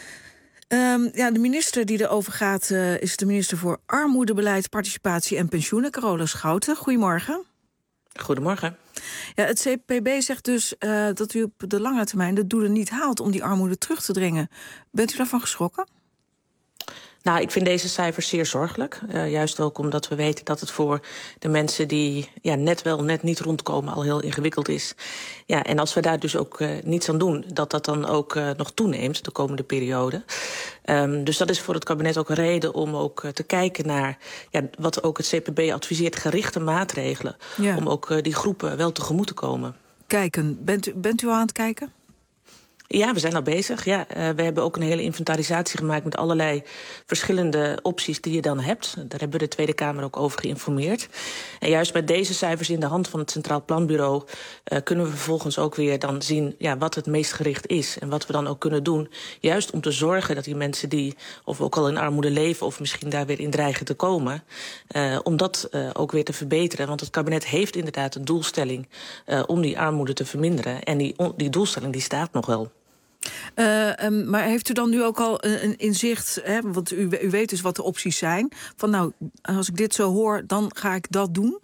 Um, ja, de minister die erover gaat uh, is de minister voor Armoedebeleid, Participatie en Pensioenen, Carola Schouten. Goedemorgen. Goedemorgen. Ja, het C P B zegt dus uh, dat u op de lange termijn de doelen niet haalt om die armoede terug te dringen. Bent u daarvan geschrokken? Nou, ik vind deze cijfers zeer zorgelijk. Uh, juist ook omdat we weten dat het voor de mensen die ja, net wel, net niet rondkomen al heel ingewikkeld is. Ja, en als we daar dus ook uh, niets aan doen, dat dat dan ook uh, nog toeneemt de komende periode. Um, dus dat is voor het kabinet ook een reden om ook uh, te kijken naar ja, wat ook het C P B adviseert, gerichte maatregelen. Ja. Om ook uh, die groepen wel tegemoet te komen. Kijken, bent u, bent u al aan het kijken? Ja, we zijn al bezig. Ja, uh, we hebben ook een hele inventarisatie gemaakt met allerlei verschillende opties die je dan hebt. Daar hebben we de Tweede Kamer ook over geïnformeerd. En juist met deze cijfers in de hand van het Centraal Planbureau uh, kunnen we vervolgens ook weer dan zien ja, wat het meest gericht is. En wat we dan ook kunnen doen, juist om te zorgen dat die mensen die of ook al in armoede leven of misschien daar weer in dreigen te komen, uh, om dat uh, ook weer te verbeteren. Want het kabinet heeft inderdaad een doelstelling uh, om die armoede te verminderen. En die, die doelstelling die staat nog wel. Uh, um, maar heeft u dan nu ook al een, een inzicht, hè, want u, u weet dus wat de opties zijn, van nou, als ik dit zo hoor, dan ga ik dat doen?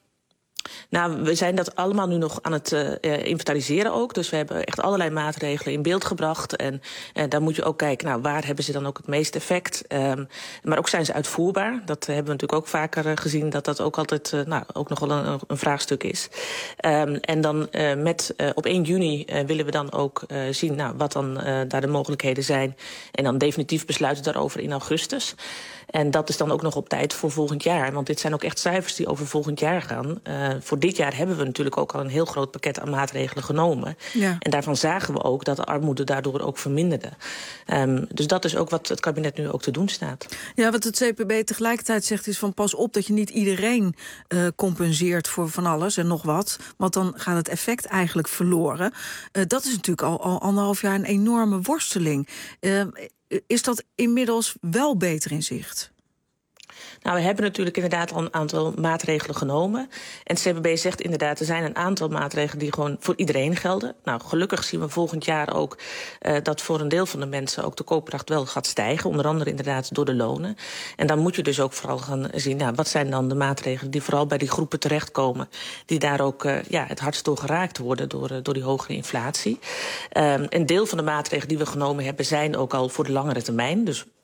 Nou, we zijn dat allemaal nu nog aan het uh, inventariseren ook. Dus we hebben echt allerlei maatregelen in beeld gebracht. En uh, daar moet je ook kijken, nou, waar hebben ze dan ook het meeste effect? Um, maar ook zijn ze uitvoerbaar. Dat hebben we natuurlijk ook vaker uh, gezien, dat dat ook altijd uh, nou, ook nog wel een, een vraagstuk is. Um, en dan uh, met uh, op één juni uh, willen we dan ook uh, zien nou, wat dan uh, daar de mogelijkheden zijn. En dan definitief besluiten daarover in augustus. En dat is dan ook nog op tijd voor volgend jaar. Want dit zijn ook echt cijfers die over volgend jaar gaan. Uh, voor dit jaar hebben we natuurlijk ook al een heel groot pakket aan maatregelen genomen. Ja. En daarvan zagen we ook dat de armoede daardoor ook verminderde. Um, dus dat is ook wat het kabinet nu ook te doen staat. Ja, wat het C P B tegelijkertijd zegt is van pas op dat je niet iedereen uh, compenseert voor van alles en nog wat. Want dan gaat het effect eigenlijk verloren. Uh, dat is natuurlijk al, al anderhalf jaar een enorme worsteling. Uh, Is dat inmiddels wel beter in zicht? Nou, we hebben natuurlijk inderdaad al een aantal maatregelen genomen. En het C P B zegt inderdaad, er zijn een aantal maatregelen die gewoon voor iedereen gelden. Nou, gelukkig zien we volgend jaar ook uh, dat voor een deel van de mensen ook de koopkracht wel gaat stijgen. Onder andere inderdaad door de lonen. En dan moet je dus ook vooral gaan zien, nou, wat zijn dan de maatregelen die vooral bij die groepen terechtkomen. Die daar ook uh, ja, het hardst door geraakt worden door, uh, door die hogere inflatie. Um, een deel van de maatregelen die we genomen hebben zijn ook al voor de langere termijn. Dus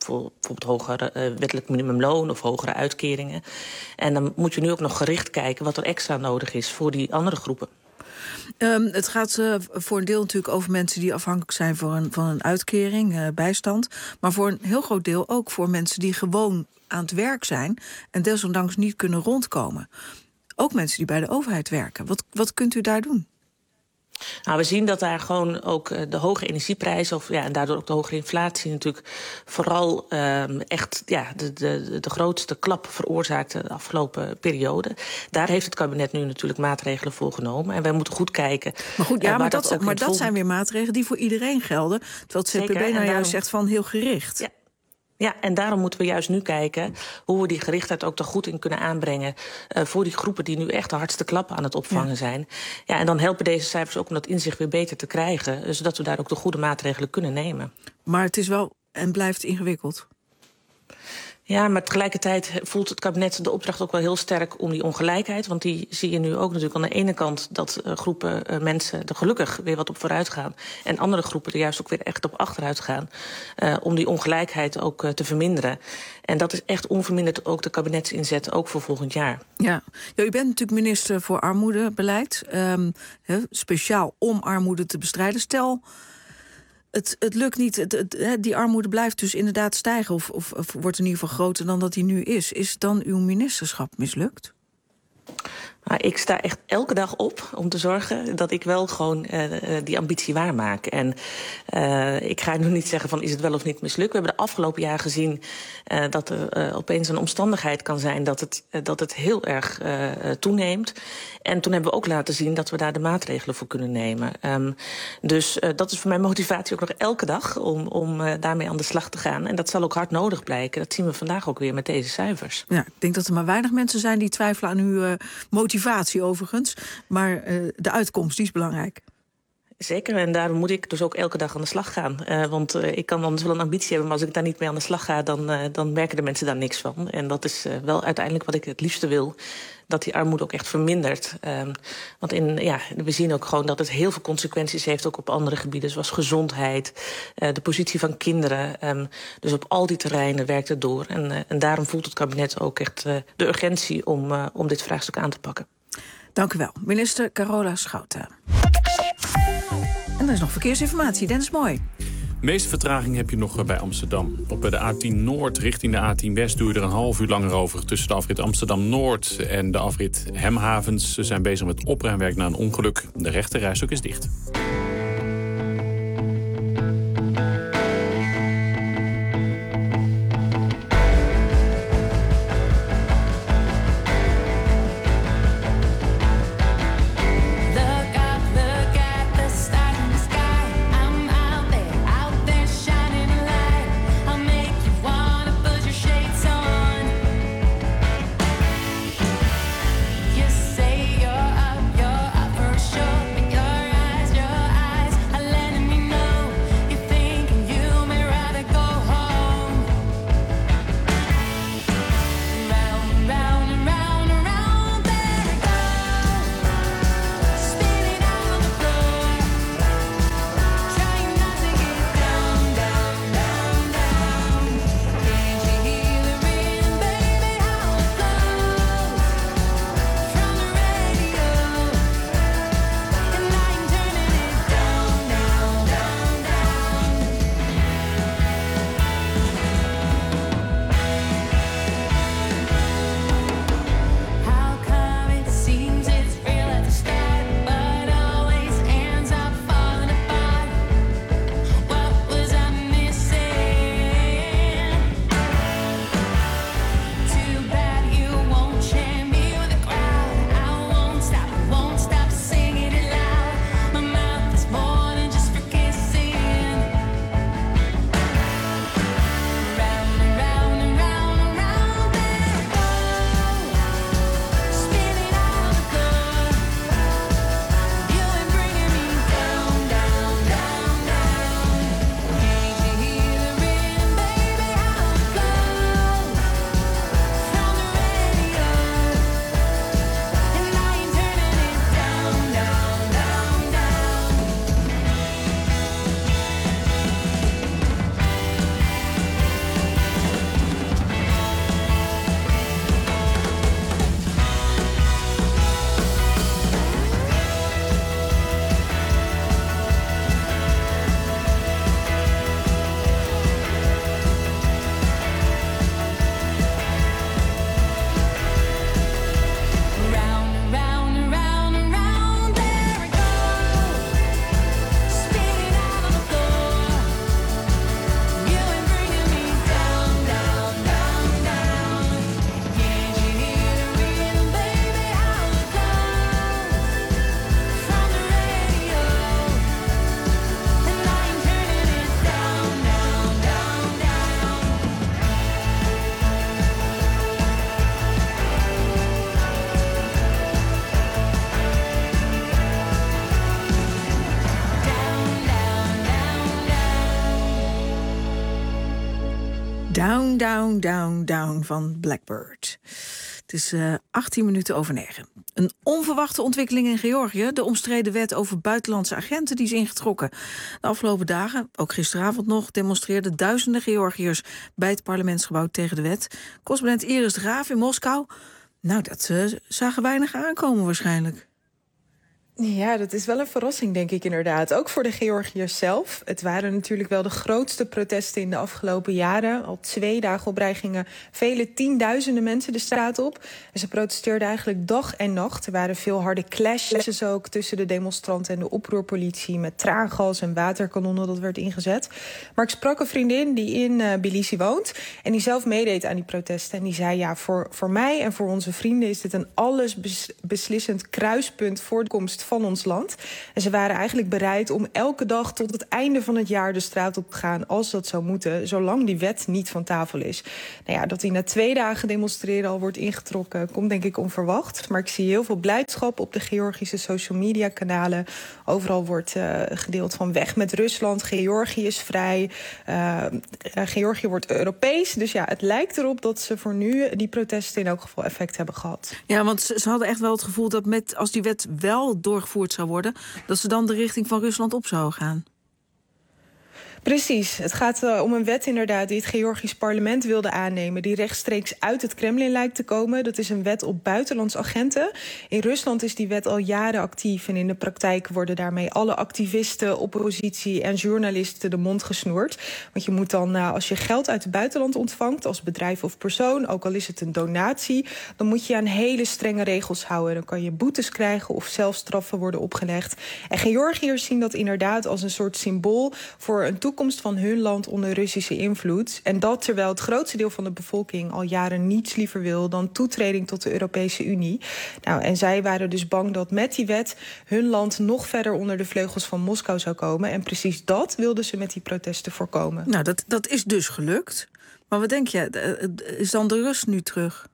bijvoorbeeld hoger uh, wettelijk minimumloon of hogere uitkeringen. En dan moet je nu ook nog gericht kijken wat er extra nodig is voor die andere groepen. Um, het gaat uh, voor een deel natuurlijk over mensen die afhankelijk zijn van een, van een uitkering, uh, bijstand. Maar voor een heel groot deel ook voor mensen die gewoon aan het werk zijn en desondanks niet kunnen rondkomen. Ook mensen die bij de overheid werken. Wat, wat kunt u daar doen? Nou, we zien dat daar gewoon ook de hoge energieprijzen, of ja, en daardoor ook de hogere inflatie natuurlijk vooral um, echt ja, de, de, de grootste klap veroorzaakt de afgelopen periode. Daar heeft het kabinet nu natuurlijk maatregelen voor genomen. En wij moeten goed kijken. Maar goed, ja, uh, maar dat, dat, maar dat vol... zijn weer maatregelen die voor iedereen gelden. Terwijl het C P B Zeker, nou daarom... juist zegt van heel gericht. Ja. Ja, en daarom moeten we juist nu kijken hoe we die gerichtheid ook er goed in kunnen aanbrengen uh, voor die groepen die nu echt de hardste klappen aan het opvangen ja. zijn. Ja, en dan helpen deze cijfers ook om dat inzicht weer beter te krijgen, zodat we daar ook de goede maatregelen kunnen nemen. Maar het is wel en blijft ingewikkeld. Ja, maar tegelijkertijd voelt het kabinet de opdracht ook wel heel sterk om die ongelijkheid. Want die zie je nu ook natuurlijk aan de ene kant dat uh, groepen uh, mensen er gelukkig weer wat op vooruit gaan. En andere groepen er juist ook weer echt op achteruit gaan. Uh, om die ongelijkheid ook uh, te verminderen. En dat is echt onverminderd ook de kabinetsinzet, ook voor volgend jaar. Ja, ja, u bent natuurlijk minister voor armoedebeleid. Um, he, speciaal om armoede te bestrijden. Stel... Het, het lukt niet, het, het, die armoede blijft dus inderdaad stijgen... Of, of, of wordt in ieder geval groter dan dat die nu is. Is dan uw ministerschap mislukt? Maar ik sta echt elke dag op om te zorgen dat ik wel gewoon uh, die ambitie waarmaak. En uh, ik ga nu niet zeggen van is het wel of niet mislukt. We hebben de afgelopen jaar gezien uh, dat er uh, opeens een omstandigheid kan zijn dat het, uh, dat het heel erg uh, toeneemt. En toen hebben we ook laten zien dat we daar de maatregelen voor kunnen nemen. Um, dus uh, dat is voor mij motivatie ook nog elke dag om, om uh, daarmee aan de slag te gaan. En dat zal ook hard nodig blijken. Dat zien we vandaag ook weer met deze cijfers. Ja, ik denk dat er maar weinig mensen zijn die twijfelen aan uw uh, motivatie overigens. Maar uh, de uitkomst die is belangrijk. Zeker, en daarom moet ik dus ook elke dag aan de slag gaan. Uh, want uh, ik kan dan dus wel een ambitie hebben, maar als ik daar niet mee aan de slag ga, dan, uh, dan merken de mensen daar niks van. En dat is uh, wel uiteindelijk wat ik het liefste wil. Dat die armoede ook echt vermindert. Um, want in, ja, we zien ook gewoon dat het heel veel consequenties heeft, ook op andere gebieden, zoals gezondheid, uh, de positie van kinderen. Um, dus op al die terreinen werkt het door. En, uh, en daarom voelt het kabinet ook echt uh, de urgentie om, uh, om dit vraagstuk aan te pakken. Dank u wel, minister Carola Schouten. En er is nog verkeersinformatie. Dennis Mooi. De meeste vertraging heb je nog bij Amsterdam. Op de A tien Noord richting de A tien West doe je er een half uur langer over. Tussen de afrit Amsterdam-Noord en de afrit Hemhavens. Ze zijn bezig met opruimwerk na een ongeluk. De rechterrijstok is dicht. Say you're up, you're up for sure. Your eyes, your eyes. Down, down, down, down van Blackbird. Het is uh, achttien minuten over negen. Een onverwachte ontwikkeling in Georgië. De omstreden wet over buitenlandse agenten die is ingetrokken. De afgelopen dagen, ook gisteravond nog, demonstreerden duizenden Georgiërs bij het parlementsgebouw tegen de wet. Correspondent Iris de Graaf in Moskou. Nou, dat uh, zagen weinig aankomen waarschijnlijk. Ja, dat is wel een verrassing, denk ik inderdaad. Ook voor de Georgiërs zelf. Het waren natuurlijk wel de grootste protesten in de afgelopen jaren. Al twee dagen op rij gingen vele tienduizenden mensen de straat op. En ze protesteerden eigenlijk dag en nacht. Er waren veel harde clashes ook tussen de demonstranten en de oproerpolitie, met traangas en waterkanonnen dat werd ingezet. Maar ik sprak een vriendin die in uh, Tbilisi woont en die zelf meedeed aan die protesten. En die zei, ja, voor, voor mij en voor onze vrienden is dit een allesbeslissend kruispunt voor de komst van ons land. En ze waren eigenlijk bereid om elke dag tot het einde van het jaar de straat op te gaan, als dat zou moeten, zolang die wet niet van tafel is. Nou ja, dat die na twee dagen demonstreren al wordt ingetrokken, komt denk ik onverwacht. Maar ik zie heel veel blijdschap op de Georgische social media kanalen. Overal wordt uh, gedeeld van weg met Rusland. Georgië is vrij. Uh, uh, Georgië wordt Europees. Dus ja, het lijkt erop dat ze voor nu die protesten in elk geval effect hebben gehad. Ja, want ze, ze hadden echt wel het gevoel dat met, als die wet wel doorgevoerd zou worden, dat ze dan de richting van Rusland op zouden gaan. Precies. Het gaat uh, om een wet inderdaad die het Georgisch parlement wilde aannemen, die rechtstreeks uit het Kremlin lijkt te komen. Dat is een wet op buitenlands agenten. In Rusland is die wet al jaren actief en in de praktijk worden daarmee alle activisten, oppositie en journalisten de mond gesnoerd. Want je moet dan, uh, als je geld uit het buitenland ontvangt, als bedrijf of persoon, ook al is het een donatie, dan moet je aan hele strenge regels houden. Dan kan je boetes krijgen of zelfstraffen worden opgelegd. En Georgiërs zien dat inderdaad als een soort symbool voor een toekomst toekomst van hun land onder Russische invloed. En dat terwijl het grootste deel van de bevolking al jaren niets liever wil dan toetreding tot de Europese Unie. Nou, en zij waren dus bang dat met die wet hun land nog verder onder de vleugels van Moskou zou komen. En precies dat wilden ze met die protesten voorkomen. Nou, dat, dat is dus gelukt. Maar wat denk je, is dan de rust nu terug?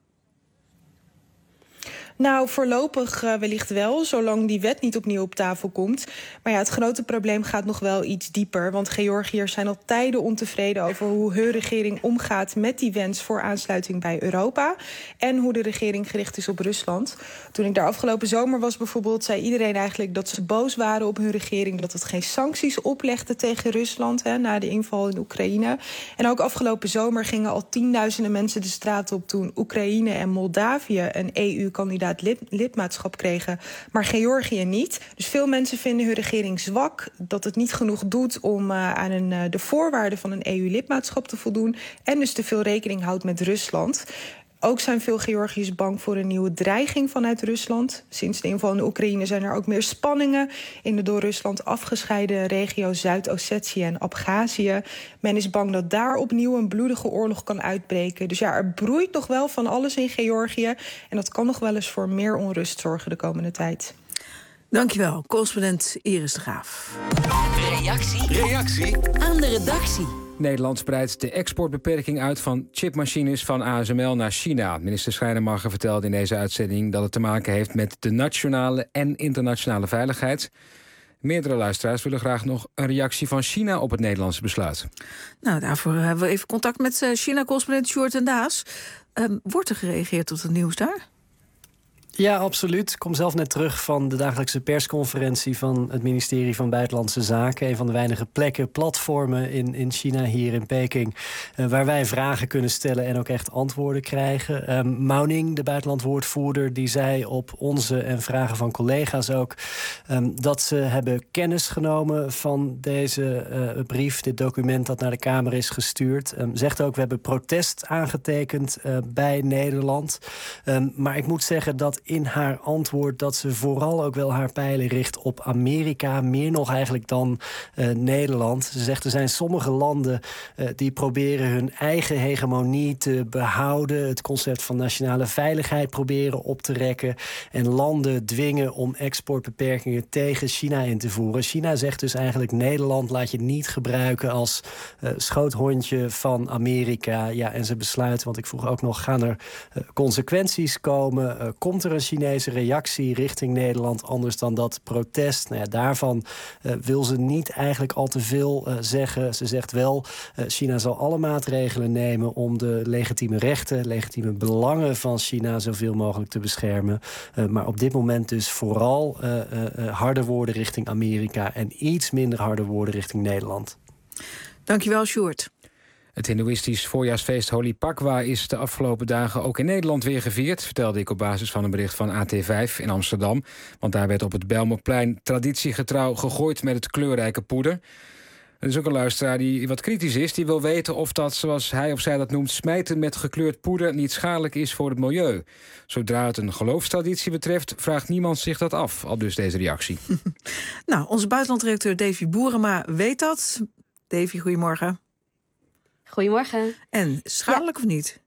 Nou, voorlopig uh, wellicht wel, zolang die wet niet opnieuw op tafel komt. Maar ja, het grote probleem gaat nog wel iets dieper. Want Georgiërs zijn al tijden ontevreden over hoe hun regering omgaat met die wens voor aansluiting bij Europa. En hoe de regering gericht is op Rusland. Toen ik daar afgelopen zomer was bijvoorbeeld, zei iedereen eigenlijk dat ze boos waren op hun regering. Dat het geen sancties oplegde tegen Rusland hè, na de inval in Oekraïne. En ook afgelopen zomer gingen al tienduizenden mensen de straat op toen Oekraïne en Moldavië een E U-kandidaat Lid, lidmaatschap kregen, maar Georgië niet. Dus veel mensen vinden hun regering zwak, dat het niet genoeg doet om uh, aan een, uh, de voorwaarden van een E U-lidmaatschap te voldoen en dus te veel rekening houdt met Rusland. Ook zijn veel Georgiërs bang voor een nieuwe dreiging vanuit Rusland. Sinds de inval in de Oekraïne zijn er ook meer spanningen in de door Rusland afgescheiden regio Zuid-Ossetië en Abhazie. Men is bang dat daar opnieuw een bloedige oorlog kan uitbreken. Dus ja, er broeit nog wel van alles in Georgië. En dat kan nog wel eens voor meer onrust zorgen de komende tijd. Dankjewel, correspondent Iris de Graaf. Reactie. Reactie aan de redactie. Nederland spreidt de exportbeperking uit van chipmachines van A S M L naar China. Minister Schrijnemacher vertelde in deze uitzending dat het te maken heeft met de nationale en internationale veiligheid. Meerdere luisteraars willen graag nog een reactie van China op het Nederlandse besluit. Nou, daarvoor hebben we even contact met China-correspondent Sjoerd en Daas. Um, wordt er gereageerd op het nieuws daar? Ja, absoluut. Ik kom zelf net terug van de dagelijkse persconferentie van het ministerie van Buitenlandse Zaken. Een van de weinige plekken, platformen in, in China, hier in Peking, uh, waar wij vragen kunnen stellen en ook echt antwoorden krijgen. Um, Mao Ning, de buitenlandwoordvoerder, die zei op onze en vragen van collega's ook um, dat ze hebben kennis genomen van deze uh, brief, dit document dat naar de Kamer is gestuurd. Um, zegt ook, we hebben protest aangetekend uh, bij Nederland. Um, maar ik moet zeggen dat in haar antwoord dat ze vooral ook wel haar pijlen richt op Amerika, meer nog eigenlijk dan uh, Nederland. Ze zegt, er zijn sommige landen uh, die proberen hun eigen hegemonie te behouden, het concept van nationale veiligheid proberen op te rekken en landen dwingen om exportbeperkingen tegen China in te voeren. China zegt dus eigenlijk, Nederland laat je niet gebruiken als uh, schoothondje van Amerika. Ja, en ze besluiten, want ik vroeg ook nog, gaan er uh, consequenties komen? Uh, komt er een een Chinese reactie richting Nederland anders dan dat protest? Nou ja, daarvan uh, wil ze niet eigenlijk al te veel uh, zeggen. Ze zegt wel, uh, China zal alle maatregelen nemen om de legitieme rechten, legitieme belangen van China zoveel mogelijk te beschermen. Uh, maar op dit moment dus vooral uh, uh, uh, harde woorden richting Amerika en iets minder harde woorden richting Nederland. Dankjewel, Sjoerd. Het hindoeïstisch voorjaarsfeest Holi Pakwa is de afgelopen dagen ook in Nederland weer gevierd, vertelde ik op basis van een bericht van A T vijf in Amsterdam. Want daar werd op het Bijlmerplein traditiegetrouw gegooid met het kleurrijke poeder. Er is ook een luisteraar die wat kritisch is. Die wil weten of dat, zoals hij of zij dat noemt, smijten met gekleurd poeder niet schadelijk is voor het milieu. Zodra het een geloofstraditie betreft, vraagt niemand zich dat af. Al dus deze reactie. Nou, onze buitenlandredacteur Davy Boerema weet dat. Davy, goedemorgen. Goedemorgen. En schadelijk ja. of niet?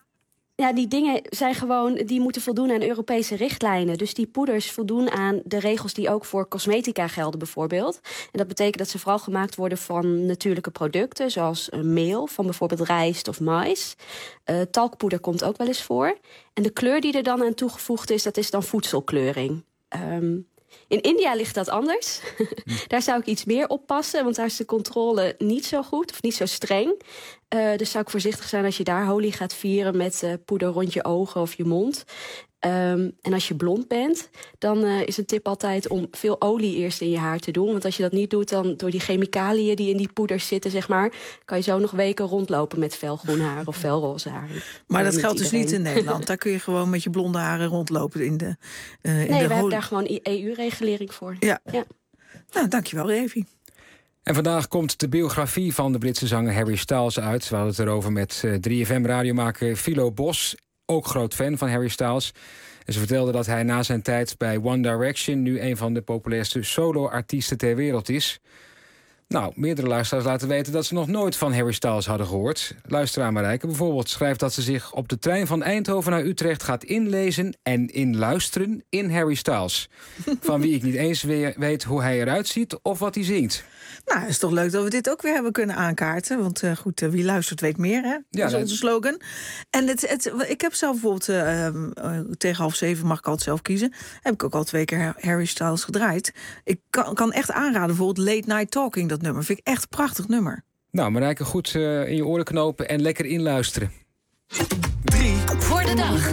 Ja, die dingen zijn gewoon, die moeten voldoen aan Europese richtlijnen. Dus die poeders voldoen aan de regels die ook voor cosmetica gelden bijvoorbeeld. En dat betekent dat ze vooral gemaakt worden van natuurlijke producten, zoals meel van bijvoorbeeld rijst of mais. Uh, talkpoeder komt ook wel eens voor. En de kleur die er dan aan toegevoegd is, dat is dan voedselkleuring. Um, In India ligt dat anders. Daar zou ik iets meer oppassen, want daar is de controle niet zo goed of niet zo streng. Uh, dus zou ik voorzichtig zijn als je daar Holi gaat vieren met uh, poeder rond je ogen of je mond. Um, en als je blond bent, dan uh, is een tip altijd om veel olie eerst in je haar te doen. Want als je dat niet doet, dan door die chemicaliën die in die poeders zitten, zeg maar, kan je zo nog weken rondlopen met felgroen haar of felroze haar. Maar dat, dat geldt dus niet in Nederland. Daar kun je gewoon met je blonde haren rondlopen in de uh, in Nee, de we hol- hebben daar gewoon E U-regulering voor. Ja. ja. Nou, dankjewel, Davy. En vandaag komt de biografie van de Britse zanger Harry Styles uit. We hadden het erover met uh, drie F M-radiomaker Philo Bos, ook groot fan van Harry Styles. En ze vertelde dat hij na zijn tijd bij One Direction nu een van de populairste solo-artiesten ter wereld is. Nou, meerdere luisteraars laten weten dat ze nog nooit van Harry Styles hadden gehoord. Luisteraar Marijke bijvoorbeeld schrijft dat ze zich op de trein van Eindhoven naar Utrecht gaat inlezen en inluisteren in Harry Styles. Van wie ik niet eens weer weet hoe hij eruit ziet of wat hij zingt. Nou, het is toch leuk dat we dit ook weer hebben kunnen aankaarten. Want uh, goed, uh, wie luistert weet meer, hè? Dat ja, is dat... onze slogan. En het, het, ik heb zelf bijvoorbeeld uh, uh, tegen half zeven, mag ik altijd zelf kiezen, heb ik ook al twee keer Harry Styles gedraaid. Ik kan, kan echt aanraden, bijvoorbeeld Late Night Talking, dat nummer. Vind ik echt een prachtig nummer. Nou, Marijke, goed uh, in je oren knopen en lekker inluisteren. Drie voor de dag.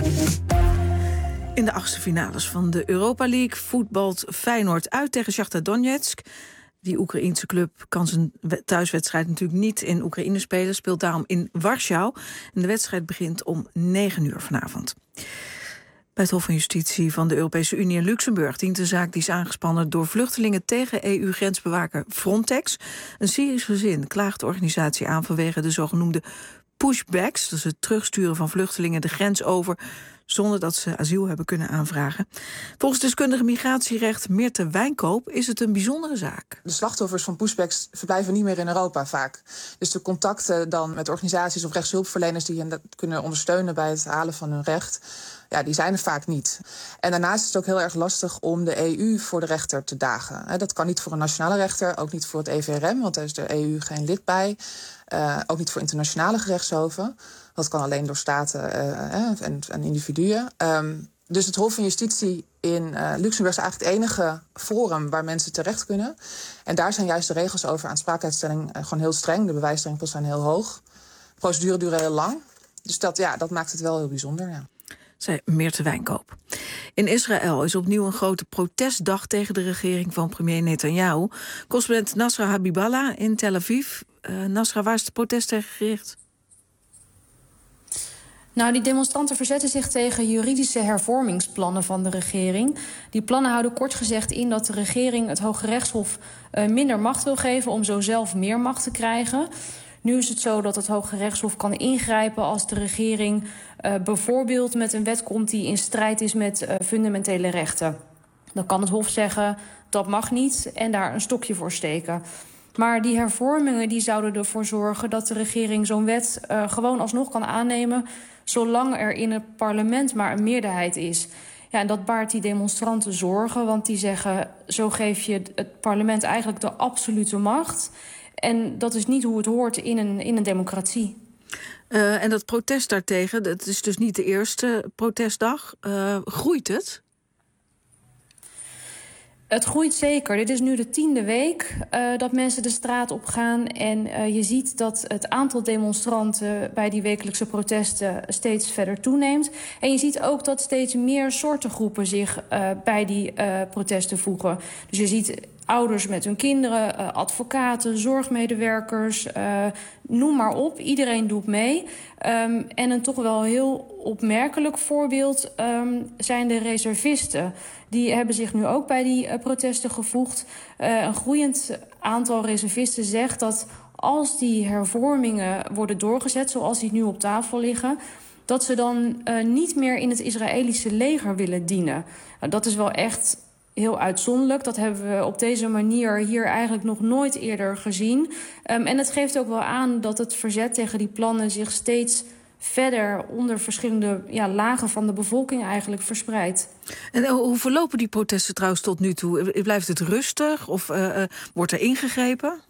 In de achtste finales van de Europa League voetbalt Feyenoord uit tegen Shakhtar Donetsk. Die Oekraïense club kan zijn thuiswedstrijd natuurlijk niet in Oekraïne spelen. Speelt daarom in Warschau. En de wedstrijd begint om negen uur vanavond. Bij het Hof van Justitie van de Europese Unie in Luxemburg dient de zaak die is aangespannen door vluchtelingen tegen E U-grensbewaker Frontex. Een Syrisch gezin klaagt de organisatie aan vanwege de zogenoemde pushbacks. Dat is het terugsturen van vluchtelingen de grens over zonder dat ze asiel hebben kunnen aanvragen. Volgens deskundige migratierecht Meerte Wijnkoop is het een bijzondere zaak. De slachtoffers van pushbacks verblijven niet meer in Europa vaak. Dus de contacten dan met organisaties of rechtshulpverleners die hen kunnen ondersteunen bij het halen van hun recht, ja, die zijn er vaak niet. En daarnaast is het ook heel erg lastig om de E U voor de rechter te dagen. Dat kan niet voor een nationale rechter, ook niet voor het E V R M, want daar is de E U geen lid bij. Uh, ook niet voor internationale gerechtshoven. Dat kan alleen door staten uh, en, en individuen. Um, dus het Hof van Justitie in uh, Luxemburg is eigenlijk het enige forum waar mensen terecht kunnen. En daar zijn juist de regels over aansprakelijkstelling uh, gewoon heel streng. De bewijsdrempels zijn heel hoog. De procedure duurt heel lang. Dus dat, ja, dat maakt het wel heel bijzonder, ja. Zei Meerte Wijnkoop. In Israël is opnieuw een grote protestdag tegen de regering van premier Netanyahu. Correspondent Nasra Habiballah in Tel Aviv. Uh, Nasra, waar is de protest tegen gericht? Nou, die demonstranten verzetten zich tegen juridische hervormingsplannen van de regering. Die plannen houden kort gezegd in dat de regering het Hoge Rechtshof uh, minder macht wil geven om zo zelf meer macht te krijgen. Nu is het zo dat het Hoge Rechtshof kan ingrijpen als de regering uh, bijvoorbeeld met een wet komt die in strijd is met uh, fundamentele rechten. Dan kan het Hof zeggen dat mag niet en daar een stokje voor steken. Maar die hervormingen die zouden ervoor zorgen dat de regering zo'n wet uh, gewoon alsnog kan aannemen, zolang er in het parlement maar een meerderheid is. Ja, en dat baart die demonstranten zorgen, want die zeggen, zo geef je het parlement eigenlijk de absolute macht. En dat is niet hoe het hoort in een, in een democratie. Uh, en dat protest daartegen, dat is dus niet de eerste protestdag. Uh, groeit het? Het groeit zeker. Dit is nu de tiende week uh, dat mensen de straat op gaan. En uh, je ziet dat het aantal demonstranten bij die wekelijkse protesten steeds verder toeneemt. En je ziet ook dat steeds meer soorten groepen zich uh, bij die uh, protesten voegen. Dus je ziet ouders met hun kinderen, uh, advocaten, zorgmedewerkers, uh, noem maar op. Iedereen doet mee. Um, en een toch wel heel opmerkelijk voorbeeld um, zijn de reservisten. Die hebben zich nu ook bij die uh, protesten gevoegd. Uh, een groeiend aantal reservisten zegt dat als die hervormingen worden doorgezet, zoals die nu op tafel liggen, dat ze dan uh, niet meer in het Israëlische leger willen dienen. Uh, dat is wel echt heel uitzonderlijk. Dat hebben we op deze manier hier eigenlijk nog nooit eerder gezien. Um, en het geeft ook wel aan dat het verzet tegen die plannen zich steeds verder onder verschillende ja, lagen van de bevolking eigenlijk verspreidt. En hoe verlopen die protesten trouwens tot nu toe? Blijft het rustig of uh, uh, wordt er ingegrepen?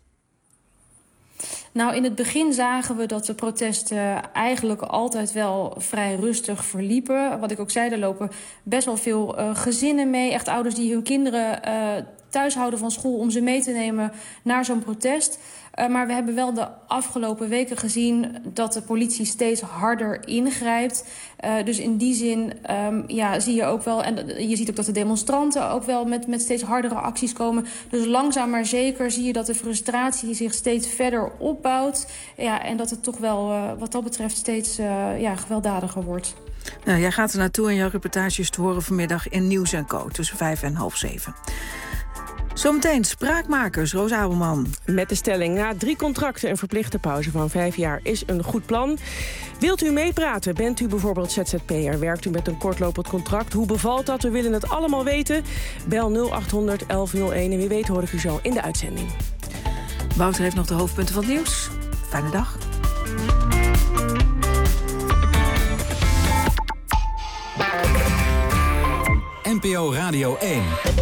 Nou, in het begin zagen we dat de protesten eigenlijk altijd wel vrij rustig verliepen. Wat ik ook zei, er lopen best wel veel uh, gezinnen mee. Echt ouders die hun kinderen uh, thuis houden van school om ze mee te nemen naar zo'n protest. Uh, maar we hebben wel de afgelopen weken gezien dat de politie steeds harder ingrijpt. Uh, dus in die zin um, ja, zie je ook wel, en je ziet ook dat de demonstranten ook wel met, met steeds hardere acties komen. Dus langzaam maar zeker zie je dat de frustratie zich steeds verder opbouwt. Ja, en dat het toch wel uh, wat dat betreft steeds uh, ja, gewelddadiger wordt. Nou, jij gaat er naartoe en jouw reportage is te horen vanmiddag in Nieuws en Co. tussen vijf en half zeven. Zometeen Spraakmakers, Roos Abelman. Met de stelling, na drie contracten en verplichte pauze van vijf jaar is een goed plan. Wilt u meepraten? Bent u bijvoorbeeld Z Z P'er? Werkt u met een kortlopend contract? Hoe bevalt dat? We willen het allemaal weten. Bel nul acht honderd elf nul één en wie weet hoor ik u zo in de uitzending. Wouter heeft nog de hoofdpunten van het nieuws. Fijne dag. N P O Radio één.